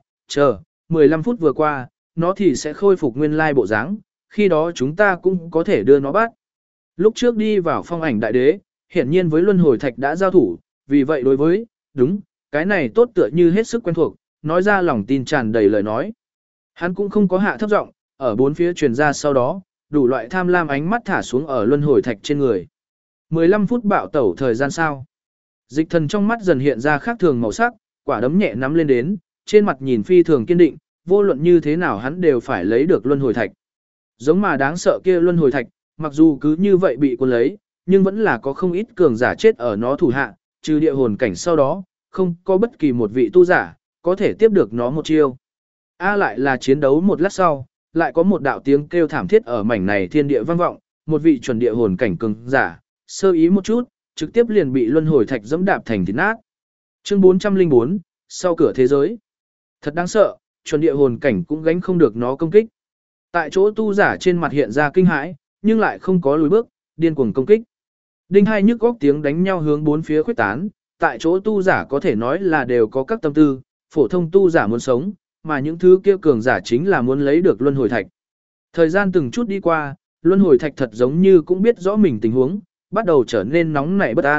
Speaker 1: 15 phút vừa qua, nó thì sẽ khôi phục nguyên lai bộ dáng, khi đó chúng ta cũng có thể đưa nó bắt. Lúc trước đi vào Phong Ảnh Đại Đế, hiển nhiên với luân hồi thạch đã giao thủ, vì vậy đối với, cái này tốt tựa như hết sức quen thuộc, nói ra lòng tin tràn đầy lời nói. Hắn cũng không có hạ thấp giọng, ở bốn phía truyền ra sau đó, đủ loại tham lam ánh mắt thả xuống ở luân hồi thạch trên người. 15 phút bạo tẩu thời gian sao? Dịch Thần trong mắt dần hiện ra khác thường màu sắc, quả đấm nhẹ nắm lên đến, trên mặt nhìn phi thường kiên định, vô luận như thế nào hắn đều phải lấy được luân hồi thạch. Giống mà đáng sợ kia luân hồi thạch, mặc dù cứ như vậy bị cuốn lấy, nhưng vẫn là có không ít cường giả chết ở nó thủ hạ, trừ địa hồn cảnh sau đó, không có bất kỳ một vị tu giả có thể tiếp được nó một chiêu. Lại là chiến đấu một lát sau, lại có một đạo tiếng kêu thảm thiết ở mảnh này thiên địa vang vọng, một vị chuẩn địa hồn cảnh cường giả, sơ ý một chút, trực tiếp liền bị luân hồi thạch dẫm đạp thành thịt nát. Chương 404, sau cửa thế giới. Thật đáng sợ, chuẩn địa hồn cảnh cũng gánh không được nó công kích. Tại chỗ tu giả trên mặt hiện ra kinh hãi, nhưng lại không có lùi bước, điên cuồng công kích. Đinh hai nhức góc tiếng đánh nhau hướng bốn phía khuếch tán, tại chỗ tu giả có thể nói là đều có các tâm tư, phổ thông tu giả muốn sống, mà những thứ kia cường giả chính là muốn lấy được luân hồi thạch. Thời gian từng chút đi qua, luân hồi thạch thật giống như cũng biết rõ mình tình huống, bắt đầu trở nên nóng nảy bất an,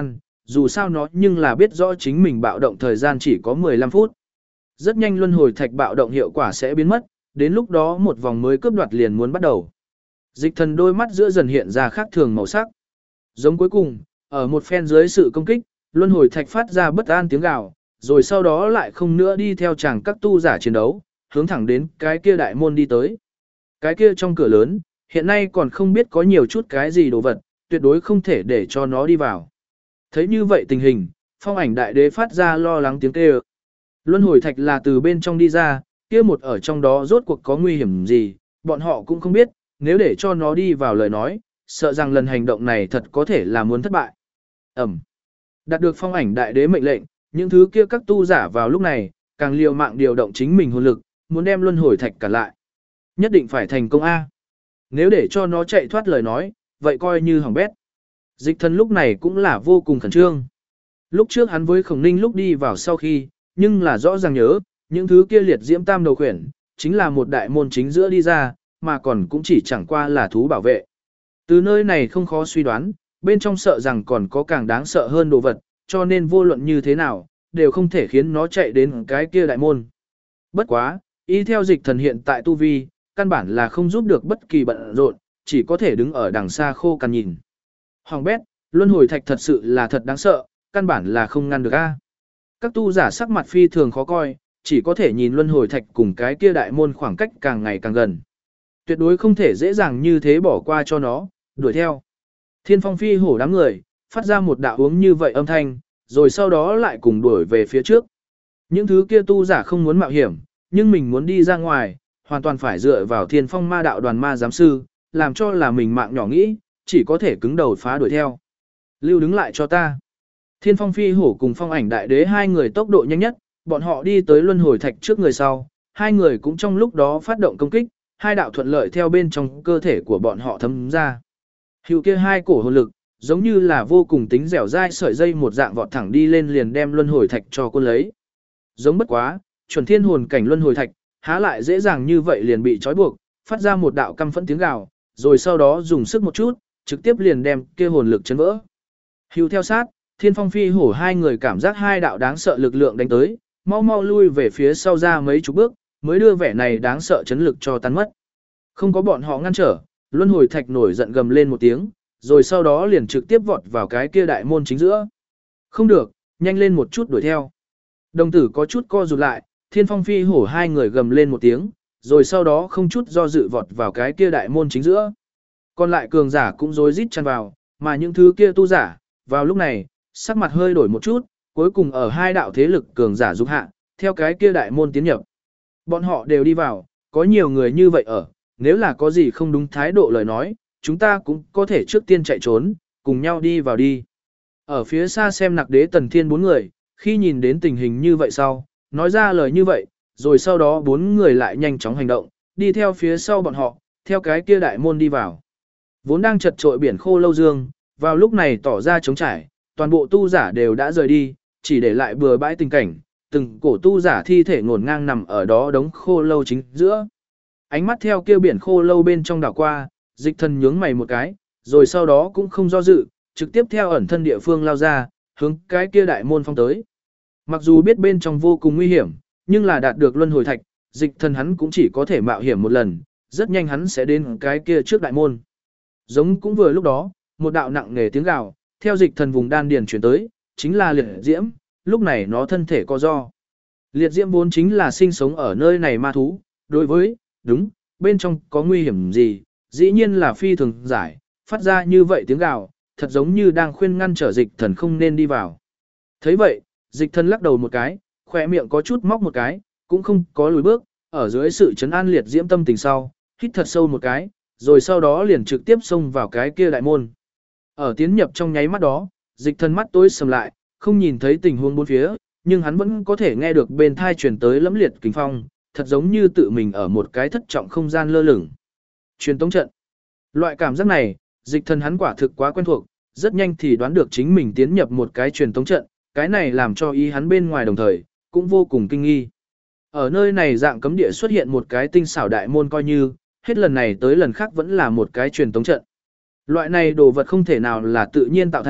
Speaker 1: dù sao nó nhưng là biết rõ chính mình bạo động thời gian chỉ có 15 phút. Rất nhanh luân hồi thạch bạo động hiệu quả sẽ biến mất, đến lúc đó một vòng mới cướp đoạt liền muốn bắt đầu. Dịch thần đôi mắt giữa dần hiện ra khác thường màu sắc. Giống cuối cùng, ở một phen dưới sự công kích, luân hồi thạch phát ra bất an tiếng gào, rồi sau đó lại không nữa đi theo chàng các tu giả chiến đấu, hướng thẳng đến cái kia đại môn đi tới. Cái kia trong cửa lớn, hiện nay còn không biết có nhiều chút cái gì đồ vật, tuyệt đối không thể để cho nó đi vào. Thấy như vậy tình hình, phong ảnh đại đế phát ra lo lắng tiếng kêu. Luân hồi thạch là từ bên trong đi ra, kia một ở trong đó rốt cuộc có nguy hiểm gì, bọn họ cũng không biết, nếu để cho nó đi vào lời nói, sợ rằng lần hành động này thật có thể là muốn thất bại. Ẩm. Đạt được phong ảnh đại đế mệnh lệnh, những thứ kia các tu giả vào lúc này, càng liều mạng điều động chính mình hồn lực, muốn đem luân hồi thạch cả lại. Nhất định phải thành công A. Nếu để cho nó chạy thoát lời nói, vậy coi như hỏng bét. Dịch thần lúc này cũng là vô cùng khẩn trương. Lúc trước hắn với Khổng Ninh lúc đi vào sau khi, nhưng là rõ ràng nhớ, những thứ kia liệt diễm tam đầu khuyển, chính là một đại môn chính giữa đi ra, mà còn cũng chỉ chẳng qua là thú bảo vệ. Từ nơi này không khó suy đoán, bên trong sợ rằng còn có càng đáng sợ hơn đồ vật, cho nên vô luận như thế nào, đều không thể khiến nó chạy đến cái kia đại môn. Bất quá, y theo dịch thần hiện tại tu vi, căn bản là không giúp được bất kỳ bận rộn, chỉ có thể đứng ở đằng xa khô cằn nhìn. Hoàng bét, luân hồi thạch thật sự là thật đáng sợ, căn bản là không ngăn được a. Các tu giả sắc mặt phi thường khó coi, chỉ có thể nhìn luân hồi thạch cùng cái kia đại môn khoảng cách càng ngày càng gần. Tuyệt đối không thể dễ dàng như thế bỏ qua cho nó, đuổi theo. Thiên phong phi hổ đám người, phát ra một đạo uống như vậy âm thanh, rồi sau đó lại cùng đuổi về phía trước. Những thứ kia tu giả không muốn mạo hiểm, nhưng mình muốn đi ra ngoài, hoàn toàn phải dựa vào thiên phong ma đạo đoàn ma giám sư, làm cho là mình mạng nhỏ nghĩ, chỉ có thể cứng đầu phá đuổi theo. Lưu đứng lại cho ta. Thiên phong phi hổ cùng phong ảnh đại đế hai người tốc độ nhanh nhất, bọn họ đi tới luân hồi thạch trước người sau, hai người cũng trong lúc đó phát động công kích, hai đạo thuận lợi theo bên trong cơ thể của bọn họ thấm ra. Hữu kia hai cổ hồn lực, giống như là vô cùng tính dẻo dai sợi dây một dạng vọt thẳng đi lên liền đem luân hồi thạch cho quân lấy. Giống bất quá, chuẩn thiên hồn cảnh luân hồi thạch, há lại dễ dàng như vậy liền bị trói buộc, phát ra một đạo căm phẫn tiếng gào, rồi sau đó dùng sức một chút, trực tiếp liền đem kia hồn lực chấn vỡ. Hữu theo sát, thiên phong phi hổ hai người cảm giác hai đạo đáng sợ lực lượng đánh tới, mau mau lui về phía sau ra mấy chục bước, mới đưa vẻ này đáng sợ chấn lực cho tan mất. Không có bọn họ ngăn trở, luân hồi thạch nổi giận gầm lên một tiếng, rồi sau đó liền trực tiếp vọt vào cái kia đại môn chính giữa. Không được, nhanh lên một chút đuổi theo. Đồng tử có chút co rụt lại, thiên phong phi hổ hai người gầm lên một tiếng, rồi sau đó không chút do dự vọt vào cái kia đại môn chính giữa. Còn lại cường giả cũng rối rít chăn vào, mà những thứ kia tu giả, vào lúc này, sắc mặt hơi đổi một chút, cuối cùng ở hai đạo thế lực cường giả giúp hạ, theo cái kia đại môn tiến nhập. Bọn họ đều đi vào, có nhiều người như vậy ở, nếu là có gì không đúng thái độ lời nói, chúng ta cũng có thể trước tiên chạy trốn, cùng nhau đi vào đi. Ở phía xa xem nặc đế tần thiên bốn người, khi nhìn đến tình hình như vậy sau, nói ra lời như vậy, rồi sau đó bốn người lại nhanh chóng hành động, đi theo phía sau bọn họ, theo cái kia đại môn đi vào. Vốn đang chật trội biển khô lâu dương, vào lúc này tỏ ra trống trải, toàn bộ tu giả đều đã rời đi, chỉ để lại bừa bãi tình cảnh, từng cổ tu giả thi thể ngổn ngang nằm ở đó đống khô lâu chính giữa. Ánh mắt theo kia biển khô lâu bên trong đảo qua, dịch thần nhướng mày một cái, rồi sau đó cũng không do dự, trực tiếp theo ẩn thân địa phương lao ra, hướng cái kia đại môn phong tới. Mặc dù biết bên trong vô cùng nguy hiểm, nhưng là đạt được luân hồi thạch, dịch thần hắn cũng chỉ có thể mạo hiểm một lần, rất nhanh hắn sẽ đến cái kia trước đại môn. Giống cũng vừa lúc đó, một đạo nặng nề tiếng gào, theo dịch thần vùng đan điền chuyển tới, chính là liệt diễm, lúc này nó thân thể co do. Liệt diễm vốn chính là sinh sống ở nơi này ma thú, đối với, đúng, bên trong có nguy hiểm gì, dĩ nhiên là phi thường giải, phát ra như vậy tiếng gào, thật giống như đang khuyên ngăn trở dịch thần không nên đi vào. Thấy vậy, dịch thần lắc đầu một cái, khỏe miệng có chút móc một cái, cũng không có lùi bước, ở dưới sự trấn an liệt diễm tâm tình sau, hít thật sâu một cái, rồi sau đó liền trực tiếp xông vào cái kia đại môn. Ở tiến nhập trong nháy mắt đó, dịch thần mắt tối sầm lại, không nhìn thấy tình huống bốn phía, nhưng hắn vẫn có thể nghe được bên thai truyền tới lẫm liệt kinh phong, thật giống như tự mình ở một cái thất trọng không gian lơ lửng. Truyền tống trận. Loại cảm giác này, dịch thần hắn quả thực quá quen thuộc, rất nhanh thì đoán được chính mình tiến nhập một cái truyền tống trận, cái này làm cho ý hắn bên ngoài đồng thời, cũng vô cùng kinh nghi. Ở nơi này dạng cấm địa xuất hiện một cái tinh xảo đại môn coi như, hết lần này tới lần khác vẫn là một cái truyền tống trận. Loại này đồ vật không thể nào là tự nhiên tạo thành,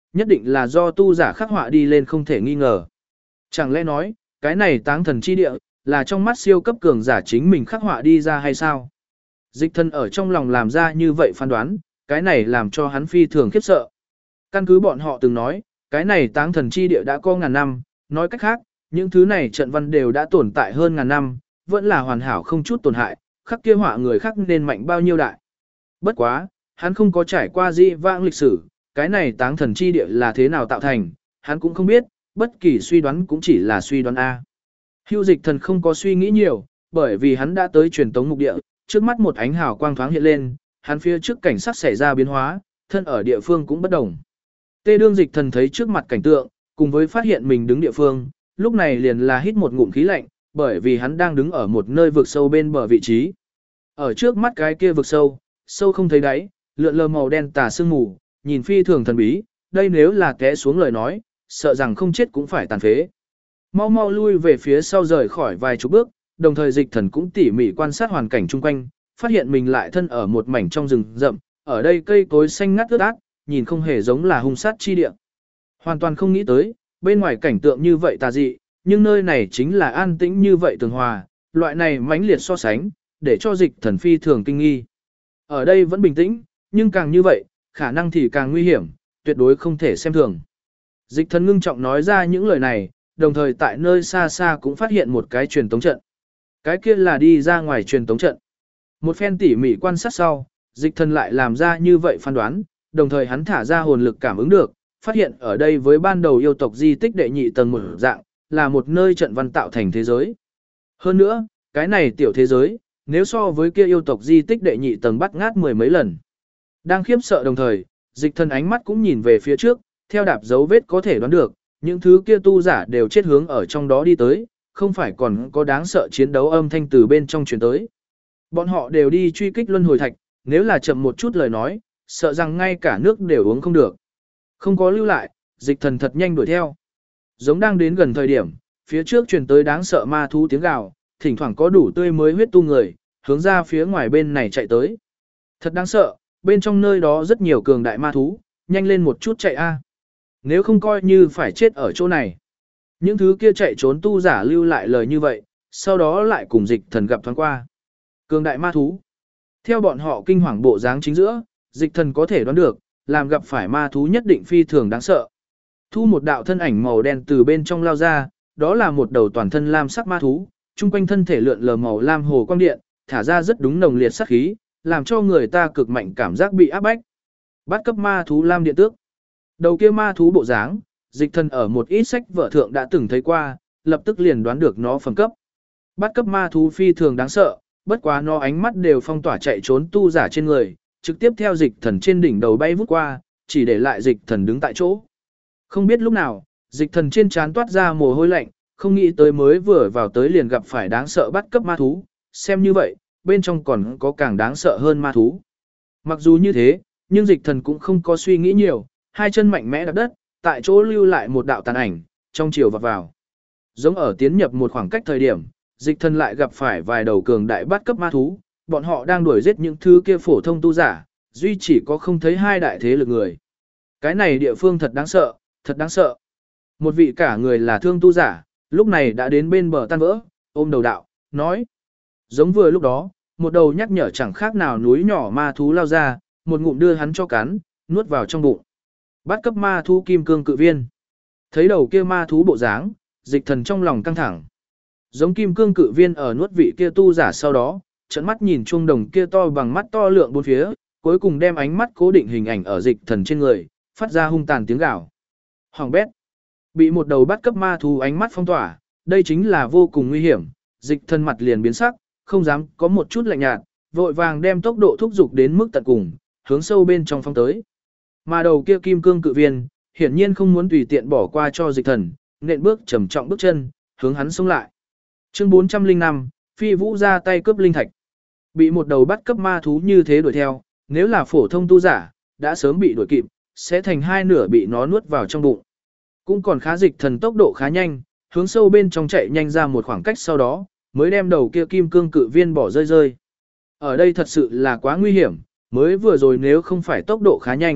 Speaker 1: nhất định là do tu giả khắc họa đi lên không thể nghi ngờ. Chẳng lẽ nói, cái này táng thần chi địa, là trong mắt siêu cấp cường giả chính mình khắc họa đi ra hay sao? Dịch thần ở trong lòng làm ra như vậy phán đoán, cái này làm cho hắn phi thường khiếp sợ. Căn cứ bọn họ từng nói, cái này táng thần chi địa đã có ngàn năm, nói cách khác, những thứ này trận văn đều đã tồn tại hơn ngàn năm, vẫn là hoàn hảo không chút tổn hại, khắc kia họa người khác nên mạnh bao nhiêu đại. Bất quá, hắn không có trải qua dị vãng lịch sử, cái này táng thần chi địa là thế nào tạo thành, hắn cũng không biết, bất kỳ suy đoán cũng chỉ là suy đoán A. Hưu Dịch thần không có suy nghĩ nhiều, bởi vì hắn đã tới truyền tống mục địa, trước mắt một ánh hào quang thoáng hiện lên, hắn phía trước cảnh sắc xảy ra biến hóa, thân ở địa phương cũng bất đồng. Tê đương Dịch thần thấy trước mặt cảnh tượng, cùng với phát hiện mình đứng địa phương, lúc này liền là hít một ngụm khí lạnh, bởi vì hắn đang đứng ở một nơi vực sâu bên bờ vị trí. Ở trước mắt cái kia vực sâu, sâu không thấy đáy, lượn lờ màu đen tà sương mù, nhìn phi thường thần bí, đây nếu là té xuống lời nói, sợ rằng không chết cũng phải tàn phế. Mau mau lui về phía sau rời khỏi vài chục bước, đồng thời Dịch thần cũng tỉ mỉ quan sát hoàn cảnh chung quanh, phát hiện mình lại thân ở một mảnh trong rừng rậm, ở đây cây cối xanh ngắt ướt át, nhìn không hề giống là hung sát chi địa. Hoàn toàn không nghĩ tới, bên ngoài cảnh tượng như vậy tà dị, nhưng nơi này chính là an tĩnh như vậy tường hòa, loại này mãnh liệt so sánh, để cho Dịch thần phi thường kinh nghi. Ở đây vẫn bình tĩnh, nhưng càng như vậy, khả năng thì càng nguy hiểm, tuyệt đối không thể xem thường. Dịch thần ngưng trọng nói ra những lời này, đồng thời tại nơi xa xa cũng phát hiện một cái truyền tống trận. Cái kia là đi ra ngoài truyền tống trận. Một phen tỉ mỉ quan sát sau, Dịch thần lại làm ra như vậy phán đoán, đồng thời hắn thả ra hồn lực cảm ứng được, phát hiện ở đây với ban đầu yêu tộc di tích đệ nhị tầng một dạng, là một nơi trận văn tạo thành thế giới. Hơn nữa, cái này tiểu thế giới, nếu so với kia yêu tộc di tích đệ nhị tầng bắt ngát mười mấy lần. Đang khiếp sợ đồng thời, Dịch thần ánh mắt cũng nhìn về phía trước, theo đạp dấu vết có thể đoán được, những thứ kia tu giả đều chết hướng ở trong đó đi tới, không phải còn có đáng sợ chiến đấu âm thanh từ bên trong truyền tới. Bọn họ đều đi truy kích luân hồi thạch, nếu là chậm một chút lời nói, sợ rằng ngay cả nước đều uống không được. Không có lưu lại, Dịch thần thật nhanh đuổi theo. Giống đang đến gần thời điểm, phía trước truyền tới đáng sợ ma thú tiếng gào, thỉnh thoảng có đủ tươi mới huyết tu người, hướng ra phía ngoài bên này chạy tới. Thật đáng sợ, bên trong nơi đó rất nhiều cường đại ma thú, nhanh lên một chút chạy a. Nếu không coi như phải chết ở chỗ này. Những thứ kia chạy trốn tu giả lưu lại lời như vậy, sau đó lại cùng Dịch thần gặp thoáng qua. Cường đại ma thú. Theo bọn họ kinh hoàng bộ dáng chính giữa, Dịch thần có thể đoán được, làm gặp phải ma thú nhất định phi thường đáng sợ. Thu một đạo thân ảnh màu đen từ bên trong lao ra, đó là một đầu toàn thân lam sắc ma thú, chung quanh thân thể lượn lờ màu lam hồ quang điện, thả ra rất đúng nồng liệt sát khí, làm cho người ta cực mạnh cảm giác bị áp bách. Bắt cấp ma thú lam điện tước. Đầu kia ma thú bộ dáng, Dịch thần ở một ít sách vở thượng đã từng thấy qua, lập tức liền đoán được nó phẩm cấp. Bắt cấp ma thú phi thường đáng sợ, bất quá nó ánh mắt đều phong tỏa chạy trốn tu giả trên người, trực tiếp theo Dịch thần trên đỉnh đầu bay vút qua, chỉ để lại Dịch thần đứng tại chỗ. Không biết lúc nào, Dịch thần trên trán toát ra mồ hôi lạnh, không nghĩ tới mới vừa vào tới liền gặp phải đáng sợ bắt cấp ma thú, xem như vậy, bên trong còn có càng đáng sợ hơn ma thú. Mặc dù như thế, nhưng Dịch thần cũng không có suy nghĩ nhiều, hai chân mạnh mẽ đạp đất, tại chỗ lưu lại một đạo tàn ảnh, trong chiều vọt vào. Giống ở tiến nhập một khoảng cách thời điểm, Dịch thần lại gặp phải vài đầu cường đại bắt cấp ma thú, bọn họ đang đuổi giết những thứ kia phổ thông tu giả, duy chỉ có không thấy hai đại thế lực người. Cái này địa phương thật đáng sợ, thật đáng sợ. Một vị cả người là thương tu giả, lúc này đã đến bên bờ tan vỡ, ôm đầu đạo, nói. Giống vừa lúc đó, một đầu nhắc nhở chẳng khác nào núi nhỏ ma thú lao ra, một ngụm đưa hắn cho cắn, nuốt vào trong bụng. Bắt cấp ma thú kim cương cự viên. Thấy đầu kia ma thú bộ dáng, Dịch thần trong lòng căng thẳng. Giống kim cương cự viên ở nuốt vị kia tu giả sau đó, trận mắt nhìn chuông đồng kia to bằng mắt to lượng bốn phía, cuối cùng đem ánh mắt cố định hình ảnh ở Dịch thần trên người, phát ra hung tàn tiếng gào. Hoàng bét. Bị một đầu bắt cấp ma thú ánh mắt phong tỏa, đây chính là vô cùng nguy hiểm, Dịch thần mặt liền biến sắc, không dám có một chút lạnh nhạt, vội vàng đem tốc độ thúc giục đến mức tận cùng, hướng sâu bên trong phong tới. Mà đầu kia kim cương cự viên, hiển nhiên không muốn tùy tiện bỏ qua cho Dịch thần, nện bước trầm trọng bước chân, hướng hắn xông lại. Chương 405, Phi Vũ ra tay cướp linh thạch. Bị một đầu bắt cấp ma thú như thế đuổi theo, nếu là phổ thông tu giả, đã sớm bị đuổi kịp, sẽ thành hai nửa bị nó nuốt vào trong bụng. Cũng còn khá Dịch thần tốc độ khá nhanh, hướng sâu bên trong chạy nhanh ra một khoảng cách sau đó, mới đem đầu kia kim cương cự viên bỏ rơi rơi. Ở đây thật sự là quá nguy hiểm, mới vừa rồi nếu không phải tốc độ khá nhanh,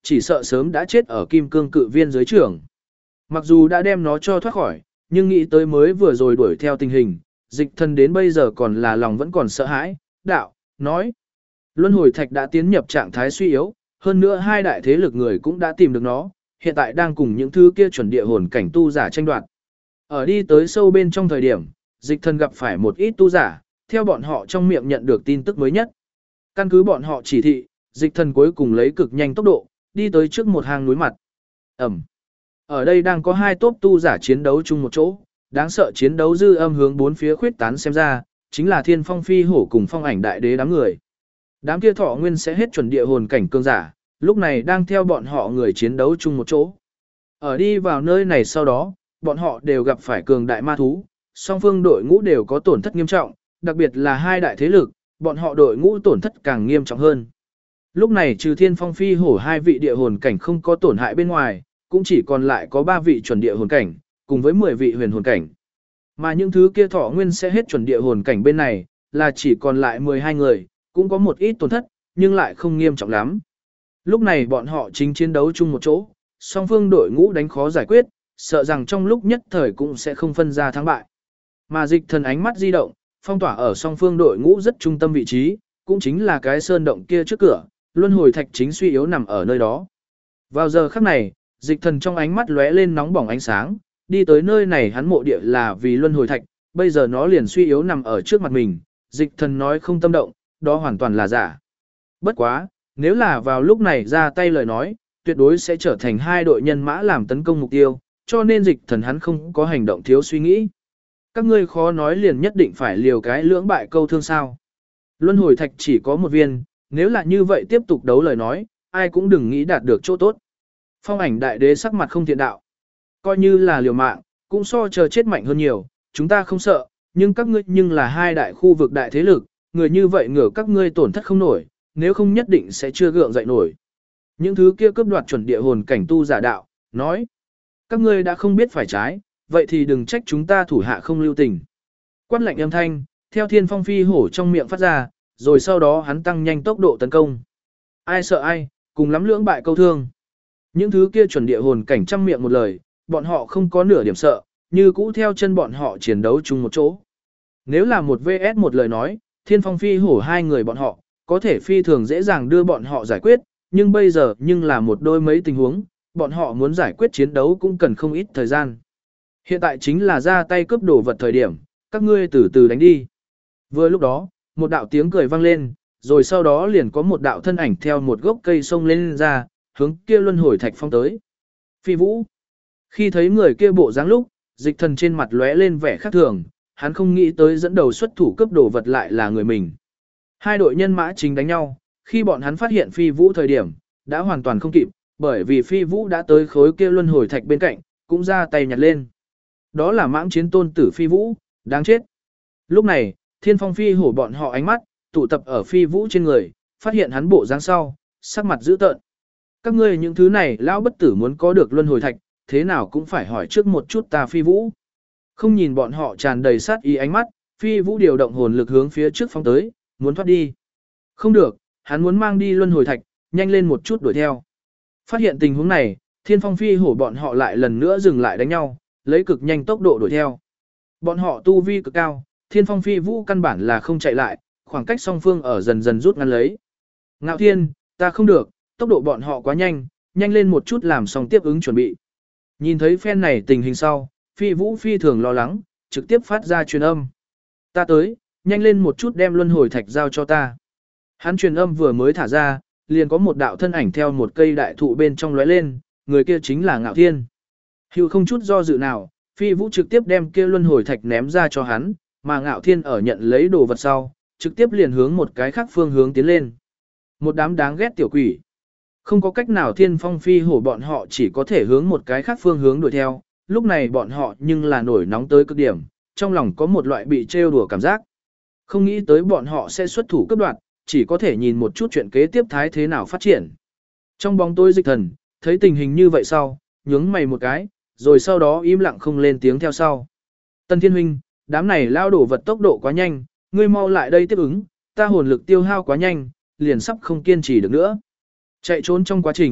Speaker 1: chỉ sợ sớm đã chết ở kim cương cự viên dưới trưởng. Mặc dù đã đem nó cho thoát khỏi, nhưng nghĩ tới mới vừa rồi đuổi theo tình hình, dịch thần đến bây giờ còn là lòng vẫn còn sợ hãi, đạo, nói. Luân hồi thạch đã tiến nhập trạng thái suy yếu, hơn nữa hai đại thế lực người cũng đã tìm được nó, hiện tại đang cùng những thứ kia chuẩn địa hồn cảnh tu giả tranh đoạt. Ở đi tới sâu bên trong thời điểm, dịch thần gặp phải một ít tu giả, theo bọn họ trong miệng nhận được tin tức mới nhất. Căn cứ bọn họ chỉ thị, dịch thần cuối cùng lấy cực nhanh tốc độ, đi tới trước một hang núi mặt. Ẩm. Ở đây đang có hai tốp tu giả chiến đấu chung một chỗ, đáng sợ chiến đấu dư âm hướng bốn phía khuyết tán xem ra, chính là Thiên Phong Phi Hổ cùng Phong Ảnh Đại Đế đám người. Đám kia thọ nguyên sẽ hết chuẩn địa hồn cảnh cường giả, lúc này đang theo bọn họ người chiến đấu chung một chỗ. Ở đi vào nơi này sau đó, bọn họ đều gặp phải cường đại ma thú, song phương đội ngũ đều có tổn thất nghiêm trọng, đặc biệt là hai đại thế lực, bọn họ đội ngũ tổn thất càng nghiêm trọng hơn. Lúc này trừ Thiên Phong Phi Hổ hai vị địa hồn cảnh không có tổn hại bên ngoài, cũng chỉ còn lại có 3 vị chuẩn địa hồn cảnh, cùng với 10 vị huyền hồn cảnh. Mà những thứ kia thọ nguyên sẽ hết chuẩn địa hồn cảnh bên này, là chỉ còn lại 12 người, cũng có một ít tổn thất, nhưng lại không nghiêm trọng lắm. Lúc này bọn họ chính chiến đấu chung một chỗ, song phương đội ngũ đánh khó giải quyết, sợ rằng trong lúc nhất thời cũng sẽ không phân ra thắng bại. Mà dịch thần ánh mắt di động, phong tỏa ở song phương đội ngũ rất trung tâm vị trí, cũng chính là cái sơn động kia trước cửa, luân hồi thạch chính suy yếu nằm ở nơi đó. Vào giờ khắc này, dịch thần trong ánh mắt lóe lên nóng bỏng ánh sáng, đi tới nơi này hắn mộ địa là vì luân hồi thạch, bây giờ nó liền suy yếu nằm ở trước mặt mình, dịch thần nói không tâm động, đó hoàn toàn là giả. Bất quá, nếu là vào lúc này ra tay lời nói, tuyệt đối sẽ trở thành hai đội nhân mã làm tấn công mục tiêu, cho nên dịch thần hắn không có hành động thiếu suy nghĩ. Các ngươi khó nói liền nhất định phải liều cái lưỡng bại câu thương sao. Luân hồi thạch chỉ có một viên, nếu là như vậy tiếp tục đấu lời nói, ai cũng đừng nghĩ đạt được chỗ tốt. Phong Ảnh Đại Đế sắc mặt không thiện đạo. Coi như là liều mạng, cũng so chờ chết mạnh hơn nhiều, chúng ta không sợ, nhưng các ngươi nhưng là hai đại khu vực đại thế lực, người như vậy ngửa các ngươi tổn thất không nổi, nếu không nhất định sẽ chưa gượng dậy nổi. Những thứ kia cướp đoạt chuẩn địa hồn cảnh tu giả đạo, nói. Các ngươi đã không biết phải trái, vậy thì đừng trách chúng ta thủ hạ không lưu tình. Quát lạnh âm thanh, theo Thiên Phong Phi Hổ trong miệng phát ra, rồi sau đó hắn tăng nhanh tốc độ tấn công. Ai sợ ai, cùng lắm lưỡng bại câu thương. Những thứ kia chuẩn địa hồn cảnh trăm miệng một lời, bọn họ không có nửa điểm sợ, như cũ theo chân bọn họ chiến đấu chung một chỗ. Nếu là một VS một lời nói, Thiên Phong Phi Hổ hai người bọn họ, có thể phi thường dễ dàng đưa bọn họ giải quyết, nhưng bây giờ nhưng là một đôi mấy tình huống, bọn họ muốn giải quyết chiến đấu cũng cần không ít thời gian. Hiện tại chính là ra tay cướp đồ vật thời điểm, các ngươi từ từ đánh đi. Vừa lúc đó, một đạo tiếng cười vang lên, rồi sau đó liền có một đạo thân ảnh theo một gốc cây sông lên ra, hướng kia luân hồi thạch phong tới. Phi Vũ. Khi thấy người kia bộ dáng lúc, dịch thần trên mặt lóe lên vẻ khác thường, hắn không nghĩ tới dẫn đầu xuất thủ cướp đồ vật lại là người mình. Hai đội nhân mã chính đánh nhau, khi bọn hắn phát hiện Phi Vũ thời điểm, đã hoàn toàn không kịp, bởi vì Phi Vũ đã tới khối kia luân hồi thạch bên cạnh, cũng ra tay nhặt lên. Đó là mãng chiến tôn tử Phi Vũ, đáng chết. Lúc này, Thiên Phong Phi Hổ bọn họ ánh mắt, tụ tập ở Phi Vũ trên người, phát hiện hắn bộ dáng sau, sắc mặt dữ tợn. Các ngươi những thứ này lão bất tử muốn có được luân hồi thạch, thế nào cũng phải hỏi trước một chút ta Phi Vũ. Không nhìn bọn họ tràn đầy sát ý ánh mắt, Phi Vũ điều động hồn lực hướng phía trước phóng tới, muốn thoát đi. Không được, hắn muốn mang đi luân hồi thạch, nhanh lên một chút đuổi theo. Phát hiện tình huống này, Thiên Phong Phi Hổ bọn họ lại lần nữa dừng lại đánh nhau, lấy cực nhanh tốc độ đuổi theo. Bọn họ tu vi cực cao, Thiên Phong Phi Vũ căn bản là không chạy lại, khoảng cách song phương ở dần dần rút ngắn lấy. Ngạo Thiên, ta không được, tốc độ bọn họ quá nhanh, nhanh lên một chút làm xong tiếp ứng chuẩn bị. Nhìn thấy phen này tình hình sau, Phi Vũ phi thường lo lắng, trực tiếp phát ra truyền âm. Ta tới, nhanh lên một chút đem luân hồi thạch giao cho ta. Hắn truyền âm vừa mới thả ra, liền có một đạo thân ảnh theo một cây đại thụ bên trong lóe lên, người kia chính là Ngạo Thiên. Hữu không chút do dự nào, Phi Vũ trực tiếp đem kia luân hồi thạch ném ra cho hắn, mà Ngạo Thiên ở nhận lấy đồ vật sau, trực tiếp liền hướng một cái khác phương hướng tiến lên. Một đám đáng ghét tiểu quỷ. Không có cách nào Thiên Phong Phi Hổ bọn họ chỉ có thể hướng một cái khác phương hướng đuổi theo, lúc này bọn họ nhưng là nổi nóng tới cực điểm, trong lòng có một loại bị trêu đùa cảm giác. Không nghĩ tới bọn họ sẽ xuất thủ cấp đoạn, chỉ có thể nhìn một chút chuyện kế tiếp thái thế nào phát triển. Trong bóng tối dịch thần, thấy tình hình như vậy sau, nhướng mày một cái, rồi sau đó im lặng không lên tiếng theo sau. Tân Thiên Huynh, đám này lao đổ vật tốc độ quá nhanh, ngươi mau lại đây tiếp ứng, ta hồn lực tiêu hao quá nhanh, liền sắp không kiên trì được nữa. Chạy trốn trong quá trình,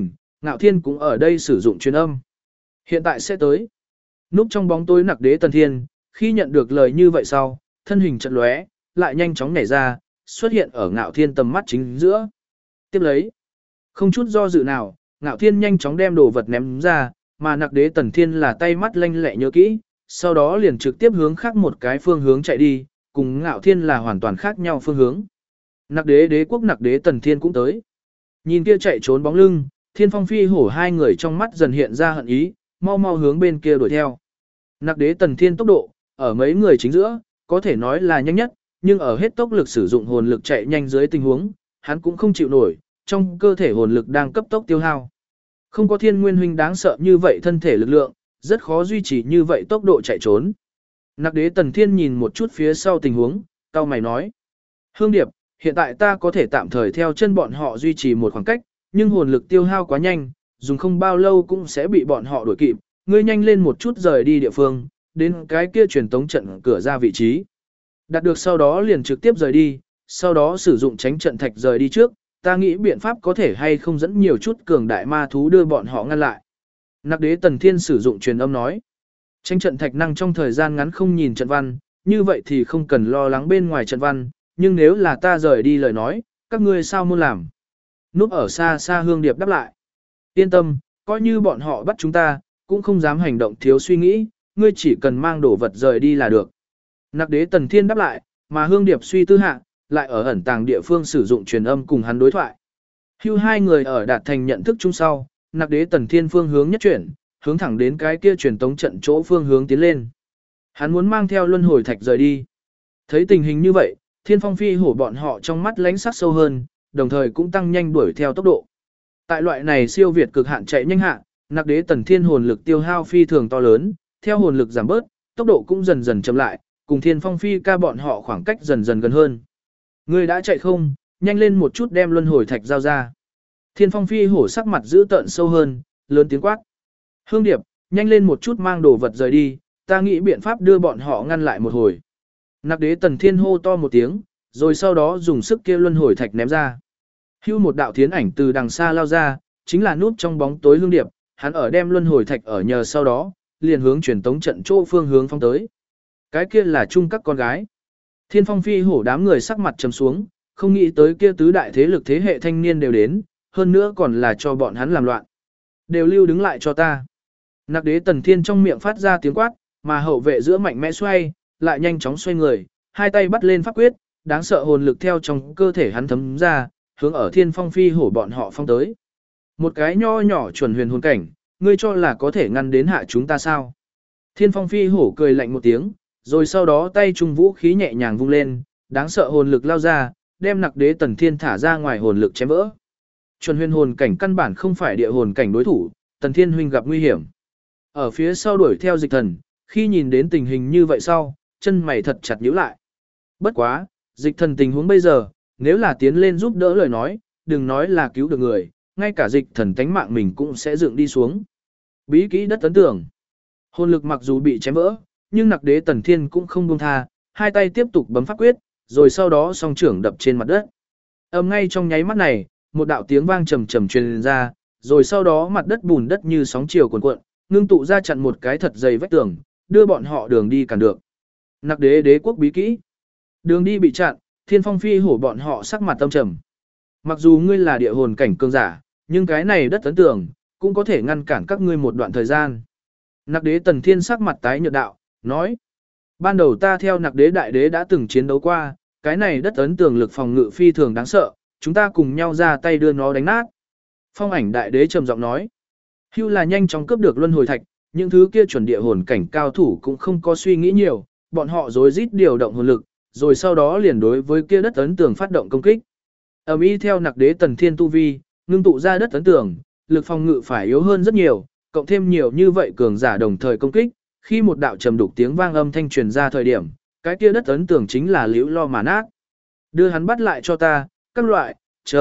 Speaker 1: Ngạo Thiên cũng ở đây sử dụng truyền âm. Hiện tại sẽ tới. Núp trong bóng tối Nặc Đế Tần Thiên, khi nhận được lời như vậy sau, thân hình chợt lóe, lại nhanh chóng nhảy ra, xuất hiện ở Ngạo Thiên tầm mắt chính giữa. Tiếp lấy, không chút do dự nào, Ngạo Thiên nhanh chóng đem đồ vật ném ra, mà Nặc Đế Tần Thiên là tay mắt lanh lẹ nhớ kỹ, sau đó liền trực tiếp hướng khác một cái phương hướng chạy đi, cùng Ngạo Thiên là hoàn toàn khác nhau phương hướng. Nặc Đế Đế quốc Nặc Đế Tần Thiên cũng tới. Nhìn kia chạy trốn bóng lưng, Thiên Phong Phi Hổ hai người trong mắt dần hiện ra hận ý, mau mau hướng bên kia đuổi theo. Nặc Đế Tần Thiên tốc độ, ở mấy người chính giữa, có thể nói là nhanh nhất, nhưng ở hết tốc lực sử dụng hồn lực chạy nhanh dưới tình huống, hắn cũng không chịu nổi, trong cơ thể hồn lực đang cấp tốc tiêu hao. Không có Thiên Nguyên huynh đáng sợ như vậy thân thể lực lượng, rất khó duy trì như vậy tốc độ chạy trốn. Nặc Đế Tần Thiên nhìn một chút phía sau tình huống, cau mày nói: "Hương Điệp, hiện tại ta có thể tạm thời theo chân bọn họ duy trì một khoảng cách, nhưng hồn lực tiêu hao quá nhanh, dùng không bao lâu cũng sẽ bị bọn họ đuổi kịp, ngươi nhanh lên một chút rời đi địa phương, đến cái kia truyền tống trận cửa ra vị trí. Đạt được sau đó liền trực tiếp rời đi, sau đó sử dụng tránh trận thạch rời đi trước, ta nghĩ biện pháp có thể hay không dẫn nhiều chút cường đại ma thú đưa bọn họ ngăn lại." Nặc Đế Tần Thiên sử dụng truyền âm nói: "Tránh trận thạch năng trong thời gian ngắn không nhìn trận văn, như vậy thì không cần lo lắng bên ngoài trận văn, nhưng nếu là ta rời đi lời nói, các ngươi sao muốn làm?" Núp ở xa xa Hương Điệp đáp lại: "Yên tâm, coi như bọn họ bắt chúng ta, cũng không dám hành động thiếu suy nghĩ, ngươi chỉ cần mang đồ vật rời đi là được." Nặc Đế Tần Thiên đáp lại, mà Hương Điệp suy tư hạ, lại ở ẩn tàng địa phương sử dụng truyền âm cùng hắn đối thoại. Hưu hai người ở đạt thành nhận thức chung sau, Nặc Đế Tần Thiên phương hướng nhất chuyển, hướng thẳng đến cái kia truyền tống trận chỗ phương hướng tiến lên. Hắn muốn mang theo luân hồi thạch rời đi. Thấy tình hình như vậy, Thiên Phong Phi Hổ bọn họ trong mắt lánh sắc sâu hơn, đồng thời cũng tăng nhanh đuổi theo tốc độ. Tại loại này siêu việt cực hạn chạy nhanh hạ, Nặc Đế Tần Thiên hồn lực tiêu hao phi thường to lớn, theo hồn lực giảm bớt, tốc độ cũng dần dần chậm lại, cùng Thiên Phong Phi ca bọn họ khoảng cách dần dần gần hơn. Ngươi đã chạy không, nhanh lên một chút đem luân hồi thạch giao ra. Thiên Phong Phi Hổ sắc mặt giữ tợn sâu hơn, lớn tiếng quát: "Hương Điệp, nhanh lên một chút mang đồ vật rời đi, ta nghĩ biện pháp đưa bọn họ ngăn lại một hồi." Nặc Đế Tần Thiên hô to một tiếng, rồi sau đó dùng sức kia luân hồi thạch ném ra. Hưu một đạo thiến ảnh từ đằng xa lao ra, chính là núp trong bóng tối Hương Điệp, hắn ở đem luân hồi thạch ở nhờ sau đó, liền hướng truyền tống trận chỗ phương hướng phong tới. Cái kia là chung các con gái. Thiên Phong Phi Hổ đám người sắc mặt trầm xuống, không nghĩ tới kia tứ đại thế lực thế hệ thanh niên đều đến, hơn nữa còn là cho bọn hắn làm loạn. Đều lưu đứng lại cho ta. Nặc Đế Tần Thiên trong miệng phát ra tiếng quát, mà hậu vệ giữa mạnh mẽ xoay, lại nhanh chóng xoay người, hai tay bắt lên pháp quyết, đáng sợ hồn lực theo trong cơ thể hắn thấm ra, hướng ở Thiên Phong Phi Hổ bọn họ phong tới. Một cái nho nhỏ chuẩn huyền hồn cảnh, ngươi cho là có thể ngăn đến hạ chúng ta sao? Thiên Phong Phi Hổ cười lạnh một tiếng, rồi sau đó tay trung vũ khí nhẹ nhàng vung lên, đáng sợ hồn lực lao ra, đem Nặc Đế Tần Thiên thả ra ngoài hồn lực chém vỡ. Chuẩn huyền hồn cảnh căn bản không phải địa hồn cảnh đối thủ, Tần Thiên huynh gặp nguy hiểm. Ở phía sau đuổi theo Dịch Thần, khi nhìn đến tình hình như vậy sau, chân mày thật chặt nhíu lại. Bất quá, Dịch Thần tình huống bây giờ, nếu là tiến lên giúp đỡ lời nói, đừng nói là cứu được người, ngay cả Dịch Thần tánh mạng mình cũng sẽ dựng đi xuống. Bí kỹ đất ấn tưởng. Hồn lực mặc dù bị chém vỡ, nhưng Nặc Đế Tần Thiên cũng không buông tha, hai tay tiếp tục bấm pháp quyết, rồi sau đó song trưởng đập trên mặt đất. Âm ngay trong nháy mắt này, một đạo tiếng vang trầm trầm truyền ra, rồi sau đó mặt đất bùn đất như sóng chiều cuồn cuộn, ngưng tụ ra chặn một cái thật dày vách tường, đưa bọn họ đường đi cản được. Nặc Đế đế quốc bí kỹ. Đường đi bị chặn, Thiên Phong Phi Hổ bọn họ sắc mặt tâm trầm. Mặc dù ngươi là địa hồn cảnh cường giả, nhưng cái này đất ấn tường cũng có thể ngăn cản các ngươi một đoạn thời gian. Nặc Đế Tần Thiên sắc mặt tái nhợt đạo, nói: "Ban đầu ta theo Nặc Đế đại đế đã từng chiến đấu qua, cái này đất ấn tường lực phòng ngự phi thường đáng sợ, chúng ta cùng nhau ra tay đưa nó đánh nát." Phong Ảnh đại đế trầm giọng nói. Hưu là nhanh chóng cướp được luân hồi thạch, những thứ kia chuẩn địa hồn cảnh cao thủ cũng không có suy nghĩ nhiều, bọn họ rối rít điều động hồn lực, rồi sau đó liền đối với kia đất ấn tường phát động công kích. Ầm ĩ theo Nặc Đế Tần Thiên tu vi, ngưng tụ ra đất ấn tường, lực phòng ngự phải yếu hơn rất nhiều, cộng thêm nhiều như vậy cường giả đồng thời công kích, khi một đạo trầm đục tiếng vang âm thanh truyền ra thời điểm, cái kia đất ấn tường chính là liễu lo mà nát. Đưa hắn bắt lại cho ta, các loại,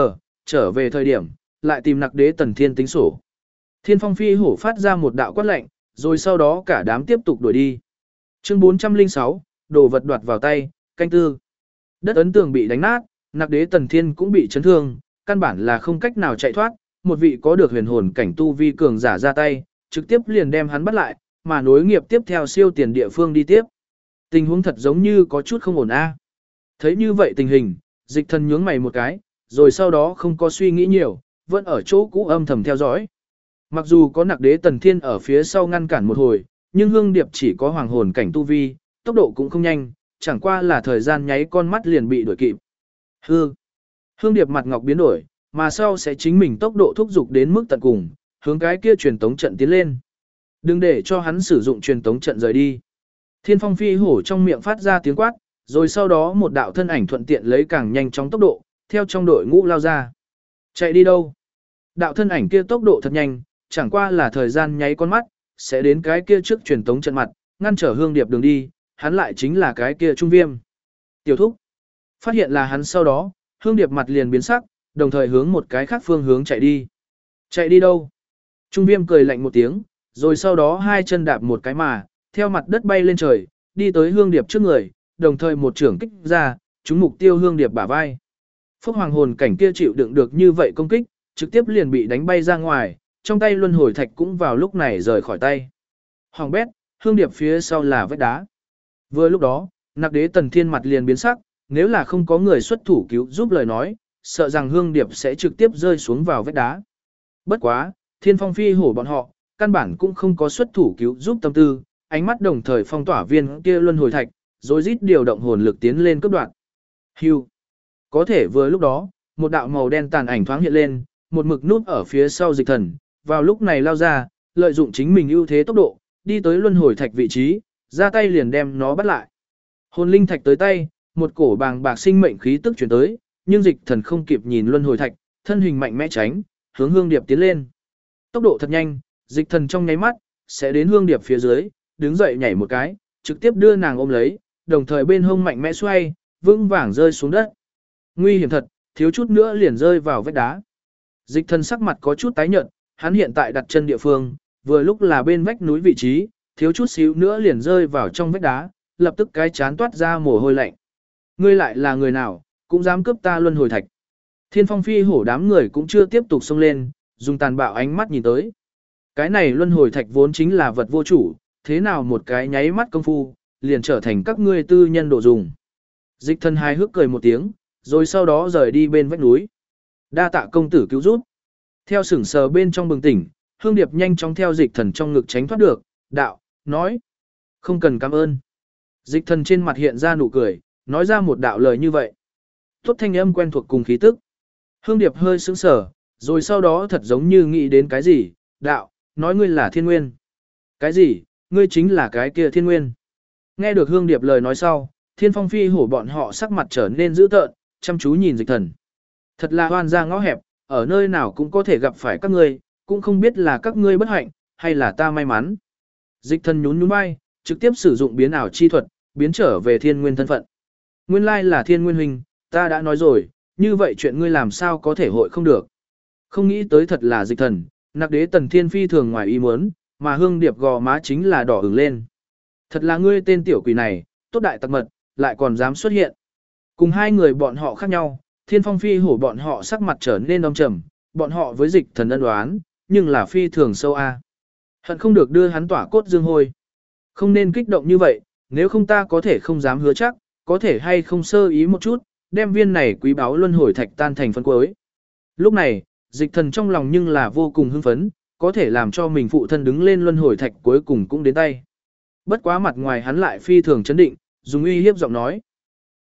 Speaker 1: trở về thời điểm, lại tìm Nặc Đế Tần Thiên tính sổ. Thiên Phong Phi Hổ phát ra một đạo quát lệnh, rồi sau đó cả đám tiếp tục đuổi đi. Chương 406, đồ vật đoạt vào tay, canh tư. Đất ấn tường bị đánh nát, Nặc Đế Tần Thiên cũng bị chấn thương, căn bản là không cách nào chạy thoát, một vị có được huyền hồn cảnh tu vi cường giả ra tay, trực tiếp liền đem hắn bắt lại, mà nối nghiệp tiếp theo siêu tiền địa phương đi tiếp. Tình huống thật giống như có chút không ổn a. Thấy như vậy tình hình, Dịch Thần nhướng mày một cái, rồi sau đó không có suy nghĩ nhiều, vẫn ở chỗ cũ âm thầm theo dõi. Mặc dù có Nặc Đế Tần Thiên ở phía sau ngăn cản một hồi, nhưng Hương Điệp chỉ có hoàng hồn cảnh tu vi, tốc độ cũng không nhanh, chẳng qua là thời gian nháy con mắt liền bị đuổi kịp. Hương Điệp mặt ngọc biến đổi, mà sau sẽ chính mình tốc độ thúc giục đến mức tận cùng, hướng cái kia truyền tống trận tiến lên. Đừng để cho hắn sử dụng truyền tống trận rời đi. Thiên Phong phi hổ trong miệng phát ra tiếng quát, rồi sau đó một đạo thân ảnh thuận tiện lấy càng nhanh chóng tốc độ, theo trong đội ngũ lao ra. Chạy đi đâu? Đạo thân ảnh kia tốc độ thật nhanh, chẳng qua là thời gian nháy con mắt, sẽ đến cái kia trước truyền tống trận mặt, ngăn trở Hương Điệp đường đi, hắn lại chính là cái kia Trung Viêm. Tiểu thúc. Phát hiện là hắn sau đó, Hương Điệp mặt liền biến sắc, đồng thời hướng một cái khác phương hướng chạy đi. Chạy đi đâu? Trung Viêm cười lạnh một tiếng, rồi sau đó hai chân đạp một cái mà, theo mặt đất bay lên trời, đi tới Hương Điệp trước người, đồng thời một trưởng kích ra, trúng mục tiêu Hương Điệp bả vai. Phốc hoàng hồn cảnh kia chịu đựng được như vậy công kích, trực tiếp liền bị đánh bay ra ngoài, trong tay luân hồi thạch cũng vào lúc này rời khỏi tay. Hoàng bét, Hương Điệp phía sau là vách đá. Vừa lúc đó, Nặc Đế Tần Thiên mặt liền biến sắc, nếu là không có người xuất thủ cứu giúp lời nói, sợ rằng Hương Điệp sẽ trực tiếp rơi xuống vào vách đá. Bất quá, Thiên Phong phi hổ bọn họ, căn bản cũng không có xuất thủ cứu giúp tâm tư, ánh mắt đồng thời phong tỏa viên kia luân hồi thạch, rồi rít điều động hồn lực tiến lên cấp đoạn. Hưu. Có thể vừa lúc đó, một đạo màu đen tàn ảnh thoáng hiện lên, một mực nút ở phía sau Dịch Thần, vào lúc này lao ra, lợi dụng chính mình ưu thế tốc độ, đi tới luân hồi thạch vị trí, ra tay liền đem nó bắt lại. Hồn linh thạch tới tay, một cổ bàng bạc sinh mệnh khí tức chuyển tới, nhưng Dịch Thần không kịp nhìn luân hồi thạch, thân hình mạnh mẽ tránh, hướng Hương Điệp tiến lên. Tốc độ thật nhanh, Dịch Thần trong nháy mắt sẽ đến Hương Điệp phía dưới, đứng dậy nhảy một cái, trực tiếp đưa nàng ôm lấy, đồng thời bên hông mạnh mẽ xoay, vững vàng rơi xuống đất. Nguy hiểm thật, thiếu chút nữa liền rơi vào vách đá. Dịch Thần sắc mặt có chút tái nhợt, hắn hiện tại đặt chân địa phương, vừa lúc là bên vách núi vị trí, thiếu chút xíu nữa liền rơi vào trong vách đá, lập tức cái chán toát ra mồ hôi lạnh. Ngươi lại là người nào, cũng dám cướp ta luân hồi thạch. Thiên Phong phi hổ đám người cũng chưa tiếp tục xông lên, dùng tàn bạo ánh mắt nhìn tới. Cái này luân hồi thạch vốn chính là vật vô chủ, thế nào một cái nháy mắt công phu, liền trở thành các ngươi tư nhân đồ dùng. Dịch Thần hài hước cười một tiếng, rồi sau đó rời đi bên vách núi. Đa tạ công tử cứu giúp. Theo sửng sờ bên trong bừng tỉnh, Hương Điệp nhanh chóng theo Dịch Thần trong ngực tránh thoát được, đạo, nói. Không cần cảm ơn. Dịch Thần trên mặt hiện ra nụ cười, nói ra một đạo lời như vậy. Tốt thanh âm quen thuộc cùng khí tức. Hương Điệp hơi sững sờ, rồi sau đó thật giống như nghĩ đến cái gì, đạo, nói ngươi là Thiên Nguyên. Cái gì, ngươi chính là cái kia Thiên Nguyên. Nghe được Hương Điệp lời nói sau, Thiên Phong phi hổ bọn họ sắc mặt trở nên dữ tợn, chăm chú nhìn Dịch Thần. Thật là hoan ra ngõ hẹp, ở nơi nào cũng có thể gặp phải các ngươi, cũng không biết là các ngươi bất hạnh, hay là ta may mắn. Dịch Thần nhún nhún vai, trực tiếp sử dụng biến ảo chi thuật, biến trở về Thiên Nguyên thân phận. Nguyên lai là Thiên Nguyên huynh, ta đã nói rồi, như vậy chuyện ngươi làm sao có thể hội không được. Không nghĩ tới thật là Dịch Thần, Nặc Đế Tần Thiên phi thường ngoài ý muốn, mà Hương Điệp gò má chính là đỏ ửng lên. Thật là ngươi tên tiểu quỷ này, tốt đại tặc mật, lại còn dám xuất hiện. Cùng hai người bọn họ khác nhau, Thiên Phong phi hổ bọn họ sắc mặt trở nên âm trầm, bọn họ với Dịch Thần ân oán, nhưng là phi thường sâu a. Hận không được đưa hắn tỏa cốt dương hôi. Không nên kích động như vậy, nếu không ta có thể không dám hứa chắc, có thể hay không sơ ý một chút, đem viên này quý báu luân hồi thạch tan thành phân cuối. Lúc này, Dịch Thần trong lòng nhưng là vô cùng hưng phấn, có thể làm cho mình phụ thân đứng lên luân hồi thạch cuối cùng cũng đến tay. Bất quá mặt ngoài hắn lại phi thường chấn định, dùng uy hiếp giọng nói.